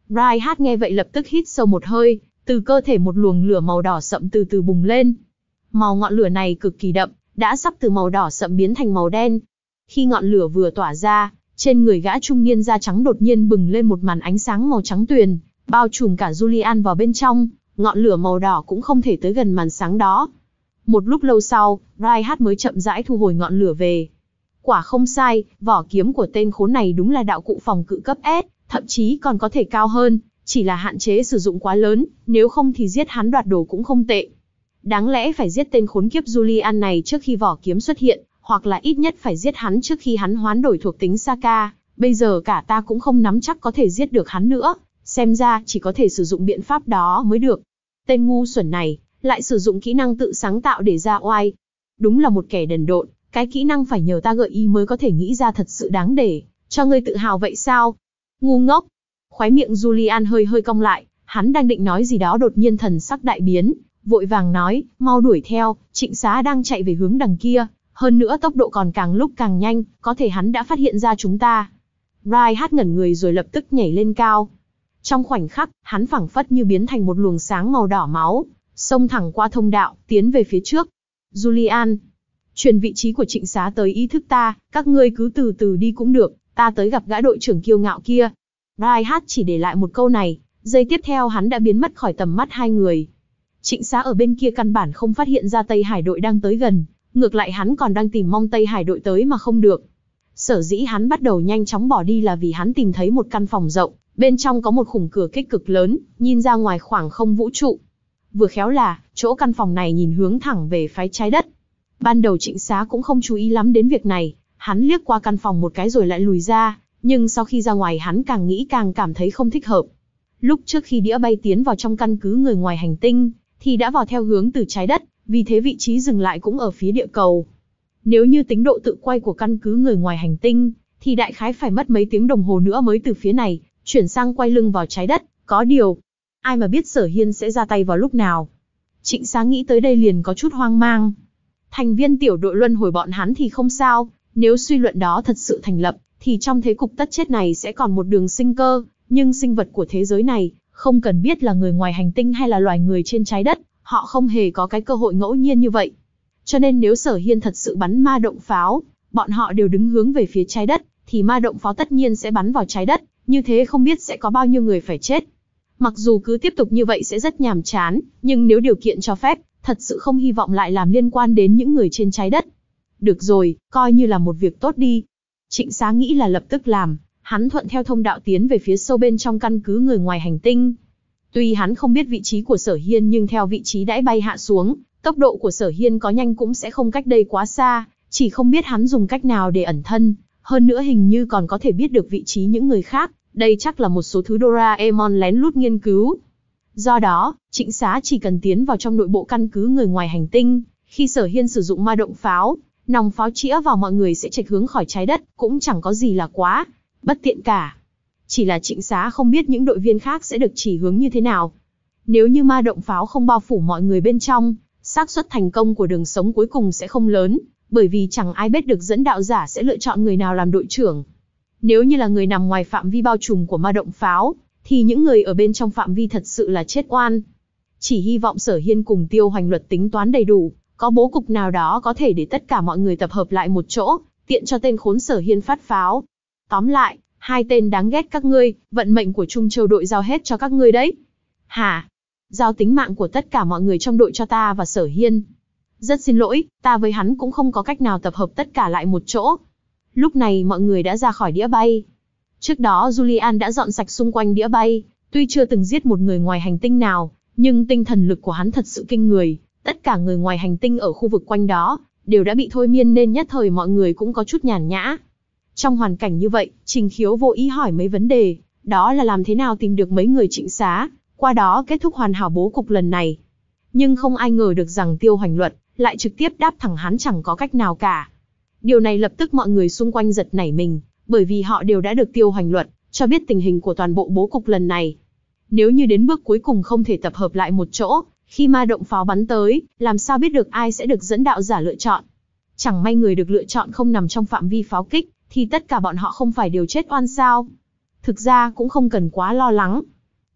Reinhardt nghe vậy lập tức hít sâu một hơi, từ cơ thể một luồng lửa màu đỏ sậm từ từ bùng lên. Màu ngọn lửa này cực kỳ đậm, đã sắp từ màu đỏ sậm biến thành màu đen. Khi ngọn lửa vừa tỏa ra, trên người gã trung niên da trắng đột nhiên bừng lên một màn ánh sáng màu trắng tuyền, bao trùm cả Julian vào bên trong, ngọn lửa màu đỏ cũng không thể tới gần màn sáng đó. Một lúc lâu sau, Reinhardt mới chậm rãi thu hồi ngọn lửa về. Quả không sai, vỏ kiếm của tên khốn này đúng là đạo cụ phòng cự cấp S, thậm chí còn có thể cao hơn, chỉ là hạn chế sử dụng quá lớn, nếu không thì giết hắn đoạt đồ cũng không tệ. Đáng lẽ phải giết tên khốn kiếp Julian này trước khi vỏ kiếm xuất hiện, hoặc là ít nhất phải giết hắn trước khi hắn hoán đổi thuộc tính Saka, bây giờ cả ta cũng không nắm chắc có thể giết được hắn nữa, xem ra chỉ có thể sử dụng biện pháp đó mới được. Tên ngu xuẩn này, lại sử dụng kỹ năng tự sáng tạo để ra oai. Đúng là một kẻ đần độn, cái kỹ năng phải nhờ ta gợi ý mới có thể nghĩ ra thật sự đáng để cho ngươi tự hào vậy sao? Ngu ngốc. Khóe miệng Julian hơi hơi cong lại, hắn đang định nói gì đó đột nhiên thần sắc đại biến, vội vàng nói, mau đuổi theo, Trịnh Xá đang chạy về hướng đằng kia, hơn nữa tốc độ còn càng lúc càng nhanh, có thể hắn đã phát hiện ra chúng ta. Reinhardt ngẩn người rồi lập tức nhảy lên cao. Trong khoảnh khắc, hắn phảng phất như biến thành một luồng sáng màu đỏ máu, xông thẳng qua thông đạo, tiến về phía trước. Julian, truyền vị trí của Trịnh Xá tới ý thức ta, các ngươi cứ từ từ đi cũng được, ta tới gặp gã đội trưởng kiêu ngạo kia. Reinhardt chỉ để lại một câu này, giây tiếp theo hắn đã biến mất khỏi tầm mắt hai người. Trịnh Xá ở bên kia căn bản không phát hiện ra Tây Hải đội đang tới gần, ngược lại hắn còn đang tìm mong Tây Hải đội tới mà không được. Sở dĩ hắn bắt đầu nhanh chóng bỏ đi là vì hắn tìm thấy một căn phòng rộng, bên trong có một khung cửa kích cực lớn, nhìn ra ngoài khoảng không vũ trụ. Vừa khéo là, chỗ căn phòng này nhìn hướng thẳng về phía trái đất. Ban đầu Trịnh Xá cũng không chú ý lắm đến việc này, hắn liếc qua căn phòng một cái rồi lại lùi ra, nhưng sau khi ra ngoài hắn càng nghĩ càng cảm thấy không thích hợp. Lúc trước khi đĩa bay tiến vào trong căn cứ người ngoài hành tinh, thì đã vào theo hướng từ trái đất, vì thế vị trí dừng lại cũng ở phía địa cầu. Nếu như tính độ tự quay của căn cứ người ngoài hành tinh, thì đại khái phải mất mấy tiếng đồng hồ nữa mới từ phía này, chuyển sang quay lưng vào trái đất, có điều, ai mà biết Sở Hiên sẽ ra tay vào lúc nào. Trịnh Xá nghĩ tới đây liền có chút hoang mang. Thành viên tiểu đội luân hồi bọn hắn thì không sao, nếu suy luận đó thật sự thành lập, thì trong thế cục tất chết này sẽ còn một đường sinh cơ, nhưng sinh vật của thế giới này, không cần biết là người ngoài hành tinh hay là loài người trên trái đất, họ không hề có cái cơ hội ngẫu nhiên như vậy. Cho nên nếu Sở Hiên thật sự bắn ma động pháo, bọn họ đều đứng hướng về phía trái đất, thì ma động pháo tất nhiên sẽ bắn vào trái đất, như thế không biết sẽ có bao nhiêu người phải chết. Mặc dù cứ tiếp tục như vậy sẽ rất nhàm chán, nhưng nếu điều kiện cho phép, thật sự không hy vọng lại làm liên quan đến những người trên trái đất. Được rồi, coi như là một việc tốt đi. Trịnh Xá nghĩ là lập tức làm, hắn thuận theo thông đạo tiến về phía sâu bên trong căn cứ người ngoài hành tinh. Tuy hắn không biết vị trí của Sở Hiên nhưng theo vị trí đãi bay hạ xuống, tốc độ của Sở Hiên có nhanh cũng sẽ không cách đây quá xa, chỉ không biết hắn dùng cách nào để ẩn thân, hơn nữa hình như còn có thể biết được vị trí những người khác, đây chắc là một số thứ Doraemon lén lút nghiên cứu. Do đó, Trịnh Xá chỉ cần tiến vào trong nội bộ căn cứ người ngoài hành tinh, khi Sở Hiên sử dụng ma động pháo, nòng pháo chĩa vào mọi người sẽ chệch hướng khỏi trái đất, cũng chẳng có gì là quá bất tiện cả. Chỉ là Trịnh Xá không biết những đội viên khác sẽ được chỉ hướng như thế nào. Nếu như ma động pháo không bao phủ mọi người bên trong, xác suất thành công của đường sống cuối cùng sẽ không lớn, bởi vì chẳng ai biết được dẫn đạo giả sẽ lựa chọn người nào làm đội trưởng. Nếu như là người nằm ngoài phạm vi bao trùm của ma động pháo, thì những người ở bên trong phạm vi thật sự là chết oan. Chỉ hy vọng Sở Hiên cùng Tiêu Hoành Luật tính toán đầy đủ, có bố cục nào đó có thể để tất cả mọi người tập hợp lại một chỗ, tiện cho tên khốn Sở Hiên phát pháo. Tóm lại, hai tên đáng ghét các ngươi, vận mệnh của Trung Châu đội giao hết cho các ngươi đấy. Hả? Giao tính mạng của tất cả mọi người trong đội cho ta và Sở Hiên. Rất xin lỗi, ta với hắn cũng không có cách nào tập hợp tất cả lại một chỗ. Lúc này mọi người đã ra khỏi đĩa bay. Trước đó Julian đã dọn sạch xung quanh đĩa bay, tuy chưa từng giết một người ngoài hành tinh nào, nhưng tinh thần lực của hắn thật sự kinh người. Tất cả người ngoài hành tinh ở khu vực quanh đó, đều đã bị thôi miên nên nhất thời mọi người cũng có chút nhàn nhã. Trong hoàn cảnh như vậy, Trình Khiếu vô ý hỏi mấy vấn đề, đó là làm thế nào tìm được mấy người Trịnh Xá, qua đó kết thúc hoàn hảo bố cục lần này. Nhưng không ai ngờ được rằng Tiêu Hoành Luật lại trực tiếp đáp thẳng hắn chẳng có cách nào cả. Điều này lập tức mọi người xung quanh giật nảy mình, bởi vì họ đều đã được Tiêu Hoành Luật cho biết tình hình của toàn bộ bố cục lần này. Nếu như đến bước cuối cùng không thể tập hợp lại một chỗ, khi ma động pháo bắn tới, làm sao biết được ai sẽ được dẫn đạo giả lựa chọn? Chẳng may người được lựa chọn không nằm trong phạm vi pháo kích, thì tất cả bọn họ không phải đều chết oan sao? Thực ra cũng không cần quá lo lắng.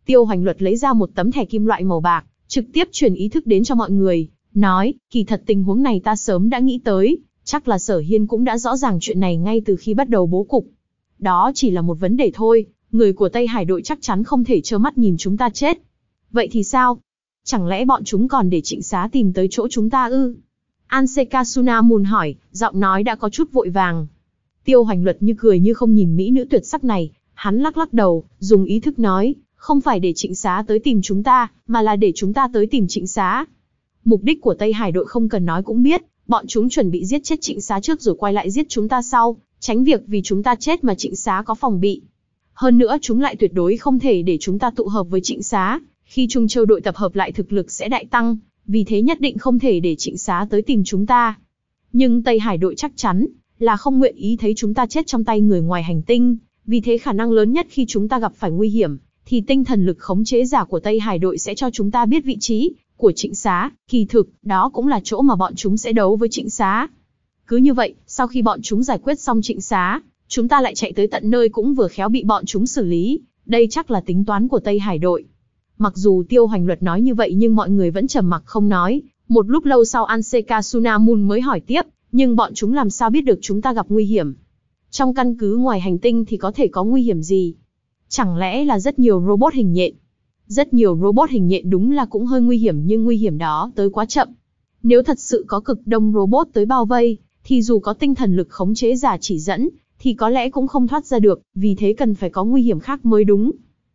Tiêu Hoành Luật lấy ra một tấm thẻ kim loại màu bạc, trực tiếp truyền ý thức đến cho mọi người, nói, kỳ thật tình huống này ta sớm đã nghĩ tới, chắc là Sở Hiên cũng đã rõ ràng chuyện này ngay từ khi bắt đầu bố cục. Đó chỉ là một vấn đề thôi, người của Tây Hải đội chắc chắn không thể trơ mắt nhìn chúng ta chết. Vậy thì sao? Chẳng lẽ bọn chúng còn để Trịnh Xá tìm tới chỗ chúng ta ư? Anseka Sunamun hỏi, giọng nói đã có chút vội vàng. Tiêu Hoành Luật như cười như không nhìn mỹ nữ tuyệt sắc này, hắn lắc lắc đầu, dùng ý thức nói, không phải để Trịnh Xá tới tìm chúng ta, mà là để chúng ta tới tìm Trịnh Xá. Mục đích của Tây Hải đội không cần nói cũng biết, bọn chúng chuẩn bị giết chết Trịnh Xá trước rồi quay lại giết chúng ta sau, tránh việc vì chúng ta chết mà Trịnh Xá có phòng bị. Hơn nữa chúng lại tuyệt đối không thể để chúng ta tụ hợp với Trịnh Xá, khi Trung Châu đội tập hợp lại thực lực sẽ đại tăng, vì thế nhất định không thể để Trịnh Xá tới tìm chúng ta. Nhưng Tây Hải đội chắc chắn là không nguyện ý thấy chúng ta chết trong tay người ngoài hành tinh, vì thế khả năng lớn nhất khi chúng ta gặp phải nguy hiểm, thì tinh thần lực khống chế giả của Tây Hải đội sẽ cho chúng ta biết vị trí của Trịnh Xá, kỳ thực, đó cũng là chỗ mà bọn chúng sẽ đấu với Trịnh Xá. Cứ như vậy, sau khi bọn chúng giải quyết xong Trịnh Xá, chúng ta lại chạy tới tận nơi cũng vừa khéo bị bọn chúng xử lý, đây chắc là tính toán của Tây Hải đội. Mặc dù Tiêu Hoành Luật nói như vậy nhưng mọi người vẫn trầm mặc không nói, một lúc lâu sau Anseka Sunamun mới hỏi tiếp, nhưng bọn chúng làm sao biết được chúng ta gặp nguy hiểm? Trong căn cứ ngoài hành tinh thì có thể có nguy hiểm gì? Chẳng lẽ là rất nhiều robot hình nhện? Rất nhiều robot hình nhện đúng là cũng hơi nguy hiểm nhưng nguy hiểm đó tới quá chậm. Nếu thật sự có cực đông robot tới bao vây, thì dù có tinh thần lực khống chế giả chỉ dẫn, thì có lẽ cũng không thoát ra được, vì thế cần phải có nguy hiểm khác mới đúng.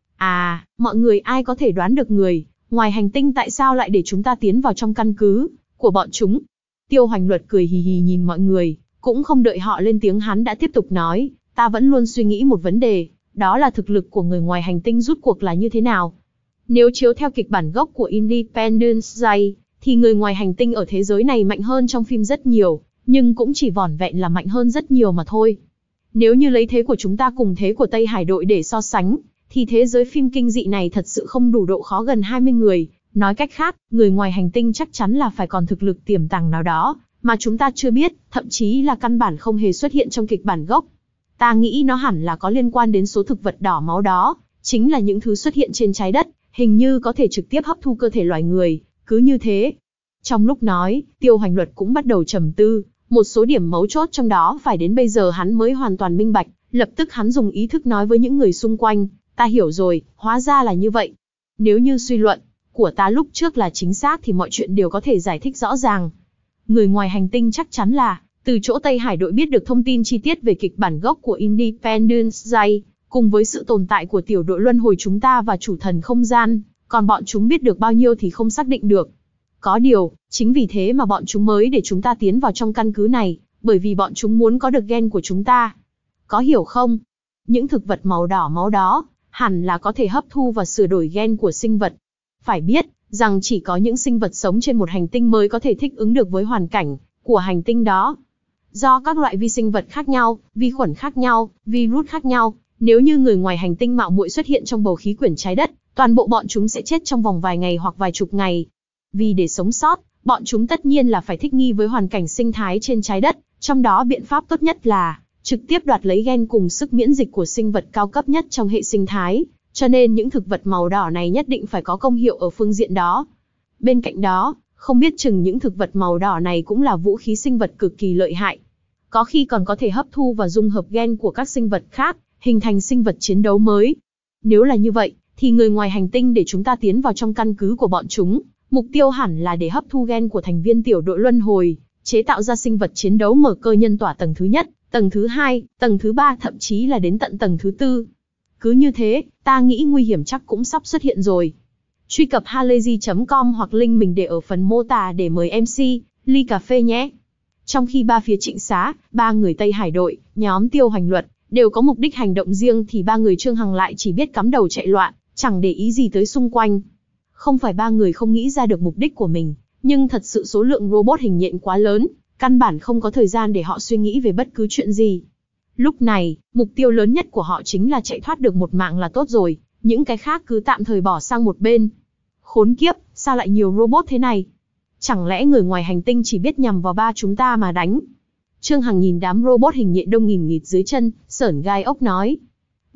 À, mọi người ai có thể đoán được người ngoài hành tinh tại sao lại để chúng ta tiến vào trong căn cứ của bọn chúng? Tiêu Hoành Luật cười hì hì nhìn mọi người, cũng không đợi họ lên tiếng hắn đã tiếp tục nói, ta vẫn luôn suy nghĩ một vấn đề, đó là thực lực của người ngoài hành tinh rút cuộc là như thế nào. Nếu chiếu theo kịch bản gốc của Independence Day, thì người ngoài hành tinh ở thế giới này mạnh hơn trong phim rất nhiều, nhưng cũng chỉ vỏn vẹn là mạnh hơn rất nhiều mà thôi. Nếu như lấy thế của chúng ta cùng thế của Tây Hải đội để so sánh, thì thế giới phim kinh dị này thật sự không đủ độ khó gần hai mươi người. Nói cách khác, người ngoài hành tinh chắc chắn là phải còn thực lực tiềm tàng nào đó, mà chúng ta chưa biết, thậm chí là căn bản không hề xuất hiện trong kịch bản gốc. Ta nghĩ nó hẳn là có liên quan đến số thực vật đỏ máu đó, chính là những thứ xuất hiện trên trái đất, hình như có thể trực tiếp hấp thu cơ thể loài người, cứ như thế. Trong lúc nói, Tiêu Hoành Luật cũng bắt đầu trầm tư, một số điểm mấu chốt trong đó phải đến bây giờ hắn mới hoàn toàn minh bạch, lập tức hắn dùng ý thức nói với những người xung quanh, ta hiểu rồi, hóa ra là như vậy. Nếu như suy luận của ta lúc trước là chính xác thì mọi chuyện đều có thể giải thích rõ ràng. Người ngoài hành tinh chắc chắn là từ chỗ Tây Hải đội biết được thông tin chi tiết về kịch bản gốc của Independence Day, cùng với sự tồn tại của tiểu đội luân hồi chúng ta và chủ thần không gian, còn bọn chúng biết được bao nhiêu thì không xác định được. Có điều, chính vì thế mà bọn chúng mới để chúng ta tiến vào trong căn cứ này, bởi vì bọn chúng muốn có được gen của chúng ta. Có hiểu không? Những thực vật màu đỏ máu đó, hẳn là có thể hấp thu và sửa đổi gen của sinh vật. Phải biết, rằng chỉ có những sinh vật sống trên một hành tinh mới có thể thích ứng được với hoàn cảnh của hành tinh đó. Do các loại vi sinh vật khác nhau, vi khuẩn khác nhau, virus khác nhau, nếu như người ngoài hành tinh mạo muội xuất hiện trong bầu khí quyển trái đất, toàn bộ bọn chúng sẽ chết trong vòng vài ngày hoặc vài chục ngày. Vì để sống sót, bọn chúng tất nhiên là phải thích nghi với hoàn cảnh sinh thái trên trái đất, trong đó biện pháp tốt nhất là trực tiếp đoạt lấy gen cùng sức miễn dịch của sinh vật cao cấp nhất trong hệ sinh thái, cho nên những thực vật màu đỏ này nhất định phải có công hiệu ở phương diện đó. Bên cạnh đó, không biết chừng những thực vật màu đỏ này cũng là vũ khí sinh vật cực kỳ lợi hại. Có khi còn có thể hấp thu và dung hợp gen của các sinh vật khác, hình thành sinh vật chiến đấu mới. Nếu là như vậy, thì người ngoài hành tinh để chúng ta tiến vào trong căn cứ của bọn chúng, mục tiêu hẳn là để hấp thu gen của thành viên tiểu đội luân hồi, chế tạo ra sinh vật chiến đấu mở cơ nhân tỏa tầng thứ nhất, tầng thứ hai, tầng thứ ba thậm chí là đến tận tầng thứ tư. Cứ như thế, ta nghĩ nguy hiểm chắc cũng sắp xuất hiện rồi. Truy cập halayzi chấm com hoặc link mình để ở phần mô tả để mời em xê, ly cà phê nhé. Trong khi ba phía Trịnh Xá, ba người Tây Hải đội, nhóm Tiêu Hoành Luật, đều có mục đích hành động riêng thì ba người Trương Hằng lại chỉ biết cắm đầu chạy loạn, chẳng để ý gì tới xung quanh. Không phải ba người không nghĩ ra được mục đích của mình, nhưng thật sự số lượng robot hình nhện quá lớn, căn bản không có thời gian để họ suy nghĩ về bất cứ chuyện gì. Lúc này, mục tiêu lớn nhất của họ chính là chạy thoát được một mạng là tốt rồi, những cái khác cứ tạm thời bỏ sang một bên. Khốn kiếp, sao lại nhiều robot thế này? Chẳng lẽ người ngoài hành tinh chỉ biết nhằm vào ba chúng ta mà đánh? Trương Hằng nhìn đám robot hình nhện đông nghìn nghịt dưới chân, sởn gai ốc nói.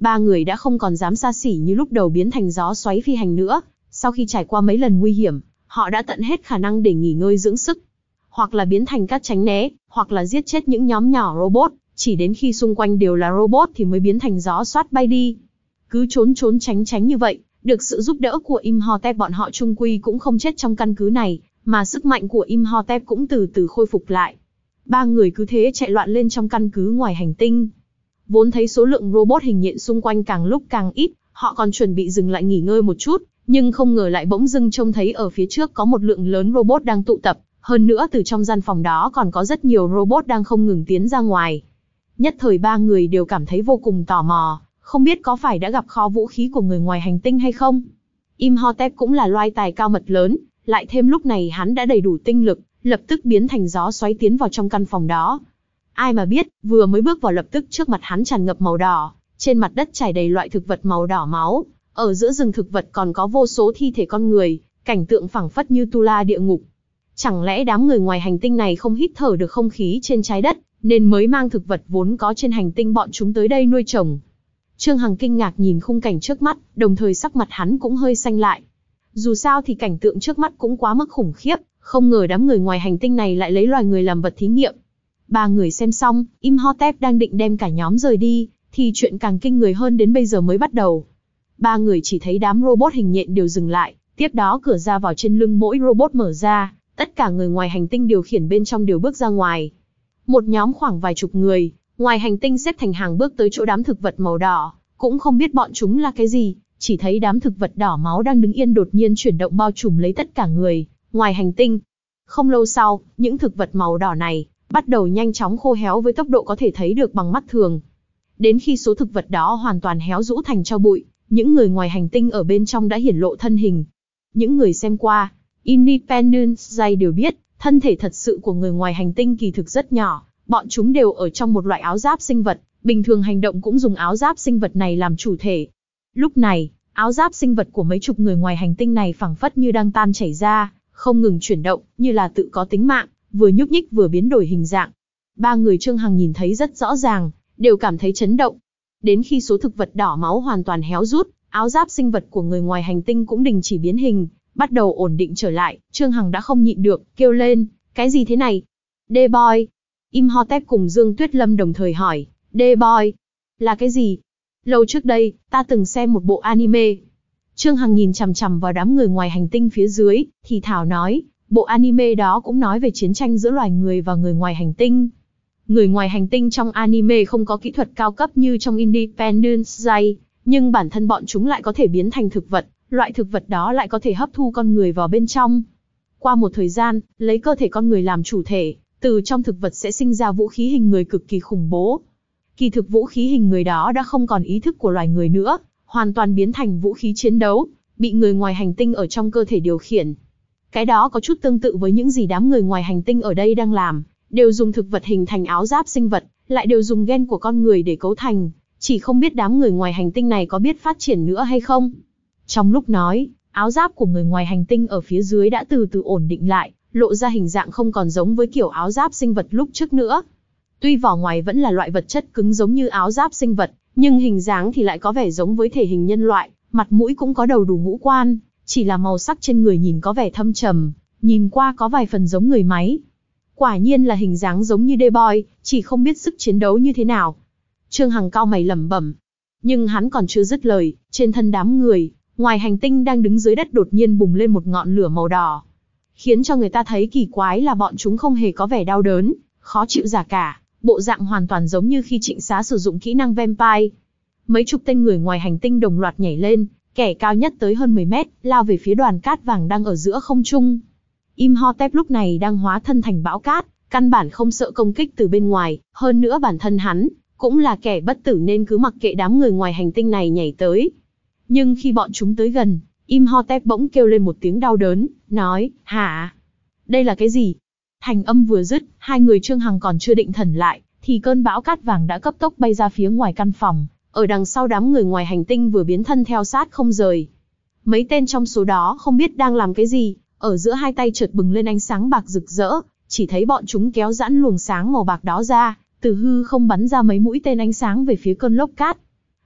Ba người đã không còn dám xa xỉ như lúc đầu biến thành gió xoáy phi hành nữa. Sau khi trải qua mấy lần nguy hiểm, họ đã tận hết khả năng để nghỉ ngơi dưỡng sức. Hoặc là biến thành các tránh né, hoặc là giết chết những nhóm nhỏ robot, chỉ đến khi xung quanh đều là robot thì mới biến thành gió xoát bay đi. Cứ trốn trốn tránh tránh như vậy, được sự giúp đỡ của Imhotep bọn họ chung quy cũng không chết trong căn cứ này, mà sức mạnh của Imhotep cũng từ từ khôi phục lại. Ba người cứ thế chạy loạn lên trong căn cứ ngoài hành tinh. Vốn thấy số lượng robot hình nhện xung quanh càng lúc càng ít, họ còn chuẩn bị dừng lại nghỉ ngơi một chút, nhưng không ngờ lại bỗng dưng trông thấy ở phía trước có một lượng lớn robot đang tụ tập, hơn nữa từ trong gian phòng đó còn có rất nhiều robot đang không ngừng tiến ra ngoài. Nhất thời ba người đều cảm thấy vô cùng tò mò, không biết có phải đã gặp kho vũ khí của người ngoài hành tinh hay không. Imhotep cũng là loài tài cao mật lớn, lại thêm lúc này hắn đã đầy đủ tinh lực, lập tức biến thành gió xoáy tiến vào trong căn phòng đó. Ai mà biết, vừa mới bước vào lập tức trước mặt hắn tràn ngập màu đỏ, trên mặt đất trải đầy loại thực vật màu đỏ máu, ở giữa rừng thực vật còn có vô số thi thể con người, cảnh tượng phảng phất như tu la địa ngục. Chẳng lẽ đám người ngoài hành tinh này không hít thở được không khí trên trái đất, nên mới mang thực vật vốn có trên hành tinh bọn chúng tới đây nuôi trồng? Trương Hằng kinh ngạc nhìn khung cảnh trước mắt, đồng thời sắc mặt hắn cũng hơi xanh lại. Dù sao thì cảnh tượng trước mắt cũng quá mức khủng khiếp, không ngờ đám người ngoài hành tinh này lại lấy loài người làm vật thí nghiệm. Ba người xem xong, Imhotep đang định đem cả nhóm rời đi, thì chuyện càng kinh người hơn đến bây giờ mới bắt đầu. Ba người chỉ thấy đám robot hình nhện đều dừng lại, tiếp đó cửa ra vào trên lưng mỗi robot mở ra, tất cả người ngoài hành tinh điều khiển bên trong đều bước ra ngoài. Một nhóm khoảng vài chục người, ngoài hành tinh xếp thành hàng bước tới chỗ đám thực vật màu đỏ, cũng không biết bọn chúng là cái gì, chỉ thấy đám thực vật đỏ máu đang đứng yên đột nhiên chuyển động bao trùm lấy tất cả người ngoài hành tinh. Không lâu sau, những thực vật màu đỏ này bắt đầu nhanh chóng khô héo với tốc độ có thể thấy được bằng mắt thường. Đến khi số thực vật đó hoàn toàn héo rũ thành tro bụi, những người ngoài hành tinh ở bên trong đã hiển lộ thân hình. Những người xem qua Independence Day đều biết, thân thể thật sự của người ngoài hành tinh kỳ thực rất nhỏ, bọn chúng đều ở trong một loại áo giáp sinh vật, bình thường hành động cũng dùng áo giáp sinh vật này làm chủ thể. Lúc này, áo giáp sinh vật của mấy chục người ngoài hành tinh này phảng phất như đang tan chảy ra, không ngừng chuyển động, như là tự có tính mạng, vừa nhúc nhích vừa biến đổi hình dạng. Ba người Trương Hằng nhìn thấy rất rõ ràng, đều cảm thấy chấn động. Đến khi số thực vật đỏ máu hoàn toàn héo rút, áo giáp sinh vật của người ngoài hành tinh cũng đình chỉ biến hình, bắt đầu ổn định trở lại, Trương Hằng đã không nhịn được, kêu lên, cái gì thế này? D-Boy. Imhotep cùng Dương Tuyết Lâm đồng thời hỏi, D-Boy là cái gì? Lâu trước đây, ta từng xem một bộ anime. Trương Hằng nhìn chằm chằm vào đám người ngoài hành tinh phía dưới, thì thảo nói, bộ anime đó cũng nói về chiến tranh giữa loài người và người ngoài hành tinh. Người ngoài hành tinh trong anime không có kỹ thuật cao cấp như trong Independence Day, nhưng bản thân bọn chúng lại có thể biến thành thực vật, loại thực vật đó lại có thể hấp thu con người vào bên trong. Qua một thời gian, lấy cơ thể con người làm chủ thể, từ trong thực vật sẽ sinh ra vũ khí hình người cực kỳ khủng bố. Kỳ thực vũ khí hình người đó đã không còn ý thức của loài người nữa, hoàn toàn biến thành vũ khí chiến đấu, bị người ngoài hành tinh ở trong cơ thể điều khiển. Cái đó có chút tương tự với những gì đám người ngoài hành tinh ở đây đang làm, đều dùng thực vật hình thành áo giáp sinh vật, lại đều dùng gen của con người để cấu thành, chỉ không biết đám người ngoài hành tinh này có biết phát triển nữa hay không. Trong lúc nói, áo giáp của người ngoài hành tinh ở phía dưới đã từ từ ổn định lại, lộ ra hình dạng không còn giống với kiểu áo giáp sinh vật lúc trước nữa. Tuy vỏ ngoài vẫn là loại vật chất cứng giống như áo giáp sinh vật, nhưng hình dáng thì lại có vẻ giống với thể hình nhân loại, mặt mũi cũng có đầu đủ ngũ quan, chỉ là màu sắc trên người nhìn có vẻ thâm trầm, nhìn qua có vài phần giống người máy. Quả nhiên là hình dáng giống như D-Boy, chỉ không biết sức chiến đấu như thế nào. Trương Hằng cau mày lẩm bẩm. Nhưng hắn còn chưa dứt lời, trên thân đám người ngoài hành tinh đang đứng dưới đất đột nhiên bùng lên một ngọn lửa màu đỏ. Khiến cho người ta thấy kỳ quái là bọn chúng không hề có vẻ đau đớn, khó chịu giả cả, bộ dạng hoàn toàn giống như khi Trịnh Xá sử dụng kỹ năng Vampire. Mấy chục tên người ngoài hành tinh đồng loạt nhảy lên, kẻ cao nhất tới hơn mười mét, lao về phía đoàn cát vàng đang ở giữa không trung. Imhotep lúc này đang hóa thân thành bão cát, căn bản không sợ công kích từ bên ngoài, hơn nữa bản thân hắn cũng là kẻ bất tử nên cứ mặc kệ đám người ngoài hành tinh này nhảy tới. Nhưng khi bọn chúng tới gần, Imhotep bỗng kêu lên một tiếng đau đớn, nói, hả? Đây là cái gì? Thành âm vừa dứt, hai người Trương Hằng còn chưa định thần lại, thì cơn bão cát vàng đã cấp tốc bay ra phía ngoài căn phòng, ở đằng sau đám người ngoài hành tinh vừa biến thân theo sát không rời. Mấy tên trong số đó không biết đang làm cái gì, ở giữa hai tay chợt bừng lên ánh sáng bạc rực rỡ, chỉ thấy bọn chúng kéo giãn luồng sáng màu bạc đó ra, từ hư không bắn ra mấy mũi tên ánh sáng về phía cơn lốc cát.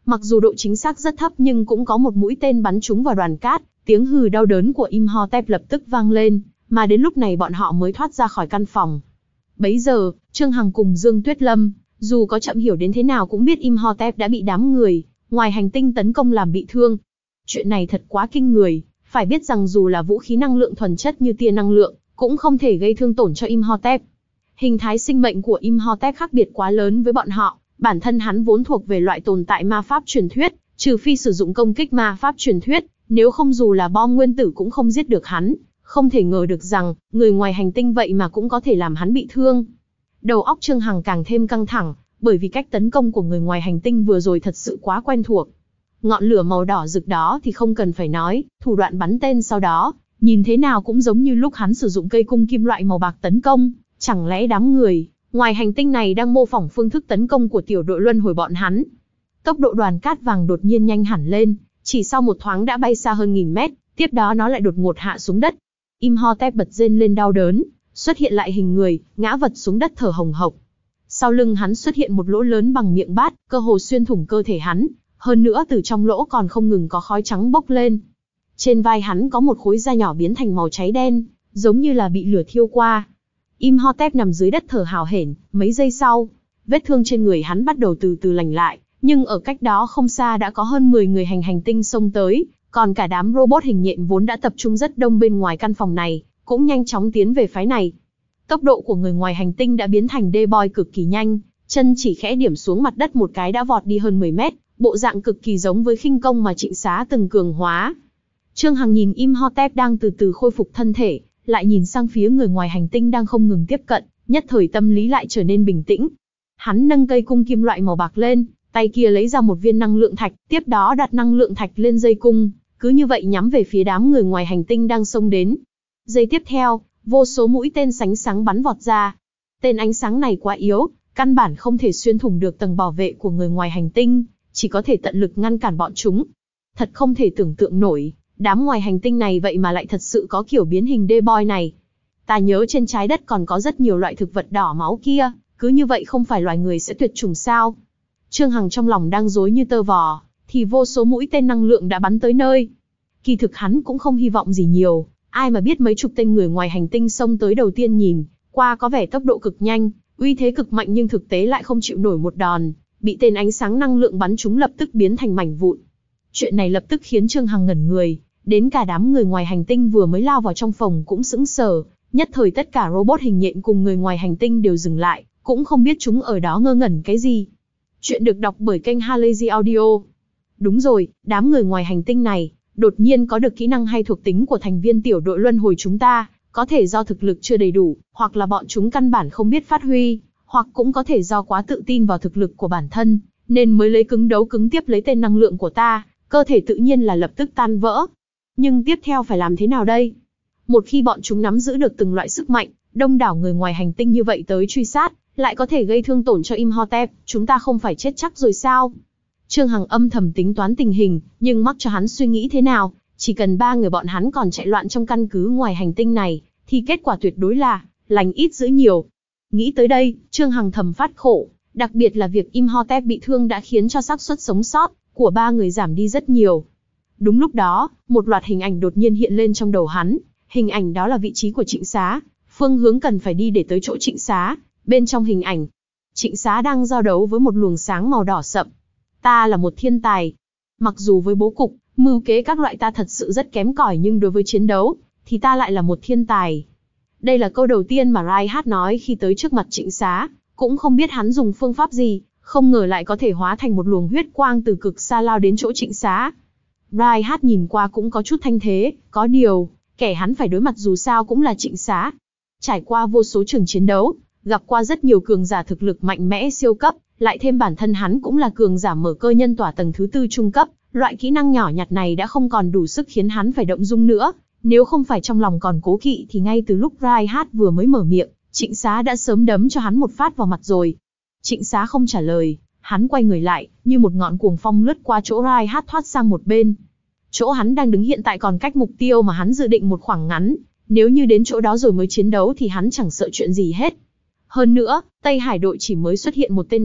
Mặc dù độ chính xác rất thấp nhưng cũng có một mũi tên bắn trúng vào đoàn cát, tiếng hừ đau đớn của Imhotep lập tức vang lên, mà đến lúc này bọn họ mới thoát ra khỏi căn phòng. Bấy giờ, Trương Hằng cùng Dương Tuyết Lâm, dù có chậm hiểu đến thế nào cũng biết Imhotep đã bị đám người ngoài hành tinh tấn công làm bị thương. Chuyện này thật quá kinh người, phải biết rằng dù là vũ khí năng lượng thuần chất như tia năng lượng, cũng không thể gây thương tổn cho Imhotep. Hình thái sinh mệnh của Imhotep khác biệt quá lớn với bọn họ, bản thân hắn vốn thuộc về loại tồn tại ma pháp truyền thuyết, trừ phi sử dụng công kích ma pháp truyền thuyết, nếu không dù là bom nguyên tử cũng không giết được hắn. Không thể ngờ được rằng, người ngoài hành tinh vậy mà cũng có thể làm hắn bị thương. Đầu óc Trương Hằng càng thêm căng thẳng, bởi vì cách tấn công của người ngoài hành tinh vừa rồi thật sự quá quen thuộc. Ngọn lửa màu đỏ rực đó thì không cần phải nói, thủ đoạn bắn tên sau đó, nhìn thế nào cũng giống như lúc hắn sử dụng cây cung kim loại màu bạc tấn công. Chẳng lẽ đám người ngoài hành tinh này đang mô phỏng phương thức tấn công của tiểu đội luân hồi bọn hắn? Tốc độ đoàn cát vàng đột nhiên nhanh hẳn lên, chỉ sau một thoáng đã bay xa hơn nghìn mét, tiếp đó nó lại đột ngột hạ xuống đất. Imhotep bật rên lên đau đớn, xuất hiện lại hình người, ngã vật xuống đất thở hồng hộc. Sau lưng hắn xuất hiện một lỗ lớn bằng miệng bát, cơ hồ xuyên thủng cơ thể hắn, hơn nữa từ trong lỗ còn không ngừng có khói trắng bốc lên. Trên vai hắn có một khối da nhỏ biến thành màu cháy đen, giống như là bị lửa thiêu qua. Imhotep nằm dưới đất thở hào hển, mấy giây sau, vết thương trên người hắn bắt đầu từ từ lành lại, nhưng ở cách đó không xa đã có hơn mười người hành hành tinh xông tới, còn cả đám robot hình nhện vốn đã tập trung rất đông bên ngoài căn phòng này, cũng nhanh chóng tiến về phái này. Tốc độ của người ngoài hành tinh đã biến thành D-boy cực kỳ nhanh, chân chỉ khẽ điểm xuống mặt đất một cái đã vọt đi hơn mười mét, bộ dạng cực kỳ giống với khinh công mà Trịnh Xá từng cường hóa. Trương Hằng nhìn Imhotep đang từ từ khôi phục thân thể, lại nhìn sang phía người ngoài hành tinh đang không ngừng tiếp cận, nhất thời tâm lý lại trở nên bình tĩnh. Hắn nâng cây cung kim loại màu bạc lên, tay kia lấy ra một viên năng lượng thạch, tiếp đó đặt năng lượng thạch lên dây cung, cứ như vậy nhắm về phía đám người ngoài hành tinh đang xông đến. Giây tiếp theo, vô số mũi tên sánh sáng bắn vọt ra. Tên ánh sáng này quá yếu, căn bản không thể xuyên thủng được tầng bảo vệ của người ngoài hành tinh, chỉ có thể tận lực ngăn cản bọn chúng. Thật không thể tưởng tượng nổi, đám ngoài hành tinh này vậy mà lại thật sự có kiểu biến hình D-boy này. Ta nhớ trên trái đất còn có rất nhiều loại thực vật đỏ máu kia, cứ như vậy không phải loài người sẽ tuyệt chủng sao? Trương Hằng trong lòng đang rối như tơ vò, thì vô số mũi tên năng lượng đã bắn tới nơi. Kỳ thực hắn cũng không hy vọng gì nhiều, ai mà biết mấy chục tên người ngoài hành tinh xông tới đầu tiên nhìn qua có vẻ tốc độ cực nhanh, uy thế cực mạnh nhưng thực tế lại không chịu nổi một đòn, bị tên ánh sáng năng lượng bắn chúng lập tức biến thành mảnh vụn. Chuyện này lập tức khiến Trương Hằng ngẩn người, đến cả đám người ngoài hành tinh vừa mới lao vào trong phòng cũng sững sờ, nhất thời tất cả robot hình nhện cùng người ngoài hành tinh đều dừng lại, cũng không biết chúng ở đó ngơ ngẩn cái gì. Chuyện được đọc bởi kênh Halazy Audio. Đúng rồi, đám người ngoài hành tinh này đột nhiên có được kỹ năng hay thuộc tính của thành viên tiểu đội luân hồi chúng ta, có thể do thực lực chưa đầy đủ, hoặc là bọn chúng căn bản không biết phát huy, hoặc cũng có thể do quá tự tin vào thực lực của bản thân, nên mới lấy cứng đấu cứng tiếp lấy tên năng lượng của ta, cơ thể tự nhiên là lập tức tan vỡ. Nhưng tiếp theo phải làm thế nào đây? Một khi bọn chúng nắm giữ được từng loại sức mạnh, đông đảo người ngoài hành tinh như vậy tới truy sát, lại có thể gây thương tổn cho Imhotep, chúng ta không phải chết chắc rồi sao? Trương Hằng âm thầm tính toán tình hình, nhưng mắc cho hắn suy nghĩ thế nào, chỉ cần ba người bọn hắn còn chạy loạn trong căn cứ ngoài hành tinh này, thì kết quả tuyệt đối là lành ít dữ nhiều. Nghĩ tới đây, Trương Hằng thầm phát khổ, đặc biệt là việc Imhotep bị thương đã khiến cho xác suất sống sót của ba người giảm đi rất nhiều. Đúng lúc đó, một loạt hình ảnh đột nhiên hiện lên trong đầu hắn, hình ảnh đó là vị trí của Trịnh Xá, phương hướng cần phải đi để tới chỗ Trịnh Xá. Bên trong hình ảnh, Trịnh Xá đang giao đấu với một luồng sáng màu đỏ sậm. Ta là một thiên tài. Mặc dù với bố cục, mưu kế các loại ta thật sự rất kém cỏi, nhưng đối với chiến đấu, thì ta lại là một thiên tài. Đây là câu đầu tiên mà Reinhardt nói khi tới trước mặt Trịnh Xá, cũng không biết hắn dùng phương pháp gì, không ngờ lại có thể hóa thành một luồng huyết quang từ cực xa lao đến chỗ Trịnh Xá. Reinhardt nhìn qua cũng có chút thanh thế, có điều, kẻ hắn phải đối mặt dù sao cũng là Trịnh Xá. Trải qua vô số trường chiến đấu, gặp qua rất nhiều cường giả thực lực mạnh mẽ siêu cấp, lại thêm bản thân hắn cũng là cường giả mở cơ nhân tỏa tầng thứ tư trung cấp, loại kỹ năng nhỏ nhặt này đã không còn đủ sức khiến hắn phải động dung nữa, nếu không phải trong lòng còn cố kỵ thì ngay từ lúc Reinhardt vừa mới mở miệng, Trịnh Xá đã sớm đấm cho hắn một phát vào mặt rồi. Trịnh Xá không trả lời, hắn quay người lại, như một ngọn cuồng phong lướt qua chỗ Reinhardt thoát sang một bên. Chỗ hắn đang đứng hiện tại còn cách mục tiêu mà hắn dự định một khoảng ngắn, nếu như đến chỗ đó rồi mới chiến đấu thì hắn chẳng sợ chuyện gì hết. Hơn nữa, Tây Hải đội chỉ mới xuất hiện một tên này,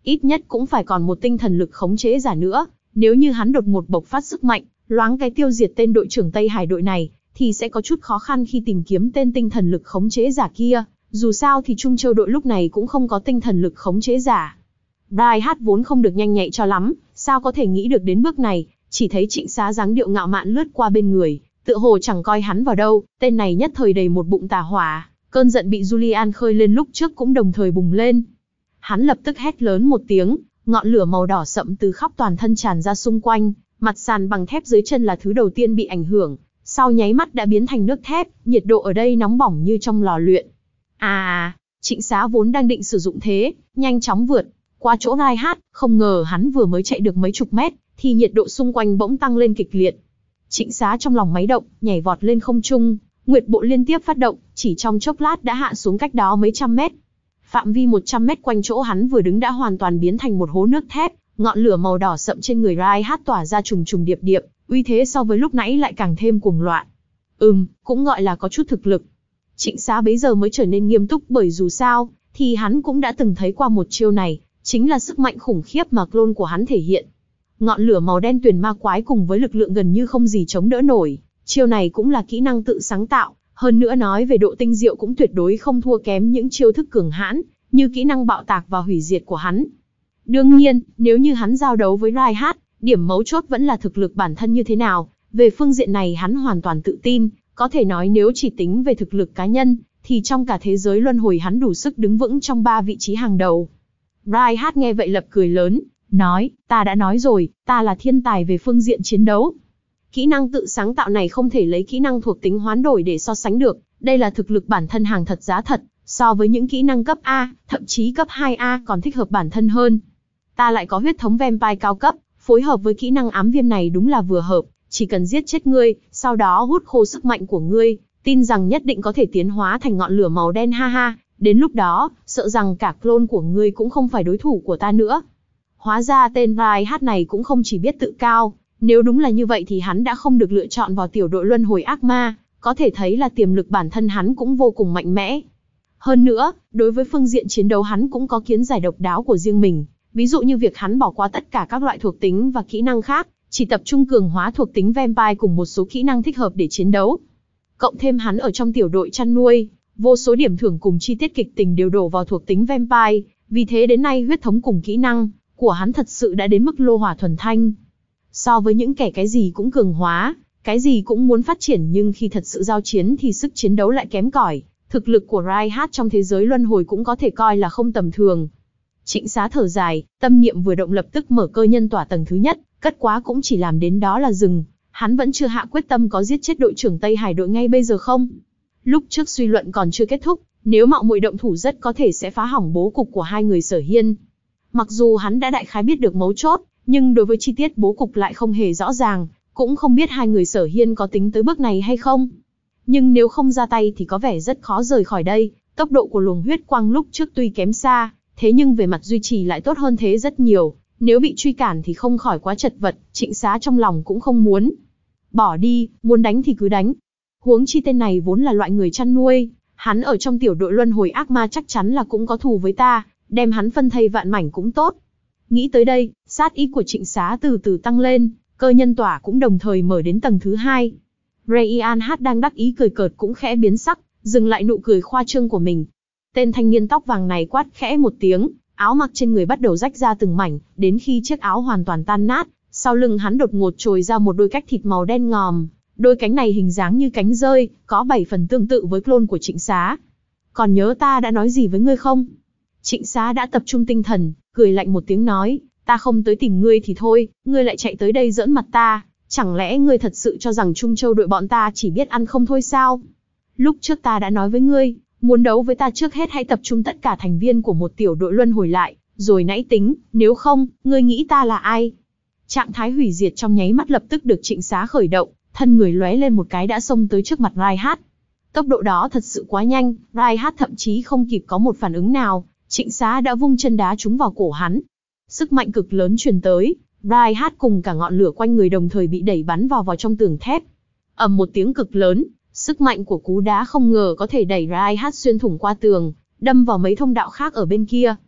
ít nhất cũng phải còn một tinh thần lực khống chế giả nữa. Nếu như hắn đột ngột bộc phát sức mạnh, loáng cái tiêu diệt tên đội trưởng Tây Hải đội này, thì sẽ có chút khó khăn khi tìm kiếm tên tinh thần lực khống chế giả kia. Dù sao thì Trung Châu đội lúc này cũng không có tinh thần lực khống chế giả. Reinhardt vốn không được nhanh nhạy cho lắm, sao có thể nghĩ được đến bước này, chỉ thấy Trịnh Xá dáng điệu ngạo mạn lướt qua bên người, tựa hồ chẳng coi hắn vào đâu, tên này nhất thời đầy một bụng tà hỏa, cơn giận bị Julian khơi lên lúc trước cũng đồng thời bùng lên. Hắn lập tức hét lớn một tiếng, ngọn lửa màu đỏ sậm từ khắp toàn thân tràn ra xung quanh, mặt sàn bằng thép dưới chân là thứ đầu tiên bị ảnh hưởng, sau nháy mắt đã biến thành nước thép, nhiệt độ ở đây nóng bỏng như trong lò luyện. À, Trịnh Xá vốn đang định sử dụng thế, nhanh chóng vượt qua chỗ Reinhardt, không ngờ hắn vừa mới chạy được mấy chục mét, thì nhiệt độ xung quanh bỗng tăng lên kịch liệt. Trịnh Xá trong lòng máy động, nhảy vọt lên không trung, nguyệt bộ liên tiếp phát động, chỉ trong chốc lát đã hạ xuống cách đó mấy trăm mét. Phạm vi một trăm mét quanh chỗ hắn vừa đứng đã hoàn toàn biến thành một hố nước thép, ngọn lửa màu đỏ sậm trên người Reinhardt tỏa ra trùng trùng điệp điệp, uy thế so với lúc nãy lại càng thêm cuồng loạn. Ừm, cũng gọi là có chút thực lực. Trịnh Xá bấy giờ mới trở nên nghiêm túc, bởi dù sao thì hắn cũng đã từng thấy qua một chiêu này, chính là sức mạnh khủng khiếp mà clone của hắn thể hiện. Ngọn lửa màu đen tuyền ma quái cùng với lực lượng gần như không gì chống đỡ nổi, chiêu này cũng là kỹ năng tự sáng tạo, hơn nữa nói về độ tinh diệu cũng tuyệt đối không thua kém những chiêu thức cường hãn, như kỹ năng bạo tạc và hủy diệt của hắn. Đương nhiên, nếu như hắn giao đấu với Reinhardt, điểm mấu chốt vẫn là thực lực bản thân như thế nào, về phương diện này hắn hoàn toàn tự tin, có thể nói nếu chỉ tính về thực lực cá nhân, thì trong cả thế giới luân hồi hắn đủ sức đứng vững trong ba vị trí hàng đầu. Reinhardt nghe vậy lập cười lớn, nói, ta đã nói rồi, ta là thiên tài về phương diện chiến đấu. Kỹ năng tự sáng tạo này không thể lấy kỹ năng thuộc tính hoán đổi để so sánh được, đây là thực lực bản thân hàng thật giá thật, so với những kỹ năng cấp A, thậm chí cấp hai A còn thích hợp bản thân hơn. Ta lại có huyết thống vampire cao cấp, phối hợp với kỹ năng ám viêm này đúng là vừa hợp, chỉ cần giết chết ngươi, sau đó hút khô sức mạnh của ngươi, tin rằng nhất định có thể tiến hóa thành ngọn lửa màu đen ha ha, đến lúc đó, sợ rằng cả clone của ngươi cũng không phải đối thủ của ta nữa. Hóa ra tên Reinhardt này cũng không chỉ biết tự cao, nếu đúng là như vậy thì hắn đã không được lựa chọn vào tiểu đội luân hồi ác ma, có thể thấy là tiềm lực bản thân hắn cũng vô cùng mạnh mẽ. Hơn nữa, đối với phương diện chiến đấu hắn cũng có kiến giải độc đáo của riêng mình, ví dụ như việc hắn bỏ qua tất cả các loại thuộc tính và kỹ năng khác, chỉ tập trung cường hóa thuộc tính vampire cùng một số kỹ năng thích hợp để chiến đấu. Cộng thêm hắn ở trong tiểu đội chăn nuôi, vô số điểm thưởng cùng chi tiết kịch tình đều đổ vào thuộc tính vampire, vì thế đến nay huyết thống cùng kỹ năng của hắn thật sự đã đến mức lô hỏa thuần thanh. So với những kẻ cái gì cũng cường hóa, cái gì cũng muốn phát triển nhưng khi thật sự giao chiến thì sức chiến đấu lại kém cỏi, thực lực của Reinhardt trong thế giới luân hồi cũng có thể coi là không tầm thường. Trịnh Xá thở dài, tâm niệm vừa động lập tức mở cơ nhân tỏa tầng thứ nhất, cất quá cũng chỉ làm đến đó là dừng, hắn vẫn chưa hạ quyết tâm có giết chết đội trưởng Tây Hải đội ngay bây giờ không. Lúc trước suy luận còn chưa kết thúc, nếu mạo muội động thủ rất có thể sẽ phá hỏng bố cục của hai người Sở Hiên. Mặc dù hắn đã đại khái biết được mấu chốt, nhưng đối với chi tiết bố cục lại không hề rõ ràng, cũng không biết hai người Sở Hiên có tính tới bước này hay không. Nhưng nếu không ra tay thì có vẻ rất khó rời khỏi đây, tốc độ của luồng huyết quang lúc trước tuy kém xa, thế nhưng về mặt duy trì lại tốt hơn thế rất nhiều, nếu bị truy cản thì không khỏi quá chật vật, Trịnh Xá trong lòng cũng không muốn. Bỏ đi, muốn đánh thì cứ đánh. Huống chi tên này vốn là loại người chăn nuôi, hắn ở trong tiểu đội luân hồi ác ma chắc chắn là cũng có thù với ta, đem hắn phân thây vạn mảnh cũng tốt. Nghĩ tới đây, sát ý của Trịnh Xá từ từ tăng lên, cơ nhân tỏa cũng đồng thời mở đến tầng thứ hai. Reinhardt đang đắc ý cười cợt cũng khẽ biến sắc, dừng lại nụ cười khoa trương của mình. Tên thanh niên tóc vàng này quát khẽ một tiếng, áo mặc trên người bắt đầu rách ra từng mảnh, đến khi chiếc áo hoàn toàn tan nát, sau lưng hắn đột ngột trồi ra một đôi cách thịt màu đen ngòm, đôi cánh này hình dáng như cánh rơi, có bảy phần tương tự với clone của Trịnh Xá. Còn nhớ ta đã nói gì với ngươi không? Trịnh Xá đã tập trung tinh thần, cười lạnh một tiếng nói, ta không tới tìm ngươi thì thôi, ngươi lại chạy tới đây giỡn mặt ta, chẳng lẽ ngươi thật sự cho rằng Trung Châu đội bọn ta chỉ biết ăn không thôi sao? Lúc trước ta đã nói với ngươi, muốn đấu với ta trước hết hãy tập trung tất cả thành viên của một tiểu đội luân hồi lại, rồi nãy tính, nếu không, ngươi nghĩ ta là ai? Trạng thái hủy diệt trong nháy mắt lập tức được Trịnh Xá khởi động, thân người lóe lên một cái đã xông tới trước mặt Reinhardt. Tốc độ đó thật sự quá nhanh, Reinhardt thậm chí không kịp có một phản ứng nào, Trịnh Xá đã vung chân đá trúng vào cổ hắn. Sức mạnh cực lớn truyền tới, Reinhardt cùng cả ngọn lửa quanh người đồng thời bị đẩy bắn vào vào trong tường thép. Ầm một tiếng cực lớn, sức mạnh của cú đá không ngờ có thể đẩy Reinhardt xuyên thủng qua tường, đâm vào mấy thông đạo khác ở bên kia.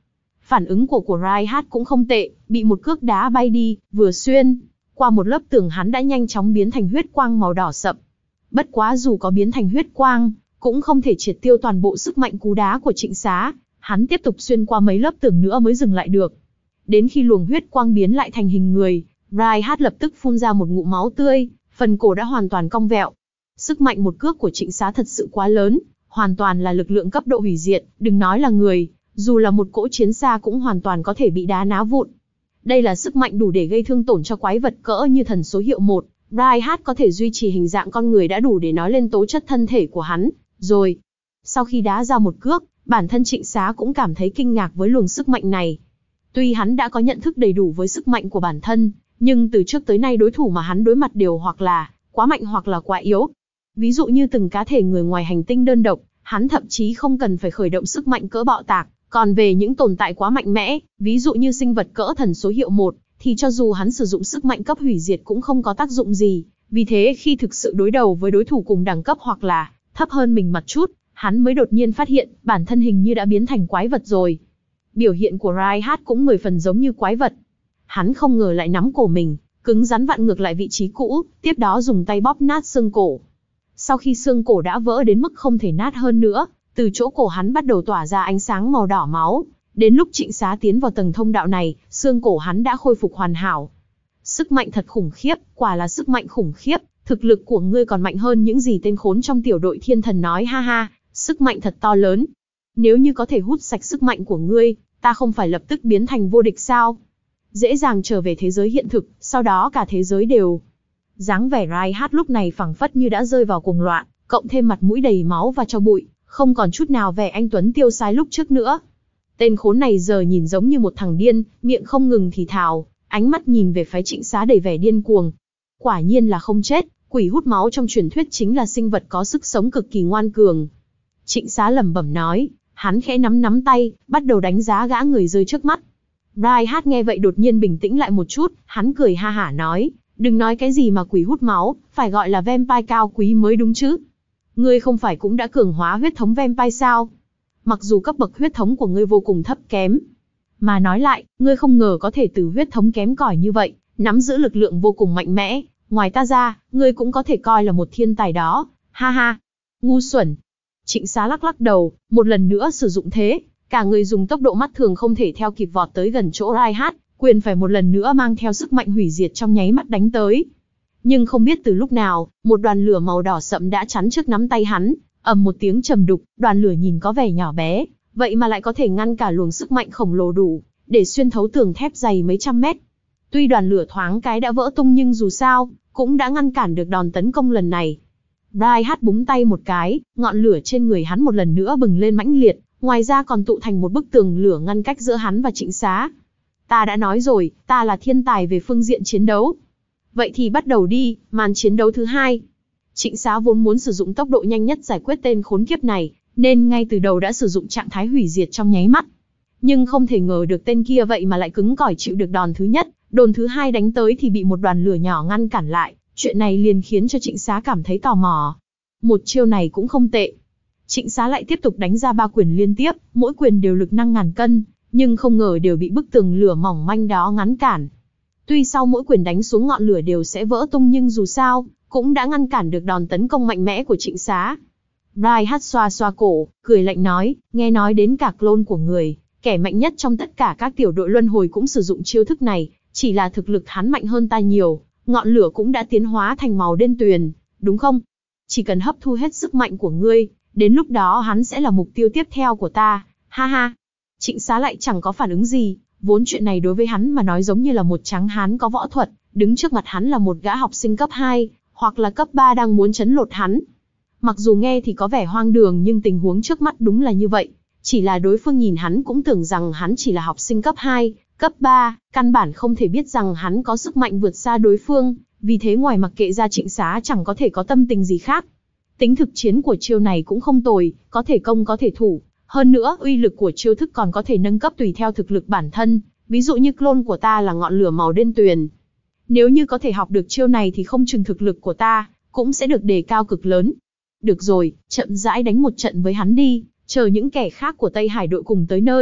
Phản ứng của của Reinhardt cũng không tệ, bị một cước đá bay đi, vừa xuyên qua một lớp tường hắn đã nhanh chóng biến thành huyết quang màu đỏ sậm. Bất quá dù có biến thành huyết quang, cũng không thể triệt tiêu toàn bộ sức mạnh cú đá của Trịnh Xá, hắn tiếp tục xuyên qua mấy lớp tường nữa mới dừng lại được. Đến khi luồng huyết quang biến lại thành hình người, Reinhardt lập tức phun ra một ngụm máu tươi, phần cổ đã hoàn toàn cong vẹo. Sức mạnh một cước của Trịnh Xá thật sự quá lớn, hoàn toàn là lực lượng cấp độ hủy diệt, đừng nói là người, dù là một cỗ chiến xa cũng hoàn toàn có thể bị đá náo vụn. Đây là sức mạnh đủ để gây thương tổn cho quái vật cỡ như thần số hiệu một, Reinhardt có thể duy trì hình dạng con người đã đủ để nói lên tố chất thân thể của hắn, rồi. Sau khi đá ra một cước, bản thân Trịnh Xá cũng cảm thấy kinh ngạc với luồng sức mạnh này. Tuy hắn đã có nhận thức đầy đủ với sức mạnh của bản thân, nhưng từ trước tới nay đối thủ mà hắn đối mặt đều hoặc là quá mạnh hoặc là quá yếu. Ví dụ như từng cá thể người ngoài hành tinh đơn độc, hắn thậm chí không cần phải khởi động sức mạnh cỡ bạo tạc, còn về những tồn tại quá mạnh mẽ, ví dụ như sinh vật cỡ thần số hiệu một, thì cho dù hắn sử dụng sức mạnh cấp hủy diệt cũng không có tác dụng gì. Vì thế khi thực sự đối đầu với đối thủ cùng đẳng cấp hoặc là thấp hơn mình một chút, hắn mới đột nhiên phát hiện bản thân hình như đã biến thành quái vật rồi. Biểu hiện của Reinhardt cũng mười phần giống như quái vật. Hắn không ngờ lại nắm cổ mình, cứng rắn vặn ngược lại vị trí cũ, tiếp đó dùng tay bóp nát xương cổ. Sau khi xương cổ đã vỡ đến mức không thể nát hơn nữa, từ chỗ cổ hắn bắt đầu tỏa ra ánh sáng màu đỏ máu. Đến lúc Trịnh Xá tiến vào tầng thông đạo này, xương cổ hắn đã khôi phục hoàn hảo. Sức mạnh thật khủng khiếp, quả là sức mạnh khủng khiếp, thực lực của ngươi còn mạnh hơn những gì tên khốn trong tiểu đội thiên thần nói, ha ha, sức mạnh thật to lớn. Nếu như có thể hút sạch sức mạnh của ngươi, ta không phải lập tức biến thành vô địch sao? Dễ dàng trở về thế giới hiện thực, sau đó cả thế giới đều. Dáng vẻ Reinhardt lúc này phảng phất như đã rơi vào cuồng loạn, cộng thêm mặt mũi đầy máu và tro bụi, không còn chút nào vẻ anh tuấn tiêu sái lúc trước nữa. Tên khốn này giờ nhìn giống như một thằng điên, miệng không ngừng thì thào, ánh mắt nhìn về phái Trịnh Xá đầy vẻ điên cuồng. Quả nhiên là không chết, quỷ hút máu trong truyền thuyết chính là sinh vật có sức sống cực kỳ ngoan cường. Trịnh Xá lẩm bẩm nói, hắn khẽ nắm nắm tay, bắt đầu đánh giá gã người rơi trước mắt. Reinhardt nghe vậy đột nhiên bình tĩnh lại một chút, hắn cười ha hả nói, đừng nói cái gì mà quỷ hút máu, phải gọi là vampire cao quý mới đúng chứ. Ngươi không phải cũng đã cường hóa huyết thống vampire sao? Mặc dù cấp bậc huyết thống của ngươi vô cùng thấp kém. Mà nói lại, ngươi không ngờ có thể từ huyết thống kém cỏi như vậy, nắm giữ lực lượng vô cùng mạnh mẽ. Ngoài ta ra, ngươi cũng có thể coi là một thiên tài đó. Ha ha, ngu xuẩn. Trịnh Xá lắc lắc đầu, một lần nữa sử dụng thế. Cả người dùng tốc độ mắt thường không thể theo kịp vọt tới gần chỗ Reinhardt, quyền phải một lần nữa mang theo sức mạnh hủy diệt trong nháy mắt đánh tới. Nhưng không biết từ lúc nào, một đoàn lửa màu đỏ sậm đã chắn trước nắm tay hắn, ầm một tiếng trầm đục, đoàn lửa nhìn có vẻ nhỏ bé, vậy mà lại có thể ngăn cả luồng sức mạnh khổng lồ đủ để xuyên thấu tường thép dày mấy trăm mét. Tuy đoàn lửa thoáng cái đã vỡ tung nhưng dù sao, cũng đã ngăn cản được đòn tấn công lần này. Reinhardt búng tay một cái, ngọn lửa trên người hắn một lần nữa bừng lên mãnh liệt, ngoài ra còn tụ thành một bức tường lửa ngăn cách giữa hắn và Trịnh Xá. Ta đã nói rồi, ta là thiên tài về phương diện chiến đấu. Vậy thì bắt đầu đi, màn chiến đấu thứ hai. Trịnh Xá vốn muốn sử dụng tốc độ nhanh nhất giải quyết tên khốn kiếp này, nên ngay từ đầu đã sử dụng trạng thái hủy diệt trong nháy mắt. Nhưng không thể ngờ được tên kia vậy mà lại cứng cỏi chịu được đòn thứ nhất, đòn thứ hai đánh tới thì bị một đoàn lửa nhỏ ngăn cản lại. Chuyện này liền khiến cho Trịnh Xá cảm thấy tò mò. Một chiêu này cũng không tệ. Trịnh Xá lại tiếp tục đánh ra ba quyền liên tiếp, mỗi quyền đều lực năng ngàn cân, nhưng không ngờ đều bị bức tường lửa mỏng manh đó ngăn cản. Tuy sau mỗi quyền đánh xuống ngọn lửa đều sẽ vỡ tung nhưng dù sao, cũng đã ngăn cản được đòn tấn công mạnh mẽ của Trịnh Xá. Reinhardt xoa xoa cổ, cười lạnh nói, nghe nói đến cả clone của người, kẻ mạnh nhất trong tất cả các tiểu đội luân hồi cũng sử dụng chiêu thức này, chỉ là thực lực hắn mạnh hơn ta nhiều, ngọn lửa cũng đã tiến hóa thành màu đen tuyền, đúng không? Chỉ cần hấp thu hết sức mạnh của ngươi, đến lúc đó hắn sẽ là mục tiêu tiếp theo của ta, ha ha. Trịnh Xá lại chẳng có phản ứng gì, vốn chuyện này đối với hắn mà nói giống như là một tráng hán có võ thuật, đứng trước mặt hắn là một gã học sinh cấp hai, hoặc là cấp ba đang muốn trấn lột hắn. Mặc dù nghe thì có vẻ hoang đường nhưng tình huống trước mắt đúng là như vậy, chỉ là đối phương nhìn hắn cũng tưởng rằng hắn chỉ là học sinh cấp hai, cấp ba, căn bản không thể biết rằng hắn có sức mạnh vượt xa đối phương, vì thế ngoài mặc kệ ra Trịnh Xá chẳng có thể có tâm tình gì khác. Tính thực chiến của chiêu này cũng không tồi, có thể công có thể thủ. Hơn nữa, uy lực của chiêu thức còn có thể nâng cấp tùy theo thực lực bản thân, ví dụ như clone của ta là ngọn lửa màu đen tuyền. Nếu như có thể học được chiêu này thì không chừng thực lực của ta cũng sẽ được đề cao cực lớn. Được rồi, chậm rãi đánh một trận với hắn đi, chờ những kẻ khác của Tây Hải đội cùng tới nơi,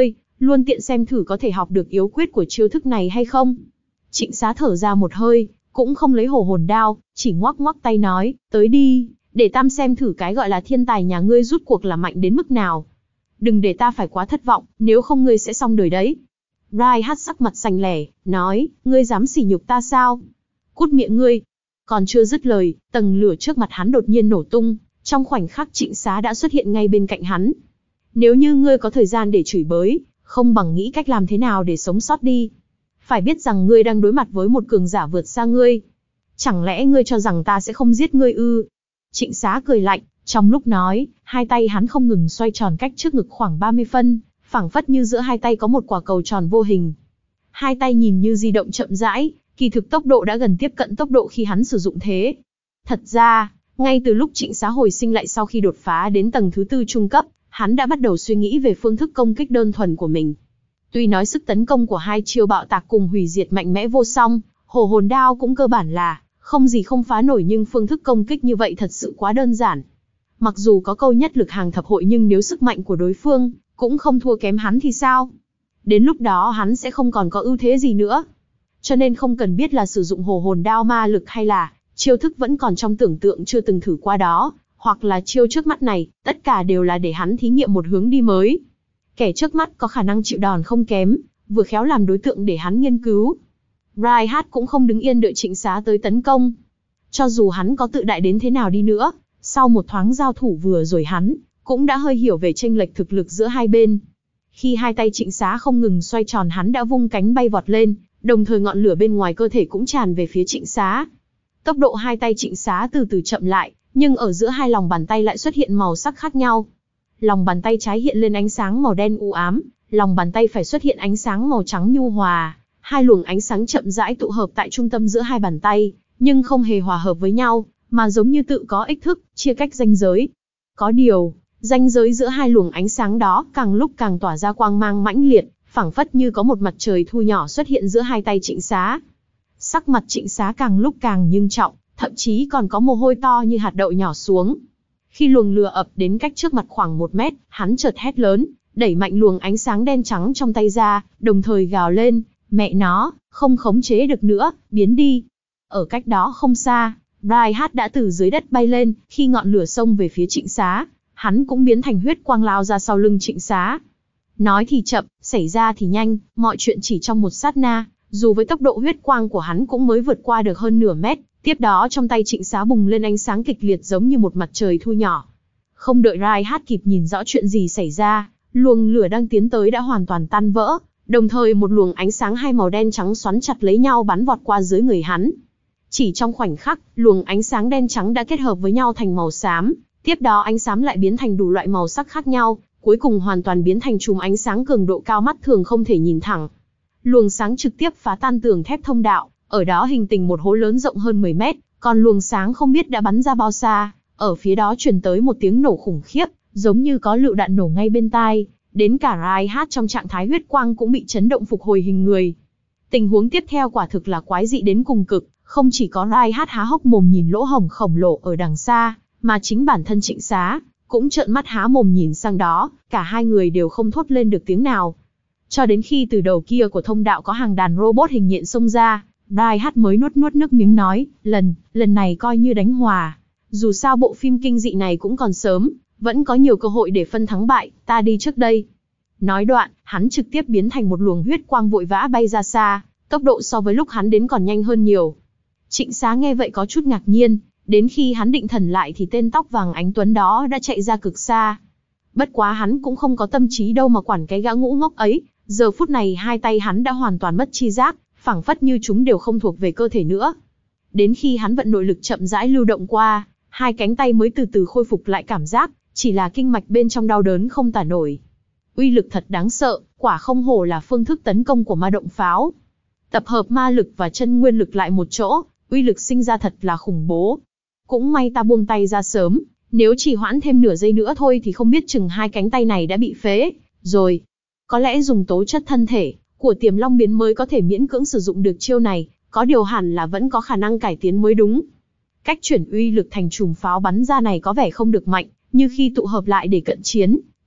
luôn tiện xem thử có thể học được yếu quyết của chiêu thức này hay không. Trịnh Xá thở ra một hơi, cũng không lấy hổ hồn đao, chỉ ngoắc ngoắc tay nói, tới đi, để tam xem thử cái gọi là thiên tài nhà ngươi rút cuộc là mạnh đến mức nào. Đừng để ta phải quá thất vọng, nếu không ngươi sẽ xong đời đấy. Reinhardt sắc mặt xanh lẻ, nói, ngươi dám sỉ nhục ta sao? Cút miệng ngươi. Còn chưa dứt lời, tầng lửa trước mặt hắn đột nhiên nổ tung, trong khoảnh khắc Trịnh Xá đã xuất hiện ngay bên cạnh hắn. Nếu như ngươi có thời gian để chửi bới, không bằng nghĩ cách làm thế nào để sống sót đi. Phải biết rằng ngươi đang đối mặt với một cường giả vượt xa ngươi. Chẳng lẽ ngươi cho rằng ta sẽ không giết ngươi ư? Trịnh Xá cười lạnh, trong lúc nói, hai tay hắn không ngừng xoay tròn cách trước ngực khoảng ba mươi phân, phảng phất như giữa hai tay có một quả cầu tròn vô hình. Hai tay nhìn như di động chậm rãi, kỳ thực tốc độ đã gần tiếp cận tốc độ khi hắn sử dụng thế. Thật ra, ngay từ lúc Trịnh Xá hồi sinh lại sau khi đột phá đến tầng thứ tư trung cấp, hắn đã bắt đầu suy nghĩ về phương thức công kích đơn thuần của mình. Tuy nói sức tấn công của hai chiêu bạo tạc cùng hủy diệt mạnh mẽ vô song, hổ hồn đao cũng cơ bản là không gì không phá nổi, nhưng phương thức công kích như vậy thật sự quá đơn giản. Mặc dù có câu nhất lực hàng thập hội, nhưng nếu sức mạnh của đối phương cũng không thua kém hắn thì sao? Đến lúc đó hắn sẽ không còn có ưu thế gì nữa. Cho nên không cần biết là sử dụng hổ hồn đao ma lực hay là chiêu thức vẫn còn trong tưởng tượng chưa từng thử qua đó, hoặc là chiêu trước mắt này, tất cả đều là để hắn thí nghiệm một hướng đi mới. Kẻ trước mắt có khả năng chịu đòn không kém, vừa khéo làm đối tượng để hắn nghiên cứu. Reinhardt cũng không đứng yên đợi Trịnh Xá tới tấn công. Cho dù hắn có tự đại đến thế nào đi nữa, sau một thoáng giao thủ vừa rồi hắn cũng đã hơi hiểu về chênh lệch thực lực giữa hai bên. Khi hai tay Trịnh Xá không ngừng xoay tròn, hắn đã vung cánh bay vọt lên, đồng thời ngọn lửa bên ngoài cơ thể cũng tràn về phía Trịnh Xá. Tốc độ hai tay Trịnh Xá từ từ chậm lại, nhưng ở giữa hai lòng bàn tay lại xuất hiện màu sắc khác nhau. Lòng bàn tay trái hiện lên ánh sáng màu đen u ám, lòng bàn tay phải xuất hiện ánh sáng màu trắng nhu hòa. Hai luồng ánh sáng chậm rãi tụ hợp tại trung tâm giữa hai bàn tay, nhưng không hề hòa hợp với nhau, mà giống như tự có ích thức, chia cách ranh giới. Có điều, ranh giới giữa hai luồng ánh sáng đó càng lúc càng tỏa ra quang mang mãnh liệt, phảng phất như có một mặt trời thu nhỏ xuất hiện giữa hai tay Trịnh Xá. Sắc mặt Trịnh Xá càng lúc càng nghiêm trọng, thậm chí còn có mồ hôi to như hạt đậu nhỏ xuống. Khi luồng lửa ập đến cách trước mặt khoảng một mét, hắn chợt hét lớn, đẩy mạnh luồng ánh sáng đen trắng trong tay ra, đồng thời gào lên, mẹ nó, không khống chế được nữa, biến đi. Ở cách đó không xa, Reinhardt đã từ dưới đất bay lên, khi ngọn lửa xông về phía Trịnh Xá, hắn cũng biến thành huyết quang lao ra sau lưng Trịnh Xá. Nói thì chậm, xảy ra thì nhanh, mọi chuyện chỉ trong một sát na, dù với tốc độ huyết quang của hắn cũng mới vượt qua được hơn nửa mét, tiếp đó trong tay Trịnh Xá bùng lên ánh sáng kịch liệt giống như một mặt trời thu nhỏ. Không đợi Reinhardt kịp nhìn rõ chuyện gì xảy ra, luồng lửa đang tiến tới đã hoàn toàn tan vỡ, đồng thời một luồng ánh sáng hai màu đen trắng xoắn chặt lấy nhau bắn vọt qua dưới người hắn. Chỉ trong khoảnh khắc, luồng ánh sáng đen trắng đã kết hợp với nhau thành màu xám, tiếp đó ánh xám lại biến thành đủ loại màu sắc khác nhau, cuối cùng hoàn toàn biến thành chùm ánh sáng cường độ cao mắt thường không thể nhìn thẳng. Luồng sáng trực tiếp phá tan tường thép thông đạo, ở đó hình thành một hố lớn rộng hơn mười mét, còn luồng sáng không biết đã bắn ra bao xa, ở phía đó truyền tới một tiếng nổ khủng khiếp, giống như có lựu đạn nổ ngay bên tai, đến cả Reinhardt trong trạng thái huyết quang cũng bị chấn động phục hồi hình người. Tình huống tiếp theo quả thực là quái dị đến cùng cực, không chỉ có Reinhardt há hốc mồm nhìn lỗ hổng khổng lồ ở đằng xa, mà chính bản thân Trịnh Xá cũng trợn mắt há mồm nhìn sang đó, cả hai người đều không thốt lên được tiếng nào. Cho đến khi từ đầu kia của thông đạo có hàng đàn robot hình nhện xông ra, Reinhardt mới nuốt nuốt nước miếng nói, lần, lần này coi như đánh hòa. Dù sao bộ phim kinh dị này cũng còn sớm, vẫn có nhiều cơ hội để phân thắng bại, ta đi trước đây. Nói đoạn, hắn trực tiếp biến thành một luồng huyết quang vội vã bay ra xa, tốc độ so với lúc hắn đến còn nhanh hơn nhiều. Trịnh Xá nghe vậy có chút ngạc nhiên, đến khi hắn định thần lại thì tên tóc vàng ánh tuấn đó đã chạy ra cực xa. Bất quá hắn cũng không có tâm trí đâu mà quản cái gã ngũ ngốc ấy, giờ phút này hai tay hắn đã hoàn toàn mất chi giác, phảng phất như chúng đều không thuộc về cơ thể nữa. Đến khi hắn vận nội lực chậm rãi lưu động qua, hai cánh tay mới từ từ khôi phục lại cảm giác, chỉ là kinh mạch bên trong đau đớn không tả nổi. Uy lực thật đáng sợ, quả không hổ là phương thức tấn công của ma động pháo. Tập hợp ma lực và chân nguyên lực lại một chỗ, uy lực sinh ra thật là khủng bố. Cũng may ta buông tay ra sớm, nếu chỉ hoãn thêm nửa giây nữa thôi thì không biết chừng hai cánh tay này đã bị phế rồi. Có lẽ dùng tố chất thân thể của Tiềm Long biến mới có thể miễn cưỡng sử dụng được chiêu này, có điều hẳn là vẫn có khả năng cải tiến mới đúng. Cách chuyển uy lực thành chùm pháo bắn ra này có vẻ không được mạnh, như khi tụ hợp lại để cận chiến,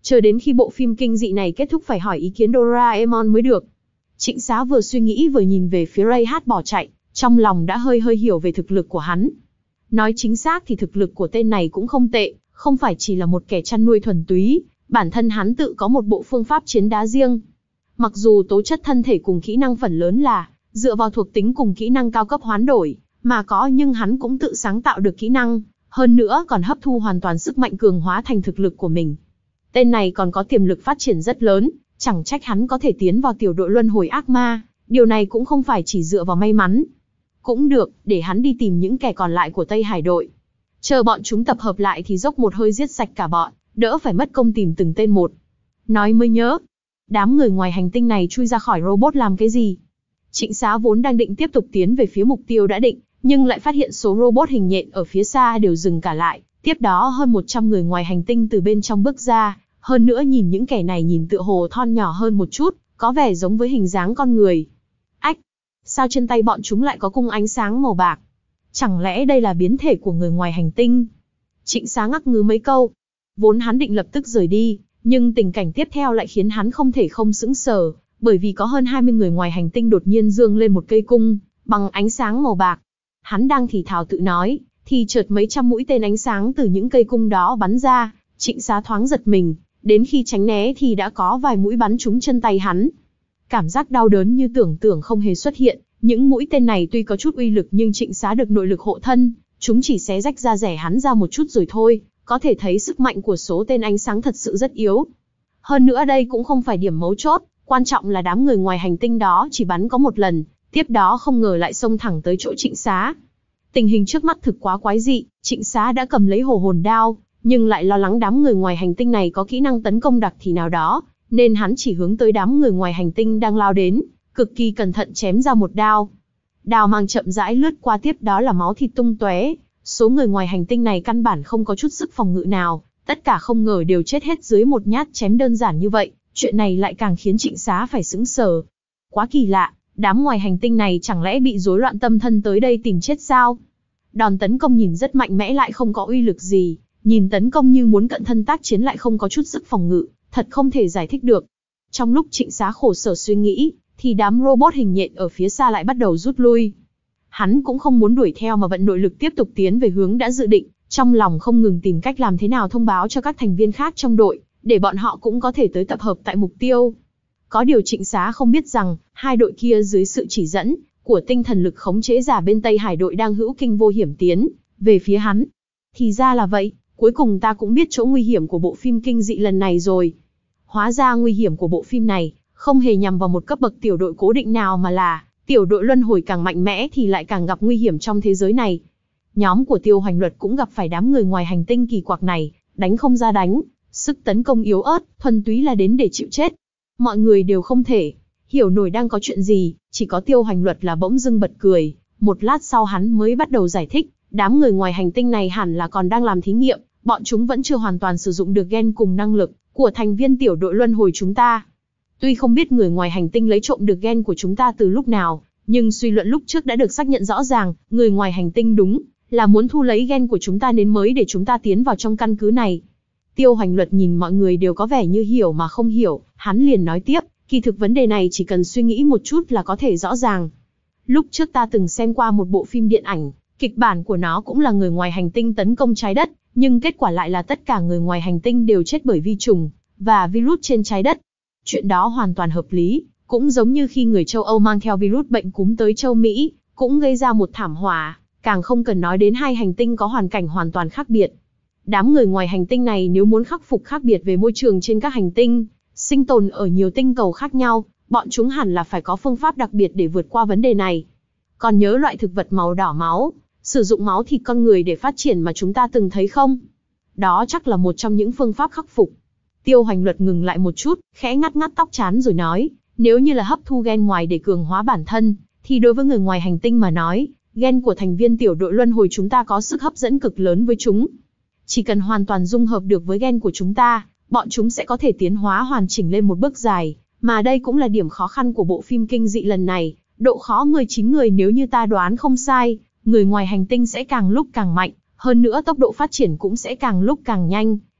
chờ đến khi bộ phim kinh dị này kết thúc phải hỏi ý kiến Doraemon mới được. Trịnh Xá vừa suy nghĩ vừa nhìn về phía Rayhat bỏ chạy, trong lòng đã hơi hơi hiểu về thực lực của hắn. Nói chính xác thì thực lực của tên này cũng không tệ, không phải chỉ là một kẻ chăn nuôi thuần túy, bản thân hắn tự có một bộ phương pháp chiến đá riêng. Mặc dù tố chất thân thể cùng kỹ năng phần lớn là dựa vào thuộc tính cùng kỹ năng cao cấp hoán đổi, mà có nhưng hắn cũng tự sáng tạo được kỹ năng, hơn nữa còn hấp thu hoàn toàn sức mạnh cường hóa thành thực lực của mình. Tên này còn có tiềm lực phát triển rất lớn, chẳng trách hắn có thể tiến vào tiểu đội luân hồi ác ma, điều này cũng không phải chỉ dựa vào may mắn. Cũng được, để hắn đi tìm những kẻ còn lại của Tây Hải đội. Chờ bọn chúng tập hợp lại thì dốc một hơi giết sạch cả bọn, đỡ phải mất công tìm từng tên một. Nói mới nhớ, đám người ngoài hành tinh này chui ra khỏi robot làm cái gì? Trịnh Xá vốn đang định tiếp tục tiến về phía mục tiêu đã định, nhưng lại phát hiện số robot hình nhện ở phía xa đều dừng cả lại. Tiếp đó hơn một trăm người ngoài hành tinh từ bên trong bước ra, hơn nữa nhìn những kẻ này nhìn tựa hồ thon nhỏ hơn một chút, có vẻ giống với hình dáng con người. Ách! Sao trên tay bọn chúng lại có cung ánh sáng màu bạc? Chẳng lẽ đây là biến thể của người ngoài hành tinh? Trịnh Xá ngắc ngứ mấy câu. Vốn hắn định lập tức rời đi, nhưng tình cảnh tiếp theo lại khiến hắn không thể không sững sờ, bởi vì có hơn hai mươi người ngoài hành tinh đột nhiên giương lên một cây cung, bằng ánh sáng màu bạc. Hắn đang thì thào tự nói, thì chợt mấy trăm mũi tên ánh sáng từ những cây cung đó bắn ra, Trịnh Xá thoáng giật mình, đến khi tránh né thì đã có vài mũi bắn trúng chân tay hắn. Cảm giác đau đớn như tưởng tượng không hề xuất hiện, những mũi tên này tuy có chút uy lực nhưng Trịnh Xá được nội lực hộ thân, chúng chỉ xé rách da rẻ hắn ra một chút rồi thôi, có thể thấy sức mạnh của số tên ánh sáng thật sự rất yếu. Hơn nữa đây cũng không phải điểm mấu chốt, quan trọng là đám người ngoài hành tinh đó chỉ bắn có một lần, tiếp đó không ngờ lại xông thẳng tới chỗ Trịnh Xá. Tình hình trước mắt thực quá quái dị, Trịnh Xá đã cầm lấy hồ hồn đao, nhưng lại lo lắng đám người ngoài hành tinh này có kỹ năng tấn công đặc thì nào đó, nên hắn chỉ hướng tới đám người ngoài hành tinh đang lao đến, cực kỳ cẩn thận chém ra một đao. Đao mang chậm rãi lướt qua, tiếp đó là máu thịt tung tóe. Số người ngoài hành tinh này căn bản không có chút sức phòng ngự nào, tất cả không ngờ đều chết hết dưới một nhát chém đơn giản như vậy, chuyện này lại càng khiến Trịnh Xá phải sững sờ. Quá kỳ lạ, đám ngoài hành tinh này chẳng lẽ bị rối loạn tâm thần tới đây tìm chết sao? Đòn tấn công nhìn rất mạnh mẽ lại không có uy lực gì, nhìn tấn công như muốn cận thân tác chiến lại không có chút sức phòng ngự, thật không thể giải thích được. Trong lúc Trịnh Xá khổ sở suy nghĩ, thì đám robot hình nhện ở phía xa lại bắt đầu rút lui. Hắn cũng không muốn đuổi theo mà vận nội lực tiếp tục tiến về hướng đã dự định, trong lòng không ngừng tìm cách làm thế nào thông báo cho các thành viên khác trong đội, để bọn họ cũng có thể tới tập hợp tại mục tiêu. Có điều Trịnh Xá không biết rằng, hai đội kia dưới sự chỉ dẫn của tinh thần lực khống chế giả bên Tây Hải đội đang hữu kinh vô hiểm tiến về phía hắn. Thì ra là vậy, cuối cùng ta cũng biết chỗ nguy hiểm của bộ phim kinh dị lần này rồi. Hóa ra nguy hiểm của bộ phim này không hề nhằm vào một cấp bậc tiểu đội cố định nào mà là tiểu đội luân hồi càng mạnh mẽ thì lại càng gặp nguy hiểm trong thế giới này. Nhóm của Tiêu Hoành Luật cũng gặp phải đám người ngoài hành tinh kỳ quặc này, đánh không ra đánh, sức tấn công yếu ớt, thuần túy là đến để chịu chết. Mọi người đều không thể hiểu nổi đang có chuyện gì, chỉ có Tiêu Hoành Luật là bỗng dưng bật cười, một lát sau hắn mới bắt đầu giải thích, đám người ngoài hành tinh này hẳn là còn đang làm thí nghiệm, bọn chúng vẫn chưa hoàn toàn sử dụng được gen cùng năng lực của thành viên tiểu đội luân hồi chúng ta. Tuy không biết người ngoài hành tinh lấy trộm được gen của chúng ta từ lúc nào, nhưng suy luận lúc trước đã được xác nhận rõ ràng, người ngoài hành tinh đúng là muốn thu lấy gen của chúng ta đến mới để chúng ta tiến vào trong căn cứ này. Tiêu Hoành Luật nhìn mọi người đều có vẻ như hiểu mà không hiểu, hắn liền nói tiếp, kỳ thực vấn đề này chỉ cần suy nghĩ một chút là có thể rõ ràng. Lúc trước ta từng xem qua một bộ phim điện ảnh, kịch bản của nó cũng là người ngoài hành tinh tấn công trái đất, nhưng kết quả lại là tất cả người ngoài hành tinh đều chết bởi vi trùng và virus trên trái đất. Chuyện đó hoàn toàn hợp lý, cũng giống như khi người châu Âu mang theo virus bệnh cúm tới châu Mỹ, cũng gây ra một thảm họa, càng không cần nói đến hai hành tinh có hoàn cảnh hoàn toàn khác biệt. Đám người ngoài hành tinh này nếu muốn khắc phục khác biệt về môi trường trên các hành tinh, sinh tồn ở nhiều tinh cầu khác nhau, bọn chúng hẳn là phải có phương pháp đặc biệt để vượt qua vấn đề này. Còn nhớ loại thực vật màu đỏ máu, sử dụng máu thịt con người để phát triển mà chúng ta từng thấy không? Đó chắc là một trong những phương pháp khắc phục. Tiêu Hoành Luật ngừng lại một chút, khẽ ngắt ngắt tóc trán rồi nói, nếu như là hấp thu gen ngoài để cường hóa bản thân, thì đối với người ngoài hành tinh mà nói, gen của thành viên tiểu đội luân hồi chúng ta có sức hấp dẫn cực lớn với chúng. Chỉ cần hoàn toàn dung hợp được với gen của chúng ta, bọn chúng sẽ có thể tiến hóa hoàn chỉnh lên một bước dài, mà đây cũng là điểm khó khăn của bộ phim kinh dị lần này. Độ khó mười chín người nếu như ta đoán không sai, người ngoài hành tinh sẽ càng lúc càng mạnh, hơn nữa tốc độ phát triển cũng sẽ càng lúc càng nhanh.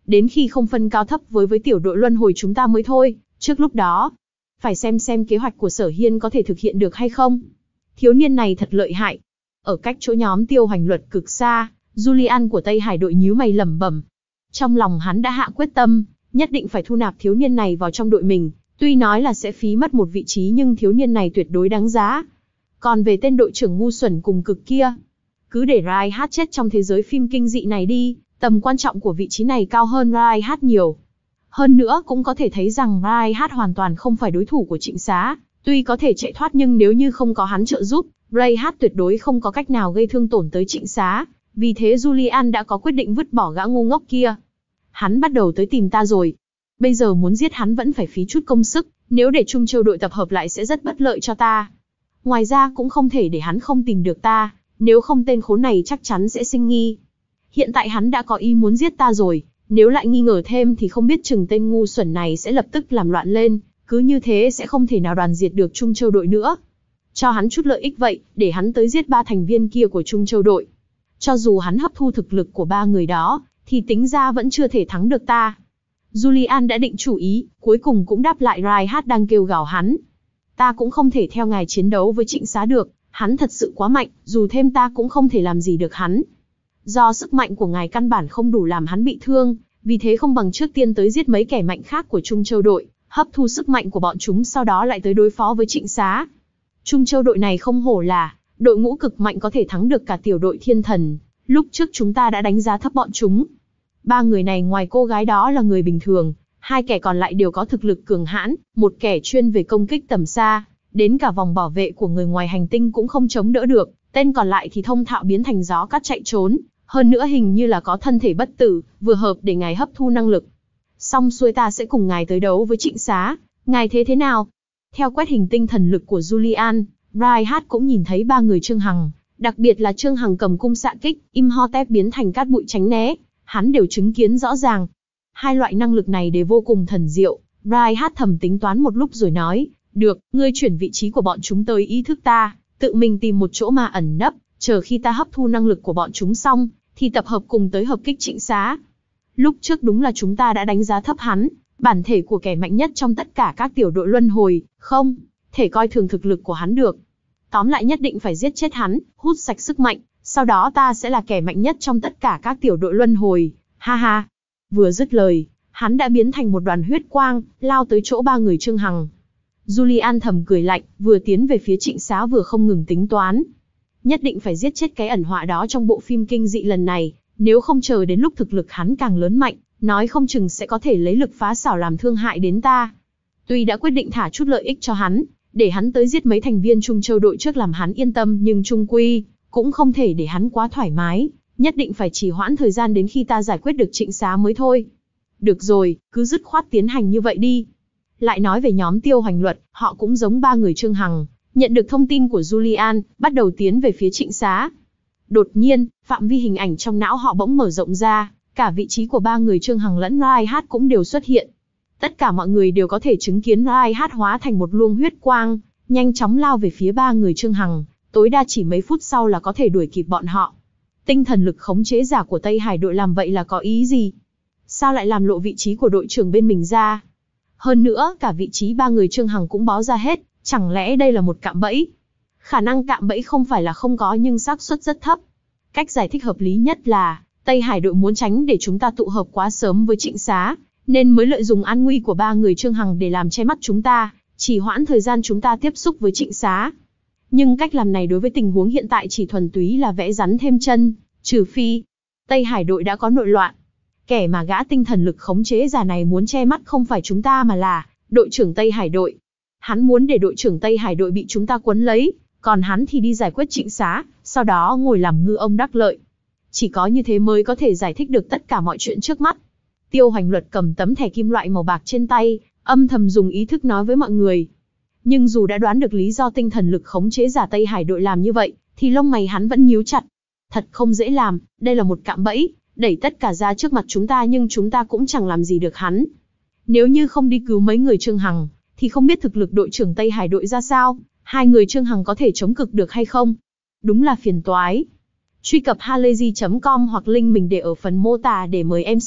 đến khi không phân cao thấp với với tiểu đội luân hồi chúng ta mới thôi, trước lúc đó, phải xem xem kế hoạch của Sở Hiên có thể thực hiện được hay không. Thiếu niên này thật lợi hại. Ở cách chỗ nhóm Tiêu Hoành Luật cực xa, Julian của Tây Hải đội nhíu mày lẩm bẩm. Trong lòng hắn đã hạ quyết tâm, nhất định phải thu nạp thiếu niên này vào trong đội mình, tuy nói là sẽ phí mất một vị trí nhưng thiếu niên này tuyệt đối đáng giá. Còn về tên đội trưởng ngu xuẩn cùng cực kia, cứ để Reinhardt chết trong thế giới phim kinh dị này đi, tầm quan trọng của vị trí này cao hơn Reinhardt nhiều. Hơn nữa cũng có thể thấy rằng Reinhardt hoàn toàn không phải đối thủ của Trịnh Xá, tuy có thể chạy thoát nhưng nếu như không có hắn trợ giúp, Reinhardt tuyệt đối không có cách nào gây thương tổn tới Trịnh Xá, vì thế Julian đã có quyết định vứt bỏ gã ngu ngốc kia. Hắn bắt đầu tới tìm ta rồi. Bây giờ muốn giết hắn vẫn phải phí chút công sức, nếu để Trung Châu đội tập hợp lại sẽ rất bất lợi cho ta. Ngoài ra cũng không thể để hắn không tìm được ta, nếu không tên khốn này chắc chắn sẽ sinh nghi. Hiện tại hắn đã có ý muốn giết ta rồi, nếu lại nghi ngờ thêm thì không biết chừng tên ngu xuẩn này sẽ lập tức làm loạn lên, cứ như thế sẽ không thể nào đoàn diệt được Trung Châu đội nữa. Cho hắn chút lợi ích vậy, để hắn tới giết ba thành viên kia của Trung Châu đội. Cho dù hắn hấp thu thực lực của ba người đó, thì tính ra vẫn chưa thể thắng được ta. Julian đã định chủ ý, cuối cùng cũng đáp lại Reinhardt đang kêu gào hắn. Ta cũng không thể theo ngài chiến đấu với Trịnh Xá được, hắn thật sự quá mạnh, dù thêm ta cũng không thể làm gì được hắn. Do sức mạnh của ngài căn bản không đủ làm hắn bị thương, vì thế không bằng trước tiên tới giết mấy kẻ mạnh khác của Trung Châu đội, hấp thu sức mạnh của bọn chúng sau đó lại tới đối phó với Trịnh Xá. Trung Châu đội này không hổ là đội ngũ cực mạnh có thể thắng được cả tiểu đội thiên thần, lúc trước chúng ta đã đánh giá thấp bọn chúng. Ba người này ngoài cô gái đó là người bình thường, hai kẻ còn lại đều có thực lực cường hãn, một kẻ chuyên về công kích tầm xa, đến cả vòng bảo vệ của người ngoài hành tinh cũng không chống đỡ được, tên còn lại thì thông thạo biến thành gió cát chạy trốn, hơn nữa hình như là có thân thể bất tử, vừa hợp để ngài hấp thu năng lực. Xong xuôi ta sẽ cùng ngài tới đấu với Trịnh Xá, ngài thấy thế nào? Theo quét hình tinh thần lực của Julian, Reinhardt cũng nhìn thấy ba người Trương Hằng, đặc biệt là Trương Hằng cầm cung xạ kích, Imhotep biến thành cát bụi tránh né, hắn đều chứng kiến rõ ràng. Hai loại năng lực này đều vô cùng thần diệu, Reinhardt thầm tính toán một lúc rồi nói, được, ngươi chuyển vị trí của bọn chúng tới ý thức ta, tự mình tìm một chỗ mà ẩn nấp, chờ khi ta hấp thu năng lực của bọn chúng xong, thì tập hợp cùng tới hợp kích Trịnh Xá. Lúc trước đúng là chúng ta đã đánh giá thấp hắn, bản thể của kẻ mạnh nhất trong tất cả các tiểu đội luân hồi, không thể coi thường thực lực của hắn được. Tóm lại nhất định phải giết chết hắn, hút sạch sức mạnh, sau đó ta sẽ là kẻ mạnh nhất trong tất cả các tiểu đội luân hồi, ha ha. Vừa dứt lời, hắn đã biến thành một đoàn huyết quang, lao tới chỗ ba người Trương Hằng. Julian thầm cười lạnh, vừa tiến về phía Trịnh Xá vừa không ngừng tính toán. Nhất định phải giết chết cái ẩn họa đó trong bộ phim kinh dị lần này, nếu không chờ đến lúc thực lực hắn càng lớn mạnh, nói không chừng sẽ có thể lấy lực phá xảo làm thương hại đến ta. Tuy đã quyết định thả chút lợi ích cho hắn, để hắn tới giết mấy thành viên Trung Châu đội trước làm hắn yên tâm, nhưng chung quy cũng không thể để hắn quá thoải mái, nhất định phải trì hoãn thời gian đến khi ta giải quyết được Trịnh Xá mới thôi. Được rồi, cứ dứt khoát tiến hành như vậy đi. Lại nói về nhóm Tiêu Hoành Luật, họ cũng giống ba người Trương Hằng, nhận được thông tin của Julian, bắt đầu tiến về phía Trịnh Xá. Đột nhiên, phạm vi hình ảnh trong não họ bỗng mở rộng ra, cả vị trí của ba người Trương Hằng lẫn Reinhardt cũng đều xuất hiện. Tất cả mọi người đều có thể chứng kiến Reinhardt hóa thành một luồng huyết quang, nhanh chóng lao về phía ba người Trương Hằng, tối đa chỉ mấy phút sau là có thể đuổi kịp bọn họ. Tinh thần lực khống chế giả của Tây Hải đội làm vậy là có ý gì? Sao lại làm lộ vị trí của đội trưởng bên mình ra? Hơn nữa, cả vị trí ba người Trương Hằng cũng báo ra hết, chẳng lẽ đây là một cạm bẫy? Khả năng cạm bẫy không phải là không có nhưng xác suất rất thấp. Cách giải thích hợp lý nhất là, Tây Hải đội muốn tránh để chúng ta tụ hợp quá sớm với Trịnh Xá, nên mới lợi dụng an nguy của ba người Trương Hằng để làm che mắt chúng ta, chỉ hoãn thời gian chúng ta tiếp xúc với Trịnh Xá. Nhưng cách làm này đối với tình huống hiện tại chỉ thuần túy là vẽ rắn thêm chân, trừ phi Tây Hải đội đã có nội loạn. Kẻ mà gã tinh thần lực khống chế giả này muốn che mắt không phải chúng ta mà là đội trưởng Tây Hải đội. Hắn muốn để đội trưởng Tây Hải đội bị chúng ta quấn lấy, còn hắn thì đi giải quyết Trịnh Xá, sau đó ngồi làm ngư ông đắc lợi. Chỉ có như thế mới có thể giải thích được tất cả mọi chuyện trước mắt. Tiêu Hoành Luật cầm tấm thẻ kim loại màu bạc trên tay, âm thầm dùng ý thức nói với mọi người. Nhưng dù đã đoán được lý do tinh thần lực khống chế giả Tây Hải đội làm như vậy, thì lông mày hắn vẫn nhíu chặt. Thật không dễ làm, đây là một cạm bẫy, đẩy tất cả ra trước mặt chúng ta nhưng chúng ta cũng chẳng làm gì được hắn. Nếu như không đi cứu mấy người Trương Hằng, thì không biết thực lực đội trưởng Tây Hải đội ra sao, hai người Trương Hằng có thể chống cực được hay không. Đúng là phiền toái. Truy cập halayzi chấm com hoặc link mình để ở phần mô tả để mời em xê,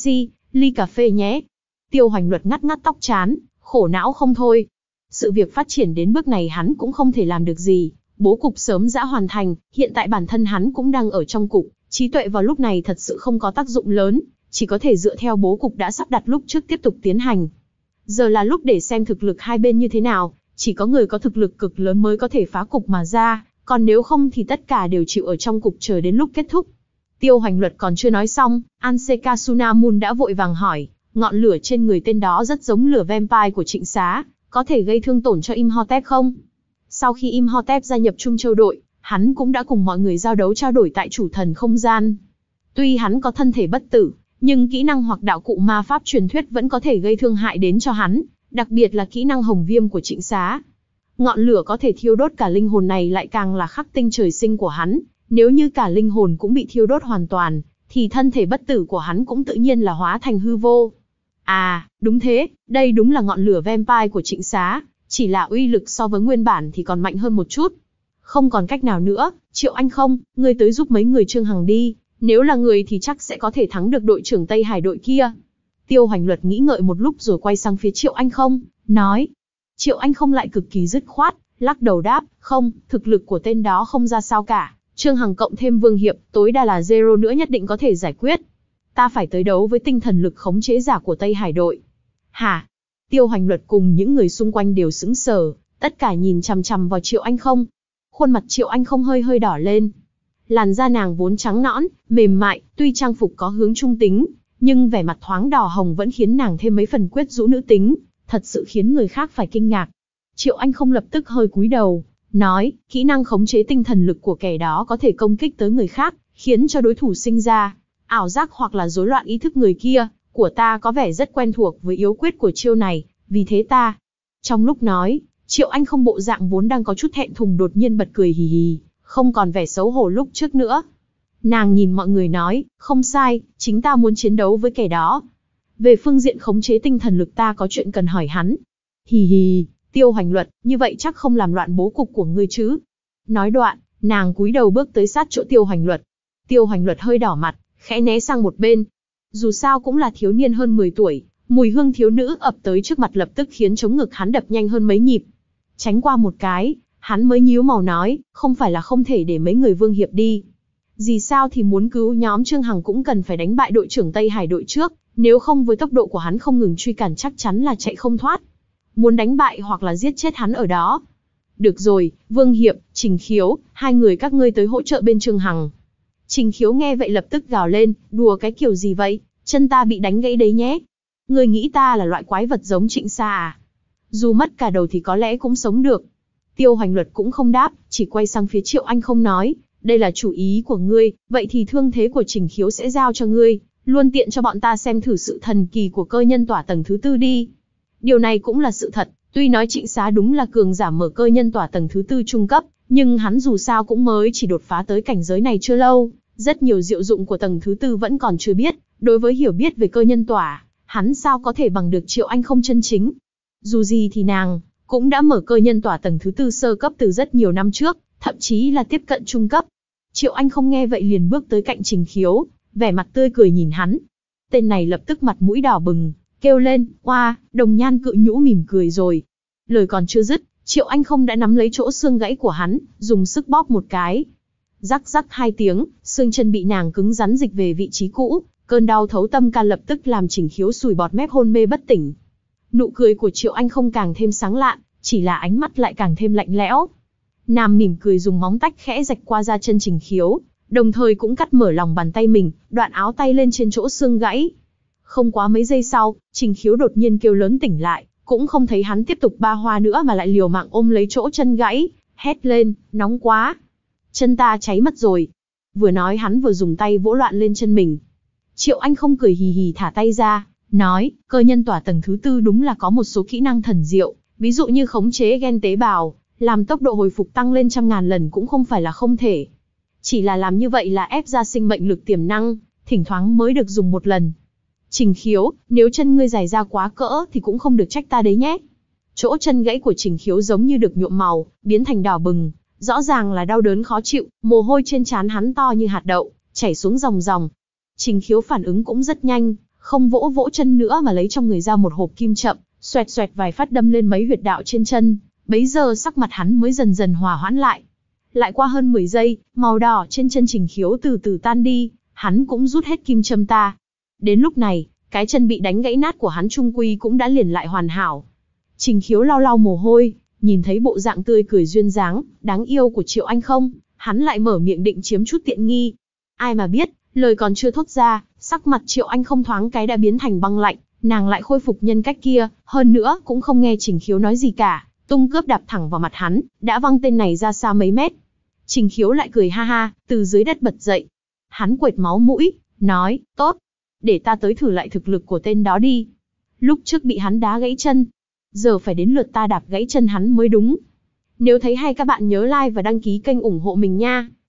ly cà phê nhé. Tiêu Hoành Luật ngắt ngắt tóc trán, khổ não không thôi. Sự việc phát triển đến bước này hắn cũng không thể làm được gì, bố cục sớm đã hoàn thành, hiện tại bản thân hắn cũng đang ở trong cục, trí tuệ vào lúc này thật sự không có tác dụng lớn, chỉ có thể dựa theo bố cục đã sắp đặt lúc trước tiếp tục tiến hành. Giờ là lúc để xem thực lực hai bên như thế nào, chỉ có người có thực lực cực lớn mới có thể phá cục mà ra, còn nếu không thì tất cả đều chịu ở trong cục chờ đến lúc kết thúc. Tiêu Hoành Luật còn chưa nói xong, Anseka Sunamun đã vội vàng hỏi, ngọn lửa trên người tên đó rất giống lửa vampire của Trịnh Xá, có thể gây thương tổn cho Imhotep không? Sau khi Imhotep gia nhập Trung Châu đội, hắn cũng đã cùng mọi người giao đấu trao đổi tại chủ thần không gian. Tuy hắn có thân thể bất tử, nhưng kỹ năng hoặc đạo cụ ma pháp truyền thuyết vẫn có thể gây thương hại đến cho hắn, đặc biệt là kỹ năng hồng viêm của Trịnh Xá. Ngọn lửa có thể thiêu đốt cả linh hồn này lại càng là khắc tinh trời sinh của hắn, nếu như cả linh hồn cũng bị thiêu đốt hoàn toàn, thì thân thể bất tử của hắn cũng tự nhiên là hóa thành hư vô. À, đúng thế, đây đúng là ngọn lửa vampire của Trịnh Xá, chỉ là uy lực so với nguyên bản thì còn mạnh hơn một chút. Không còn cách nào nữa, Triệu Anh không, ngươi tới giúp mấy người Trương Hằng đi, nếu là người thì chắc sẽ có thể thắng được đội trưởng Tây Hải đội kia. Tiêu Hoành Luật nghĩ ngợi một lúc rồi quay sang phía Triệu Anh không, nói. Triệu Anh không lại cực kỳ dứt khoát, lắc đầu đáp, không, thực lực của tên đó không ra sao cả. Trương Hằng cộng thêm Vương Hiệp, tối đa là zero nữa nhất định có thể giải quyết. Ta phải tới đấu với tinh thần lực khống chế giả của Tây Hải đội. Hả? Tiêu Hoành Luật cùng những người xung quanh đều sững sờ, tất cả nhìn chằm chằm vào Triệu Anh không. Khuôn mặt Triệu Anh không hơi hơi đỏ lên. Làn da nàng vốn trắng nõn, mềm mại, tuy trang phục có hướng trung tính, nhưng vẻ mặt thoáng đỏ hồng vẫn khiến nàng thêm mấy phần quyến rũ nữ tính, thật sự khiến người khác phải kinh ngạc. Triệu Anh không lập tức hơi cúi đầu, nói, kỹ năng khống chế tinh thần lực của kẻ đó có thể công kích tới người khác, khiến cho đối thủ sinh ra ảo giác hoặc là rối loạn ý thức người kia, của ta có vẻ rất quen thuộc với yếu quyết của chiêu này, vì thế ta. Trong lúc nói, Triệu Anh không bộ dạng vốn đang có chút thẹn thùng đột nhiên bật cười hì hì, không còn vẻ xấu hổ lúc trước nữa. Nàng nhìn mọi người nói, không sai, chính ta muốn chiến đấu với kẻ đó. Về phương diện khống chế tinh thần lực ta có chuyện cần hỏi hắn. Hì hì, Tiêu Hoành Luật, như vậy chắc không làm loạn bố cục của ngươi chứ. Nói đoạn, nàng cúi đầu bước tới sát chỗ Tiêu Hoành Luật. Tiêu Hoành Luật hơi đỏ mặt, khẽ né sang một bên. Dù sao cũng là thiếu niên hơn mười tuổi, mùi hương thiếu nữ ập tới trước mặt lập tức khiến chống ngực hắn đập nhanh hơn mấy nhịp. Tránh qua một cái, hắn mới nhíu màu nói, không phải là không thể để mấy người Vương Hiệp đi. Gì sao thì muốn cứu nhóm Trương Hằng cũng cần phải đánh bại đội trưởng Tây Hải đội trước, nếu không với tốc độ của hắn không ngừng truy cản chắc chắn là chạy không thoát. Muốn đánh bại hoặc là giết chết hắn ở đó. Được rồi, Vương Hiệp, Trình Khiếu, hai người các ngươi tới hỗ trợ bên Trương Hằng. Trình Khiếu nghe vậy lập tức gào lên, đùa cái kiểu gì vậy, chân ta bị đánh gãy đấy nhé. Ngươi nghĩ ta là loại quái vật giống Trịnh Sa à? Dù mất cả đầu thì có lẽ cũng sống được. Tiêu Hoành Luật cũng không đáp, chỉ quay sang phía Triệu Anh không nói, đây là chủ ý của ngươi, vậy thì thương thế của Trình Khiếu sẽ giao cho ngươi, luôn tiện cho bọn ta xem thử sự thần kỳ của cơ nhân tỏa tầng thứ tư đi. Điều này cũng là sự thật, tuy nói Trịnh Xá đúng là cường giả mở cơ nhân tỏa tầng thứ tư trung cấp, nhưng hắn dù sao cũng mới chỉ đột phá tới cảnh giới này chưa lâu, rất nhiều diệu dụng của tầng thứ tư vẫn còn chưa biết, đối với hiểu biết về cơ nhân tỏa, hắn sao có thể bằng được Triệu Anh không chân chính. Dù gì thì nàng cũng đã mở cơ nhân tỏa tầng thứ tư sơ cấp từ rất nhiều năm trước, thậm chí là tiếp cận trung cấp. Triệu Anh không nghe vậy liền bước tới cạnh Trình Khiếu, vẻ mặt tươi cười nhìn hắn. Tên này lập tức mặt mũi đỏ bừng, kêu lên, oa, đồng nhan cự nhũ mỉm cười rồi. Lời còn chưa dứt, Triệu Anh không đã nắm lấy chỗ xương gãy của hắn, dùng sức bóp một cái. Rắc rắc hai tiếng, xương chân bị nàng cứng rắn dịch về vị trí cũ, cơn đau thấu tâm can lập tức làm Trình Khiếu sùi bọt mép hôn mê bất tỉnh. Nụ cười của Triệu Anh không càng thêm sáng lạn, chỉ là ánh mắt lại càng thêm lạnh lẽo. Nàng mỉm cười dùng móng tách khẽ rạch qua da chân Trình Khiếu, đồng thời cũng cắt mở lòng bàn tay mình, đoạn áo tay lên trên chỗ xương gãy. Không quá mấy giây sau, Trình Khiếu đột nhiên kêu lớn tỉnh lại, cũng không thấy hắn tiếp tục ba hoa nữa mà lại liều mạng ôm lấy chỗ chân gãy, hét lên, nóng quá. Chân ta cháy mất rồi. Vừa nói hắn vừa dùng tay vỗ loạn lên chân mình. Triệu Anh không cười hì hì thả tay ra, nói, cơ nhân tỏa tầng thứ tư đúng là có một số kỹ năng thần diệu, ví dụ như khống chế gen tế bào, làm tốc độ hồi phục tăng lên trăm ngàn lần cũng không phải là không thể. Chỉ là làm như vậy là ép ra sinh mệnh lực tiềm năng, thỉnh thoảng mới được dùng một lần. Trình Khiếu, nếu chân ngươi dài ra quá cỡ thì cũng không được trách ta đấy nhé. Chỗ chân gãy của Trình Khiếu giống như được nhuộm màu, biến thành đỏ bừng, rõ ràng là đau đớn khó chịu, mồ hôi trên trán hắn to như hạt đậu, chảy xuống ròng ròng. Trình Khiếu phản ứng cũng rất nhanh, không vỗ vỗ chân nữa mà lấy trong người ra một hộp kim chậm, xoẹt xoẹt vài phát đâm lên mấy huyệt đạo trên chân, bấy giờ sắc mặt hắn mới dần dần hòa hoãn lại. Lại qua hơn mười giây, màu đỏ trên chân Trình Khiếu từ từ tan đi, hắn cũng rút hết kim châm ta. Đến lúc này, cái chân bị đánh gãy nát của hắn trung quy cũng đã liền lại hoàn hảo. Trình Khiếu lau lau mồ hôi, nhìn thấy bộ dạng tươi cười duyên dáng, đáng yêu của Triệu Anh không, hắn lại mở miệng định chiếm chút tiện nghi. Ai mà biết, lời còn chưa thốt ra, sắc mặt Triệu Anh không thoáng cái đã biến thành băng lạnh, nàng lại khôi phục nhân cách kia, hơn nữa cũng không nghe Trình Khiếu nói gì cả, tung cướp đạp thẳng vào mặt hắn, đã văng tên này ra xa mấy mét. Trình Khiếu lại cười ha ha, từ dưới đất bật dậy. Hắn quệt máu mũi, nói, tốt, để ta tới thử lại thực lực của tên đó đi. Lúc trước bị hắn đá gãy chân, giờ phải đến lượt ta đạp gãy chân hắn mới đúng. Nếu thấy hay các bạn nhớ like và đăng ký kênh ủng hộ mình nha.